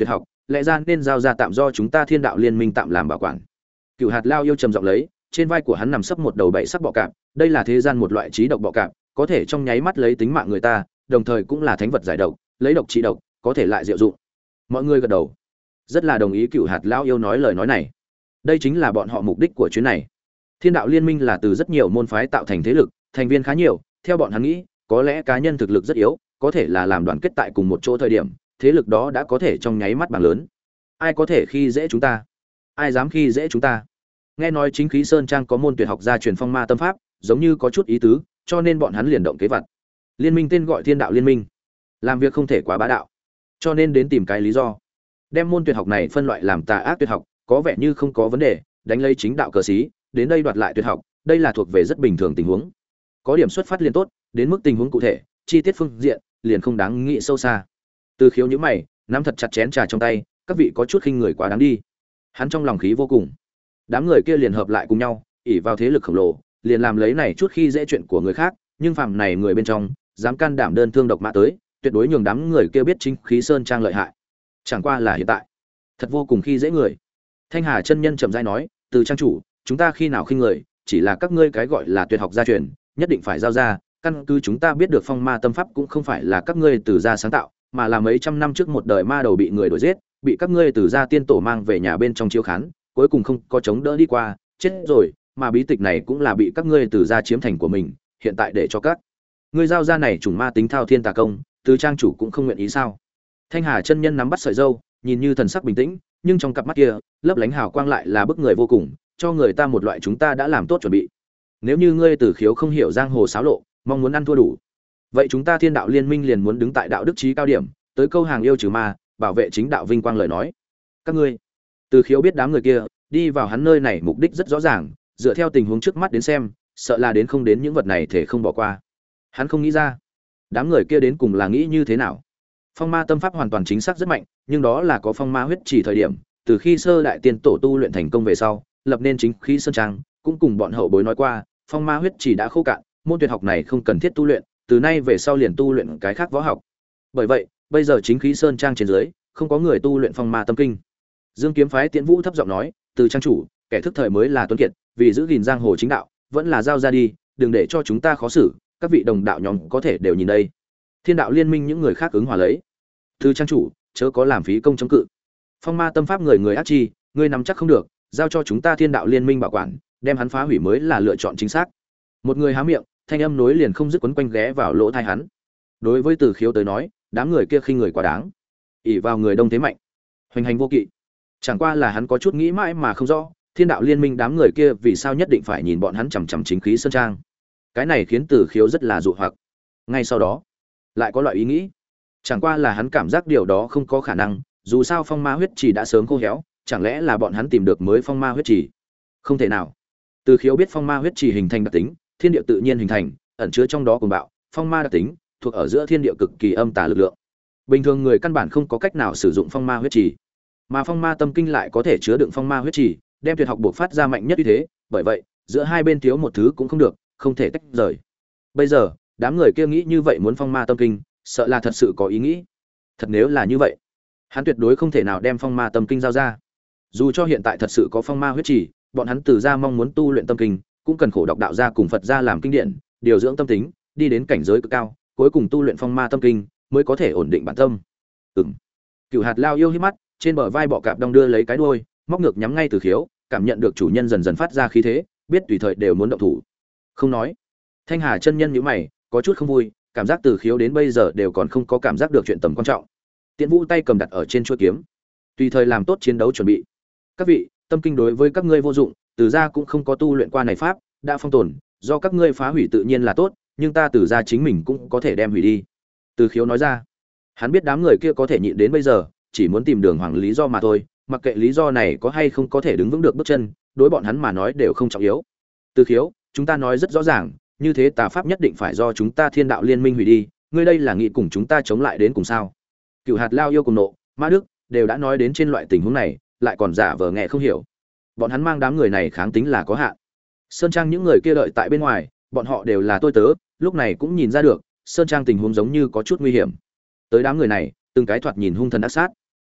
lẽ ra nên giao ra tạm do chúng ta Thiên Đạo Liên Minh tạm làm bảo quản. Cửu Hạt Lao yêu trầm giọng lấy, trên vai của hắn nằm sấp một đầu bảy sắc bọ cạp, đây là thế gian một loại trí độc bọ cạp, có thể trong nháy mắt lấy tính mạng người ta, đồng thời cũng là thánh vật giải độc, lấy độc trị độc, có thể lại diệu dụng. Mọi người gật đầu, rất là đồng ý Cửu Hạt Lao yêu nói lời nói này. Đây chính là bọn họ mục đích của chuyến này. Thiên Đạo Liên Minh là từ rất nhiều môn phái tạo thành thế lực, thành viên khá nhiều, theo bọn hắn nghĩ, có lẽ cá nhân thực lực rất yếu, có thể là làm đoàn kết tại cùng một chỗ thời điểm, thế lực đó đã có thể trong nháy mắt bằng lớn. Ai có thể khi dễ chúng ta? Ai dám khi dễ chúng ta? Nghe nói chính khí Sơn Trang có môn tuyệt học gia truyền phong ma tâm pháp, giống như có chút ý tứ, cho nên bọn hắn liền động kế vật. Liên minh tên gọi Thiên Đạo Liên Minh, làm việc không thể quá bá đạo, cho nên đến tìm cái lý do, đem môn tuyệt học này phân loại làm tà ác tuyệt học, có vẻ như không có vấn đề, đánh lấy chính đạo cờ sĩ, đến đây đoạt lại tuyệt học, đây là thuộc về rất bình thường tình huống. Có điểm xuất phát liền tốt, đến mức tình huống cụ thể, chi tiết phương diện, liền không đáng nghĩ sâu xa. Từ Khiếu nhíu mày, nắm thật chặt chén trà trong tay, các vị có chút khinh người quá đáng đi. Hắn trong lòng khí vô cùng. Đám người kia liền hợp lại cùng nhau, ỷ vào thế lực khổng lồ, liền làm lấy này chút khi dễ chuyện của người khác, nhưng phàm này người bên trong, dám can đảm đơn thương độc mã tới, tuyệt đối nhường đám người kia biết chính khí Sơn Trang lợi hại. Chẳng qua là hiện tại, thật vô cùng khi dễ người. Thanh Hà chân nhân chậm rãi nói, "Từ trang chủ, chúng ta khi nào khinh người, chỉ là các ngươi cái gọi là tuyệt học gia truyền, nhất định phải giao ra, căn cứ chúng ta biết được phong ma tâm pháp cũng không phải là các ngươi từ gia sáng tạo, mà là mấy trăm năm trước một đời ma đầu bị người đuổi giết, bị các ngươi từ gia tiên tổ mang về nhà bên trong chiếu khán, cuối cùng không có chống đỡ đi qua, chết rồi, mà bí tịch này cũng là bị các ngươi từ gia chiếm thành của mình, hiện tại để cho các ngươi giao ra này chủng ma tính thao thiên tà công, từ trang chủ cũng không nguyện ý sao?" Thanh Hà chân nhân nắm bắt sợi râu, nhìn như thần sắc bình tĩnh, nhưng trong cặp mắt kia, lấp lánh hào quang lại là bức người vô cùng, cho người ta một loại chúng ta đã làm tốt chuẩn bị. Nếu như ngươi Từ Khiếu không hiểu giang hồ xáo lộ, mong muốn ăn thua đủ, vậy chúng ta Thiên Đạo Liên Minh liền muốn đứng tại đạo đức chí cao điểm, tới câu hàng yêu trừ ma, bảo vệ chính đạo vinh quang lời nói. Các ngươi, Từ Khiếu biết đám người kia đi vào hắn nơi này mục đích rất rõ ràng, dựa theo tình huống trước mắt đến xem, sợ là đến không đến những vật này thể không bỏ qua. Hắn không nghĩ ra, đám người kia đến cùng là nghĩ như thế nào. Phong ma tâm pháp hoàn toàn chính xác rất mạnh, nhưng đó là có phong ma huyết chỉ thời điểm, từ khi sơ đại tiên tổ tu luyện thành công về sau, lập nên chính khí Sơn Trang, cũng cùng bọn hậu bối nói qua, phong ma huyết chỉ đã khô cạn, môn tuyệt học này không cần thiết tu luyện, từ nay về sau liền tu luyện cái khác võ học. Bởi vậy, bây giờ chính khí Sơn Trang trên dưới, không có người tu luyện phong ma tâm kinh. Dương Kiếm phái Tiễn Vũ thấp giọng nói, "Từ trang chủ, kẻ thức thời mới là tuấn kiệt, vì giữ gìn giang hồ chính đạo, vẫn là giao ra đi, đừng để cho chúng ta khó xử, các vị đồng đạo nhóm có thể đều nhìn đây." Thiên Đạo Liên Minh những người khác ứng hòa lấy. "Từ trang chủ, chớ có làm phí công chống cự. Phong ma tâm pháp người ác chi, ngươi nắm chắc không được, giao cho chúng ta Thiên Đạo Liên Minh bảo quản, đem hắn phá hủy mới là lựa chọn chính xác." Một người há miệng, thanh âm nối liền không dứt quấn quanh ghé vào lỗ tai hắn. Đối với Từ Khiếu tới nói, đám người kia khinh người quá đáng, ỷ vào người đông thế mạnh, hoành hành vô kỵ. Chẳng qua là hắn có chút nghĩ mãi mà không rõ, Thiên Đạo Liên Minh đám người kia vì sao nhất định phải nhìn bọn hắn chằm chằm chính khí Sơn Trang. Cái này khiến Từ Khiếu rất là dụ hoặc. Ngay sau đó, lại có loại ý nghĩ, chẳng qua là hắn cảm giác điều đó không có khả năng, dù sao phong ma huyết chỉ đã sớm khô héo, chẳng lẽ là bọn hắn tìm được mới phong ma huyết chỉ? Không thể nào. Từ Khiếu biết phong ma huyết chỉ hình thành đặc tính, thiên địa tự nhiên hình thành, ẩn chứa trong đó cuồng bạo, phong ma đặc tính, thuộc ở giữa thiên địa cực kỳ âm tà lực lượng. Bình thường người căn bản không có cách nào sử dụng phong ma huyết chỉ, mà phong ma tâm kinh lại có thể chứa đựng phong ma huyết chỉ, đem tuyệt học buộc phát ra mạnh nhất như thế, bởi vậy, giữa hai bên thiếu một thứ cũng không được, không thể tách rời. Bây giờ, đám người kia nghĩ như vậy muốn phong ma tâm kinh, sợ là thật sự có ý nghĩ. Thật nếu là như vậy, hắn tuyệt đối không thể nào đem phong ma tâm kinh giao ra. Dù cho hiện tại thật sự có phong ma huyết chỉ, bọn hắn từ ra mong muốn tu luyện tâm kinh, cũng cần khổ đọc đạo gia cùng Phật gia làm kinh điển, điều dưỡng tâm tính, đi đến cảnh giới cực cao, cuối cùng tu luyện phong ma tâm kinh, mới có thể ổn định bản tâm. Cửu Hạt Lao yêu hí mắt, trên bờ vai bọ cạp đong đưa lấy cái đuôi, móc ngược nhắm ngay Từ Khiếu, cảm nhận được chủ nhân dần dần phát ra khí thế, biết tùy thời đều muốn động thủ. Không nói. Thanh Hà chân nhân nhíu mày, có chút không vui, cảm giác Từ Khiếu đến bây giờ đều còn không có cảm giác được chuyện tầm quan trọng. Tiễn Vũ tay cầm đặt ở trên chuôi kiếm, tùy thời làm tốt chiến đấu chuẩn bị. Các vị, tâm kinh đối với các ngươi vô dụng, Từ gia cũng không có tu luyện qua này pháp, đã phong tồn, do các ngươi phá hủy tự nhiên là tốt, nhưng ta Từ gia chính mình cũng có thể đem hủy đi. Từ Khiếu nói ra. Hắn biết đám người kia có thể nhịn đến bây giờ, chỉ muốn tìm đường hoàng lý do mà thôi, mặc kệ lý do này có hay không có thể đứng vững được bước chân, đối bọn hắn mà nói đều không trọng yếu. Từ Khiếu, chúng ta nói rất rõ ràng, như thế tà pháp nhất định phải do chúng ta Thiên Đạo Liên Minh hủy đi, ngươi đây là nghĩ cùng chúng ta chống lại đến cùng sao? Cửu Hạt Lao yêu cùng nộ, Mã Đức đều đã nói đến trên loại tình huống này, lại còn giả vờ nghe không hiểu. Bọn hắn mang đám người này kháng tính là có hạn. Sơn Trang những người kia đợi tại bên ngoài, bọn họ đều là tôi tớ, lúc này cũng nhìn ra được, Sơn Trang tình huống giống như có chút nguy hiểm. Tới đám người này, từng cái thoạt nhìn hung thần ác sát.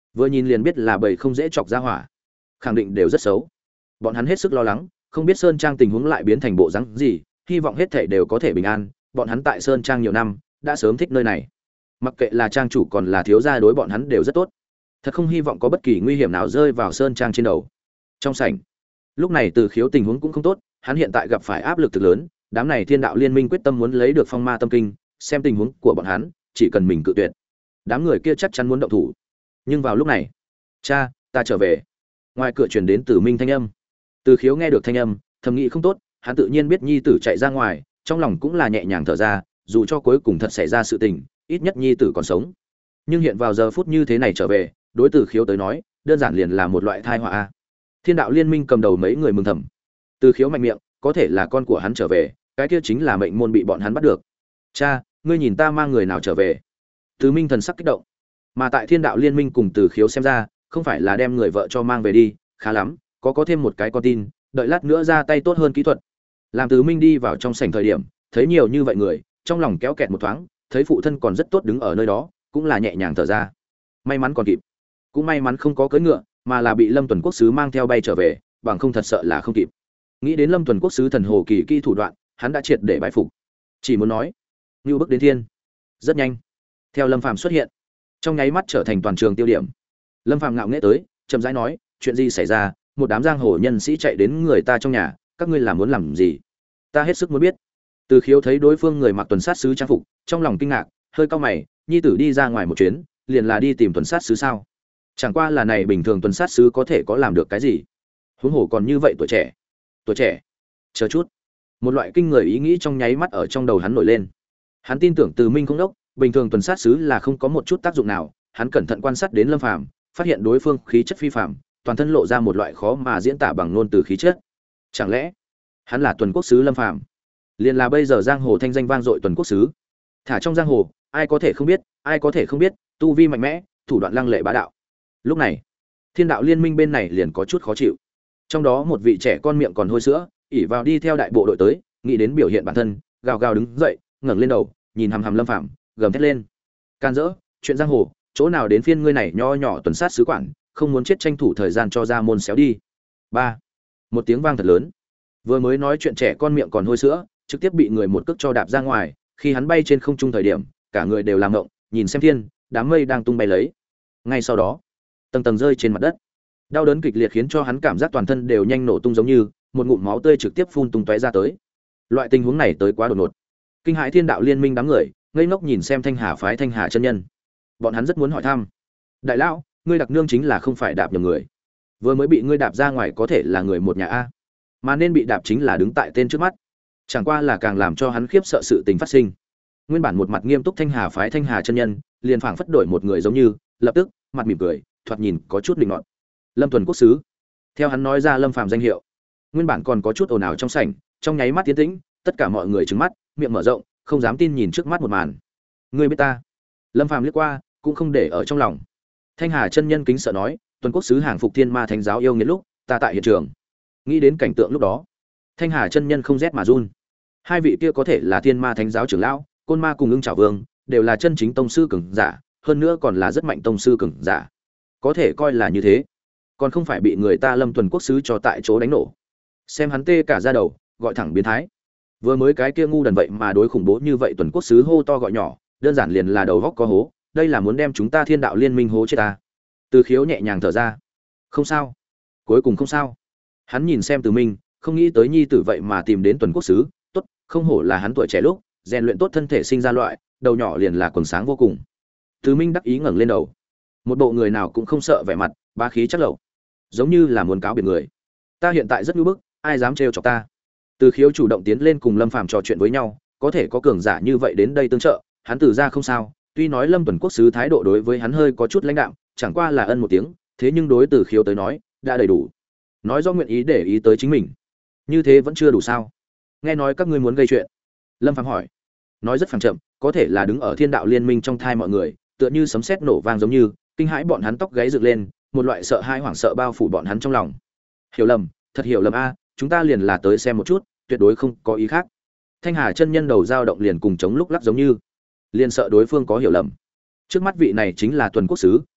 vừa nhìn liền biết là bầy không dễ chọc ra hỏa, khẳng định đều rất xấu. Bọn hắn hết sức lo lắng, không biết sơn trang tình huống lại biến thành bộ dáng gì, hy vọng hết thảy đều có thể bình an. Bọn hắn tại sơn trang nhiều năm, đã sớm thích nơi này. Mặc kệ là trang chủ còn là thiếu gia đối bọn hắn đều rất tốt. Thật không hy vọng có bất kỳ nguy hiểm nào rơi vào sơn trang trên đầu. Trong sảnh, lúc này Từ Khiếu tình huống cũng không tốt, hắn hiện tại gặp phải áp lực thực lớn, đám này Thiên Đạo Liên Minh quyết tâm muốn lấy được Phong Ma Tâm Kinh, xem tình huống của bọn hắn, chỉ cần mình cự tuyệt, đám người kia chắc chắn muốn động thủ. Nhưng vào lúc này, cha, ta trở về. Ngoài cửa truyền đến Tử Minh thanh âm. Từ Khiếu nghe được thanh âm, thầm nghĩ không tốt, hắn tự nhiên biết nhi tử chạy ra ngoài, trong lòng cũng là nhẹ nhàng thở ra, dù cho cuối cùng thật xảy ra sự tình, ít nhất nhi tử còn sống. Nhưng hiện vào giờ phút như thế này trở về, đối Từ Khiếu tới nói, đơn giản liền là một loại tai họa a. Thiên Đạo Liên Minh cầm đầu mấy người mừng thầm. Từ Khiếu mạnh miệng, có thể là con của hắn trở về, cái kia chính là mệnh môn bị bọn hắn bắt được. Cha, ngươi nhìn ta mang người nào trở về? Từ Minh thần sắc kích động. Mà tại Thiên Đạo Liên Minh cùng Từ Khiếu xem ra, không phải là đem người vợ cho mang về đi, khá lắm, có thêm một cái con tin, đợi lát nữa ra tay tốt hơn kỹ thuật. Làm Từ Minh đi vào trong sảnh thời điểm, thấy nhiều như vậy người, trong lòng kéo kẹt một thoáng, thấy phụ thân còn rất tốt đứng ở nơi đó, cũng là nhẹ nhàng thở ra. May mắn còn kịp, cũng may mắn không có cưỡi ngựa, mà là bị Lâm Tuần Quốc sứ mang theo bay trở về, bằng không thật sợ là không kịp. Nghĩ đến Lâm Tuần Quốc sứ thần hồ kỳ kỹ thủ đoạn, hắn đã triệt để bại phục. Chỉ muốn nói, như bước đến thiên. Rất nhanh, theo Lâm Phàm xuất hiện, trong nháy mắt trở thành toàn trường tiêu điểm. Lâm Phàm ngạo nghễ tới, chậm rãi nói, chuyện gì xảy ra? Một đám giang hồ nhân sĩ chạy đến người ta trong nhà, các ngươi là muốn làm gì? Ta hết sức muốn biết. Từ Khiếu thấy đối phương người mặc tuần sát sứ trang phục, trong lòng kinh ngạc, hơi cau mày, nhi tử đi ra ngoài một chuyến, liền là đi tìm tuần sát sứ sao? Chẳng qua là này bình thường tuần sát sứ có thể có làm được cái gì? Huống hồ còn như vậy tuổi trẻ. Tuổi trẻ? Chờ chút. Một loại kinh người ý nghĩ trong nháy mắt ở trong đầu hắn nổi lên. Hắn tin tưởng Từ Minh không đốc, bình thường tuần sát sứ là không có một chút tác dụng nào, hắn cẩn thận quan sát đến Lâm Phàm, phát hiện đối phương khí chất phi phàm, toàn thân lộ ra một loại khó mà diễn tả bằng ngôn từ khí chất. Chẳng lẽ hắn là tuần quốc sứ Lâm Phàm? Liền là bây giờ giang hồ thanh danh vang dội tuần quốc sứ. Thả trong giang hồ, ai có thể không biết, ai có thể không biết, tu vi mạnh mẽ, thủ đoạn lăng lệ bá đạo. Lúc này, Thiên Đạo Liên Minh bên này liền có chút khó chịu. Trong đó một vị trẻ con miệng còn hôi sữa, ỉ vào đi theo đại bộ đội tới, nghĩ đến biểu hiện bản thân, gào gào đứng dậy, ngẩng lên đầu, nhìn hằm hằm Lâm Phàm, gầm thét lên. Can dỡ, chuyện giang hồ, chỗ nào đến phiên ngươi này nho nhỏ tuần sát sứ quản, không muốn chết tranh thủ thời gian cho ra môn xéo đi. Ba, một tiếng vang thật lớn. Vừa mới nói chuyện trẻ con miệng còn hôi sữa, trực tiếp bị người một cước cho đạp ra ngoài, khi hắn bay trên không trung thời điểm, cả người đều làm ngộng, nhìn xem thiên, đám mây đang tung bay lấy. Ngay sau đó, tầng tầng rơi trên mặt đất. Đau đớn kịch liệt khiến cho hắn cảm giác toàn thân đều nhanh nổ tung giống như, một ngụm máu tươi trực tiếp phun tung tóe ra tới. Loại tình huống này tới quá đột ngột. Kinh hãi Thiên Đạo Liên Minh đám người, ngây ngốc nhìn xem Thanh Hà phái Thanh Hà chân nhân. Bọn hắn rất muốn hỏi thăm. Đại lão, ngươi đặc nương chính là không phải đạp nhầm người. Vừa mới bị ngươi đạp ra ngoài có thể là người một nhà a, mà nên bị đạp chính là đứng tại tên trước mắt. Chẳng qua là càng làm cho hắn khiếp sợ sự tình phát sinh. Nguyên bản một mặt nghiêm túc Thanh Hà phái Thanh Hà chân nhân, liền phảng phất đổi một người giống như, lập tức, mặt mỉm cười, thoạt nhìn có chút linh ngọt. Lâm Tuần Quốc sứ. Theo hắn nói ra Lâm Phàm danh hiệu, nguyên bản còn có chút ồn ào trong sảnh, trong nháy mắt tiến tĩnh, tất cả mọi người trừng mắt, miệng mở rộng, không dám tin nhìn trước mắt một màn. Ngươi biết ta? Lâm Phàm liếc qua, cũng không để ở trong lòng. Thanh Hà chân nhân kính sợ nói, Tuần Quốc sứ hàng phục Thiên Ma Thánh giáo yêu nghiệt lúc, ta tại hiện trường. Nghĩ đến cảnh tượng lúc đó, Thanh Hà chân nhân không rét mà run. Hai vị kia có thể là Thiên Ma Thánh giáo trưởng lão, Côn Ma cùng Ưng Trảo Vương, đều là chân chính tông sư cường giả, hơn nữa còn là rất mạnh tông sư cường giả. Có thể coi là như thế, còn không phải bị người ta Lâm Tuần Quốc sứ cho tại chỗ đánh nổ. Xem hắn tê cả da đầu, gọi thẳng biến thái. Vừa mới cái kia ngu đần vậy mà đối khủng bố như vậy Tuần Quốc sứ hô to gọi nhỏ, đơn giản liền là đầu góc có hố, đây là muốn đem chúng ta Thiên Đạo Liên Minh hố chết ta. Từ Khiếu nhẹ nhàng thở ra. Không sao, cuối cùng không sao. Hắn nhìn xem Từ Minh, không nghĩ tới nhi tử vậy mà tìm đến Tuần Quốc sứ, tốt, không hổ là hắn tuổi trẻ lúc, rèn luyện tốt thân thể sinh ra loại, đầu nhỏ liền là quần sáng vô cùng. Từ Minh đắc ý ngẩng lên đầu. Một bộ người nào cũng không sợ vẻ mặt, bá khí chắc lẩu, giống như là muốn cáo biệt người. Ta hiện tại rất nhu bức, ai dám trêu chọc ta? Từ Khiếu chủ động tiến lên cùng Lâm Phàm trò chuyện với nhau, có thể có cường giả như vậy đến đây tương trợ, hắn từ ra không sao. Tuy nói Lâm Tuần Quốc sứ thái độ đối với hắn hơi có chút lãnh đạm, chẳng qua là ân một tiếng, thế nhưng đối Từ Khiếu tới nói, đã đầy đủ. Nói do nguyện ý để ý tới chính mình. Như thế vẫn chưa đủ sao? Nghe nói các ngươi muốn gây chuyện. Lâm Phàm hỏi. Nói rất phẳng chậm, có thể là đứng ở Thiên Đạo Liên Minh trong thai mọi người, tựa như sấm sét nổ vang giống như, kinh hãi bọn hắn tóc gáy dựng lên, một loại sợ hãi hoảng sợ bao phủ bọn hắn trong lòng. Hiểu lầm, thật hiểu lầm a, chúng ta liền là tới xem một chút, tuyệt đối không có ý khác. Thanh Hà chân nhân đầu dao động liền cùng chống lúc lắc giống như, liền sợ đối phương có hiểu lầm. Trước mắt vị này chính là Tuần Quốc sứ,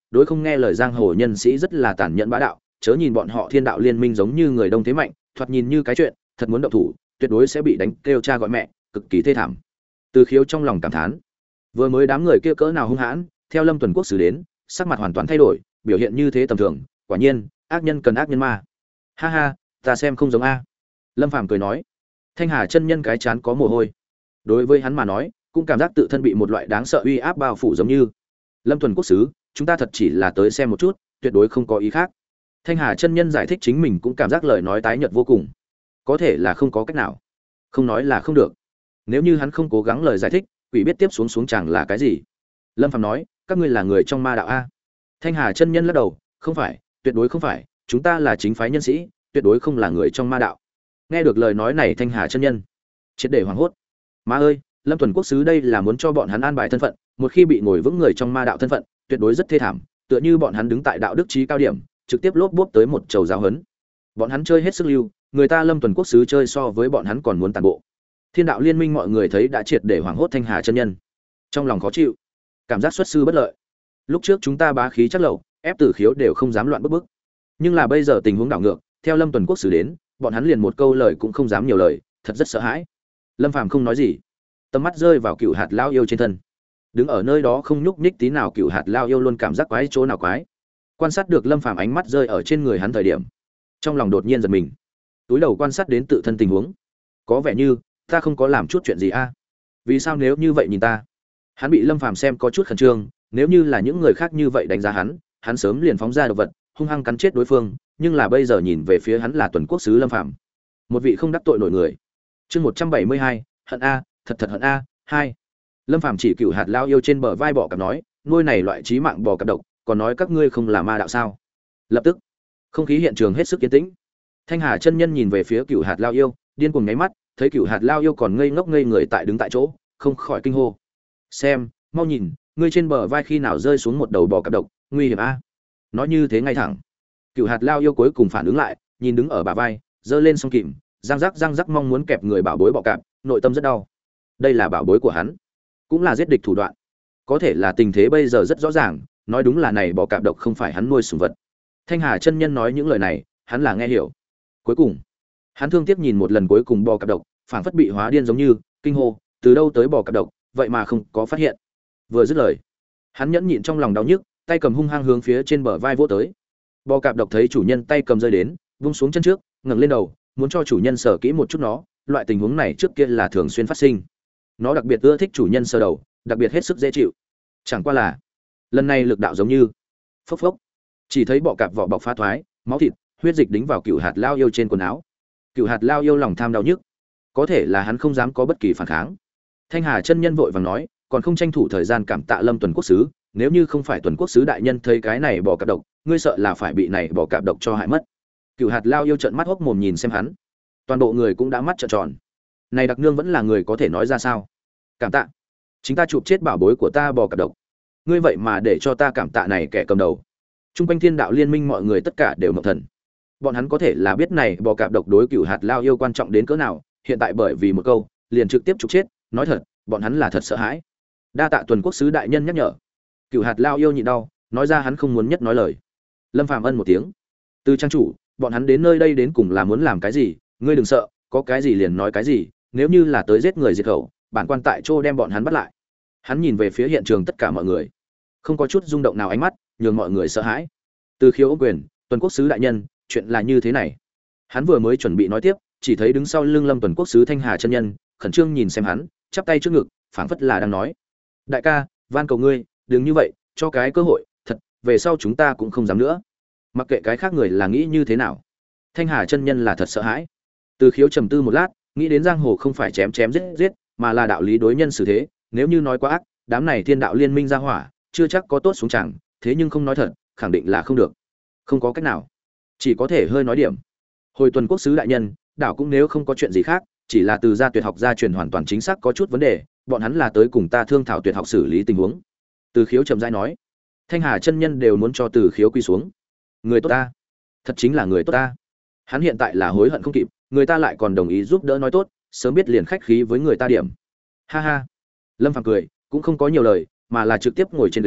đối không nghe lời giang hồ nhân sĩ rất là tàn nhẫn bá đạo, chớ nhìn bọn họ Thiên Đạo Liên Minh giống như người đông thế mạnh, thoạt nhìn như cái chuyện, thật muốn động thủ, tuyệt đối sẽ bị đánh kêu cha gọi mẹ, cực kỳ thê thảm. Từ Khiếu trong lòng cảm thán, vừa mới đám người kia cỡ nào hung hãn, theo Lâm Tuần Quốc xử đến, sắc mặt hoàn toàn thay đổi, biểu hiện như thế tầm thường, quả nhiên, ác nhân cần ác nhân ma. Ha ha, ta xem không giống a. Lâm Phàm cười nói. Thanh Hà chân nhân cái chán có mồ hôi. Đối với hắn mà nói, cũng cảm giác tự thân bị một loại đáng sợ uy áp bao phủ giống như. Lâm Tuần Quốc sứ, chúng ta thật chỉ là tới xem một chút, tuyệt đối không có ý khác. Thanh Hà chân nhân giải thích chính mình cũng cảm giác lời nói tái nhợt vô cùng. Có thể là không có cách nào. Không nói là không được. Nếu như hắn không cố gắng lời giải thích, quỷ biết tiếp xuống chẳng là cái gì. Lâm Phàm nói, các ngươi là người trong ma đạo a. Thanh Hà chân nhân lắc đầu, không phải, tuyệt đối không phải, chúng ta là chính phái nhân sĩ, tuyệt đối không là người trong ma đạo. Nghe được lời nói này Thanh Hà chân nhân triệt để hoảng hốt. Má ơi, Lâm Tuần Quốc sứ đây là muốn cho bọn hắn an bài thân phận, một khi bị ngồi vững người trong ma đạo thân phận, tuyệt đối rất thê thảm, tựa như bọn hắn đứng tại đạo đức trí cao điểm, trực tiếp lốp bốp tới một chầu giáo huấn. Bọn hắn chơi hết sức lưu, người ta Lâm Tuần Quốc sứ chơi so với bọn hắn còn muốn tàn bộ. Thiên Đạo Liên Minh mọi người thấy đã triệt để hoảng hốt Thanh Hà chân nhân, trong lòng khó chịu, cảm giác xuất sư bất lợi. Lúc trước chúng ta bá khí chắc lậu, ép Tử Khiếu đều không dám loạn bức, nhưng là bây giờ tình huống đảo ngược, theo Lâm Tuần Quốc sứ đến, bọn hắn liền một câu lời cũng không dám nhiều lời, thật rất sợ hãi. Lâm Phàm không nói gì, tầm mắt rơi vào Cựu Hạt Lao Yêu trên thân, đứng ở nơi đó không nhúc nhích tí nào. Cựu Hạt Lao Yêu luôn cảm giác quái chỗ nào quái, quan sát được Lâm Phàm ánh mắt rơi ở trên người hắn thời điểm, trong lòng đột nhiên giật mình, túi đầu quan sát đến tự thân tình huống, có vẻ như ta không có làm chút chuyện gì a. Vì sao nếu như vậy nhìn ta? Hắn bị Lâm Phàm xem có chút khẩn trương, nếu như là những người khác như vậy đánh giá hắn sớm liền phóng ra độc vật, hung hăng cắn chết đối phương, nhưng là bây giờ nhìn về phía hắn là Tuần Quốc sứ Lâm Phàm, một vị không đắc tội nổi người. Chương 172, hận a, thật hận a, 2. Lâm Phàm chỉ Cựu Hạt Lao Yêu trên bờ vai bò cạp nói, nuôi này loại chí mạng bò cạp độc, còn nói các ngươi không là ma đạo sao? Lập tức, không khí hiện trường hết sức yên tĩnh. Thanh Hà chân nhân nhìn về phía Cựu Hạt Lao Yêu, điên cuồng nháy mắt, thấy Cựu Hạt Lao Yêu còn ngây ngốc ngây người tại đứng tại chỗ, không khỏi kinh hô. Xem, mau nhìn, ngươi trên bờ vai khi nào rơi xuống một đầu bò cạp độc, nguy hiểm a. Nói như thế ngay thẳng. Cựu Hạt Lao Yêu cuối cùng phản ứng lại, nhìn đứng ở bả vai, giơ lên song kìm, răng rắc mong muốn kẹp người bảo bối bọ cạp, nội tâm rất đau. Đây là bảo bối của hắn, cũng là giết địch thủ đoạn. Có thể là tình thế bây giờ rất rõ ràng, nói đúng là này bọ cạp độc không phải hắn nuôi sủng vật. Thanh Hà chân nhân nói những lời này, hắn là nghe hiểu. Cuối cùng, hắn thương tiếc nhìn một lần cuối cùng bọ cạp độc, phảng phất bị hóa điên giống như, kinh hô, từ đâu tới bọ cạp độc, vậy mà không có phát hiện. Vừa dứt lời, hắn nhẫn nhịn trong lòng đau nhức, tay cầm hung hăng hướng phía trên bờ vai vỗ tới. Bọ cạp độc thấy chủ nhân tay cầm rơi đến, vung xuống chân trước, ngẩng lên đầu, muốn cho chủ nhân sờ kỹ một chút nó. Loại tình huống này trước kia là thường xuyên phát sinh. Nó đặc biệt ưa thích chủ nhân sờ đầu, đặc biệt hết sức dễ chịu. Chẳng qua là lần này lực đạo giống như phốc phốc, chỉ thấy bọ cạp vỏ bọc phá thoái, máu thịt, huyết dịch đính vào Cựu Hạt Lao Yêu trên quần áo. Cựu Hạt Lao Yêu lòng tham đau nhức, có thể là hắn không dám có bất kỳ phản kháng. Thanh Hà chân nhân vội vàng nói, còn không tranh thủ thời gian cảm tạ Lâm Tuần Quốc sứ, nếu như không phải Tuần Quốc sứ đại nhân thấy cái này bọ cạp độc, ngươi sợ là phải bị này bọ cạp độc cho hại mất. Cựu Hạt Lao Yêu trợn mắt hốc mồm nhìn xem hắn, toàn bộ người cũng đã mắt trợn tròn. Này đặc nương vẫn là người có thể nói ra sao? Cảm tạ, chính ta chụp chết bảo bối của ta bò cạp độc, ngươi vậy mà để cho ta cảm tạ này kẻ cầm đầu. Trung quanh Thiên Đạo Liên Minh mọi người tất cả đều ngập thần. Bọn hắn có thể là biết này bò cạp độc đối Cựu Hạt Lao Yêu quan trọng đến cỡ nào, hiện tại bởi vì một câu liền trực tiếp chụp chết, nói thật, bọn hắn là thật sợ hãi. Đa tạ Tuần Quốc sứ đại nhân nhắc nhở. Cựu Hạt Lao Yêu nhịn đau, nói ra hắn không muốn nhất nói lời. Lâm Phàm ân một tiếng. Từ trang chủ, bọn hắn đến nơi đây đến cùng là muốn làm cái gì, ngươi đừng sợ, có cái gì liền nói cái gì, nếu như là tới giết người diệt khẩu, bản quan tại chỗ đem bọn hắn bắt lại. Hắn nhìn về phía hiện trường tất cả mọi người, không có chút rung động nào ánh mắt, nhường mọi người sợ hãi. Từ Khiếu ôm quyền, Tuần Quốc sứ đại nhân, chuyện là như thế này. Hắn vừa mới chuẩn bị nói tiếp, chỉ thấy đứng sau lưng Lâm Tuần Quốc sứ Thanh Hà chân nhân, khẩn trương nhìn xem hắn, chắp tay trước ngực, phảng phất là đang nói: "Đại ca, van cầu ngươi, đừng như vậy, cho cái cơ hội, thật, về sau chúng ta cũng không dám nữa." Mặc kệ cái khác người là nghĩ như thế nào, Thanh Hà chân nhân là thật sợ hãi. Từ Khiếu trầm tư một lát, nghĩ đến giang hồ không phải chém chém giết giết, mà là đạo lý đối nhân xử thế, nếu như nói quá ác, đám này Thiên Đạo Liên Minh ra hỏa, chưa chắc có tốt xuống chẳng, thế nhưng không nói thật, khẳng định là không được. Không có cách nào, chỉ có thể hơi nói điểm. Hồi Tuần Quốc sứ đại nhân, đảo cũng nếu không có chuyện gì khác, chỉ là từ gia tuyệt học gia truyền hoàn toàn chính xác có chút vấn đề, bọn hắn là tới cùng ta thương thảo tuyệt học xử lý tình huống. Từ Khiếu trầm rãi nói. Thanh Hà chân nhân đều muốn cho Từ Khiếu quy xuống. Người tốt ta, thật chính là người tốt ta. Hắn hiện tại là hối hận không kịp, người ta lại còn đồng ý giúp đỡ nói tốt, sớm biết liền khách khí với người ta điểm. Ha ha. Lâm Phàm cười, cũng không có nhiều lời, mà là trực tiếp ngồi trên ghế,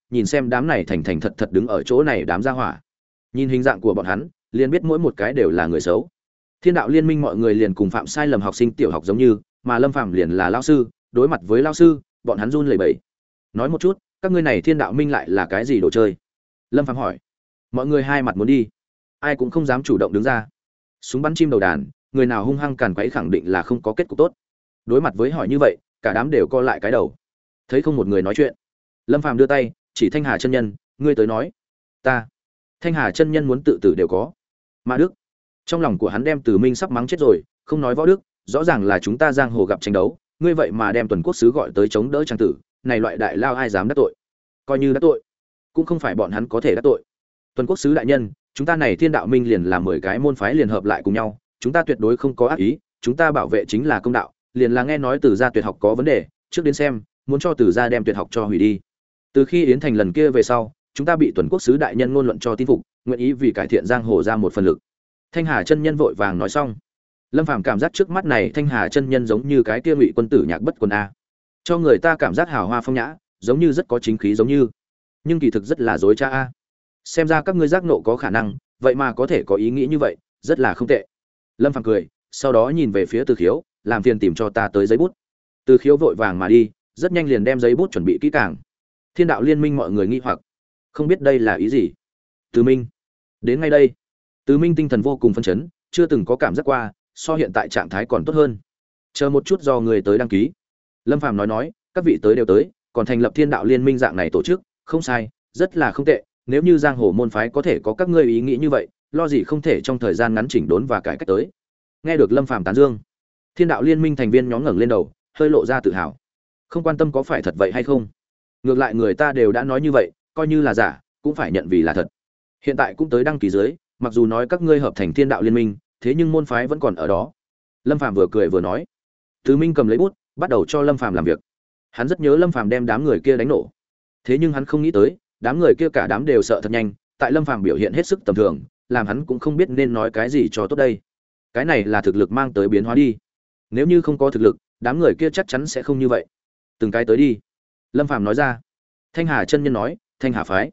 nhìn xem đám này thành thành thật thật đứng ở chỗ này đám gia hỏa. Nhìn hình dạng của bọn hắn, liền biết mỗi một cái đều là người xấu. Thiên đạo liên minh mọi người liền cùng phạm sai lầm học sinh tiểu học giống như, mà Lâm Phàm liền là lão sư, đối mặt với lão sư, bọn hắn run lẩy bẩy. Nói một chút, các ngươi này Thiên đạo minh lại là cái gì đồ chơi? Lâm Phàm hỏi. Mọi người hai mặt muốn đi, ai cũng không dám chủ động đứng ra. Súng bắn chim đầu đàn, người nào hung hăng càn quấy khẳng định là không có kết cục tốt. Đối mặt với hỏi như vậy, cả đám đều co lại cái đầu. Thấy không một người nói chuyện, Lâm Phàm đưa tay chỉ Thanh Hà chân nhân, ngươi tới nói. Ta. Thanh Hà chân nhân muốn tự tử đều có. Ma Đức. Trong lòng của hắn đem Từ Minh sắp mắng chết rồi, không nói võ đức, rõ ràng là chúng ta giang hồ gặp tranh đấu, ngươi vậy mà đem Tuần Quốc sứ gọi tới chống đỡ trang tử, này loại đại lao ai dám đắc tội? Coi như đắc tội, cũng không phải bọn hắn có thể đắc tội. Tuần Quốc sứ đại nhân, chúng ta này Thiên đạo minh liền là 10 cái môn phái liền hợp lại cùng nhau, chúng ta tuyệt đối không có ác ý, chúng ta bảo vệ chính là công đạo, liền là nghe nói Từ gia tuyệt học có vấn đề, trước đến xem, muốn cho Từ gia đem tuyệt học cho hủy đi. Từ khi Yến Thành lần kia về sau, chúng ta bị Tuần Quốc sứ đại nhân ngôn luận cho tin phục, nguyện ý vì cải thiện giang hồ ra một phần lực. Thanh Hà chân nhân vội vàng nói xong. Lâm Phàm cảm giác trước mắt này Thanh Hà chân nhân giống như cái kia Ngụy quân tử nhạc bất quần a, cho người ta cảm giác hào hoa phong nhã, giống như rất có chính khí giống như, nhưng kỳ thực rất là dối trá a. Xem ra các ngươi giác nộ có khả năng, vậy mà có thể có ý nghĩ như vậy, rất là không tệ. Lâm Phàm cười, sau đó nhìn về phía Từ Khiếu, làm phiền tìm cho ta tới giấy bút. Từ Khiếu vội vàng mà đi, rất nhanh liền đem giấy bút chuẩn bị kỹ càng. Thiên đạo liên minh mọi người nghi hoặc, không biết đây là ý gì. Từ Minh, đến ngay đây. Từ Minh tinh thần vô cùng phấn chấn, chưa từng có cảm giác qua, so hiện tại trạng thái còn tốt hơn. Chờ một chút do người tới đăng ký. Lâm Phàm nói, các vị tới đều tới, còn thành lập Thiên đạo liên minh dạng này tổ chức, không sai, rất là không tệ. Nếu như giang hồ môn phái có thể có các ngươi ý nghĩ như vậy, lo gì không thể trong thời gian ngắn chỉnh đốn và cải cách tới. Nghe được Lâm Phàm tán dương, Thiên đạo liên minh thành viên nhóm ngẩng lên đầu, hơi lộ ra tự hào. Không quan tâm có phải thật vậy hay không, ngược lại người ta đều đã nói như vậy, coi như là giả, cũng phải nhận vì là thật. Hiện tại cũng tới đăng ký dưới, mặc dù nói các ngươi hợp thành Thiên đạo liên minh, thế nhưng môn phái vẫn còn ở đó. Lâm Phàm vừa cười vừa nói. Từ Minh cầm lấy bút, bắt đầu cho Lâm Phàm làm việc. Hắn rất nhớ Lâm Phàm đem đám người kia đánh nổ. Thế nhưng hắn không nghĩ tới, đám người kia cả đám đều sợ thật nhanh, tại Lâm Phàm biểu hiện hết sức tầm thường, làm hắn cũng không biết nên nói cái gì cho tốt đây. Cái này là thực lực mang tới biến hóa đi. Nếu như không có thực lực, đám người kia chắc chắn sẽ không như vậy. Từng cái tới đi. Lâm Phàm nói ra. Thanh Hà chân nhân nói, Thanh Hà phái.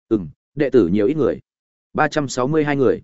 Đệ tử nhiều ít người. 362 người.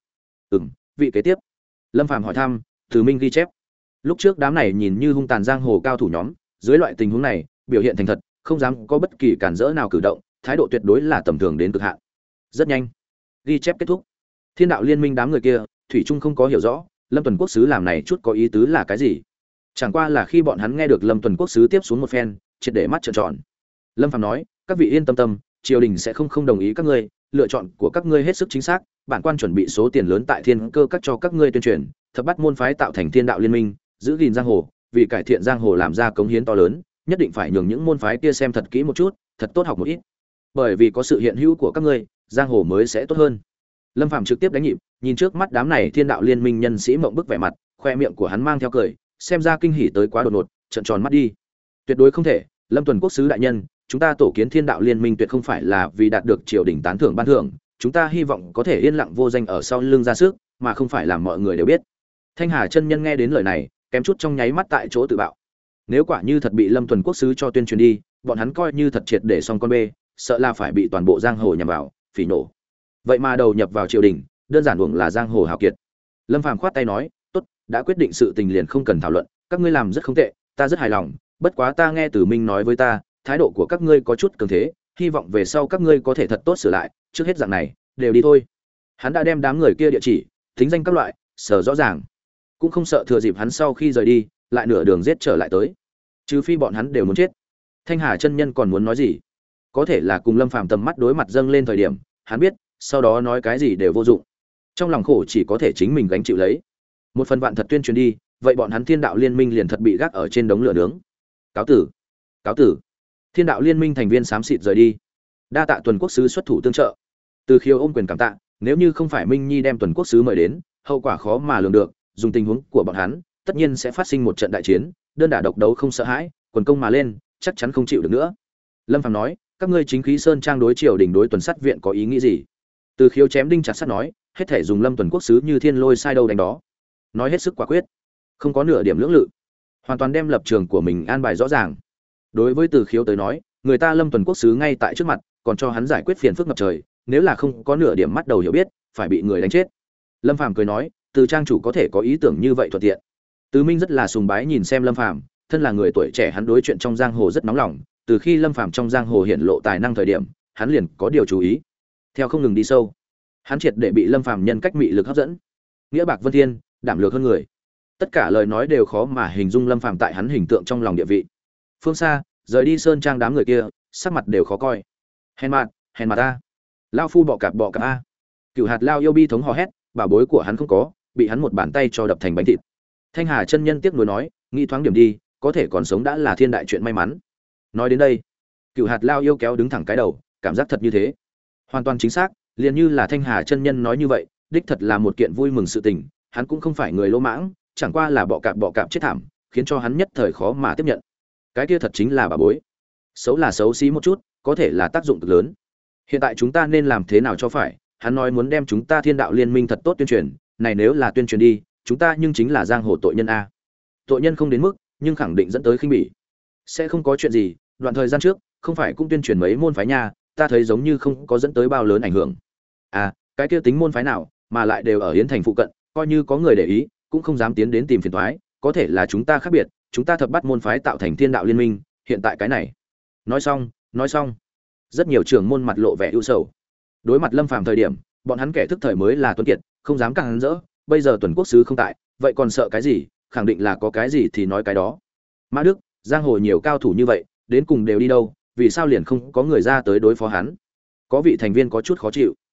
Vị kế tiếp. Lâm Phàm hỏi thăm, Từ Minh ghi chép. Lúc trước đám này nhìn như hung tàn giang hồ cao thủ nhóm, dưới loại tình huống này, biểu hiện thành thật, không dám có bất kỳ cản rỡ nào cử động, thái độ tuyệt đối là tầm thường đến cực hạn. Rất nhanh, ghi chép kết thúc. Thiên đạo liên minh đám người kia, thủy chung không có hiểu rõ, Lâm Tuần Quốc sứ làm này chút có ý tứ là cái gì. Chẳng qua là khi bọn hắn nghe được Lâm Tuần Quốc sứ tiếp xuống một phen, triệt để mắt trợn tròn. Lâm Phàm nói, các vị yên tâm tâm, triều đình sẽ không đồng ý các ngươi, lựa chọn của các ngươi hết sức chính xác, bản quan chuẩn bị số tiền lớn tại Thiên Cơ các cho các ngươi tuyên truyền, thập bắt môn phái tạo thành Thiên đạo liên minh, giữ gìn giang hồ, vì cải thiện giang hồ làm ra cống hiến to lớn, nhất định phải nhường những môn phái kia xem thật kỹ một chút, thật tốt học một ít. Bởi vì có sự hiện hữu của các ngươi, giang hồ mới sẽ tốt hơn. Lâm Phàm trực tiếp đánh nhịp, nhìn trước mắt đám này Thiên đạo liên minh nhân sĩ mộng bức vẻ mặt, khoe miệng của hắn mang theo cười, xem ra kinh hỉ tới quá đột ngột, trợn tròn mắt đi. Tuyệt đối không thể, Lâm Tuần Quốc sứ đại nhân, chúng ta tổ kiến Thiên đạo liên minh tuyệt không phải là vì đạt được triều đình tán thưởng ban thưởng, chúng ta hy vọng có thể yên lặng vô danh ở sau lưng ra sức, mà không phải làm mọi người đều biết. Thanh Hà chân nhân nghe đến lời này, kém chút trong nháy mắt tại chỗ tự bạo. Nếu quả như thật bị Lâm Tuần Quốc sứ cho tuyên truyền đi, bọn hắn coi như thật triệt để xong con bê, sợ là phải bị toàn bộ giang hồ nhằm vào, phỉ nổ. Vậy mà đầu nhập vào triều đình, đơn giản uổng là giang hồ hào kiệt. Lâm Phàm khoát tay nói, "Tốt, đã quyết định sự tình liền không cần thảo luận, các ngươi làm rất không tệ, ta rất hài lòng, bất quá ta nghe Tử Minh nói với ta, thái độ của các ngươi có chút cường thế, hy vọng về sau các ngươi có thể thật tốt sửa lại, trước hết dạng này, đều đi thôi." Hắn đã đem đám người kia địa chỉ, tính danh các loại, sở rõ ràng, cũng không sợ thừa dịp hắn sau khi rời đi, lại nửa đường giết trở lại tới. Trừ phi bọn hắn đều muốn chết. Thanh Hà chân nhân còn muốn nói gì? Có thể là cùng Lâm Phàm tầm mắt đối mặt dâng lên thời điểm, hắn biết, sau đó nói cái gì đều vô dụng. Trong lòng khổ chỉ có thể chính mình gánh chịu lấy. Một phần vạn thật tuyên truyền đi, vậy bọn hắn Thiên đạo liên minh liền thật bị gác ở trên đống lửa nướng. Cáo tử, cáo tử. Thiên đạo liên minh thành viên xám xịt rời đi. Đa tạ Tuần Quốc sứ xuất thủ tương trợ. Từ Khiêu ôm quyền cảm tạ, nếu như không phải Minh Nhi đem Tuần Quốc sứ mời đến, hậu quả khó mà lường được, dùng tình huống của bọn hắn, tất nhiên sẽ phát sinh một trận đại chiến, đơn đả độc đấu không sợ hãi, quần công mà lên, chắc chắn không chịu được nữa. Lâm Phàm nói, các ngươi chính khí sơn trang đối triều đình đối tuần sát viện có ý nghĩ gì? Từ Khiếu chém đinh chặt sắt nói, hết thể dùng Lâm Tuần Quốc sứ như thiên lôi sai đâu đánh đó. Nói hết sức quả quyết, không có nửa điểm lưỡng lự, hoàn toàn đem lập trường của mình an bài rõ ràng. Đối với Từ Khiếu tới nói, người ta Lâm Tuần Quốc sứ ngay tại trước mặt, còn cho hắn giải quyết phiền phức ngập trời, nếu là không có nửa điểm mắt đầu hiểu biết, phải bị người đánh chết. Lâm Phàm cười nói, Từ trang chủ có thể có ý tưởng như vậy thuận tiện. Từ Minh rất là sùng bái nhìn xem Lâm Phàm, thân là người tuổi trẻ hắn đối chuyện trong giang hồ rất nóng lòng, từ khi Lâm Phàm trong giang hồ hiện lộ tài năng thời điểm, hắn liền có điều chú ý. Theo không ngừng đi sâu, hắn triệt để bị Lâm Phàm nhân cách mị lực hấp dẫn. Nghĩa bạc vân thiên, đảm lược hơn người. Tất cả lời nói đều khó mà hình dung Lâm Phàm tại hắn hình tượng trong lòng địa vị. Phương xa, rời đi sơn trang đám người kia, sắc mặt đều khó coi. Hèn mặt a. Lao phu bọ cạp a. Cửu hạt lao yêu bi thống hò hét, bảo bối của hắn không có, bị hắn một bàn tay cho đập thành bánh thịt. Thanh Hà chân nhân tiếc nuối nói, nghĩ thoáng điểm đi, có thể còn sống đã là thiên đại chuyện may mắn. Nói đến đây, Cửu hạt lao yêu kéo đứng thẳng cái đầu, cảm giác thật như thế. Hoàn toàn chính xác, liền như là Thanh Hà chân nhân nói như vậy, đích thật là một kiện vui mừng sự tình, hắn cũng không phải người lỗ mãng, chẳng qua là bọ cạp chết thảm, khiến cho hắn nhất thời khó mà tiếp nhận. Cái kia thật chính là bà bối. Xấu là xấu xí một chút, có thể là tác dụng cực lớn. Hiện tại chúng ta nên làm thế nào cho phải? Hắn nói muốn đem chúng ta Thiên Đạo Liên Minh thật tốt tuyên truyền, này nếu là tuyên truyền đi, chúng ta nhưng chính là giang hồ tội nhân a. Tội nhân không đến mức, nhưng khẳng định dẫn tới khinh bỉ. Sẽ không có chuyện gì, đoạn thời gian trước, không phải cũng tuyên truyền mấy môn phái nha, ta thấy giống như không có dẫn tới bao lớn ảnh hưởng. À, cái kia tính môn phái nào, mà lại đều ở Yến Thành phụ cận, coi như có người để ý, cũng không dám tiến đến tìm phiền toái, có thể là chúng ta khác biệt, chúng ta thập bắt môn phái tạo thành Thiên Đạo Liên Minh, hiện tại cái này. Nói xong. Rất nhiều trưởng môn mặt lộ vẻ ưu sầu. Đối mặt Lâm Phàm thời điểm, bọn hắn kẻ thức thời mới là tuấn kiệt, không dám càng hắn rỡ, bây giờ tuần quốc sứ không tại, vậy còn sợ cái gì, khẳng định là có cái gì thì nói cái đó. Mã Đức, giang hồ nhiều cao thủ như vậy, đến cùng đều đi đâu, vì sao liền không có người ra tới đối phó hắn? Có vị thành viên có chút khó chịu.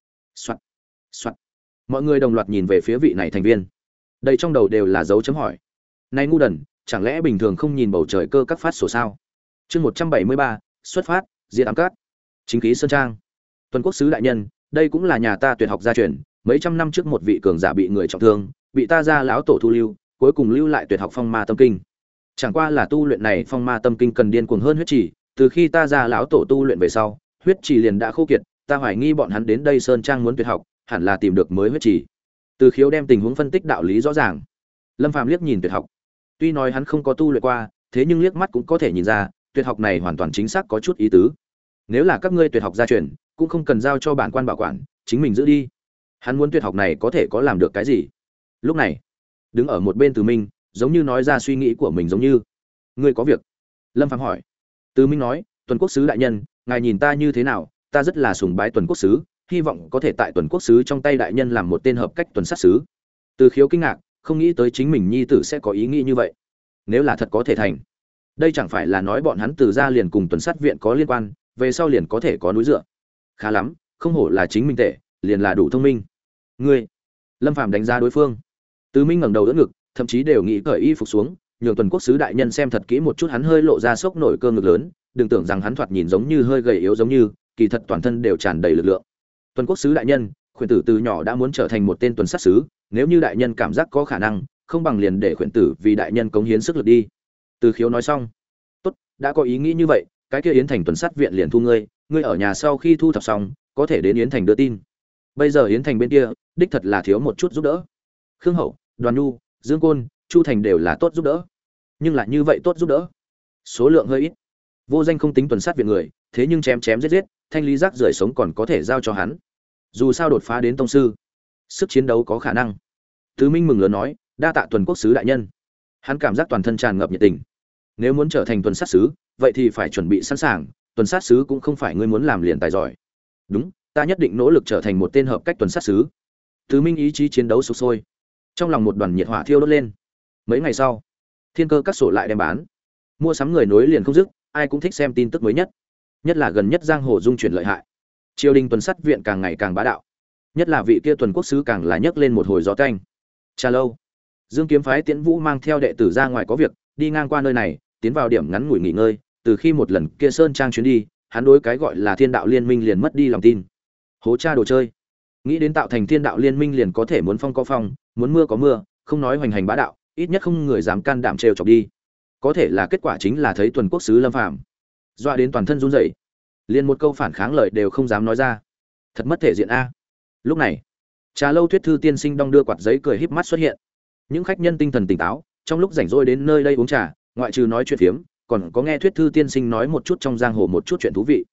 Soạt. Mọi người đồng loạt nhìn về phía vị này thành viên. Đây trong đầu đều là dấu chấm hỏi. Này ngu đần, chẳng lẽ bình thường không nhìn bầu trời cơ các phát sổ sao? Chương 173, xuất phát, diệt ám cát. Chính khí sơn trang. Tuần quốc sứ đại nhân, đây cũng là nhà ta tuyệt học gia truyền, mấy trăm năm trước một vị cường giả bị người trọng thương, bị ta gia lão tổ thu lưu, cuối cùng lưu lại tuyệt học phong ma tâm kinh. Chẳng qua là tu luyện này phong ma tâm kinh cần điên cuồng hơn huyết chỉ, từ khi ta gia lão tổ tu luyện về sau, huyết chỉ liền đã khô kiệt, ta hoài nghi bọn hắn đến đây sơn trang muốn tuyệt học, hẳn là tìm được mới huyết chỉ. Từ Khiếu đem tình huống phân tích đạo lý rõ ràng. Lâm Phàm liếc nhìn tuyệt học. Tuy nói hắn không có tu luyện qua, thế nhưng liếc mắt cũng có thể nhìn ra, tuyệt học này hoàn toàn chính xác có chút ý tứ. Nếu là các ngươi tuyệt học gia truyền, cũng không cần giao cho bản quan bảo quản, chính mình giữ đi. Hắn muốn tuyệt học này có thể có làm được cái gì? Lúc này, đứng ở một bên Từ Minh, giống như nói ra suy nghĩ của mình giống như, ngươi có việc? Lâm Phàm hỏi. Từ Minh nói, Tuần quốc sứ đại nhân, ngài nhìn ta như thế nào? Ta rất là sùng bái Tuần quốc sứ, hy vọng có thể tại Tuần quốc sứ trong tay đại nhân làm một tên hợp cách tuần sát sứ. Từ Khiếu kinh ngạc, không nghĩ tới chính mình nhi tử sẽ có ý nghĩ như vậy. Nếu là thật có thể thành, đây chẳng phải là nói bọn hắn từ ra liền cùng tuần sát viện có liên quan, về sau liền có thể có núi dựa. Khá lắm, không hổ là chính minh tệ, liền là đủ thông minh. Ngươi, Lâm Phàm đánh giá đối phương. Từ Minh ngẩng đầu đỡ ngực, thậm chí đều nghĩ cởi y phục xuống, nhường Tuần quốc sứ đại nhân xem thật kỹ một chút hắn hơi lộ ra sốc nổi cơ ngực lớn, đừng tưởng rằng hắn thoạt nhìn giống như hơi gầy yếu giống như, kỳ thật toàn thân đều tràn đầy lực lượng. Tuần quốc sứ đại nhân, khuyển tử từ nhỏ đã muốn trở thành một tên tuần sát sứ, nếu như đại nhân cảm giác có khả năng, không bằng liền để khuyển tử vì đại nhân cống hiến sức lực đi. Từ Khiếu nói xong. Tốt, đã có ý nghĩ như vậy, cái kia Yến Thành tuần sát viện liền thu ngươi, ngươi ở nhà sau khi thu thập xong, có thể đến Yến Thành đưa tin. Bây giờ Yến Thành bên kia, đích thật là thiếu một chút giúp đỡ. Khương Hậu, Đoàn Nhu, Dương Côn, Chu Thành đều là tốt giúp đỡ. Nhưng lại như vậy tốt giúp đỡ, số lượng hơi ít. Vô Danh không tính tuần sát viện người, thế nhưng chém giết, thanh lý rác rưởi sống còn có thể giao cho hắn. Dù sao đột phá đến tông sư, sức chiến đấu có khả năng. Tứ Minh mừng lớn nói, đa tạ Tuần quốc sứ đại nhân. Hắn cảm giác toàn thân tràn ngập nhiệt tình. Nếu muốn trở thành tuần sát sứ, vậy thì phải chuẩn bị sẵn sàng, tuần sát sứ cũng không phải ngươi muốn làm liền tài giỏi. Đúng, ta nhất định nỗ lực trở thành một tên hợp cách tuần sát sứ. Tứ Minh ý chí chiến đấu sục sôi, trong lòng một đoàn nhiệt hỏa thiêu đốt lên. Mấy ngày sau, Thiên Cơ các sổ lại đem bán, mua sắm người nối liền không dứt, ai cũng thích xem tin tức mới nhất là gần nhất giang hồ dung chuyển lợi hại, triều đình tuần sát viện càng ngày càng bá đạo, nhất là vị kia Tuần quốc sứ càng là nhấc lên một hồi gió canh. Trà lâu, Dương Kiếm phái Tiễn Vũ mang theo đệ tử ra ngoài có việc, đi ngang qua nơi này, tiến vào điểm ngắn ngủi nghỉ ngơi, từ khi một lần kia sơn trang chuyến đi, hắn đối cái gọi là Thiên Đạo Liên Minh liền mất đi lòng tin. Hố cha đồ chơi. Nghĩ đến tạo thành Thiên Đạo Liên Minh liền có thể muốn phong có phong, muốn mưa có mưa, không nói hoành hành bá đạo, ít nhất không người dám can đảm trêu chọc đi. Có thể là kết quả chính là thấy Tuần quốc sứ Lâm Phàm dọa đến toàn thân run rẩy, liền một câu phản kháng lời đều không dám nói ra, thật mất thể diện a. Lúc này, Trà lâu Thuyết Thư tiên sinh đong đưa quạt giấy cười híp mắt xuất hiện. Những khách nhân tinh thần tỉnh táo, trong lúc rảnh rỗi đến nơi đây uống trà, ngoại trừ nói chuyện phiếm, còn có nghe Thuyết Thư tiên sinh nói một chút trong giang hồ một chút chuyện thú vị.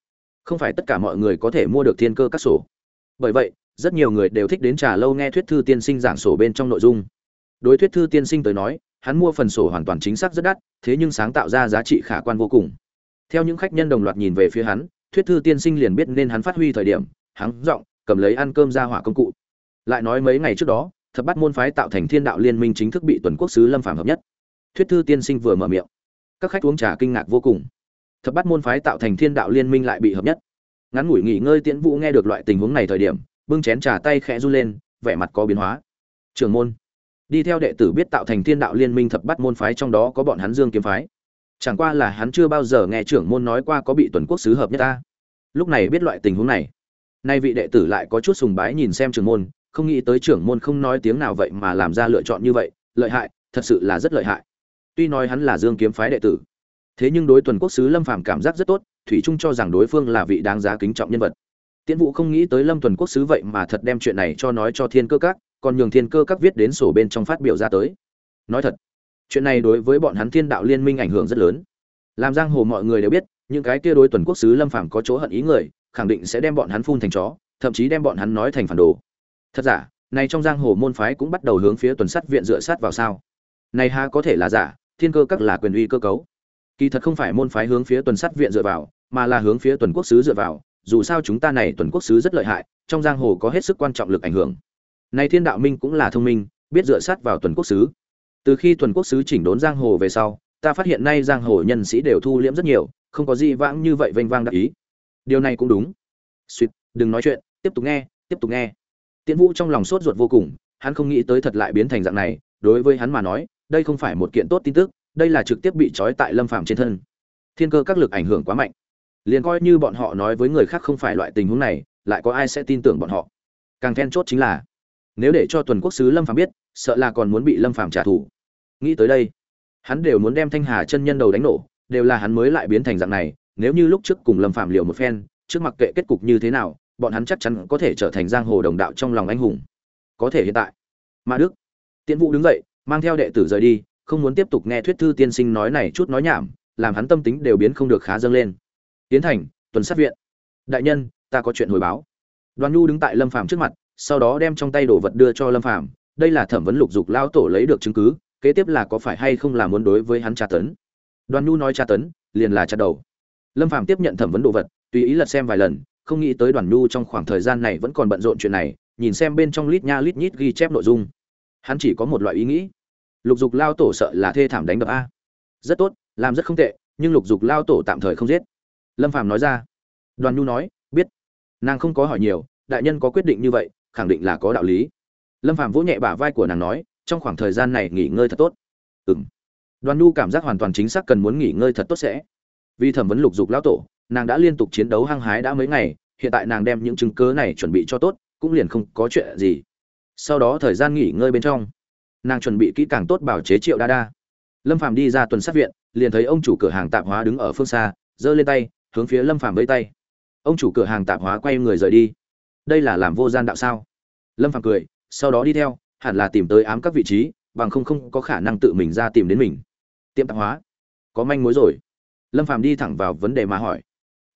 Không phải tất cả mọi người có thể mua được thiên cơ các sổ. Bởi vậy, rất nhiều người đều thích đến trà lâu nghe thuyết thư tiên sinh giảng sổ bên trong nội dung. Đối thuyết thư tiên sinh tới nói, hắn mua phần sổ hoàn toàn chính xác rất đắt, thế nhưng sáng tạo ra giá trị khả quan vô cùng. Theo những khách nhân đồng loạt nhìn về phía hắn, thuyết thư tiên sinh liền biết nên hắn phát huy thời điểm, hắn giọng cầm lấy ăn cơm ra hỏa công cụ. Lại nói mấy ngày trước đó, thập bát môn phái tạo thành Thiên Đạo Liên Minh chính thức bị Tuần Quốc sứ Lâm Phàm hợp nhất. Thuyết thư tiên sinh vừa mở miệng, các khách uống trà kinh ngạc vô cùng. Thập bát môn phái tạo thành Thiên Đạo Liên Minh lại bị hợp nhất. Ngắn ngủi nghỉ ngơi, Tiễn Vũ nghe được loại tình huống này thời điểm, bưng chén trà tay khẽ run lên, vẻ mặt có biến hóa. Trưởng môn, đi theo đệ tử biết tạo thành Thiên Đạo Liên Minh thập bát môn phái, trong đó có bọn hắn Dương Kiếm phái. Chẳng qua là hắn chưa bao giờ nghe trưởng môn nói qua có bị Tuần Quốc sứ hợp nhất ta. Lúc này biết loại tình huống này, nay vị đệ tử lại có chút sùng bái nhìn xem trưởng môn, không nghĩ tới trưởng môn không nói tiếng nào vậy mà làm ra lựa chọn như vậy, lợi hại, thật sự là rất lợi hại. Tuy nói hắn là Dương Kiếm phái đệ tử, thế nhưng đối Tuần Quốc sứ Lâm Phàm cảm giác rất tốt, thủy chung cho rằng đối phương là vị đáng giá kính trọng nhân vật. Tiễn Vũ không nghĩ tới Lâm Tuần Quốc sứ vậy mà thật đem chuyện này cho nói cho Thiên Cơ Các, còn nhường Thiên Cơ Các viết đến sổ bên trong phát biểu ra tới. Nói thật, chuyện này đối với bọn hắn Thiên Đạo Liên Minh ảnh hưởng rất lớn. Làm giang hồ mọi người đều biết, những cái kia đối Tuần Quốc sứ Lâm Phàm có chỗ hận ý người, khẳng định sẽ đem bọn hắn phun thành chó, thậm chí đem bọn hắn nói thành phản đồ. Thật giả, này trong giang hồ môn phái cũng bắt đầu hướng phía Tuần Sắt viện dựa sát vào sao? Này ha có thể là giả, Thiên Cơ Các là quyền uy cơ cấu. Kỳ thật không phải môn phái hướng phía Tuần Sắt viện dựa vào, mà là hướng phía Tuần Quốc sứ dựa vào, dù sao chúng ta này Tuần Quốc sứ rất lợi hại, trong giang hồ có hết sức quan trọng lực ảnh hưởng. Này Thiên Đạo Minh cũng là thông minh, biết dựa sát vào Tuần Quốc sứ. Từ khi Tuần Quốc sứ chỉnh đốn giang hồ về sau, ta phát hiện nay giang hồ nhân sĩ đều thu liễm rất nhiều, không có gì vãng như vậy vênh vang đắc ý. Điều này cũng đúng. Xuyệt, đừng nói chuyện, tiếp tục nghe, tiếp tục nghe. Tiễn Vũ trong lòng sốt ruột vô cùng, hắn không nghĩ tới thật lại biến thành dạng này, đối với hắn mà nói, đây không phải một kiện tốt tin tức, đây là trực tiếp bị trói tại Lâm Phàm trên thân. Thiên Cơ Các lực ảnh hưởng quá mạnh. Liền coi như bọn họ nói với người khác không phải loại tình huống này, lại có ai sẽ tin tưởng bọn họ. Càng then chốt chính là, nếu để cho Tuần Quốc sứ Lâm Phàm biết, sợ là còn muốn bị Lâm Phàm trả thù. Nghĩ tới đây, hắn đều muốn đem Thanh Hà chân nhân đầu đánh nổ, đều là hắn mới lại biến thành dạng này, nếu như lúc trước cùng Lâm Phàm liều một phen, trước mặc kệ kết cục như thế nào, bọn hắn chắc chắn có thể trở thành giang hồ đồng đạo trong lòng anh hùng. Có thể hiện tại, Mã Đức, Tiễn Vũ đứng dậy, mang theo đệ tử rời đi, không muốn tiếp tục nghe thuyết thư tiên sinh nói này chút nói nhảm, làm hắn tâm tính đều biến không được khá dâng lên. Tiến thành, Tuần Sát viện. Đại nhân, ta có chuyện hồi báo. Đoàn Nhu đứng tại Lâm Phàm trước mặt, sau đó đem trong tay đồ vật đưa cho Lâm Phàm, đây là thẩm vấn Lục Dục lão tổ lấy được chứng cứ, kế tiếp là có phải hay không là muốn đối với hắn tra tấn. Đoàn Nhu nói tra tấn, liền là chặt đầu. Lâm Phàm tiếp nhận thẩm vấn đồ vật, tùy ý lật xem vài lần, không nghĩ tới Đoàn Nhu trong khoảng thời gian này vẫn còn bận rộn chuyện này, nhìn xem bên trong lít nha lít nhít ghi chép nội dung, hắn chỉ có một loại ý nghĩ: Lục Dục lao tổ sợ là thê thảm đánh đập a. Rất tốt, làm rất không tệ, nhưng Lục Dục lao tổ tạm thời không giết. Lâm Phàm nói ra. Đoàn Nhu nói, biết. Nàng không có hỏi nhiều, đại nhân có quyết định như vậy, khẳng định là có đạo lý. Lâm Phàm vỗ nhẹ bả vai của nàng nói, trong khoảng thời gian này nghỉ ngơi thật tốt. Ừm. Đoàn Nhu cảm giác hoàn toàn chính xác cần muốn nghỉ ngơi thật tốt sẽ. Vì thẩm vấn Lục Dục lão tổ, nàng đã liên tục chiến đấu hăng hái đã mấy ngày, hiện tại nàng đem những chứng cứ này chuẩn bị cho tốt, cũng liền không có chuyện gì. Sau đó thời gian nghỉ ngơi bên trong, nàng chuẩn bị kỹ càng tốt bảo chế Triệu Đa Đa. Lâm Phàm đi ra Tuần Sát viện, liền thấy ông chủ cửa hàng tạp hóa đứng ở phương xa, giơ lên tay, hướng phía Lâm Phàm vẫy tay. Ông chủ cửa hàng tạp hóa quay người rời đi. Đây là làm vô gian đạo sao? Lâm Phàm cười, sau đó đi theo, hẳn là tìm tới ám các vị trí, bằng không có khả năng tự mình ra tìm đến mình. Tiệm tạp hóa, có manh mối rồi. Lâm Phàm đi thẳng vào vấn đề mà hỏi.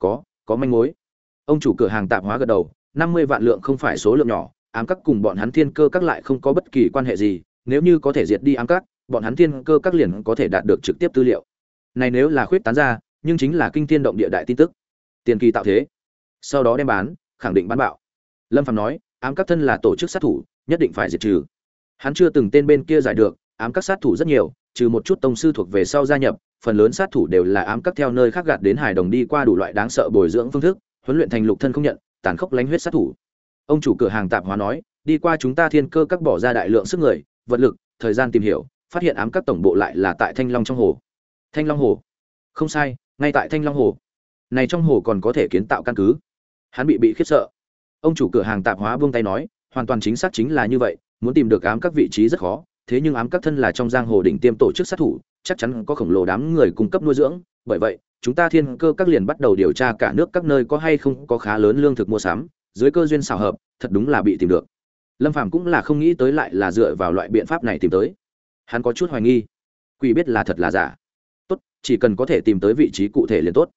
Có manh mối. Ông chủ cửa hàng tạp hóa gật đầu, 50 vạn lượng không phải số lượng nhỏ, ám các cùng bọn hắn Thiên Cơ các lại không có bất kỳ quan hệ gì, nếu như có thể diệt đi ám các, bọn hắn Thiên Cơ các liền có thể đạt được trực tiếp tư liệu. Này nếu là khuyết tán ra, nhưng chính là kinh thiên động địa đại tin tức. Tiền kỳ tạo thế, sau đó đem bán, khẳng định bán bạo. Lâm Phàm nói, ám các thân là tổ chức sát thủ, nhất định phải diệt trừ. Hắn chưa từng tên bên kia giải được, ám các sát thủ rất nhiều, trừ một chút tông sư thuộc về sau gia nhập, phần lớn sát thủ đều là ám các theo nơi khác gạt đến hài đồng đi qua đủ loại đáng sợ bồi dưỡng phương thức, huấn luyện thành lục thân không nhận, tàn khốc lánh huyết sát thủ. Ông chủ cửa hàng tạp hóa nói, đi qua chúng ta Thiên Cơ các bỏ ra đại lượng sức người, vật lực, thời gian tìm hiểu, phát hiện ám các tổng bộ lại là tại Thanh Long trong hồ. Thanh Long hồ? Không sai, ngay tại Thanh Long hồ. Này trong hồ còn có thể kiến tạo căn cứ. Hắn bị khiếp sợ. Ông chủ cửa hàng tạp hóa buông tay nói, hoàn toàn chính xác chính là như vậy, muốn tìm được ám các vị trí rất khó, thế nhưng ám các thân là trong giang hồ đỉnh tiêm tổ chức sát thủ, chắc chắn có khổng lồ đám người cung cấp nuôi dưỡng, bởi vậy, chúng ta Thiên Cơ các liền bắt đầu điều tra cả nước các nơi có hay không có khá lớn lương thực mua sắm, dưới cơ duyên xảo hợp, thật đúng là bị tìm được. Lâm Phàm cũng là không nghĩ tới lại là dựa vào loại biện pháp này tìm tới. Hắn có chút hoài nghi, quỷ biết là thật là giả. Tốt, chỉ cần có thể tìm tới vị trí cụ thể liền tốt.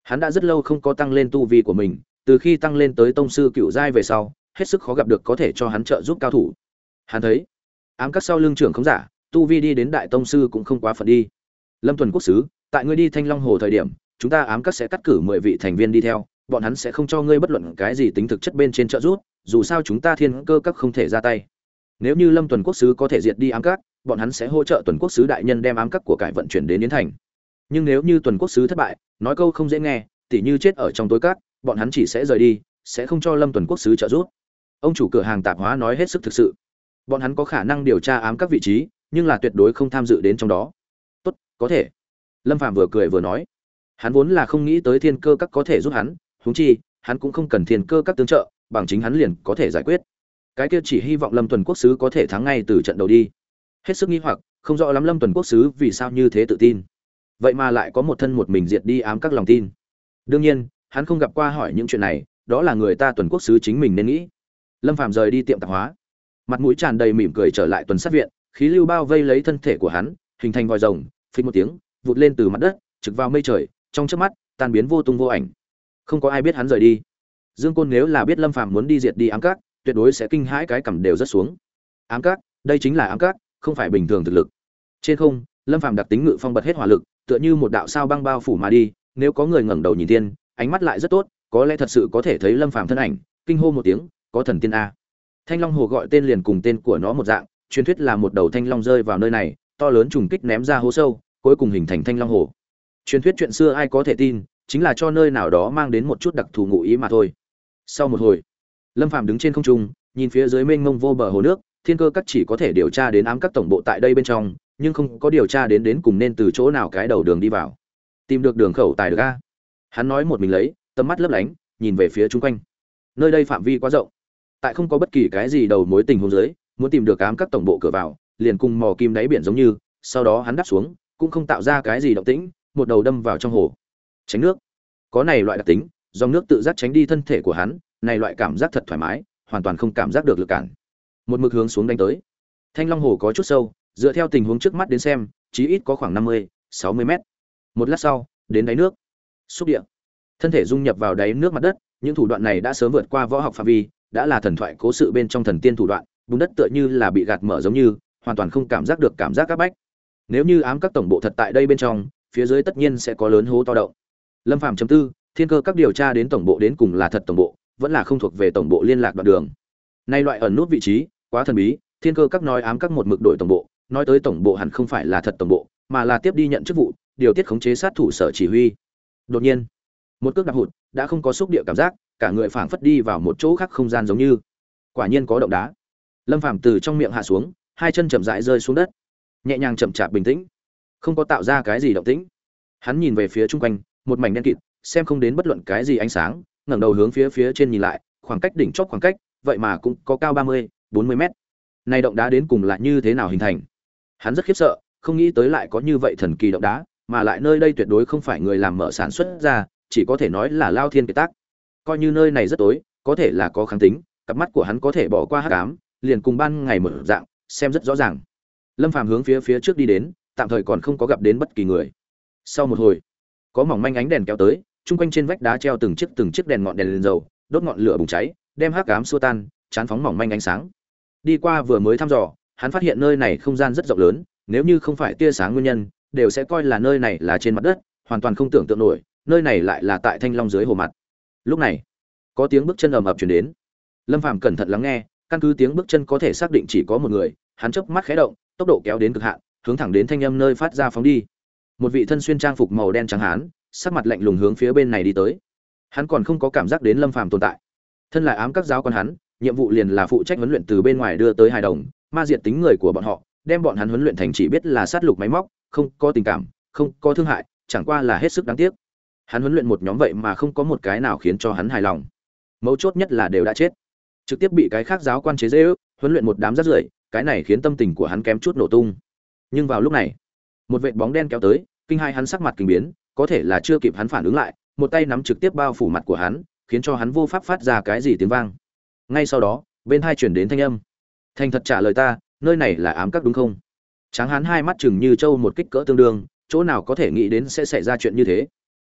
Hắn đã rất lâu không có tăng lên tu vi của mình, từ khi tăng lên tới tông sư cựu giai về sau, hết sức khó gặp được có thể cho hắn trợ giúp cao thủ. Hắn thấy, ám các sau lưng trưởng không giả, tu vi đi đến đại tông sư cũng không quá phận đi. Lâm Tuần quốc sứ, tại ngươi đi Thanh Long Hồ thời điểm, chúng ta ám các sẽ cắt cử 10 vị thành viên đi theo, bọn hắn sẽ không cho ngươi bất luận cái gì tính thực chất bên trên trợ giúp, dù sao chúng ta Thiên Cơ các không thể ra tay. Nếu như Lâm Tuần quốc sứ có thể diệt đi ám các, bọn hắn sẽ hỗ trợ Tuần quốc sứ đại nhân đem ám các của cải vận chuyển đến Yến Thành. Nhưng nếu như Tuần quốc sứ thất bại, nói câu không dễ nghe, tỉ như chết ở trong tối các, bọn hắn chỉ sẽ rời đi, sẽ không cho Lâm Tuần quốc sứ trợ giúp. Ông chủ cửa hàng tạp hóa nói hết sức thực sự. Bọn hắn có khả năng điều tra ám các vị trí, nhưng là tuyệt đối không tham dự đến trong đó. Tốt, có thể. Lâm Phàm vừa cười vừa nói. Hắn vốn là không nghĩ tới Thiên Cơ các có thể giúp hắn, huống chi, hắn cũng không cần Thiên Cơ các tương trợ, bằng chính hắn liền có thể giải quyết. Cái kia chỉ hy vọng Lâm Tuần quốc sứ có thể thắng ngay từ trận đầu đi. Hết sức nghi hoặc, không rõ lắm Lâm Tuần quốc sứ vì sao như thế tự tin. Vậy mà lại có một thân một mình diệt đi ám các lòng tin. Đương nhiên, hắn không gặp qua hỏi những chuyện này, đó là người ta Tuần quốc sứ chính mình nên nghĩ. Lâm Phàm rời đi tiệm tạp hóa, mặt mũi tràn đầy mỉm cười trở lại tuần sát viện, khí lưu bao vây lấy thân thể của hắn, hình thành vòi rồng, phình một tiếng, vụt lên từ mặt đất, trực vào mây trời, trong chớp mắt, tan biến vô tung vô ảnh. Không có ai biết hắn rời đi. Dương Côn nếu là biết Lâm Phàm muốn đi diệt đi ám các, tuyệt đối sẽ kinh hãi cái cằm đều rất xuống. Ám các, đây chính là ám các, không phải bình thường thực lực. Trên không, Lâm Phàm đặc tính ngự phong bật hết hỏa lực, tựa như một đạo sao băng bao phủ mà đi, nếu có người ngẩng đầu nhìn tiên, ánh mắt lại rất tốt, có lẽ thật sự có thể thấy Lâm Phàm thân ảnh, kinh hô một tiếng, có thần tiên a. Thanh Long Hồ gọi tên liền cùng tên của nó một dạng, truyền thuyết là một đầu thanh long rơi vào nơi này, to lớn trùng kích ném ra hố sâu, cuối cùng hình thành Thanh Long Hồ. Truyền thuyết chuyện xưa ai có thể tin, chính là cho nơi nào đó mang đến một chút đặc thù ngụ ý mà thôi. Sau một hồi, Lâm Phàm đứng trên không trung, nhìn phía dưới mênh mông vô bờ hồ nước, Thiên Cơ các chỉ có thể điều tra đến ám các tổng bộ tại đây bên trong, nhưng không có điều tra đến cùng nên từ chỗ nào cái đầu đường đi vào. Tìm được đường khẩu tài được a. Hắn nói một mình lấy, tầm mắt lấp lánh, nhìn về phía chung quanh. Nơi đây phạm vi quá rộng, tại không có bất kỳ cái gì đầu mối tình huống dưới, muốn tìm được ám các tổng bộ cửa vào, liền cùng mò kim đáy biển giống như, sau đó hắn đáp xuống, cũng không tạo ra cái gì động tĩnh, một đầu đâm vào trong hồ. Tránh nước. Có này loại đặc tính, dòng nước tự giác tránh đi thân thể của hắn, này loại cảm giác thật thoải mái, hoàn toàn không cảm giác được lực cản. Một mực hướng xuống đánh tới. Thanh Long Hồ có chút sâu, dựa theo tình huống trước mắt đến xem, chí ít có khoảng 50-60 mét. Một lát sau, đến đáy nước. Xúc địa. Thân thể dung nhập vào đáy nước mặt đất, những thủ đoạn này đã sớm vượt qua võ học phạm vi, đã là thần thoại cố sự bên trong thần tiên thủ đoạn, bùn đất tựa như là bị gạt mở giống như, hoàn toàn không cảm giác được cảm giác các bách. Nếu như ám các tổng bộ thật tại đây bên trong, phía dưới tất nhiên sẽ có lớn hố to động. Lâm Phàm chấm tư, Thiên Cơ các điều tra đến tổng bộ đến cùng là thật tổng bộ, vẫn là không thuộc về tổng bộ liên lạc đoạn đường. Nay loại ẩn nút vị trí, quá thần bí, Thiên Cơ các nói ám các một mực đổi tổng bộ, nói tới tổng bộ hẳn không phải là thật tổng bộ, mà là tiếp đi nhận chức vụ, điều tiết khống chế sát thủ sở chỉ huy. Đột nhiên, một cước đạp hụt, đã không có xúc địa cảm giác, cả người phảng phất đi vào một chỗ khác không gian giống như. Quả nhiên có động đá. Lâm Phàm từ trong miệng hạ xuống, hai chân chậm rãi rơi xuống đất, nhẹ nhàng chậm chạp bình tĩnh, không có tạo ra cái gì động tĩnh. Hắn nhìn về phía chung quanh, một mảnh đen kịt, xem không đến bất luận cái gì ánh sáng, ngẩng đầu hướng phía trên nhìn lại, khoảng cách đỉnh chóp khoảng cách, vậy mà cũng có cao 30-40 mét. Này động đá đến cùng là như thế nào hình thành? Hắn rất khiếp sợ, không nghĩ tới lại có như vậy thần kỳ động đá, mà lại nơi đây tuyệt đối không phải người làm mở sản xuất ra, chỉ có thể nói là lao thiên kiệt tác. Coi như nơi này rất tối, có thể là có kháng tính, cặp mắt của hắn có thể bỏ qua hắc ám, liền cùng ban ngày mở dạng, xem rất rõ ràng. Lâm Phàm hướng phía trước đi đến, tạm thời còn không có gặp đến bất kỳ người. Sau một hồi, có mỏng manh ánh đèn kéo tới, chung quanh trên vách đá treo từng chiếc đèn ngọn đèn lên dầu, đốt ngọn lửa bùng cháy, đem hắc ám xua tan, chán phóng mỏng manh ánh sáng. Đi qua vừa mới thăm dò, hắn phát hiện nơi này không gian rất rộng lớn, nếu như không phải tia sáng nguyên nhân, đều sẽ coi là nơi này là trên mặt đất, hoàn toàn không tưởng tượng nổi, nơi này lại là tại Thanh Long dưới hồ mặt. Lúc này, có tiếng bước chân ầm ầm truyền đến. Lâm Phàm cẩn thận lắng nghe, căn cứ tiếng bước chân có thể xác định chỉ có một người, hắn chớp mắt khẽ động, tốc độ kéo đến cực hạn, hướng thẳng đến thanh âm nơi phát ra phóng đi. Một vị thân xuyên trang phục màu đen trắng hán, sắc mặt lạnh lùng hướng phía bên này đi tới. Hắn còn không có cảm giác đến Lâm Phàm tồn tại. Thân là ám các giáo quan hắn, nhiệm vụ liền là phụ trách huấn luyện từ bên ngoài đưa tới hài đồng, ma diệt tính người của bọn họ, đem bọn hắn huấn luyện thành chỉ biết là sát lục máy móc, không có tình cảm, không có thương hại, chẳng qua là hết sức đáng tiếc. Hắn huấn luyện một nhóm vậy mà không có một cái nào khiến cho hắn hài lòng. Mấu chốt nhất là đều đã chết, trực tiếp bị cái khác giáo quan chế giễu, huấn luyện một đám rác rưởi, cái này khiến tâm tình của hắn kém chút nổ tung. Nhưng vào lúc này, một vệt bóng đen kéo tới, kinh hai hắn sắc mặt kinh biến, có thể là chưa kịp hắn phản ứng lại, một tay nắm trực tiếp bao phủ mặt của hắn, khiến cho hắn vô pháp phát ra cái gì tiếng vang. Ngay sau đó, bên tai truyền đến thanh âm: "Thành thật trả lời ta, nơi này là ám các đúng không?" Tráng hán hai mắt chừng như trâu một kích cỡ tương đương, chỗ nào có thể nghĩ đến sẽ xảy ra chuyện như thế.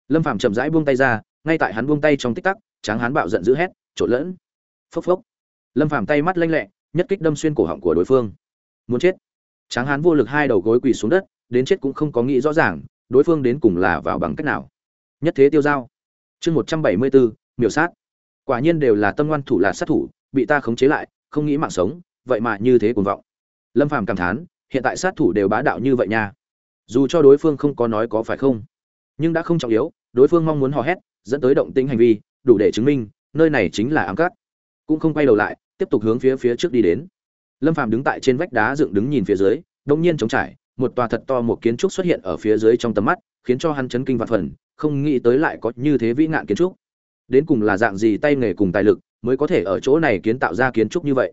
Lâm Phàm chậm rãi buông tay ra, ngay tại hắn buông tay trong tích tắc, Tráng Hán bạo giận dữ hét, trộn lẫn. Phốc phốc. Lâm Phàm tay mắt lanh lẹ, nhất kích đâm xuyên cổ họng của đối phương. Muốn chết. Tráng Hán vô lực hai đầu gối quỳ xuống đất, đến chết cũng không có nghĩ rõ ràng, đối phương đến cùng là vào bằng cách nào. Nhất thế tiêu dao. Chương 174, miểu sát. Quả nhiên đều là tâm ngoan thủ lạt sát thủ, bị ta khống chế lại, không nghĩ mạng sống, vậy mà như thế cuồng vọng. Lâm Phàm cảm thán, hiện tại sát thủ đều bá đạo như vậy nha. Dù cho đối phương không có nói có phải không, nhưng đã không trọng yếu, đối phương mong muốn hò hét, dẫn tới động tĩnh hành vi, đủ để chứng minh, nơi này chính là ám các. Cũng không quay đầu lại, tiếp tục hướng phía trước đi đến. Lâm Phàm đứng tại trên vách đá dựng đứng nhìn phía dưới, đột nhiên trống trải, một tòa thật to một kiến trúc xuất hiện ở phía dưới trong tầm mắt, khiến cho hắn chấn kinh vạn phần, không nghĩ tới lại có như thế vĩ ngạn kiến trúc. Đến cùng là dạng gì tay nghề cùng tài lực mới có thể ở chỗ này kiến tạo ra kiến trúc như vậy?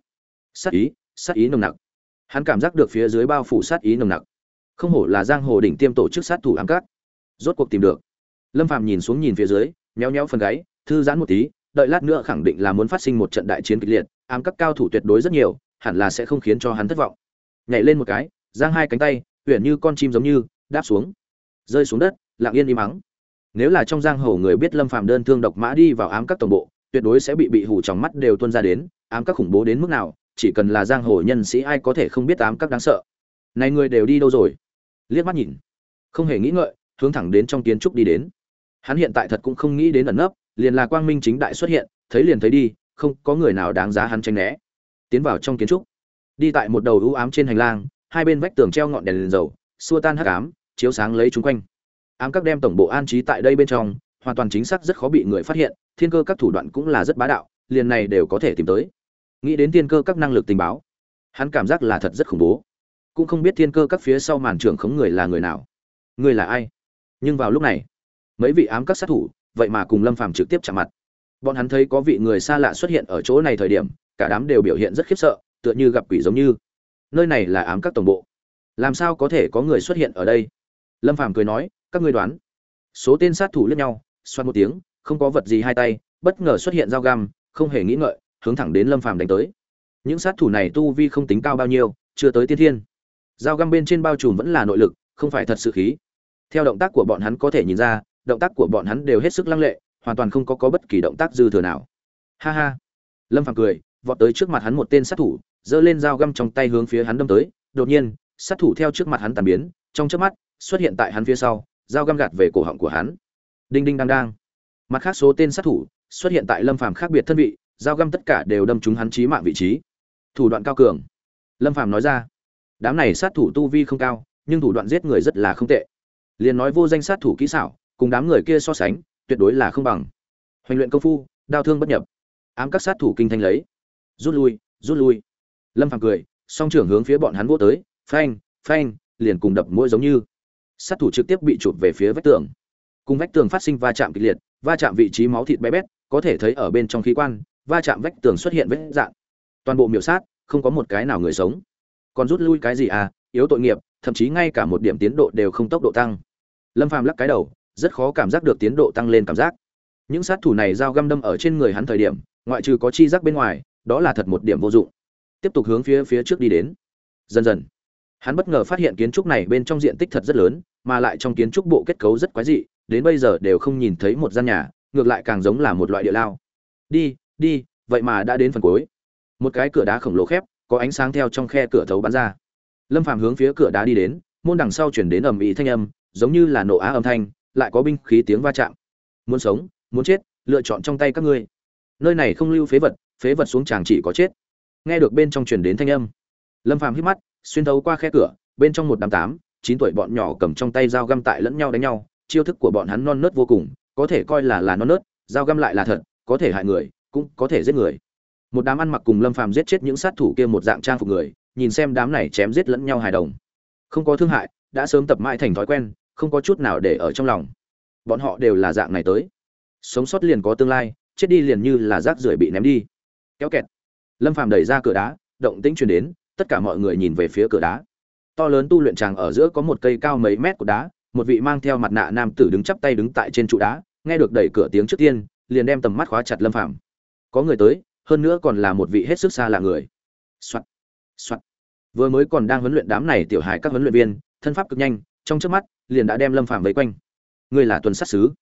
Sát ý nồng nặc. Hắn cảm giác được phía dưới bao phủ sát ý nồng nặc. Không hổ là giang hồ đỉnh tiêm tổ chức sát thủ ám các. Rốt cuộc tìm được. Lâm Phàm nhìn xuống nhìn phía dưới, nhéo nhéo phần gáy, thư giãn một tí, đợi lát nữa khẳng định là muốn phát sinh một trận đại chiến kịch liệt, ám các cao thủ tuyệt đối rất nhiều, hẳn là sẽ không khiến cho hắn thất vọng. Nhảy lên một cái, giang hai cánh tay, huyền như con chim giống như, đáp xuống. Rơi xuống đất, lặng yên im mắng. Nếu là trong giang hồ người biết Lâm Phàm đơn thương độc mã đi vào ám các tổng bộ, tuyệt đối sẽ bị hù trong mắt đều tuôn ra đến, ám các khủng bố đến mức nào, chỉ cần là giang hồ nhân sĩ ai có thể không biết ám các đáng sợ. Này người đều đi đâu rồi? Liếc mắt nhìn, không hề nghĩ ngợi, hướng thẳng đến trong kiến trúc đi đến. Hắn hiện tại thật cũng không nghĩ đến ẩn nấp, liền là quang minh chính đại xuất hiện, thấy liền thấy đi, không có người nào đáng giá hắn tránh né. Tiến vào trong kiến trúc, đi tại một đầu u ám trên hành lang, hai bên vách tường treo ngọn đèn dầu, xua tan hắc ám, chiếu sáng lấy chúng quanh. Ám các đem tổng bộ an trí tại đây bên trong, hoàn toàn chính xác rất khó bị người phát hiện, thiên cơ các thủ đoạn cũng là rất bá đạo, liền này đều có thể tìm tới. Nghĩ đến thiên cơ các năng lực tình báo, hắn cảm giác là thật rất khủng bố. Cũng không biết thiên cơ các phía sau màn trưởng khống người là người nào, người là ai. Nhưng vào lúc này, mấy vị ám các sát thủ vậy mà cùng Lâm Phàm trực tiếp chạm mặt. Bọn hắn thấy có vị người xa lạ xuất hiện ở chỗ này thời điểm, cả đám đều biểu hiện rất khiếp sợ, tựa như gặp quỷ giống như. Nơi này là ám các tổng bộ, làm sao có thể có người xuất hiện ở đây? Lâm Phàm cười nói, các ngươi đoán. Số tên sát thủ liếc nhau, xoát một tiếng, không có vật gì hai tay, bất ngờ xuất hiện dao găm, không hề nghĩ ngợi, hướng thẳng đến Lâm Phàm đánh tới. Những sát thủ này tu vi không tính cao bao nhiêu, chưa tới tiên thiên. Dao găm bên trên bao trùm vẫn là nội lực, không phải thật sự khí. Theo động tác của bọn hắn có thể nhìn ra, động tác của bọn hắn đều hết sức lăng lệ, hoàn toàn không có bất kỳ động tác dư thừa nào. Ha ha. Lâm Phàm cười, vọt tới trước mặt hắn một tên sát thủ, giơ lên dao găm trong tay hướng phía hắn đâm tới, đột nhiên, sát thủ theo trước mặt hắn tàn biến, trong chớp mắt, xuất hiện tại hắn phía sau, dao găm gạt về cổ họng của hắn. Đinh đinh đang đang. Mặt khác số tên sát thủ xuất hiện tại Lâm Phàm khác biệt thân vị, dao găm tất cả đều đâm trúng hắn chí mạng vị trí. Thủ đoạn cao cường. Lâm Phàm nói ra. Đám này sát thủ tu vi không cao, nhưng thủ đoạn giết người rất là không tệ. Liền nói vô danh sát thủ kỹ xảo, cùng đám người kia so sánh, tuyệt đối là không bằng. Hoành luyện công phu, đao thương bất nhập. Ám các sát thủ kinh thanh lấy. Rút lui, rút lui. Lâm Phàm cười, song trưởng hướng phía bọn hắn vỗ tới, phanh, phanh, liền cùng đập mũi giống như. Sát thủ trực tiếp bị chụp về phía vách tường. Cùng vách tường phát sinh va chạm kịch liệt, va chạm vị trí máu thịt bé bét, có thể thấy ở bên trong khí quan, va chạm vách tường xuất hiện vết rạn. Toàn bộ miểu sát, không có một cái nào người sống. Còn rút lui cái gì à, yếu tội nghiệp, thậm chí ngay cả một điểm tiến độ đều không tốc độ tăng. Lâm Phàm lắc cái đầu, rất khó cảm giác được tiến độ tăng lên cảm giác. Những sát thủ này dao găm đâm ở trên người hắn thời điểm, ngoại trừ có chi giác bên ngoài, đó là thật một điểm vô dụng. Tiếp tục hướng phía trước đi đến. Dần dần, hắn bất ngờ phát hiện kiến trúc này bên trong diện tích thật rất lớn, mà lại trong kiến trúc bộ kết cấu rất quái dị, đến bây giờ đều không nhìn thấy một gian nhà, ngược lại càng giống là một loại địa lao. Đi, đi, vậy mà đã đến phần cuối. Một cái cửa đá khổng lồ khép, có ánh sáng theo trong khe cửa thấu bắn ra. Lâm Phàm hướng phía cửa đá đi đến, môn đằng sau truyền đến ầm ĩ thanh âm, giống như là nổ á âm thanh, lại có binh khí tiếng va chạm. Muốn sống, muốn chết, lựa chọn trong tay các ngươi. Nơi này không lưu phế vật xuống chàng chỉ có chết. Nghe được bên trong truyền đến thanh âm, Lâm Phàm hít mắt, xuyên thấu qua khe cửa, bên trong một đám 8, 9 tuổi bọn nhỏ cầm trong tay dao găm tại lẫn nhau đánh nhau, chiêu thức của bọn hắn non nớt vô cùng, có thể coi là non nớt, dao găm lại là thật, có thể hại người, cũng có thể giết người. Một đám ăn mặc cùng Lâm Phàm giết chết những sát thủ kia một dạng trang phục người, nhìn xem đám này chém giết lẫn nhau hài đồng. Không có thương hại, đã sớm tập mãi thành thói quen, không có chút nào để ở trong lòng. Bọn họ đều là dạng này tới. Sống sót liền có tương lai, chết đi liền như là rác rưởi bị ném đi. Kéo kẹt. Lâm Phàm đẩy ra cửa đá, động tĩnh truyền đến, tất cả mọi người nhìn về phía cửa đá. To lớn tu luyện tràng ở giữa có một cây cao mấy mét của đá, một vị mang theo mặt nạ nam tử đứng chắp tay đứng tại trên trụ đá, nghe được đẩy cửa tiếng trước tiên, liền đem tầm mắt khóa chặt Lâm Phàm. Có người tới, hơn nữa còn là một vị hết sức xa lạ người. Soạt, soạt. Vừa mới còn đang huấn luyện đám này tiểu hài các huấn luyện viên, thân pháp cực nhanh, trong chớp mắt liền đã đem Lâm Phàm vây quanh. Ngươi là tuần sát sứ?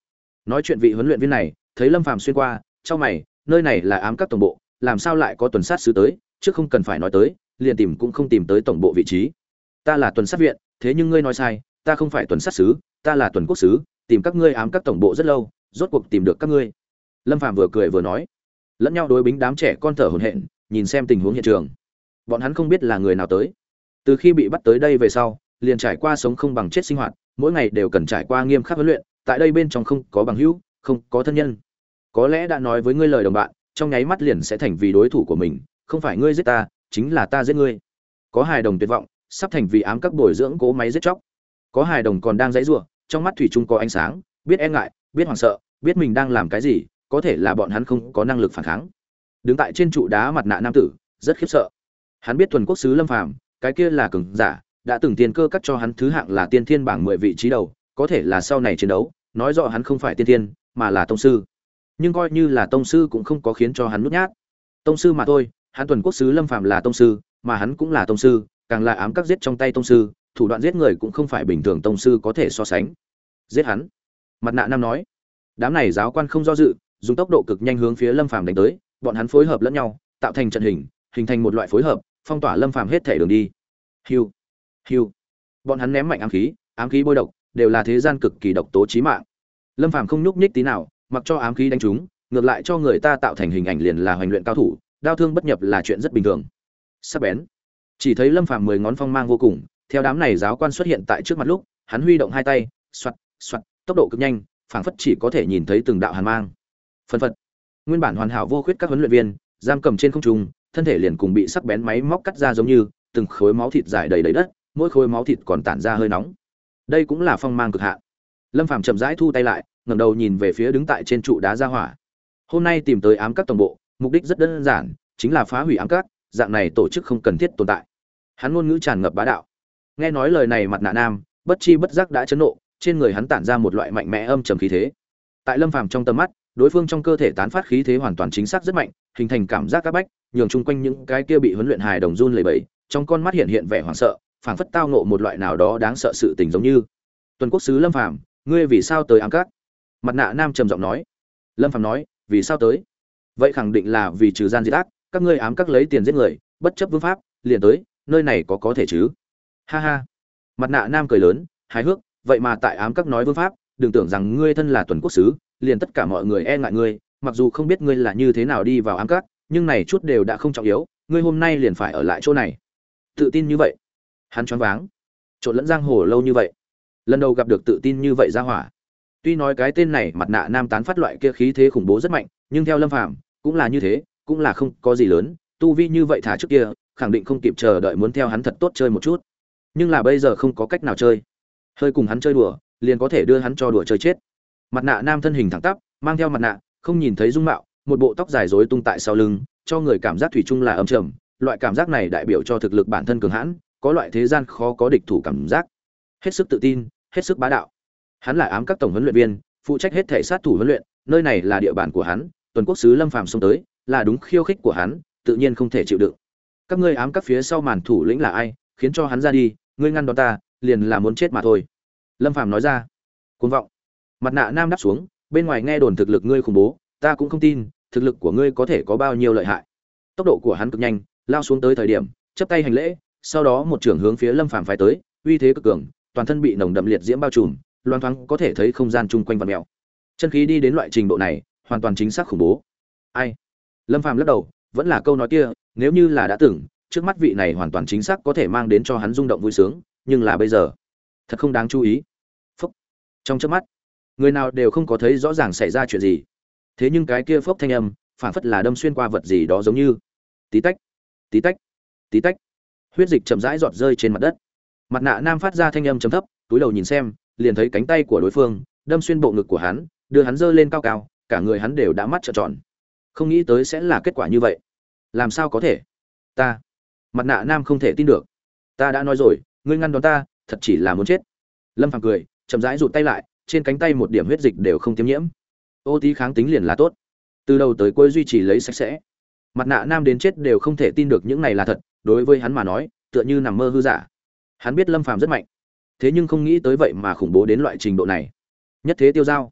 Nói chuyện vị huấn luyện viên này thấy Lâm Phàm xuyên qua, trong mày, nơi này là ám các tổng bộ, làm sao lại có tuần sát sứ tới, chứ không cần phải nói tới, liền tìm cũng không tìm tới tổng bộ vị trí. Ta là tuần sát viện, thế nhưng ngươi nói sai, ta không phải tuần sát sứ, ta là tuần quốc sứ, tìm các ngươi ám các tổng bộ rất lâu, rốt cuộc tìm được các ngươi. Lâm Phàm vừa cười vừa nói, lẫn nhau đối bính đám trẻ con thở hổn hển, nhìn xem tình huống hiện trường. Bọn hắn không biết là người nào tới. Từ khi bị bắt tới đây về sau, liền trải qua sống không bằng chết sinh hoạt, mỗi ngày đều cần trải qua nghiêm khắc huấn luyện, tại đây bên trong không có bằng hữu, không có thân nhân. Có lẽ đã nói với ngươi lời đồng bạn, trong nháy mắt liền sẽ thành vì đối thủ của mình, không phải ngươi giết ta, chính là ta giết ngươi. Có hài đồng tuyệt vọng, sắp thành vì ám các bồi dưỡng cố máy giết chóc. Có hài đồng còn đang giãy giụa, trong mắt thủy chung có ánh sáng, biết e ngại, biết hoảng sợ, biết mình đang làm cái gì, có thể là bọn hắn không có năng lực phản kháng. Đứng tại trên trụ đá mặt nạ nam tử, rất khiếp sợ. Hắn biết thuần quốc sứ Lâm Phàm, cái kia là cường giả, đã từng tiên cơ cắt cho hắn thứ hạng là tiên thiên bảng 10 vị trí đầu, có thể là sau này chiến đấu, nói rõ hắn không phải tiên thiên, mà là tông sư. Nhưng coi như là tông sư cũng không có khiến cho hắn nhút nhát. Tông sư mà thôi, hắn thuần quốc sứ Lâm Phàm là tông sư, mà hắn cũng là tông sư, càng là ám các giết trong tay tông sư, thủ đoạn giết người cũng không phải bình thường tông sư có thể so sánh. Giết hắn. Mặt nạ nam nói. Đám này giáo quan không do dự, dùng tốc độ cực nhanh hướng phía Lâm Phàm đánh tới, bọn hắn phối hợp lẫn nhau, tạo thành trận hình, hình thành một loại phối hợp, phong tỏa Lâm Phàm hết thể đường đi. Hưu, hưu. Bọn hắn ném mạnh ám khí bôi độc, đều là thế gian cực kỳ độc tố chí mạng. Lâm Phàm không nhúc nhích tí nào, mặc cho ám khí đánh trúng, ngược lại cho người ta tạo thành hình ảnh liền là hoành luyện cao thủ, đao thương bất nhập là chuyện rất bình thường. Sắc bén. Chỉ thấy Lâm Phàm 10 ngón phong mang vô cùng, theo đám này giáo quan xuất hiện tại trước mặt lúc, hắn huy động hai tay, xoạt, xoạt, tốc độ cực nhanh, phảng phất chỉ có thể nhìn thấy từng đạo hàn mang. Phân phật. Nguyên bản hoàn hảo vô khuyết các huấn luyện viên, giam cầm trên không trung, thân thể liền cùng bị sắc bén máy móc cắt ra giống như, từng khối máu thịt rải đầy đầy đất, mỗi khối máu thịt còn tản ra hơi nóng. Đây cũng là phong mang cực hạn. Lâm Phàm chậm rãi thu tay lại, ngẩng đầu nhìn về phía đứng tại trên trụ đá ra hỏa. Hôm nay tìm tới ám các tổng bộ, mục đích rất đơn giản, chính là phá hủy ám các, dạng này tổ chức không cần thiết tồn tại. Hắn ngôn ngữ tràn ngập bá đạo. Nghe nói lời này mặt nạ nam, bất chi bất giác đã chấn nộ, trên người hắn tản ra một loại mạnh mẽ âm trầm khí thế. Tại Lâm Phàm trong tầm mắt, đối phương trong cơ thể tán phát khí thế hoàn toàn chính xác rất mạnh, hình thành cảm giác áp bách, nhường chung quanh những cái kia bị huấn luyện hài đồng run lẩy bẩy, trong con mắt hiện hiện vẻ hoảng sợ, phảng phất tao ngộ một loại nào đó đáng sợ sự tình giống như. Tuần quốc sứ Lâm Phàm, ngươi vì sao tới ám các? Mặt nạ nam trầm giọng nói. Lâm Phàm nói, vì sao tới? Vậy khẳng định là vì trừ gian diệt ác, các ngươi ám các lấy tiền giết người, bất chấp vương pháp, liền tới, nơi này có thể chứ? Ha ha. Mặt nạ nam cười lớn, hài hước, vậy mà tại ám các nói vương pháp, đừng tưởng rằng ngươi thân là tuần quốc sứ, liền tất cả mọi người e ngại ngươi, mặc dù không biết ngươi là như thế nào đi vào ám các, nhưng này chút đều đã không trọng yếu, ngươi hôm nay liền phải ở lại chỗ này. Tự tin như vậy. Hắn choáng váng. Trộn lẫn giang hồ lâu như vậy, lần đầu gặp được tự tin như vậy ra hỏa. Tuy nói cái tên này mặt nạ nam tán phát loại kia khí thế khủng bố rất mạnh, nhưng theo Lâm Phàm cũng là như thế, cũng là không có gì lớn, tu vi như vậy thả trước kia, khẳng định không kịp chờ đợi muốn theo hắn thật tốt chơi một chút. Nhưng là bây giờ không có cách nào chơi. Hơi cùng hắn chơi đùa, liền có thể đưa hắn cho đùa chơi chết. Mặt nạ nam thân hình thẳng tắp, mang theo mặt nạ, không nhìn thấy dung mạo, một bộ tóc dài rối tung tại sau lưng, cho người cảm giác thủy chung là âm trầm, loại cảm giác này đại biểu cho thực lực bản thân cường hãn, có loại thế gian khó có địch thủ cảm giác. Hết sức tự tin, hết sức bá đạo. Hắn là ám các tổng huấn luyện viên, phụ trách hết thể sát thủ huấn luyện, nơi này là địa bàn của hắn, tuần quốc sứ Lâm Phàm xông tới, là đúng khiêu khích của hắn, tự nhiên không thể chịu đựng. Các ngươi ám các phía sau màn thủ lĩnh là ai, khiến cho hắn ra đi, ngươi ngăn đón ta, liền là muốn chết mà thôi. Lâm Phàm nói ra. Cuồng vọng. Mặt nạ nam đáp xuống, bên ngoài nghe đồn thực lực ngươi khủng bố, ta cũng không tin, thực lực của ngươi có thể có bao nhiêu lợi hại. Tốc độ của hắn cực nhanh, lao xuống tới thời điểm, chắp tay hành lễ, sau đó một trưởng hướng phía Lâm Phàm phái tới, uy thế cực cường, toàn thân bị nồng đậm liệt diễm bao trùm, loang thoáng có thể thấy không gian chung quanh vặn mèo. Chân khí đi đến loại trình độ này, hoàn toàn chính xác khủng bố. Ai? Lâm Phàm lắc đầu, vẫn là câu nói kia, nếu như là đã từng, trước mắt vị này hoàn toàn chính xác có thể mang đến cho hắn rung động vui sướng, nhưng là bây giờ, thật không đáng chú ý. Phốc. Trong chớp mắt, người nào đều không có thấy rõ ràng xảy ra chuyện gì. Thế nhưng cái kia phốc thanh âm, phản phất là đâm xuyên qua vật gì đó giống như tí tách, tí tách, tí tách. Huyết dịch chậm rãi giọt rơi trên mặt đất. Mặt nạ nam phát ra thanh âm trầm thấp, túi đầu nhìn xem, liền thấy cánh tay của đối phương đâm xuyên bộ ngực của hắn, đưa hắn giơ lên cao cao, cả người hắn đều đã mắt trợn tròn. Không nghĩ tới sẽ là kết quả như vậy. Làm sao có thể? Ta. Mặt nạ nam không thể tin được. Ta đã nói rồi, ngươi ngăn đón ta, thật chỉ là muốn chết. Lâm Phàm cười, chậm rãi rụt tay lại, trên cánh tay một điểm huyết dịch đều không tiêm nhiễm. Ô tí kháng tính liền là tốt. Từ đầu tới cuối duy trì lấy sạch sẽ. Mặt nạ nam đến chết đều không thể tin được những này là thật, đối với hắn mà nói, tựa như nằm mơ hư giả. Hắn biết Lâm Phàm rất mạnh, thế nhưng không nghĩ tới vậy mà khủng bố đến loại trình độ này. Nhất thế tiêu giao.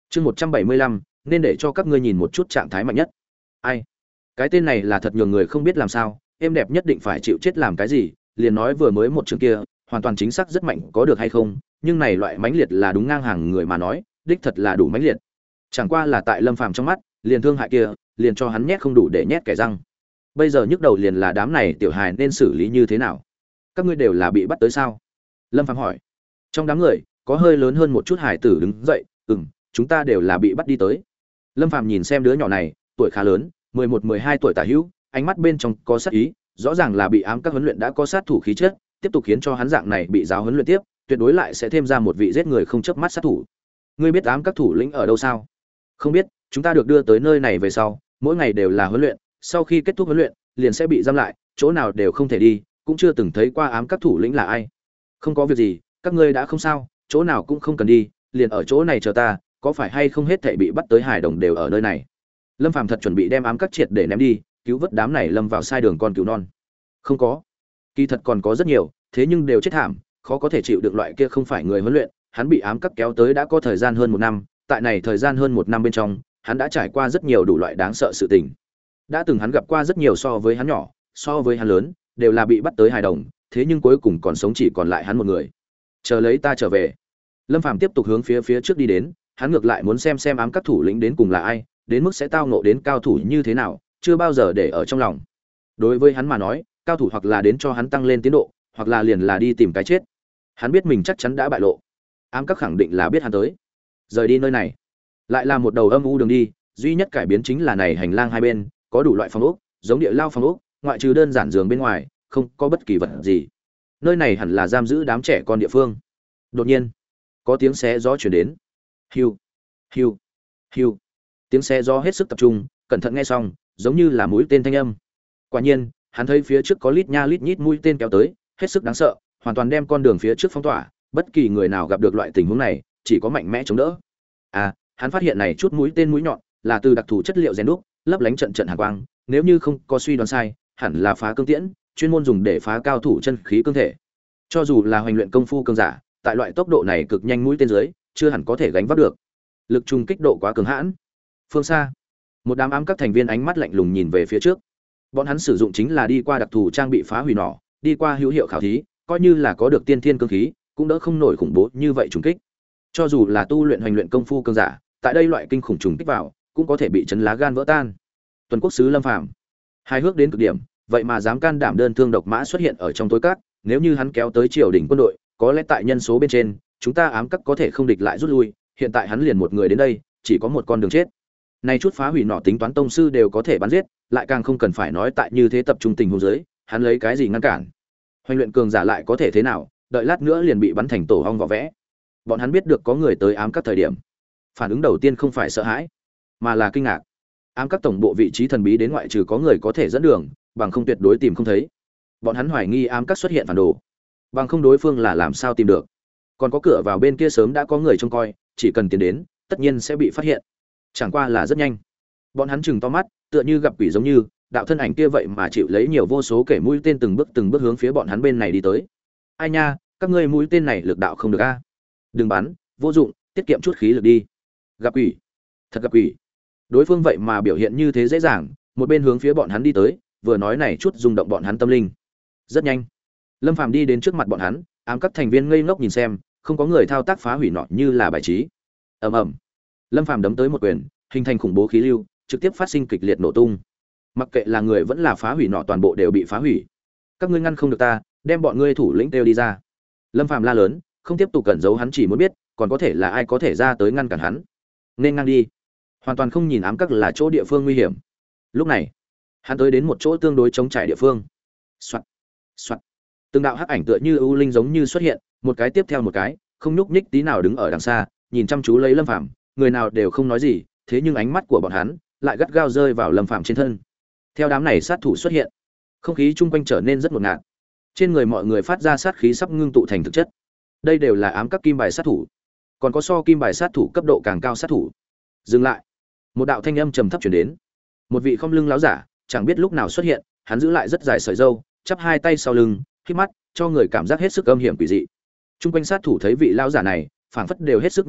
Chương 175, nên để cho các ngươi nhìn một chút trạng thái mạnh nhất. Ai? Cái tên này là thật nhường người không biết làm sao, em đẹp nhất định phải chịu chết làm cái gì, liền nói vừa mới một trường kia, hoàn toàn chính xác rất mạnh có được hay không, nhưng này loại mãnh liệt là đúng ngang hàng người mà nói, đích thật là đủ mãnh liệt. Chẳng qua là tại Lâm Phàm trong mắt, liền thương hại kia, liền cho hắn nhét không đủ để nhét kẻ răng. Bây giờ nhức đầu liền là đám này tiểu hài nên xử lý như thế nào? Các ngươi đều là bị bắt tới sao? Lâm Phàm hỏi. Trong đám người, có hơi lớn hơn một chút hài tử đứng dậy, chúng ta đều là bị bắt đi tới. Lâm Phàm nhìn xem đứa nhỏ này, tuổi khá lớn, 11-12 tuổi tả hữu, ánh mắt bên trong có sát ý, rõ ràng là bị ám các huấn luyện đã có sát thủ khí chất, tiếp tục khiến cho hắn dạng này bị giáo huấn luyện tiếp, tuyệt đối lại sẽ thêm ra một vị giết người không chớp mắt sát thủ. Ngươi biết ám các thủ lĩnh ở đâu sao? Không biết, chúng ta được đưa tới nơi này về sau, mỗi ngày đều là huấn luyện, sau khi kết thúc huấn luyện, liền sẽ bị giam lại, chỗ nào đều không thể đi, cũng chưa từng thấy qua ám các thủ lĩnh là ai. Không có việc gì, các ngươi đã không sao, chỗ nào cũng không cần đi, liền ở chỗ này chờ ta, có phải hay không hết thảy bị bắt tới hải đồng đều ở nơi này. Lâm Phàm thật chuẩn bị đem ám các triệt để ném đi, cứu vớt đám này lâm vào sai đường con cừu non. Không có, kỳ thật còn có rất nhiều, thế nhưng đều chết thảm, khó có thể chịu được loại kia không phải người huấn luyện, hắn bị ám các kéo tới đã có thời gian hơn 1 năm, tại này thời gian hơn 1 năm bên trong, hắn đã trải qua rất nhiều đủ loại đáng sợ sự tình. Đã từng hắn gặp qua rất nhiều so với hắn nhỏ, so với hắn lớn, đều là bị bắt tới hài đồng, thế nhưng cuối cùng còn sống chỉ còn lại hắn một người. Chờ lấy ta trở về. Lâm Phàm tiếp tục hướng phía trước đi đến, hắn ngược lại muốn xem ám các thủ lĩnh đến cùng là ai, đến mức sẽ tao ngộ đến cao thủ như thế nào, chưa bao giờ để ở trong lòng. Đối với hắn mà nói, cao thủ hoặc là đến cho hắn tăng lên tiến độ, hoặc là liền là đi tìm cái chết. Hắn biết mình chắc chắn đã bại lộ. Ám các khẳng định là biết hắn tới. Rời đi nơi này, lại là một đầu âm u đường đi, duy nhất cải biến chính là này hành lang hai bên có đủ loại phòng ốc, giống địa lao phòng ốc, ngoại trừ đơn giản giường bên ngoài, không có bất kỳ vật gì. Nơi này hẳn là giam giữ đám trẻ con địa phương. Đột nhiên, có tiếng xé gió truyền đến. Hiu, hiu, hiu. Tiếng xé gió hết sức tập trung, cẩn thận nghe xong, giống như là mũi tên thanh âm. Quả nhiên, hắn thấy phía trước có lít nha lít nhít mũi tên kéo tới, hết sức đáng sợ, hoàn toàn đem con đường phía trước phong tỏa, bất kỳ người nào gặp được loại tình huống này, chỉ có mạnh mẽ chống đỡ. À, hắn phát hiện này chút mũi tên mũi nhọn là từ đặc thù chất liệu rèn đúc, lấp lánh trận trận hàn quang, nếu như không có suy đoán sai, hẳn là phá cương tiễn, chuyên môn dùng để phá cao thủ chân khí cương thể. Cho dù là hoành luyện công phu cường giả, tại loại tốc độ này cực nhanh mũi tên dưới, chưa hẳn có thể gánh vác được. Lực trùng kích độ quá cường hãn. Phương xa, một đám ám các thành viên ánh mắt lạnh lùng nhìn về phía trước. Bọn hắn sử dụng chính là đi qua đặc thù trang bị phá hủy nỏ, đi qua hữu hiệu khảo thí, coi như là có được tiên thiên cương khí, cũng đỡ không nổi khủng bố như vậy trùng kích. Cho dù là tu luyện hoành luyện công phu cường giả, tại đây loại kinh khủng trùng kích vào, cũng có thể bị chấn lá gan vỡ tan. Tuần quốc sứ Lâm Phàm, hài hước đến cực điểm, vậy mà dám can đảm đơn thương độc mã xuất hiện ở trong tối các, nếu như hắn kéo tới triều đình quân đội, có lẽ tại nhân số bên trên, chúng ta ám các có thể không địch lại rút lui, hiện tại hắn liền một người đến đây, chỉ có một con đường chết. Này chút phá hủy nỏ tính toán tông sư đều có thể bắn giết, lại càng không cần phải nói tại như thế tập trung tình huống dưới, hắn lấy cái gì ngăn cản? Hoành luyện cường giả lại có thể thế nào, đợi lát nữa liền bị bắn thành tổ ong vỏ vẽ. Bọn hắn biết được có người tới ám các thời điểm, phản ứng đầu tiên không phải sợ hãi, mà là kinh ngạc. Ám các tổng bộ vị trí thần bí đến ngoại trừ có người có thể dẫn đường, bằng không tuyệt đối tìm không thấy. Bọn hắn hoài nghi ám các xuất hiện phản đồ, bằng không đối phương là làm sao tìm được. Còn có cửa vào bên kia sớm đã có người trông coi, chỉ cần tiến đến, tất nhiên sẽ bị phát hiện. Chẳng qua là rất nhanh. Bọn hắn chừng to mắt, tựa như gặp quỷ giống như, đạo thân ảnh kia vậy mà chịu lấy nhiều vô số kẻ mũi tên từng bước hướng phía bọn hắn bên này đi tới. Ai nha, các ngươi mũi tên này lực đạo không được a. Đừng bắn, vô dụng, tiết kiệm chút khí lực đi. Gặp quỷ, thật gặp quỷ. Đối phương vậy mà biểu hiện như thế dễ dàng, một bên hướng phía bọn hắn đi tới, vừa nói này chút rung động bọn hắn tâm linh. Rất nhanh, Lâm Phàm đi đến trước mặt bọn hắn, ám các thành viên ngây ngốc nhìn xem, không có người thao tác phá hủy nọ như là bài trí. Ầm ầm. Lâm Phàm đấm tới một quyền, hình thành khủng bố khí lưu, trực tiếp phát sinh kịch liệt nổ tung. Mặc kệ là người vẫn là phá hủy nọ toàn bộ đều bị phá hủy. Các ngươi ngăn không được ta, đem bọn ngươi thủ lĩnh đều đi ra. Lâm Phàm la lớn, không tiếp tục cẩn giấu, hắn chỉ muốn biết, còn có thể là ai có thể ra tới ngăn cản hắn. Nên ngang đi. Hoàn toàn không nhìn ám các là chỗ địa phương nguy hiểm. Lúc này, hắn tới đến một chỗ tương đối trống trải địa phương. Soạt, soạt. Từng đạo hắc ảnh tựa như ưu linh giống như xuất hiện, một cái tiếp theo một cái, không nhúc nhích tí nào đứng ở đằng xa, nhìn chăm chú lấy Lâm Phàm, người nào đều không nói gì, thế nhưng ánh mắt của bọn hắn lại gắt gao rơi vào Lâm Phàm trên thân. Theo đám này sát thủ xuất hiện, không khí chung quanh trở nên rất ngột ngạt. Trên người mọi người phát ra sát khí sắp ngưng tụ thành thực chất. Đây đều là ám các kim bài sát thủ, còn có so kim bài sát thủ cấp độ càng cao sát thủ. Dừng lại. Một đạo thanh âm trầm thấp truyền đến. Một vị khom lưng láo giả, chẳng biết lúc nào xuất hiện, hắn giữ lại rất dài sợi râu, chắp hai tay sau lưng, khép mắt, cho người cảm giác hết sức âm hiểm quỷ dị. Trung quanh sát thủ thấy vị lão giả này, phảng phất đều hết sức nhút nhát,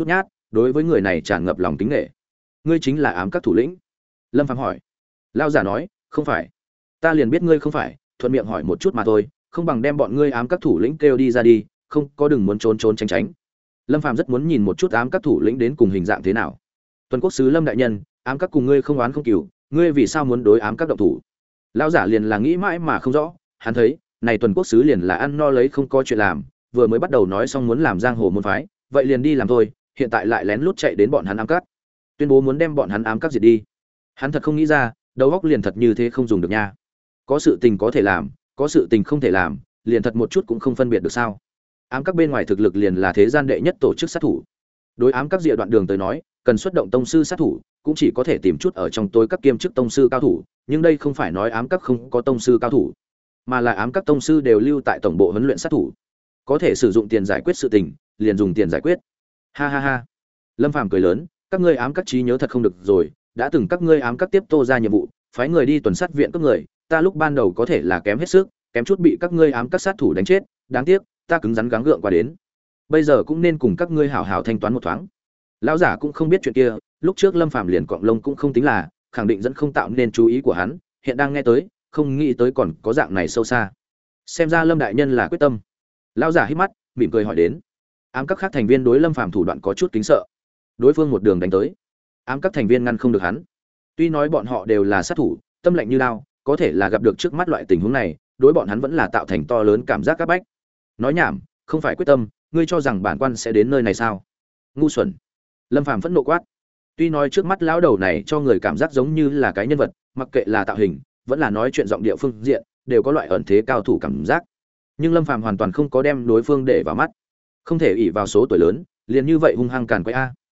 đối với người này tràn ngập lòng kính nghệ. Ngươi chính là ám các thủ lĩnh? Lâm Phàm hỏi. Lão giả nói, không phải. Ta liền biết ngươi không phải, thuận miệng hỏi một chút mà thôi, không bằng đem bọn ngươi ám các thủ lĩnh kêu đi ra đi, không có đừng muốn trốn trốn tránh tránh. Lâm Phàm rất muốn nhìn một chút ám các thủ lĩnh đến cùng hình dạng thế nào. Tuần quốc sứ Lâm đại nhân, ám các cùng ngươi không oán không cừu, ngươi vì sao muốn đối ám các động thủ? Lão giả liền là nghĩ mãi mà không rõ, hắn thấy, này tuần quốc sứ liền là ăn no lấy không có chuyện làm, vừa mới bắt đầu nói xong muốn làm giang hồ môn phái, vậy liền đi làm thôi, hiện tại lại lén lút chạy đến bọn hắn ám các, tuyên bố muốn đem bọn hắn ám các diệt đi. Hắn thật không nghĩ ra, đầu óc liền thật như thế không dùng được nha. Có sự tình có thể làm, có sự tình không thể làm, liền thật một chút cũng không phân biệt được sao? Ám các bên ngoài thực lực liền là thế gian đệ nhất tổ chức sát thủ. Đối ám các diệu đoạn đường tới nói, cần xuất động tông sư sát thủ, cũng chỉ có thể tìm chút ở trong tối các kiêm chức tông sư cao thủ, nhưng đây không phải nói ám các không có tông sư cao thủ, mà là ám các tông sư đều lưu tại tổng bộ huấn luyện sát thủ, có thể sử dụng tiền giải quyết sự tình, liền dùng tiền giải quyết. Ha ha ha. Lâm Phàm cười lớn, các ngươi ám các trí nhớ thật không được rồi, đã từng các ngươi ám các tiếp Tô ra nhiệm vụ, phái người đi tuần sát viện các người, ta lúc ban đầu có thể là kém hết sức, kém chút bị các ngươi ám các sát thủ đánh chết, đáng tiếc, ta cứng rắn gắng gượng qua đến. Bây giờ cũng nên cùng các ngươi hảo hảo thanh toán một thoáng. Lão giả cũng không biết chuyện kia, lúc trước Lâm Phàm liền cọng lông cũng không tính là, khẳng định dẫn không tạo nên chú ý của hắn, hiện đang nghe tới, không nghĩ tới còn có dạng này sâu xa. Xem ra Lâm đại nhân là quyết tâm. Lão giả hít mắt, mỉm cười hỏi đến. Ám các khác thành viên đối Lâm Phàm thủ đoạn có chút kính sợ. Đối phương một đường đánh tới, ám các thành viên ngăn không được hắn. Tuy nói bọn họ đều là sát thủ, tâm lạnh như lao, có thể là gặp được trước mắt loại tình huống này, đối bọn hắn vẫn là tạo thành to lớn cảm giác các bách. Nói nhảm, không phải quyết tâm, ngươi cho rằng bản quan sẽ đến nơi này sao? Ngu xuẩn. Lâm Phàm phẫn nộ quát. Tuy nói trước mắt lão đầu này cho người cảm giác giống như là cái nhân vật, mặc kệ là tạo hình, vẫn là nói chuyện giọng địa phương diện, đều có loại ẩn thế cao thủ cảm giác. Nhưng Lâm Phàm hoàn toàn không có đem đối phương để vào mắt. Không thể ỷ vào số tuổi lớn, liền như vậy hung hăng càn quay a.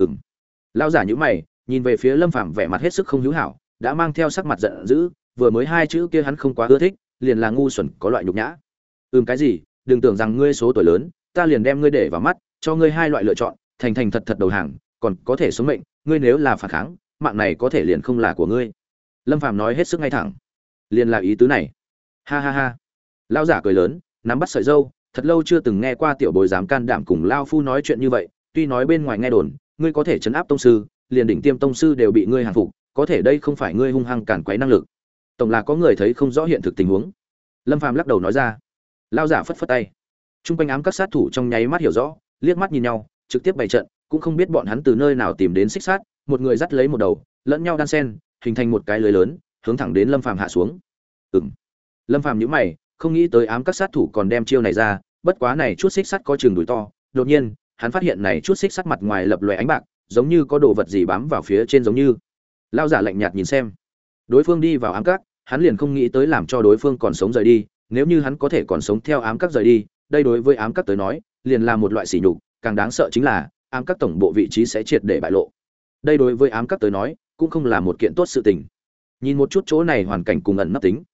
Lão giả nhíu mày, nhìn về phía Lâm Phàm vẻ mặt hết sức không hữu hảo, đã mang theo sắc mặt giận dữ, vừa mới hai chữ kia hắn không quá ưa thích, liền là ngu xuẩn có loại nhục nhã. Cái gì? Đừng tưởng rằng ngươi số tuổi lớn, ta liền đem ngươi để vào mắt, cho ngươi hai loại lựa chọn, thành thành thật thật đầu hàng, còn có thể sống mệnh, ngươi nếu là phản kháng, mạng này có thể liền không là của ngươi. Lâm Phàm nói hết sức ngay thẳng. Liền là ý tứ này. Ha ha ha. Lão giả cười lớn, nắm bắt sợi râu, thật lâu chưa từng nghe qua tiểu bối dám can đảm cùng lão phu nói chuyện như vậy, tuy nói bên ngoài nghe đồn, ngươi có thể trấn áp tông sư, liền đỉnh tiêm tông sư đều bị ngươi hàng phục, có thể đây không phải ngươi hung hăng cản quấy năng lực. Tổng là có người thấy không rõ hiện thực tình huống. Lâm Phàm lắc đầu nói ra. Lão giả phất phất tay. Trung quanh ám các sát thủ trong nháy mắt hiểu rõ, liếc mắt nhìn nhau, trực tiếp bày trận, cũng không biết bọn hắn từ nơi nào tìm đến xích sát, một người dắt lấy một đầu, lẫn nhau đan xen, hình thành một cái lưới lớn, hướng thẳng đến Lâm Phàm hạ xuống. Lâm Phàm nhíu mày, không nghĩ tới ám các sát thủ còn đem chiêu này ra, bất quá này chút xích sắt có chừng đùi to, đột nhiên, hắn phát hiện này chút xích sắt mặt ngoài lập lòe ánh bạc, giống như có đồ vật gì bám vào phía trên giống như. Lão giả lạnh nhạt nhìn xem. Đối phương đi vào ám các, hắn liền không nghĩ tới làm cho đối phương còn sống rời đi, nếu như hắn có thể còn sống theo ám các rời đi, đây đối với ám các tới nói, liền là một loại sỉ nhục, càng đáng sợ chính là ám các tổng bộ vị trí sẽ triệt để bại lộ. Đây đối với ám các tới nói, cũng không là một kiện tốt sự tình. Nhìn một chút chỗ này hoàn cảnh cùng ẩn nấp tính.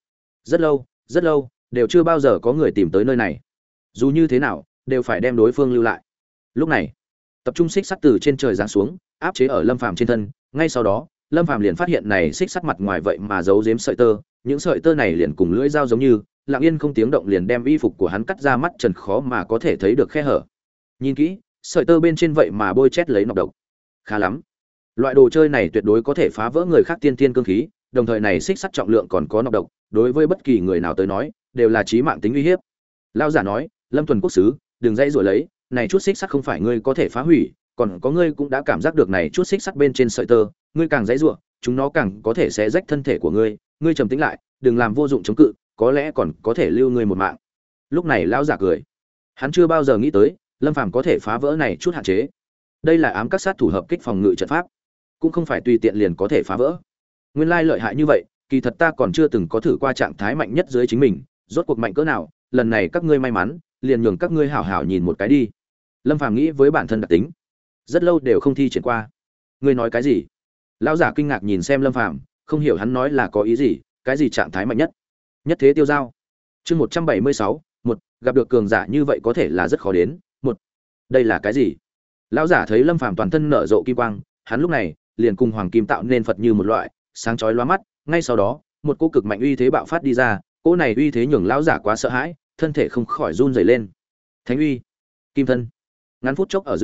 Rất lâu, đều chưa bao giờ có người tìm tới nơi này. Dù như thế nào, đều phải đem đối phương lưu lại. Lúc này, tập trung xích sắt từ trên trời giáng xuống, áp chế ở Lâm Phàm trên thân, ngay sau đó, Lâm Phàm liền phát hiện này xích sắt mặt ngoài vậy mà giấu giếm sợi tơ, những sợi tơ này liền cùng lưỡi dao giống như, lặng yên không tiếng động liền đem y phục của hắn cắt ra mắt trần khó mà có thể thấy được khe hở. Nhìn kỹ, sợi tơ bên trên vậy mà bôi chét lấy nọc độc. Khá lắm. Loại đồ chơi này tuyệt đối có thể phá vỡ người khác tiên tiên cương khí, đồng thời này xích sắt trọng lượng còn có nọc độc, đối với bất kỳ người nào tới nói, đều là chí mạng tính uy hiếp. Lão giả nói, Lâm Tuần quốc sứ, đừng dây rồi lấy, này chút xích sắt không phải ngươi có thể phá hủy, còn có ngươi cũng đã cảm giác được này chút xích sắt bên trên sợi tơ, ngươi càng dãy rủa, chúng nó càng có thể xé rách thân thể của ngươi, ngươi trầm tĩnh lại, đừng làm vô dụng chống cự, có lẽ còn có thể lưu ngươi một mạng. Lúc này lão giả cười. Hắn chưa bao giờ nghĩ tới, Lâm Phàm có thể phá vỡ này chút hạn chế. Đây là ám các sát thủ hợp kích phòng ngự trận pháp, cũng không phải tùy tiện liền có thể phá vỡ. Nguyên lai lợi hại như vậy, kỳ thật ta còn chưa từng có thử qua trạng thái mạnh nhất dưới chính mình, rốt cuộc mạnh cỡ nào, lần này các ngươi may mắn, liền nhường các ngươi hảo hảo nhìn một cái đi. Lâm Phàm nghĩ với bản thân đặc tính, rất lâu đều không thi triển qua. Ngươi nói cái gì? Lão giả kinh ngạc nhìn xem Lâm Phàm, không hiểu hắn nói là có ý gì, cái gì trạng thái mạnh nhất? Nhất thế tiêu giao. Chương 176, gặp được cường giả như vậy có thể là rất khó đến. Đây là cái gì? Lão giả thấy Lâm Phàm toàn thân nở rộ kim quang, hắn lúc này liền cùng hoàng kim tạo nên Phật như một loại, sáng chói lóa mắt, ngay sau đó, một cỗ cực mạnh uy thế bạo phát đi ra, cỗ này uy thế nhường lão giả quá sợ hãi, thân thể không khỏi run rẩy lên. Thánh uy, kim thân. Ngắn phút chốc ở giữa,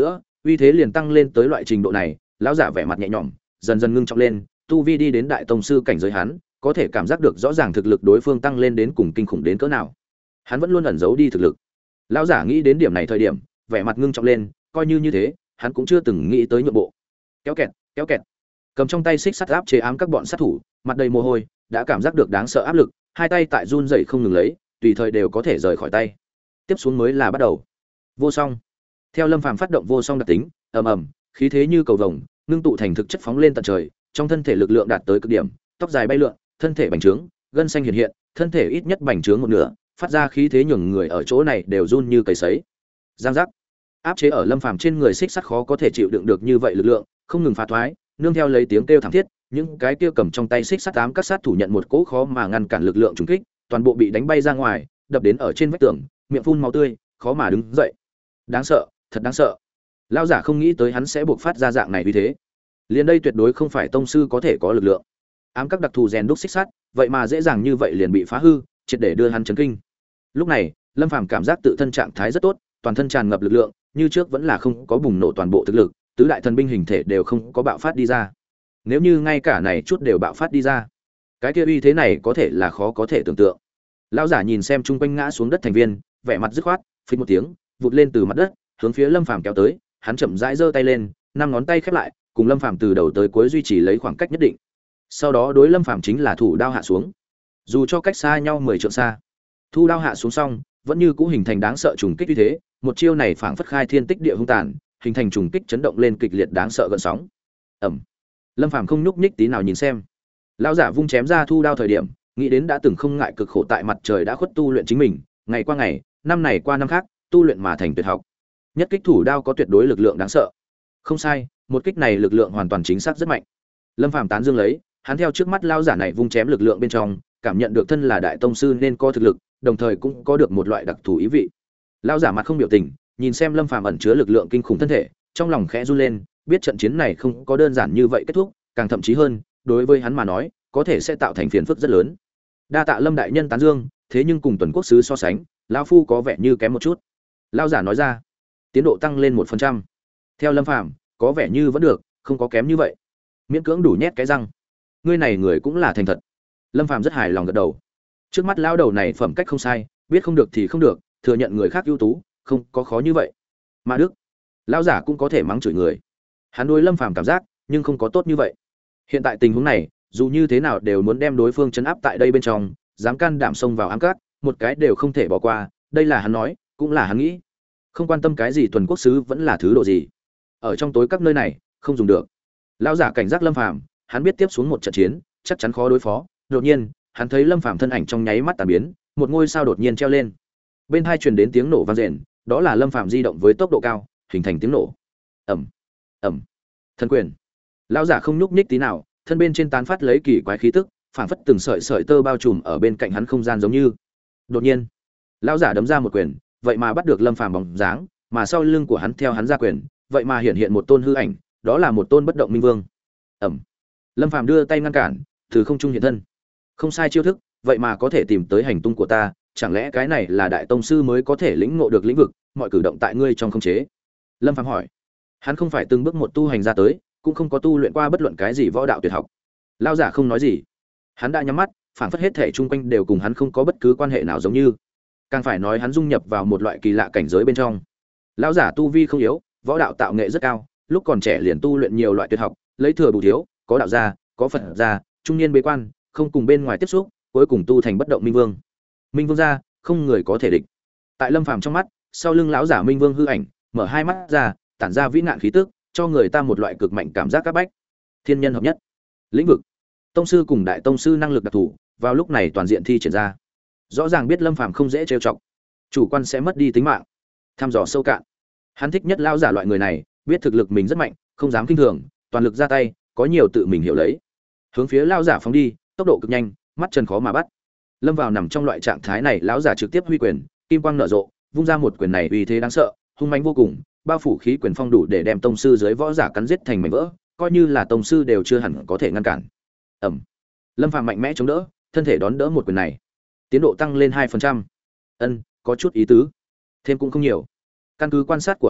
uy thế liền tăng lên tới loại trình độ này. Lão giả vẻ mặt nhẹ nhõm, dần dần ngưng trọng lên, tu vi đi đến đại tông sư cảnh giới hắn, có thể cảm giác được rõ ràng thực lực đối phương tăng lên đến cùng kinh khủng đến cỡ nào. Hắn vẫn luôn ẩn giấu đi thực lực. Lão giả nghĩ đến điểm này thời điểm, vẻ mặt ngưng trọng lên, coi như thế, hắn cũng chưa từng nghĩ tới nhượng bộ. Kéo kẹt, cầm trong tay xích sắt áp chế ám các bọn sát thủ, mặt đầy mồ hôi, đã cảm giác được đáng sợ áp lực, hai tay tại run rẩy không ngừng lấy, tùy thời đều có thể rời khỏi tay. Tiếp xuống mới là bắt đầu. Vô song. Theo Lâm Phàm phát động vô song đặc tính, ầm ầm, khí thế như cầu vồng, ngưng tụ thành thực chất phóng lên tận trời, trong thân thể lực lượng đạt tới cực điểm, tóc dài bay lượn, thân thể bành trướng, gân xanh hiện hiện, thân thể ít nhất bành trướng một nửa, phát ra khí thế nhường người ở chỗ này đều run như cầy sấy. Giang giác. Áp chế ở Lâm Phàm trên người xích sắt khó có thể chịu đựng được như vậy lực lượng, không ngừng phá thoái, nương theo lấy tiếng kêu thảm thiết, những cái kia cầm trong tay xích sắt ám các sát thủ nhận một cỗ khó mà ngăn cản lực lượng trùng kích, toàn bộ bị đánh bay ra ngoài, đập đến ở trên vách tường, miệng phun máu tươi, khó mà đứng dậy. Đáng sợ, thật đáng sợ. Lão giả không nghĩ tới hắn sẽ buộc phát ra dạng này vì thế. Liền đây tuyệt đối không phải tông sư có thể có lực lượng. Ám các đặc thù rèn đúc xích sắt, vậy mà dễ dàng như vậy liền bị phá hư, triệt để đưa hắn chấn kinh. Lúc này, Lâm Phàm cảm giác tự thân trạng thái rất tốt, toàn thân tràn ngập lực lượng, như trước vẫn là không có bùng nổ toàn bộ thực lực, tứ đại thần binh hình thể đều không có bạo phát đi ra. Nếu như ngay cả này chút đều bạo phát đi ra, cái kia uy thế này có thể là khó có thể tưởng tượng. Lão giả nhìn xem chung quanh ngã xuống đất thành viên, vẻ mặt dứt khoát, phình một tiếng, vụt lên từ mặt đất, hướng phía Lâm Phàm kéo tới, hắn chậm rãi giơ tay lên, năm ngón tay khép lại, cùng Lâm Phàm từ đầu tới cuối duy trì lấy khoảng cách nhất định. Sau đó đối Lâm Phàm chính là thủ đao hạ xuống. Dù cho cách xa nhau 10 trượng xa, thu đao hạ xuống xong, vẫn như cũ hình thành đáng sợ trùng kích uy thế, một chiêu này phảng phất khai thiên tích địa hung tàn, hình thành trùng kích chấn động lên kịch liệt đáng sợ gợn sóng. Ầm. Lâm Phàm không nhúc nhích tí nào nhìn xem. Lão giả vung chém ra thu đao thời điểm, nghĩ đến đã từng không ngại cực khổ tại mặt trời đã khuất tu luyện chính mình, ngày qua ngày, năm này qua năm khác, tu luyện mà thành tuyệt học. Nhất kích thủ đao có tuyệt đối lực lượng đáng sợ. Không sai, một kích này lực lượng hoàn toàn chính xác rất mạnh. Lâm Phàm tán dương lấy, hắn theo trước mắt lão giả này vung chém lực lượng bên trong, cảm nhận được thân là đại tông sư nên có thực lực, đồng thời cũng có được một loại đặc thù ý vị. Lão giả mặt không biểu tình, nhìn xem Lâm Phàm ẩn chứa lực lượng kinh khủng thân thể, trong lòng khẽ run lên, biết trận chiến này không có đơn giản như vậy kết thúc, càng thậm chí hơn, đối với hắn mà nói, có thể sẽ tạo thành phiền phức rất lớn. Đa tạ Lâm đại nhân tán dương, thế nhưng cùng Tuần Quốc sứ so sánh, lão phu có vẻ như kém một chút. Lão giả nói ra, tiến độ tăng lên 1%. Theo Lâm Phàm, có vẻ như vẫn được, không có kém như vậy. Miễn cưỡng đủ nhét cái răng. Ngươi này người cũng là thành thật. Lâm Phàm rất hài lòng gật đầu. Trước mắt lão đầu này phẩm cách không sai, biết không được thì không được, thừa nhận người khác ưu tú, không có khó như vậy. Mà Đức, lão giả cũng có thể mắng chửi người. Hắn đối Lâm Phàm cảm giác, nhưng không có tốt như vậy. Hiện tại tình huống này, dù như thế nào đều muốn đem đối phương trấn áp tại đây bên trong, dám can đảm xông vào ám các, một cái đều không thể bỏ qua, đây là hắn nói, cũng là hắn nghĩ. Không quan tâm cái gì Tuần Quốc sứ vẫn là thứ độ gì. Ở trong tối các nơi này, không dùng được. Lão giả cảnh giác Lâm Phàm, hắn biết tiếp xuống một trận chiến, chắc chắn khó đối phó. Đột nhiên, hắn thấy Lâm Phàm thân ảnh trong nháy mắt tàn biến, một ngôi sao đột nhiên treo lên. Bên hai truyền đến tiếng nổ vang rền, đó là Lâm Phàm di động với tốc độ cao, hình thành tiếng nổ. Ầm, ầm. Thần quyền. Lão giả không nhúc nhích tí nào, thân bên trên tán phát lấy kỳ quái khí tức, phảng phất từng sợi sợi tơ bao trùm ở bên cạnh hắn không gian giống như. Đột nhiên, lão giả đấm ra một quyền, vậy mà bắt được Lâm Phàm bóng dáng, mà sau lưng của hắn theo hắn ra quyền, vậy mà hiện hiện một tôn hư ảnh, đó là một tôn bất động minh vương. Ầm. Lâm Phàm đưa tay ngăn cản, từ không trung hiện thân. Không sai chiêu thức, vậy mà có thể tìm tới hành tung của ta, chẳng lẽ cái này là đại tông sư mới có thể lĩnh ngộ được lĩnh vực, mọi cử động tại ngươi trong khống chế? Lâm Phàm hỏi. Hắn không phải từng bước một tu hành ra tới, cũng không có tu luyện qua bất luận cái gì võ đạo tuyệt học. Lão giả không nói gì. Hắn đã nhắm mắt, phảng phất hết thể chung quanh đều cùng hắn không có bất cứ quan hệ nào giống như. Càng phải nói hắn dung nhập vào một loại kỳ lạ cảnh giới bên trong. Lão giả tu vi không yếu, võ đạo tạo nghệ rất cao, lúc còn trẻ liền tu luyện nhiều loại tuyệt học, lấy thừa bù thiếu, có đạo gia, có Phật gia, trung niên bế quan, không cùng bên ngoài tiếp xúc, cuối cùng tu thành bất động minh vương. Minh vương gia, không người có thể địch. Tại Lâm Phàm trong mắt, sau lưng lão giả minh vương hư ảnh, mở hai mắt ra, tản ra vĩ nạn khí tức, cho người ta một loại cực mạnh cảm giác các bách. Thiên nhân hợp nhất. Lĩnh vực. Tông sư cùng đại tông sư năng lực đặc thù, vào lúc này toàn diện thi triển ra. Rõ ràng biết Lâm Phàm không dễ trêu chọc, chủ quan sẽ mất đi tính mạng. Tham dò sâu cạn. Hắn thích nhất lão giả loại người này, biết thực lực mình rất mạnh, không dám khinh thường, toàn lực ra tay, có nhiều tự mình hiểu lấy. Hướng phía lão giả phóng đi, tốc độ cực nhanh, mắt trần khó mà bắt. Lâm vào nằm trong loại trạng thái này, lão giả trực tiếp huy quyền, kim quang nở rộ, vung ra một quyền này uy thế đáng sợ, hung mãnh vô cùng, bao phủ khí quyền phong đủ để đem tông sư dưới võ giả cắn giết thành mảnh vỡ, coi như là tông sư đều chưa hẳn có thể ngăn cản. Ầm. Lâm Phàm mạnh mẽ chống đỡ, thân thể đón đỡ một quyền này. Tiến độ tăng lên 2%. Ân, có chút ý tứ. Thêm cũng không nhiều. Căn cứ quan sát của hắn,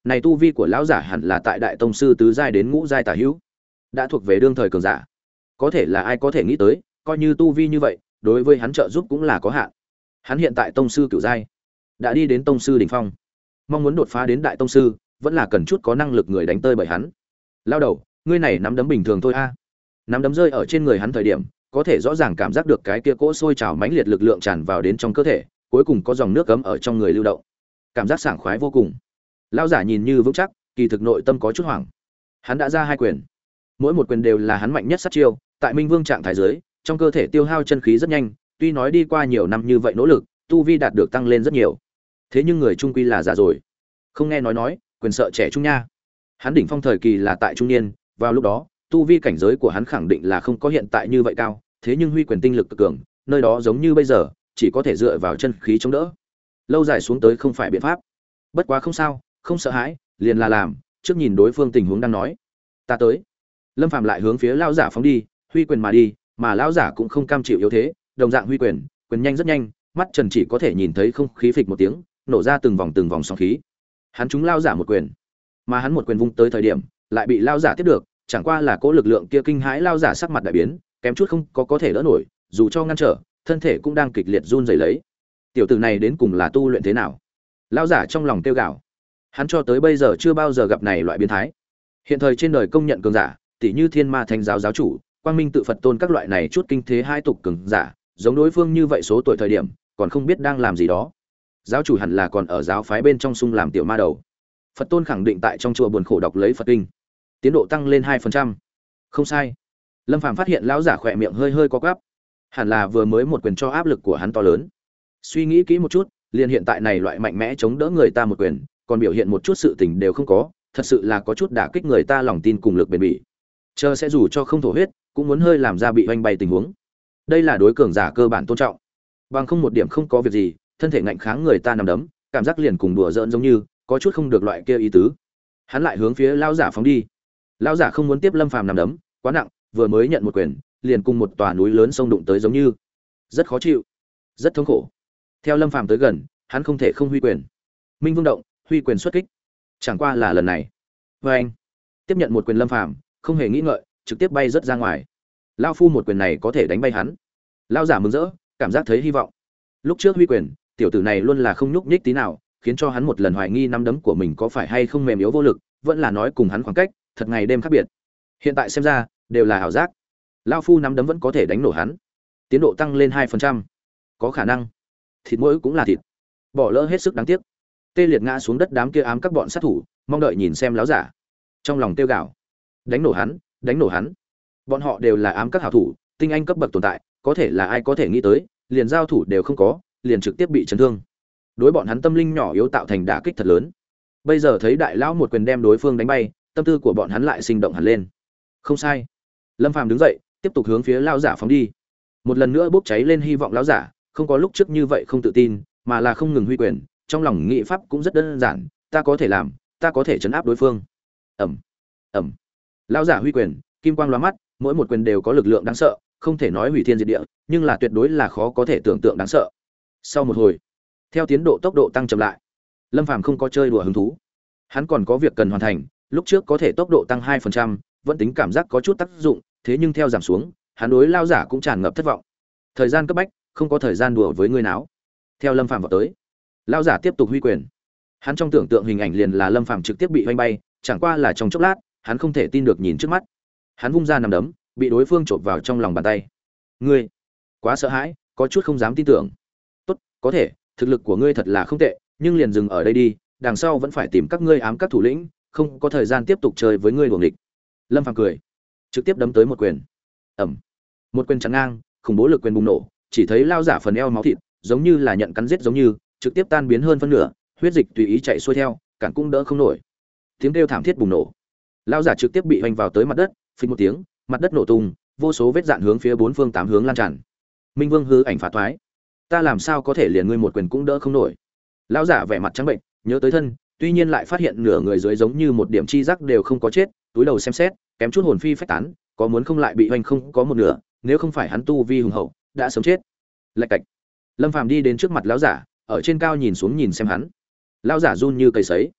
Này tu vi của lão giả hẳn là tại đại tông sư tứ giai đến ngũ giai tả hữu, đã thuộc về đương thời cường giả. Có thể là ai có thể nghĩ tới, coi như tu vi như vậy, đối với hắn trợ giúp cũng là có hạn. Hắn hiện tại tông sư cửu giai, đã đi đến tông sư đỉnh phong. Mong muốn đột phá đến đại tông sư, vẫn là cần chút có năng lực người đánh tơi bởi hắn. Lao đầu, ngươi này nắm đấm bình thường thôi a. Nắm đấm rơi ở trên người hắn thời điểm, có thể rõ ràng cảm giác được cái kia cỗ sôi trào mãnh liệt lực lượng tràn vào đến trong cơ thể, cuối cùng có dòng nước cấm ở trong người lưu động. Cảm giác sảng khoái vô cùng. Lão giả nhìn như vững chắc, kỳ thực nội tâm có chút hoảng. Hắn đã ra hai quyền, mỗi một quyền đều là hắn mạnh nhất sát chiêu, tại Minh Vương trạng thái dưới, trong cơ thể tiêu hao chân khí rất nhanh, tuy nói đi qua nhiều năm như vậy nỗ lực, tu vi đạt được tăng lên rất nhiều. Thế nhưng người trung quy là già rồi. Không nghe nói, quyền sợ trẻ trung nha. Hắn đỉnh phong thời kỳ là tại trung niên, vào lúc đó, tu vi cảnh giới của hắn khẳng định là không có hiện tại như vậy cao, thế nhưng huy quyền tinh lực cực cường, nơi đó giống như bây giờ, chỉ có thể dựa vào chân khí chống đỡ. Lâu dài xuống tới không phải biện pháp. Bất quá không sao, không sợ hãi, liền là làm, trước nhìn đối phương tình huống đang nói. Ta tới. Lâm Phàm lại hướng phía lão giả phóng đi, huy quyền mà đi, mà lão giả cũng không cam chịu yếu thế, đồng dạng huy quyền, quyền nhanh rất nhanh, mắt Trần chỉ có thể nhìn thấy không khí phịch một tiếng, nổ ra từng vòng sóng khí. Hắn trúng lão giả một quyền, mà hắn một quyền vung tới thời điểm, lại bị lão giả tiếp được, chẳng qua là cỗ lực lượng kia kinh hãi lão giả sắc mặt đại biến, kém chút không có thể đỡ nổi, dù cho ngăn trở, thân thể cũng đang kịch liệt run rẩy lấy. Tiểu tử này đến cùng là tu luyện thế nào? Lão giả trong lòng tiêu gạo. Hắn cho tới bây giờ chưa bao giờ gặp này loại biến thái. Hiện thời trên đời công nhận cường giả, tỷ như Thiên Ma Thánh giáo giáo chủ, Quang Minh tự Phật tôn các loại này chút kinh thế hai tục cường giả, giống đối phương như vậy số tuổi thời điểm, còn không biết đang làm gì đó. Giáo chủ hẳn là còn ở giáo phái bên trong sung làm tiểu ma đầu. Phật tôn khẳng định tại trong chùa buồn khổ đọc lấy Phật kinh. Tiến độ tăng lên 2%. Không sai. Lâm Phàm phát hiện lão giả khỏe miệng hơi hơi co quắp. Hẳn là vừa mới một quyền cho áp lực của hắn to lớn. Suy nghĩ kỹ một chút, liền hiện tại này loại mạnh mẽ chống đỡ người ta một quyền, còn biểu hiện một chút sự tình đều không có, thật sự là có chút đả kích người ta lòng tin cùng lực bền bỉ. Chờ sẽ dù cho không thổ huyết, cũng muốn hơi làm ra bị hoành bay tình huống. Đây là đối cường giả cơ bản tôn trọng. Bằng không một điểm không có việc gì, thân thể ngạnh kháng người ta nằm đấm, cảm giác liền cùng đùa giỡn giống như, có chút không được loại kia ý tứ. Hắn lại hướng phía lão giả phóng đi. Lão giả không muốn tiếp Lâm Phàm nằm đấm, quá nặng, vừa mới nhận một quyền, liền cùng một tòa núi lớn sông đụng tới giống như, rất khó chịu, rất thống khổ. Theo Lâm Phàm tới gần, hắn không thể không huy quyền. Minh Vương động, huy quyền xuất kích. Chẳng qua là lần này, với anh tiếp nhận một quyền Lâm Phàm, không hề nghĩ ngợi, trực tiếp bay rất ra ngoài. Lão phu một quyền này có thể đánh bay hắn. Lão giả mừng rỡ, cảm giác thấy hy vọng. Lúc trước huy quyền, tiểu tử này luôn là không nhúc nhích tí nào, khiến cho hắn một lần hoài nghi nắm đấm của mình có phải hay không mềm yếu vô lực, vẫn là nói cùng hắn khoảng cách, thật ngày đêm khác biệt. Hiện tại xem ra, đều là ảo giác. Lão phu nắm đấm vẫn có thể đánh nổ hắn. Tiến độ tăng lên 2%. Có khả năng. Thịt mỗi cũng là thịt. Bỏ lỡ hết sức đáng tiếc. Tê liệt ngã xuống đất đám kia ám các bọn sát thủ, mong đợi nhìn xem lão giả. Trong lòng tiêu gạo. Đánh nổ hắn, đánh nổ hắn. Bọn họ đều là ám các hảo thủ, tinh anh cấp bậc tồn tại, có thể là ai có thể nghĩ tới, liền giao thủ đều không có, liền trực tiếp bị chấn thương. Đối bọn hắn tâm linh nhỏ yếu tạo thành đả kích thật lớn. Bây giờ thấy đại lão một quyền đem đối phương đánh bay, tâm tư của bọn hắn lại sinh động hẳn lên. Không sai. Lâm Phàm đứng dậy, tiếp tục hướng phía lão giả phóng đi. Một lần nữa bốc cháy lên hy vọng lão giả, không có lúc trước như vậy không tự tin, mà là không ngừng huy quyền, trong lòng nghị pháp cũng rất đơn giản, ta có thể làm, ta có thể chấn áp đối phương. Ầm, ầm. Lão giả huy quyền, kim quang lóa mắt, mỗi một quyền đều có lực lượng đáng sợ, không thể nói hủy thiên diệt địa, nhưng là tuyệt đối là khó có thể tưởng tượng đáng sợ. Sau một hồi, theo tiến độ tốc độ tăng chậm lại, Lâm Phàm không có chơi đùa hứng thú. Hắn còn có việc cần hoàn thành, lúc trước có thể tốc độ tăng 2%, vẫn tính cảm giác có chút tác dụng, thế nhưng theo giảm xuống, hắn đối lão giả cũng tràn ngập thất vọng. Thời gian cấp bách, không có thời gian đùa với người nào. Theo Lâm Phàm vào tới, lão giả tiếp tục huy quyền. Hắn trong tưởng tượng hình ảnh liền là Lâm Phàm trực tiếp bị hoành bay, chẳng qua là trong chốc lát, hắn không thể tin được nhìn trước mắt. Hắn vung ra nắm đấm, bị đối phương chộp vào trong lòng bàn tay. Ngươi, quá sợ hãi, có chút không dám tin tưởng. Tốt, có thể, thực lực của ngươi thật là không tệ, nhưng liền dừng ở đây đi, đằng sau vẫn phải tìm các ngươi ám các thủ lĩnh, không có thời gian tiếp tục chơi với ngươi đuổi địch. Lâm Phàm cười, trực tiếp đấm tới một quyền. Ầm. Một quyền chắn ngang, khủng bố lực quyền bùng nổ, chỉ thấy lao giả phần eo máu thịt, giống như là nhận cắn giết giống như, trực tiếp tan biến hơn phân nửa, huyết dịch tùy ý chạy xuôi theo, cản cũng đỡ không nổi. Tiếng kêu thảm thiết bùng nổ. Lao giả trực tiếp bị hoành vào tới mặt đất, phình một tiếng, mặt đất nổ tung, vô số vết dạn hướng phía bốn phương tám hướng lan tràn. Minh Vương hư ảnh phá thoái. Ta làm sao có thể liền ngươi một quyền cũng đỡ không nổi. Lão giả vẻ mặt trắng bệnh, nhớ tới thân, tuy nhiên lại phát hiện nửa người dưới giống như một điểm chi giác đều không có chết, túi đầu xem xét, kém chút hồn phi phách tán, có muốn không lại bị hoành không có một nửa, nếu không phải hắn tu vi hùng hậu, đã sớm chết. Lạch cạch. Lâm Phàm đi đến trước mặt lão giả, ở trên cao nhìn xuống nhìn xem hắn. Lão giả run như cây sấy.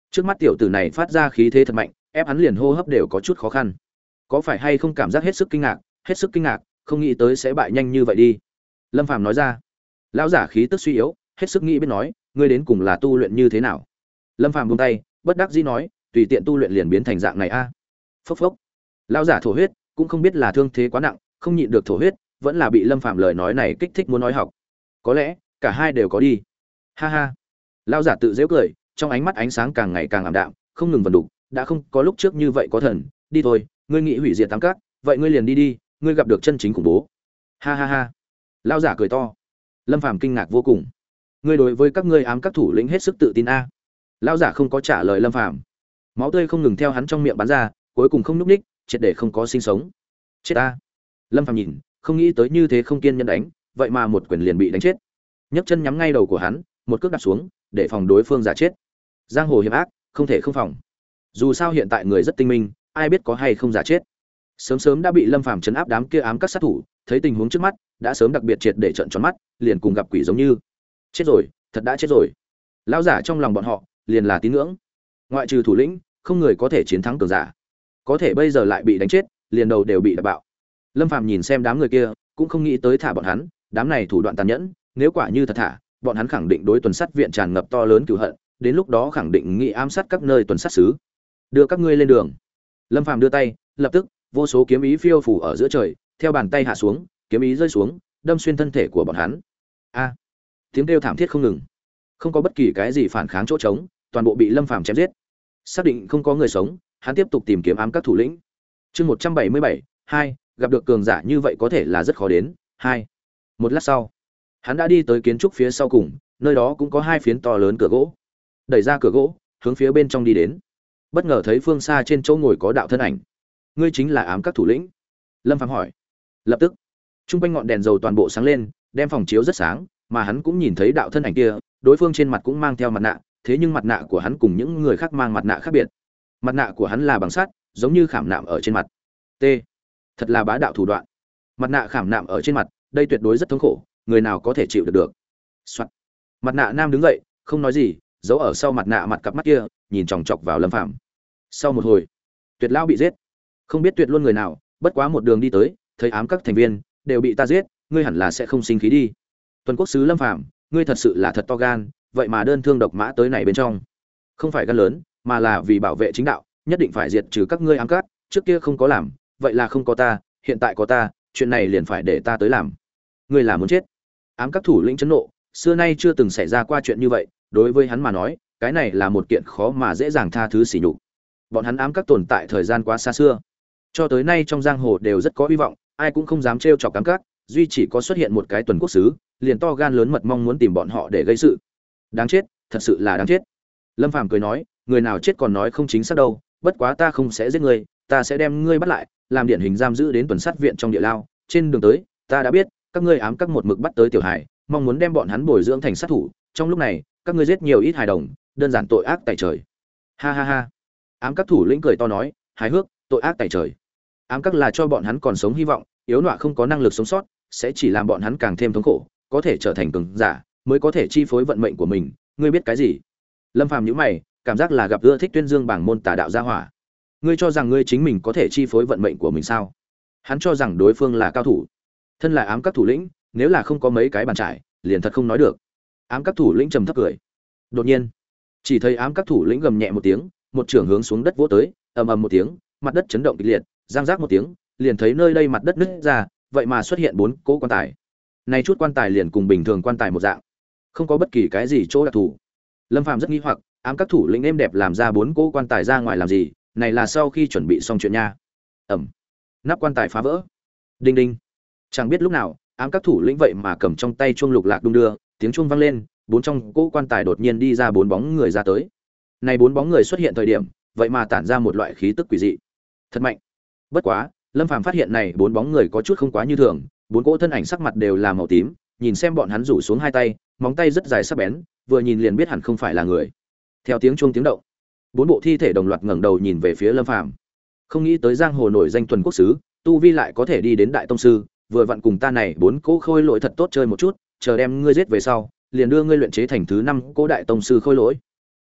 Trước mắt tiểu tử này phát ra khí thế thật mạnh, ép hắn liền hô hấp đều có chút khó khăn. Có phải hay không cảm giác hết sức kinh ngạc, không nghĩ tới sẽ bại nhanh như vậy đi. Lâm Phàm nói ra. Lão giả khí tức suy yếu, hết sức nghĩ biết nói, ngươi đến cùng là tu luyện như thế nào? Lâm Phàm buông tay, bất đắc dĩ nói, tùy tiện tu luyện liền biến thành dạng này a. Phốc phốc. Lão giả thổ huyết, cũng không biết là thương thế quá nặng, không nhịn được thổ huyết, vẫn là bị Lâm Phàm lời nói này kích thích muốn nói học. Có lẽ, cả hai đều có đi. Ha ha. Lão giả tự giễu cười, trong ánh mắt ánh sáng càng ngày càng ảm đạm, không ngừng vần đục, đã không có lúc trước như vậy có thần, đi thôi, ngươi nghĩ hủy diệt tám các, vậy ngươi liền đi đi, ngươi gặp được chân chính khủng bố. Ha ha ha. Lão giả cười to. Lâm Phàm kinh ngạc vô cùng. Ngươi đối với các ngươi ám các thủ lĩnh hết sức tự tin a. Lão giả không có trả lời Lâm Phàm. Máu tươi không ngừng theo hắn trong miệng bắn ra, cuối cùng không nhúc nhích, triệt để không có sinh sống. Chết a. Lâm Phàm nhìn, không nghĩ tới như thế không kiên nhẫn đánh, vậy mà một quyền liền bị đánh chết. Nhấc chân nhắm ngay đầu của hắn, một cước đạp xuống, để phòng đối phương giả chết. Giang hồ hiểm ác, không thể không phòng. Dù sao hiện tại người rất tinh minh, ai biết có hay không giả chết. Sớm sớm đã bị Lâm Phàm trấn áp đám kia ám các sát thủ, thấy tình huống trước mắt, đã sớm đặc biệt triệt để trợn tròn mắt, liền cùng gặp quỷ giống như. Chết rồi, thật đã chết rồi. Lão giả trong lòng bọn họ, liền là tín ngưỡng. Ngoại trừ thủ lĩnh, không người có thể chiến thắng cường giả. Có thể bây giờ lại bị đánh chết, liền đầu đều bị đập bạo. Lâm Phàm nhìn xem đám người kia, cũng không nghĩ tới thả bọn hắn, đám này thủ đoạn tàn nhẫn, nếu quả như thật thả, bọn hắn khẳng định đối tuần sát viện tràn ngập to lớn cừu hận, đến lúc đó khẳng định nghị ám sát các nơi tuần sát xứ. Đưa các ngươi lên đường. Lâm Phàm đưa tay, lập tức, vô số kiếm ý phiêu phù ở giữa trời, theo bàn tay hạ xuống, kiếm ý rơi xuống, đâm xuyên thân thể của bọn hắn. A! Tiếng kêu thảm thiết không ngừng. Không có bất kỳ cái gì phản kháng chỗ trống, toàn bộ bị Lâm Phàm chém giết. Xác định không có người sống, hắn tiếp tục tìm kiếm ám các thủ lĩnh. Chương 177, 2, gặp được cường giả như vậy có thể là rất khó đến. 2. Một lát sau, hắn đã đi tới kiến trúc phía sau cùng, nơi đó cũng có hai phiến to lớn cửa gỗ. Đẩy ra cửa gỗ, hướng phía bên trong đi đến. Bất ngờ thấy phương xa trên chỗ ngồi có đạo thân ảnh. Ngươi chính là ám các thủ lĩnh? Lâm Phàm hỏi. Lập tức, trung quanh ngọn đèn dầu toàn bộ sáng lên, đem phòng chiếu rất sáng, mà hắn cũng nhìn thấy đạo thân ảnh kia, đối phương trên mặt cũng mang theo mặt nạ, thế nhưng mặt nạ của hắn cùng những người khác mang mặt nạ khác biệt. Mặt nạ của hắn là bằng sắt, giống như khảm nạm ở trên mặt. T. Thật là bá đạo thủ đoạn. Mặt nạ khảm nạm ở trên mặt, đây tuyệt đối rất thống khổ, người nào có thể chịu được được. Soạn. Mặt nạ nam đứng dậy, không nói gì, giấu ở sau mặt nạ mặt cặp mắt kia, nhìn chòng chọc vào Lâm Phàm. Sau một hồi, Tuyệt lão bị giết. Không biết Tuyệt luôn người nào, bất quá một đường đi tới, thấy ám các thành viên đều bị ta giết, ngươi hẳn là sẽ không sinh khí đi. Tuần quốc sứ Lâm Phàm, ngươi thật sự là thật to gan, vậy mà đơn thương độc mã tới này bên trong. Không phải gan lớn, mà là vì bảo vệ chính đạo, nhất định phải diệt trừ các ngươi ám các, trước kia không có làm, vậy là không có ta, hiện tại có ta, chuyện này liền phải để ta tới làm. Ngươi là muốn chết. Ám các thủ lĩnh chấn nộ, xưa nay chưa từng xảy ra qua chuyện như vậy, đối với hắn mà nói, cái này là một kiện khó mà dễ dàng tha thứ sỉ nhục. Bọn hắn ám các tồn tại thời gian quá xa xưa, cho tới nay trong giang hồ đều rất có hy vọng, ai cũng không dám trêu chọc ám các, duy chỉ có xuất hiện một cái Tuần quốc sứ, liền to gan lớn mật mong muốn tìm bọn họ để gây sự. Đáng chết, thật sự là đáng chết. Lâm Phàm cười nói, người nào chết còn nói không chính xác đâu, bất quá ta không sẽ giết ngươi, ta sẽ đem ngươi bắt lại, làm điển hình giam giữ đến tuần sát viện trong địa lao, trên đường tới, ta đã biết, các ngươi ám các một mực bắt tới tiểu hải, mong muốn đem bọn hắn bồi dưỡng thành sát thủ, trong lúc này, các ngươi giết nhiều ít hài đồng, đơn giản tội ác tày trời. Ha ha ha. Ám các thủ lĩnh cười to nói, hài hước, tội ác tày trời. Ám các là cho bọn hắn còn sống hy vọng, yếu nọa không có năng lực sống sót, sẽ chỉ làm bọn hắn càng thêm thống khổ, có thể trở thành cường giả, mới có thể chi phối vận mệnh của mình, ngươi biết cái gì? Lâm Phàm nhíu mày, cảm giác là gặp ưa thích tuyên dương bảng môn tà đạo gia hỏa. Ngươi cho rằng ngươi chính mình có thể chi phối vận mệnh của mình sao? Hắn cho rằng đối phương là cao thủ. Thân là ám các thủ lĩnh, nếu là không có mấy cái bàn trải, liền thật không nói được. Ám các thủ lĩnh trầm thấp cười. Đột nhiên, chỉ thấy ám các thủ lĩnh gầm nhẹ một tiếng, một chưởng hướng xuống đất vỗ tới, ầm ầm một tiếng, mặt đất chấn động kịch liệt, giang rác một tiếng, liền thấy nơi đây mặt đất nứt ra, vậy mà xuất hiện 4 cỗ quan tài. Này chút quan tài liền cùng bình thường quan tài một dạng, không có bất kỳ cái gì chỗ đặc thù. Lâm Phàm rất nghi hoặc, ám các thủ lĩnh êm đẹp làm ra 4 cỗ quan tài ra ngoài làm gì, này là sau khi chuẩn bị xong chuyện nha. Ẩm. Nắp quan tài phá vỡ. Đinh đinh. Chẳng biết lúc nào, ám các thủ lĩnh vậy mà cầm trong tay chuông lục lạc đung đưa, tiếng chuông vang lên, 4 trong cỗ quan tài đột nhiên đi ra 4 bóng người ra tới. Này 4 bóng người xuất hiện thời điểm, vậy mà tản ra một loại khí tức quỷ dị. Thật mạnh. Bất quá, Lâm Phàm phát hiện này 4 bóng người có chút không quá như thường, 4 cỗ thân ảnh sắc mặt đều là màu tím, nhìn xem bọn hắn rủ xuống hai tay, móng tay rất dài sắc bén, vừa nhìn liền biết hẳn không phải là người. Theo tiếng chuông tiếng động, 4 bộ thi thể đồng loạt ngẩng đầu nhìn về phía Lâm Phàm. Không nghĩ tới giang hồ nổi danh Tuần quốc sứ, tu vi lại có thể đi đến đại tông sư, vừa vặn cùng ta này 4 cỗ khôi lỗi thật tốt chơi một chút, chờ đem ngươi giết về sau, liền đưa ngươi luyện chế thành thứ 5 cỗ đại tông sư khôi lỗi.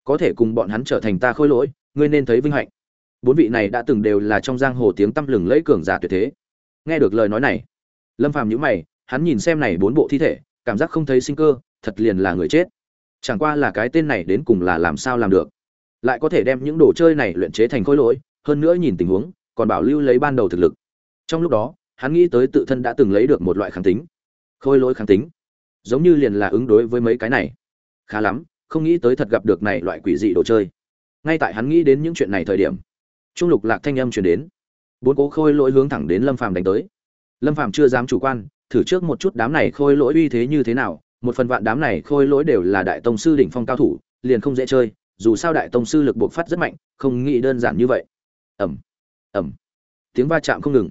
có thể cùng bọn hắn trở thành ta khôi lỗi, ngươi nên thấy vinh hạnh. Bốn vị này đã từng đều là trong giang hồ tiếng tăm lừng lẫy cường giả tuyệt thế. Nghe được lời nói này, Lâm Phàm nhíu mày, hắn nhìn xem này bốn bộ thi thể, cảm giác không thấy sinh cơ, thật liền là người chết. Chẳng qua là cái tên này đến cùng là làm sao làm được, lại có thể đem những đồ chơi này luyện chế thành khôi lỗi, hơn nữa nhìn tình huống, còn bảo lưu lấy ban đầu thực lực. Trong lúc đó, hắn nghĩ tới tự thân đã từng lấy được một loại kháng tính. Khôi lỗi kháng tính, giống như liền là ứng đối với mấy cái này. Khá lắm, không nghĩ tới thật gặp được này loại quỷ dị đồ chơi. Ngay tại hắn nghĩ đến những chuyện này thời điểm, trung lục lạc thanh âm truyền đến. Bốn cố khôi lỗi hướng thẳng đến Lâm Phàm đánh tới. Lâm Phàm chưa dám chủ quan, thử trước một chút đám này khôi lỗi uy thế như thế nào, một phần vạn đám này khôi lỗi đều là đại tông sư đỉnh phong cao thủ, liền không dễ chơi, dù sao đại tông sư lực bộc phát rất mạnh, không nghĩ đơn giản như vậy. Ầm, ầm. Tiếng va chạm không ngừng.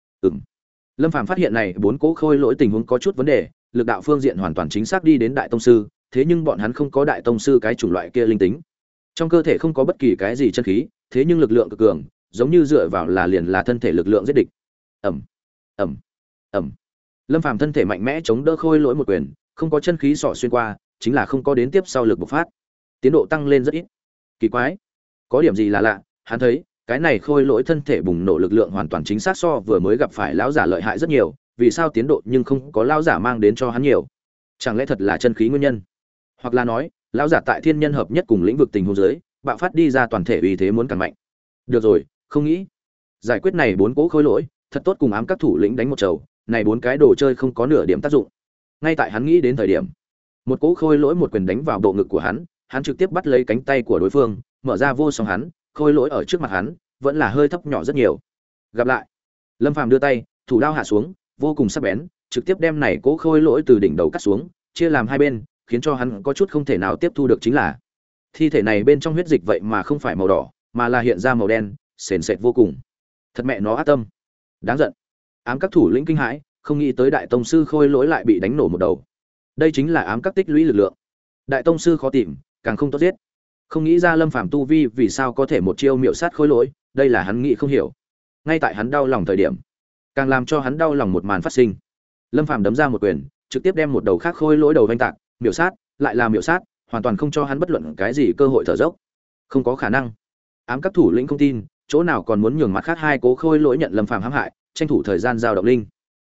Lâm Phàm phát hiện này bốn cố khôi lỗi tình huống có chút vấn đề, lực đạo phương diện hoàn toàn chính xác đi đến đại tông sư, thế nhưng bọn hắn không có đại tông sư cái chủng loại kia linh tính. Trong cơ thể không có bất kỳ cái gì chân khí, thế nhưng lực lượng cực cường, giống như dựa vào là liền là thân thể lực lượng giết địch. Ầm, ầm, ầm. Lâm Phàm thân thể mạnh mẽ chống đỡ khôi lỗi một quyền, không có chân khí xỏ xuyên qua, chính là không có đến tiếp sau lực bộc phát. Tiến độ tăng lên rất ít. Kỳ quái, có điểm gì là lạ, hắn thấy, cái này khôi lỗi thân thể bùng nổ lực lượng hoàn toàn chính xác so vừa mới gặp phải lão giả lợi hại rất nhiều, vì sao tiến độ nhưng không có lão giả mang đến cho hắn nhiều? Chẳng lẽ thật là chân khí nguyên nhân? Hoặc là nói, lão giả tại thiên nhân hợp nhất cùng lĩnh vực tình huống dưới, bạo phát đi ra toàn thể uy thế muốn càng mạnh. Được rồi, không nghĩ. Giải quyết này bốn cỗ khôi lỗi, thật tốt cùng ám các thủ lĩnh đánh một trầu, này bốn cái đồ chơi không có nửa điểm tác dụng. Ngay tại hắn nghĩ đến thời điểm, một cỗ khôi lỗi một quyền đánh vào bộ ngực của hắn, hắn trực tiếp bắt lấy cánh tay của đối phương, mở ra vô song hắn, khôi lỗi ở trước mặt hắn, vẫn là hơi thấp nhỏ rất nhiều. Gặp lại. Lâm Phàm đưa tay, thủ đao hạ xuống, vô cùng sắc bén, trực tiếp đem này cỗ khôi lỗi từ đỉnh đầu cắt xuống, chia làm hai bên, khiến cho hắn có chút không thể nào tiếp thu được chính là thi thể này bên trong huyết dịch vậy mà không phải màu đỏ, mà là hiện ra màu đen, sền sệt vô cùng. Thật mẹ nó ác tâm. Đáng giận. Ám các thủ lĩnh kinh hãi, không nghĩ tới đại tông sư khôi lỗi lại bị đánh nổ một đầu. Đây chính là ám các tích lũy lực lượng. Đại tông sư khó tìm, càng không tốt giết. Không nghĩ ra Lâm Phàm tu vi vì sao có thể một chiêu miểu sát khôi lỗi, đây là hắn nghĩ không hiểu. Ngay tại hắn đau lòng thời điểm, càng làm cho hắn đau lòng một màn phát sinh. Lâm Phàm đấm ra một quyền, trực tiếp đem một đầu khác khôi lỗi đầu vênh tạc, miểu sát, lại là miểu sát, hoàn toàn không cho hắn bất luận cái gì cơ hội thở dốc. Không có khả năng. Ám các thủ lĩnh không tin, chỗ nào còn muốn nhường mặt khác hai cố khôi lỗi nhận Lâm Phàm hãm hại, tranh thủ thời gian giao động linh.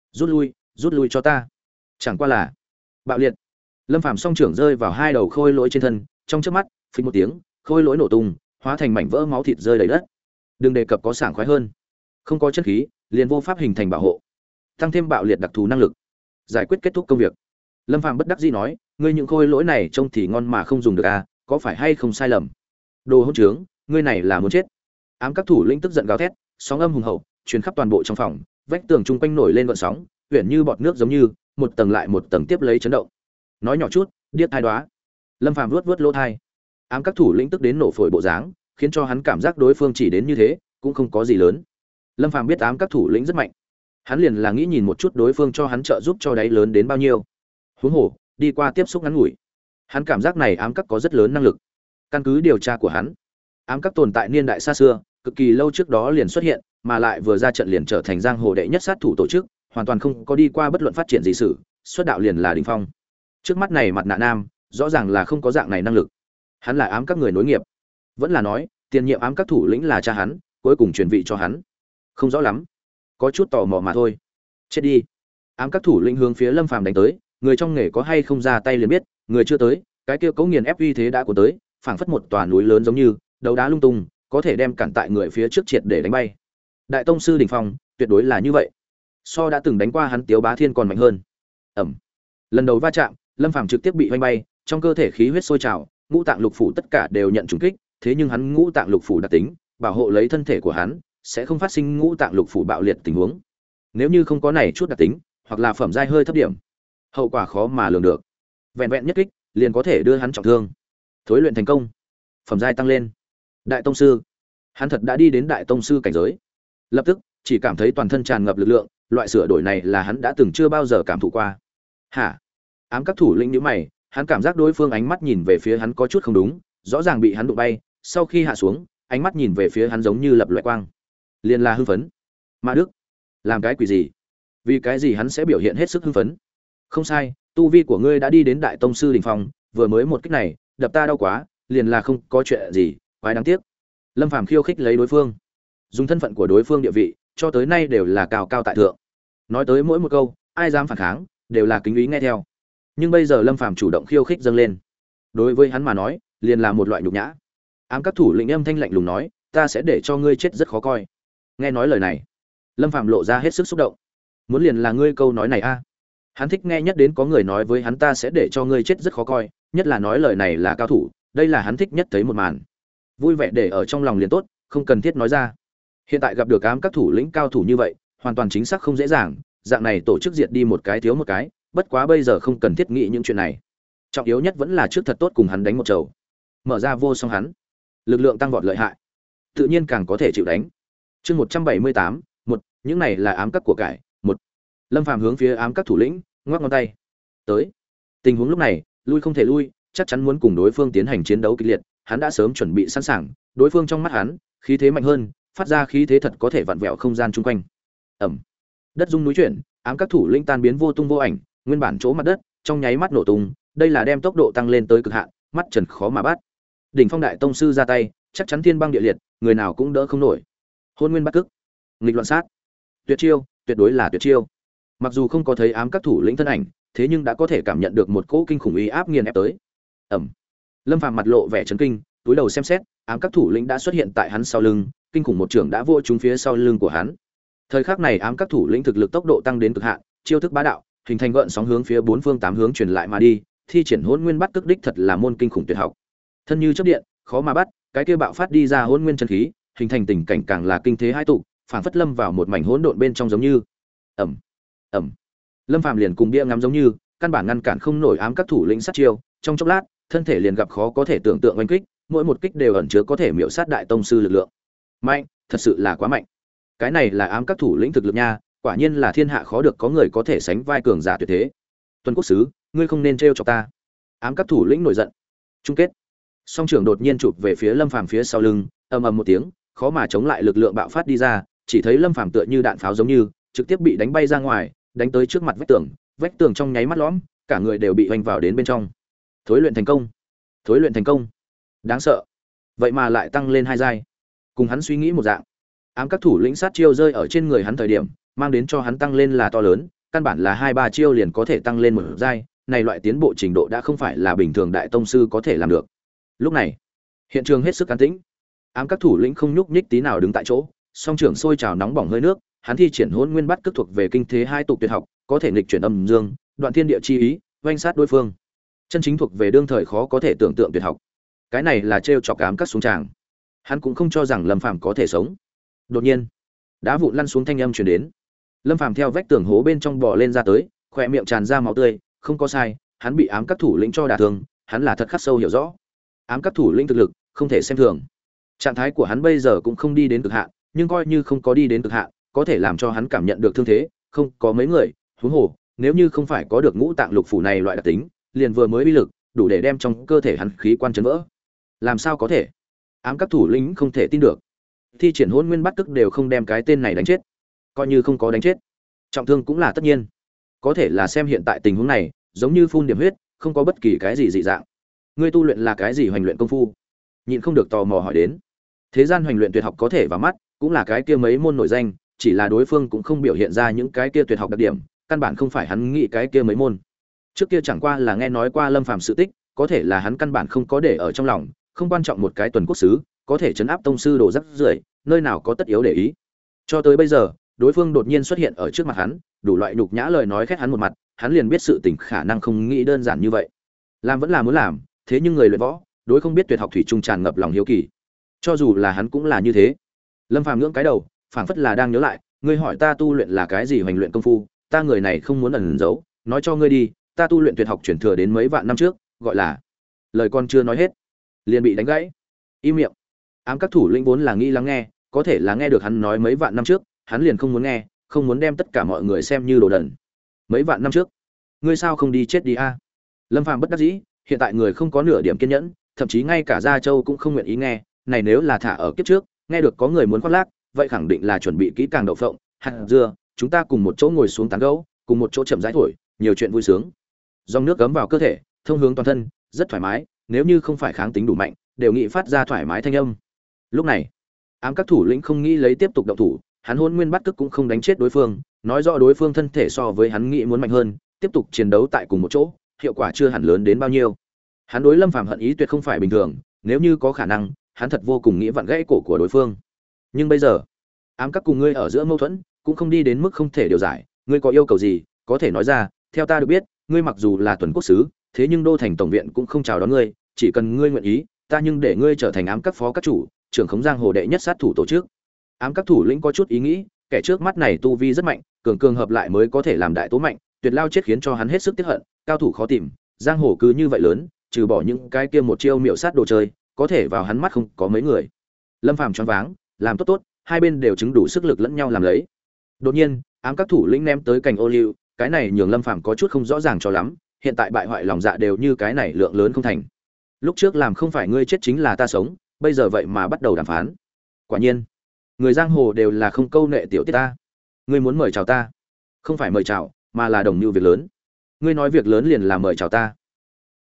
Rút lui cho ta. Chẳng qua là bạo liệt. Lâm Phàm song trưởng rơi vào hai đầu khôi lỗi trên thân, trong chớp mắt, phình một tiếng, khôi lỗi nổ tung, hóa thành mảnh vỡ máu thịt rơi đầy đất. Đừng đề cập có sảng khoái hơn. Không có chân khí, liền vô pháp hình thành bảo hộ. Tăng thêm bạo liệt đặc thù năng lực, giải quyết kết thúc công việc. Lâm Phàm bất đắc dĩ nói, ngươi những khôi lỗi này trông thì ngon mà không dùng được à, có phải hay không sai lầm? Đồ hỗn trướng, ngươi này là muốn chết. Ám các thủ lĩnh tức giận gào thét, sóng âm hùng hậu truyền khắp toàn bộ trong phòng, vách tường chung quanh nổi lên gợn sóng, huyền như bọt nước giống như một tầng lại một tầng tiếp lấy chấn động. Nói nhỏ chút, điếc tai đoá. Lâm Phàm vuốt vuốt lỗ tai. Ám các thủ lĩnh tức đến nổ phổi bộ dáng, khiến cho hắn cảm giác đối phương chỉ đến như thế, cũng không có gì lớn. Lâm Phàm biết ám các thủ lĩnh rất mạnh, hắn liền là nghĩ nhìn một chút đối phương cho hắn trợ giúp cho đáy lớn đến bao nhiêu. Huống hồ, đi qua tiếp xúc ngắn ngủi, hắn cảm giác này ám các có rất lớn năng lực. Căn cứ điều tra của hắn, ám các tồn tại niên đại xa xưa, cực kỳ lâu trước đó liền xuất hiện, mà lại vừa ra trận liền trở thành giang hồ đệ nhất sát thủ tổ chức, hoàn toàn không có đi qua bất luận phát triển gì sự, xuất đạo liền là đỉnh phong. Trước mắt này mặt nạ nam, rõ ràng là không có dạng này năng lực. Hắn là ám các người nối nghiệp, vẫn là nói tiền nhiệm ám các thủ lĩnh là cha hắn, cuối cùng truyền vị cho hắn. Không rõ lắm, có chút tò mò mà thôi. Chết đi. Ám các thủ lĩnh hướng phía Lâm Phàm đánh tới, người trong nghề có hay không ra tay liền biết, người chưa tới, cái kia cấu nghiền ép uy thế đã của tới, phảng phất một tòa núi lớn giống như, đấu đá lung tung, có thể đem cản tại người phía trước triệt để đánh bay. Đại tông sư đỉnh phong, tuyệt đối là như vậy. So đã từng đánh qua hắn Tiếu Bá Thiên còn mạnh hơn. Ầm. Lần đầu va chạm, Lâm Phàm trực tiếp bị vanh bay, trong cơ thể khí huyết sôi trào, ngũ tạng lục phủ tất cả đều nhận trùng kích, thế nhưng hắn ngũ tạng lục phủ đặc tính, bảo hộ lấy thân thể của hắn, sẽ không phát sinh ngũ tạng lục phủ bạo liệt tình huống. Nếu như không có này chút đặc tính, hoặc là phẩm giai hơi thấp điểm, hậu quả khó mà lường được. Vẹn vẹn nhất kích, liền có thể đưa hắn trọng thương. Thối luyện thành công, phẩm giai tăng lên. Đại tông sư, hắn thật đã đi đến đại tông sư cảnh giới. Lập tức, chỉ cảm thấy toàn thân tràn ngập lực lượng, loại sửa đổi này là hắn đã từng chưa bao giờ cảm thụ qua. Hả? Ám các thủ lĩnh nhíu mày, hắn cảm giác đối phương ánh mắt nhìn về phía hắn có chút không đúng, rõ ràng bị hắn đụng bay, sau khi hạ xuống, ánh mắt nhìn về phía hắn giống như lập loại quang. Liên là hưng phấn. Ma Đức, làm cái quỷ gì? Vì cái gì hắn sẽ biểu hiện hết sức hưng phấn? Không sai, tu vi của ngươi đã đi đến đại tông sư đỉnh phong, vừa mới một kích này, đập ta đau quá, liền là không có chuyện gì quái đáng tiếc. Lâm Phàm khiêu khích lấy đối phương, dùng thân phận của đối phương địa vị cho tới nay đều là cao cao tại thượng, nói tới mỗi một câu ai dám phản kháng đều là kính ý nghe theo. Nhưng bây giờ Lâm Phàm chủ động khiêu khích dâng lên, đối với hắn mà nói liền là một loại nhục nhã. Ám các thủ lĩnh âm thanh lạnh lùng nói, ta sẽ để cho ngươi chết rất khó coi. Nghe nói lời này, Lâm Phàm lộ ra hết sức xúc động. Muốn liền là ngươi câu nói này a. Hắn thích nghe nhất đến có người nói với hắn ta sẽ để cho ngươi chết rất khó coi, nhất là nói lời này là cao thủ, đây là hắn thích nhất thấy một màn. Vui vẻ để ở trong lòng liền tốt, không cần thiết nói ra. Hiện tại gặp được ám các thủ lĩnh cao thủ như vậy, hoàn toàn chính xác không dễ dàng, dạng này tổ chức diệt đi một cái thiếu một cái, bất quá bây giờ không cần thiết nghĩ những chuyện này. Trọng yếu nhất vẫn là trước thật tốt cùng hắn đánh một trầu. Mở ra vô song hắn, lực lượng tăng vọt lợi hại, tự nhiên càng có thể chịu đánh. Chương 178, những này là ám các của cải. Lâm Phàm hướng phía ám các thủ lĩnh ngoắc ngón tay. Tới. Tình huống lúc này, lui không thể lui, chắc chắn muốn cùng đối phương tiến hành chiến đấu kịch liệt, hắn đã sớm chuẩn bị sẵn sàng, đối phương trong mắt hắn, khí thế mạnh hơn, phát ra khí thế thật có thể vặn vẹo không gian chung quanh. Ầm. Đất rung núi chuyển, ám các thủ lĩnh tan biến vô tung vô ảnh, nguyên bản chỗ mặt đất trong nháy mắt nổ tung, đây là đem tốc độ tăng lên tới cực hạn, mắt trần khó mà bắt. Đỉnh Phong đại tông sư ra tay, chắc chắn thiên băng địa liệt, người nào cũng đỡ không nổi. Hôn nguyên bắt cước, nghịch loạn sát. Tuyệt chiêu, tuyệt đối là tuyệt chiêu. Mặc dù không có thấy ám các thủ lĩnh thân ảnh, thế nhưng đã có thể cảm nhận được một cỗ kinh khủng uy áp nghiền ép tới. Ầm. Lâm Phàm mặt lộ vẻ chấn kinh, túi đầu xem xét, ám các thủ lĩnh đã xuất hiện tại hắn sau lưng, kinh khủng một trường đã vô trúng phía sau lưng của hắn. Thời khắc này ám các thủ lĩnh thực lực tốc độ tăng đến cực hạn, chiêu thức bá đạo, hình thành gợn sóng hướng phía bốn phương tám hướng truyền lại mà đi, thi triển Hỗn Nguyên bắt tức đích thật là môn kinh khủng tuyệt học. Thân như chớp điện, khó mà bắt, cái kia bạo phát đi ra Hỗn Nguyên chân khí, hình thành tình cảnh càng là kinh thế hai tụ, phảng phất lâm vào một mảnh hỗn độn bên trong giống như. Ầm. Ầm. Lâm Phàm liền cùng bia ngắm giống như, căn bản ngăn cản không nổi ám các thủ lĩnh sát chiêu, trong chốc lát, thân thể liền gặp khó có thể tưởng tượng oanh kích, mỗi một kích đều ẩn chứa có thể miểu sát đại tông sư lực lượng. Mạnh, thật sự là quá mạnh. Cái này là ám các thủ lĩnh thực lực nha, quả nhiên là thiên hạ khó được có người có thể sánh vai cường giả tuyệt thế. Tuân Quốc sứ, ngươi không nên trêu chọc ta. Ám các thủ lĩnh nổi giận. Chung kết. Song trưởng đột nhiên chụp về phía Lâm Phàm phía sau lưng, ầm ầm một tiếng, khó mà chống lại lực lượng bạo phát đi ra, chỉ thấy Lâm Phàm tựa như đạn pháo giống như, trực tiếp bị đánh bay ra ngoài, đánh tới trước mặt vách tường trong nháy mắt lõm, cả người đều bị hoành vào đến bên trong. Thối luyện thành công. Thối luyện thành công. Đáng sợ. Vậy mà lại tăng lên 2 giai. Cùng hắn suy nghĩ một dạng. Ám các thủ lĩnh sát chiêu rơi ở trên người hắn thời điểm, mang đến cho hắn tăng lên là to lớn, căn bản là 2-3 chiêu liền có thể tăng lên một giai, này loại tiến bộ trình độ đã không phải là bình thường đại tông sư có thể làm được. Lúc này, hiện trường hết sức an tĩnh. Ám các thủ lĩnh không nhúc nhích tí nào đứng tại chỗ, song trưởng sôi trào nóng bỏng hơi nước, hắn thi triển Hỗn Nguyên bắt cước thuộc về kinh thế hai tục tuyệt học, có thể nghịch chuyển âm dương, đoạn thiên địa chi ý, oanh sát đối phương. Chân chính thuộc về đương thời khó có thể tưởng tượng tuyệt học. Cái này là trêu chọc ám các xuống tràng. Hắn cũng không cho rằng Lâm Phàm có thể sống. Đột nhiên, đá vụn lăn xuống thanh âm truyền đến. Lâm Phàm theo vách tường hố bên trong bò lên ra tới, khóe miệng tràn ra máu tươi, không có sai, hắn bị ám các thủ lĩnh cho đả thương, hắn là thật khắc sâu hiểu rõ. Ám các thủ lĩnh thực lực không thể xem thường. Trạng thái của hắn bây giờ cũng không đi đến cực hạn, nhưng coi như không có đi đến cực hạn, có thể làm cho hắn cảm nhận được thương thế, không có mấy người, huống hồ, nếu như không phải có được ngũ tạng lục phủ này loại đặc tính, liền vừa mới uy lực, đủ để đem trong cơ thể hắn khí quan chấn vỡ. Làm sao có thể? Ám các thủ lĩnh không thể tin được. Thi triển Hỗn Nguyên bắt tức đều không đem cái tên này đánh chết, coi như không có đánh chết, trọng thương cũng là tất nhiên. Có thể là xem hiện tại tình huống này, giống như phun điểm huyết, không có bất kỳ cái gì dị dạng. Ngươi tu luyện là cái gì hoành luyện công phu? Nhịn không được tò mò hỏi đến. Thế gian hoành luyện tuyệt học có thể vào mắt, cũng là cái kia mấy môn nổi danh, chỉ là đối phương cũng không biểu hiện ra những cái kia tuyệt học đặc điểm, căn bản không phải hắn nghĩ cái kia mấy môn. Trước kia chẳng qua là nghe nói qua Lâm Phàm sự tích, có thể là hắn căn bản không có để ở trong lòng, không quan trọng một cái tuần quốc sứ, có thể chấn áp tông sư đồ rắc rưởi, nơi nào có tất yếu để ý. Cho tới bây giờ, đối phương đột nhiên xuất hiện ở trước mặt hắn, đủ loại nhục nhã lời nói khét hắn một mặt, hắn liền biết sự tình khả năng không nghĩ đơn giản như vậy. Làm vẫn là muốn làm, thế nhưng người luyện võ, đối không biết tuyệt học thủy chung tràn ngập lòng hiếu kỳ. Cho dù là hắn cũng là như thế. Lâm Phàm ngưỡng cái đầu, phảng phất là đang nhớ lại, ngươi hỏi ta tu luyện là cái gì hoành luyện công phu, ta người này không muốn ẩn giấu, nói cho ngươi đi, ta tu luyện tuyệt học truyền thừa đến mấy vạn năm trước, gọi là. Lời con chưa nói hết, liền bị đánh gãy. Im miệng. Ám các thủ lĩnh vốn là nghĩ lắng nghe, có thể là nghe được hắn nói mấy vạn năm trước, hắn liền không muốn nghe, không muốn đem tất cả mọi người xem như đồ đần. Mấy vạn năm trước, ngươi sao không đi chết đi a? Lâm Phàm bất đắc dĩ, hiện tại người không có nửa điểm kiên nhẫn, thậm chí ngay cả Gia Châu cũng không nguyện ý nghe, này nếu là thả ở kiếp trước, nghe được có người muốn khoác lác, vậy khẳng định là chuẩn bị kỹ càng đậu phộng, hạt dưa, chúng ta cùng một chỗ ngồi xuống tán gẫu, cùng một chỗ chậm rãi thổi, nhiều chuyện vui sướng. Dòng nước cấm vào cơ thể, thông hướng toàn thân, rất thoải mái, nếu như không phải kháng tính đủ mạnh đều nghĩ phát ra thoải mái thanh âm. Lúc này ám các thủ lĩnh không nghĩ lấy tiếp tục động thủ, hắn hôn nguyên bắt cức cũng không đánh chết đối phương, nói rõ đối phương thân thể so với hắn nghĩ muốn mạnh hơn, tiếp tục chiến đấu tại cùng một chỗ hiệu quả chưa hẳn lớn đến bao nhiêu. Hắn đối Lâm Phàm hận ý tuyệt không phải bình thường, nếu như có khả năng hắn thật vô cùng nghĩ vặn gãy cổ của đối phương. Nhưng bây giờ ám các cùng ngươi ở giữa mâu thuẫn cũng không đi đến mức không thể điều giải, ngươi có yêu cầu gì có thể nói ra. Theo ta được biết ngươi mặc dù là tuần quốc sứ, thế nhưng đô thành tổng viện cũng không chào đón ngươi, chỉ cần ngươi nguyện ý ta nhưng để ngươi trở thành ám các phó các chủ, trưởng khống giang hồ đệ nhất sát thủ tổ chức. Ám các thủ lĩnh có chút ý nghĩ, kẻ trước mắt này tu vi rất mạnh, cường cường hợp lại mới có thể làm đại tố mạnh, tuyệt lao chết khiến cho hắn hết sức tiếc hận, cao thủ khó tìm, giang hồ cứ như vậy lớn, trừ bỏ những cái kia một chiêu miểu sát đồ chơi, có thể vào hắn mắt không có mấy người. Lâm Phàm choáng váng, làm tốt tốt, hai bên đều chứng đủ sức lực lẫn nhau làm lấy. Đột nhiên, ám các thủ lĩnh ném tới cành ô liu, cái này nhường Lâm Phàm có chút không rõ ràng cho lắm, hiện tại bại hoại lòng dạ đều như cái này lượng lớn không thành. Lúc trước làm không phải ngươi chết chính là ta sống, bây giờ vậy mà bắt đầu đàm phán. Quả nhiên, người giang hồ đều là không câu nệ tiểu tiết ta. Ngươi muốn mời chào ta, không phải mời chào, mà là đồng mưu việc lớn. Ngươi nói việc lớn liền là mời chào ta.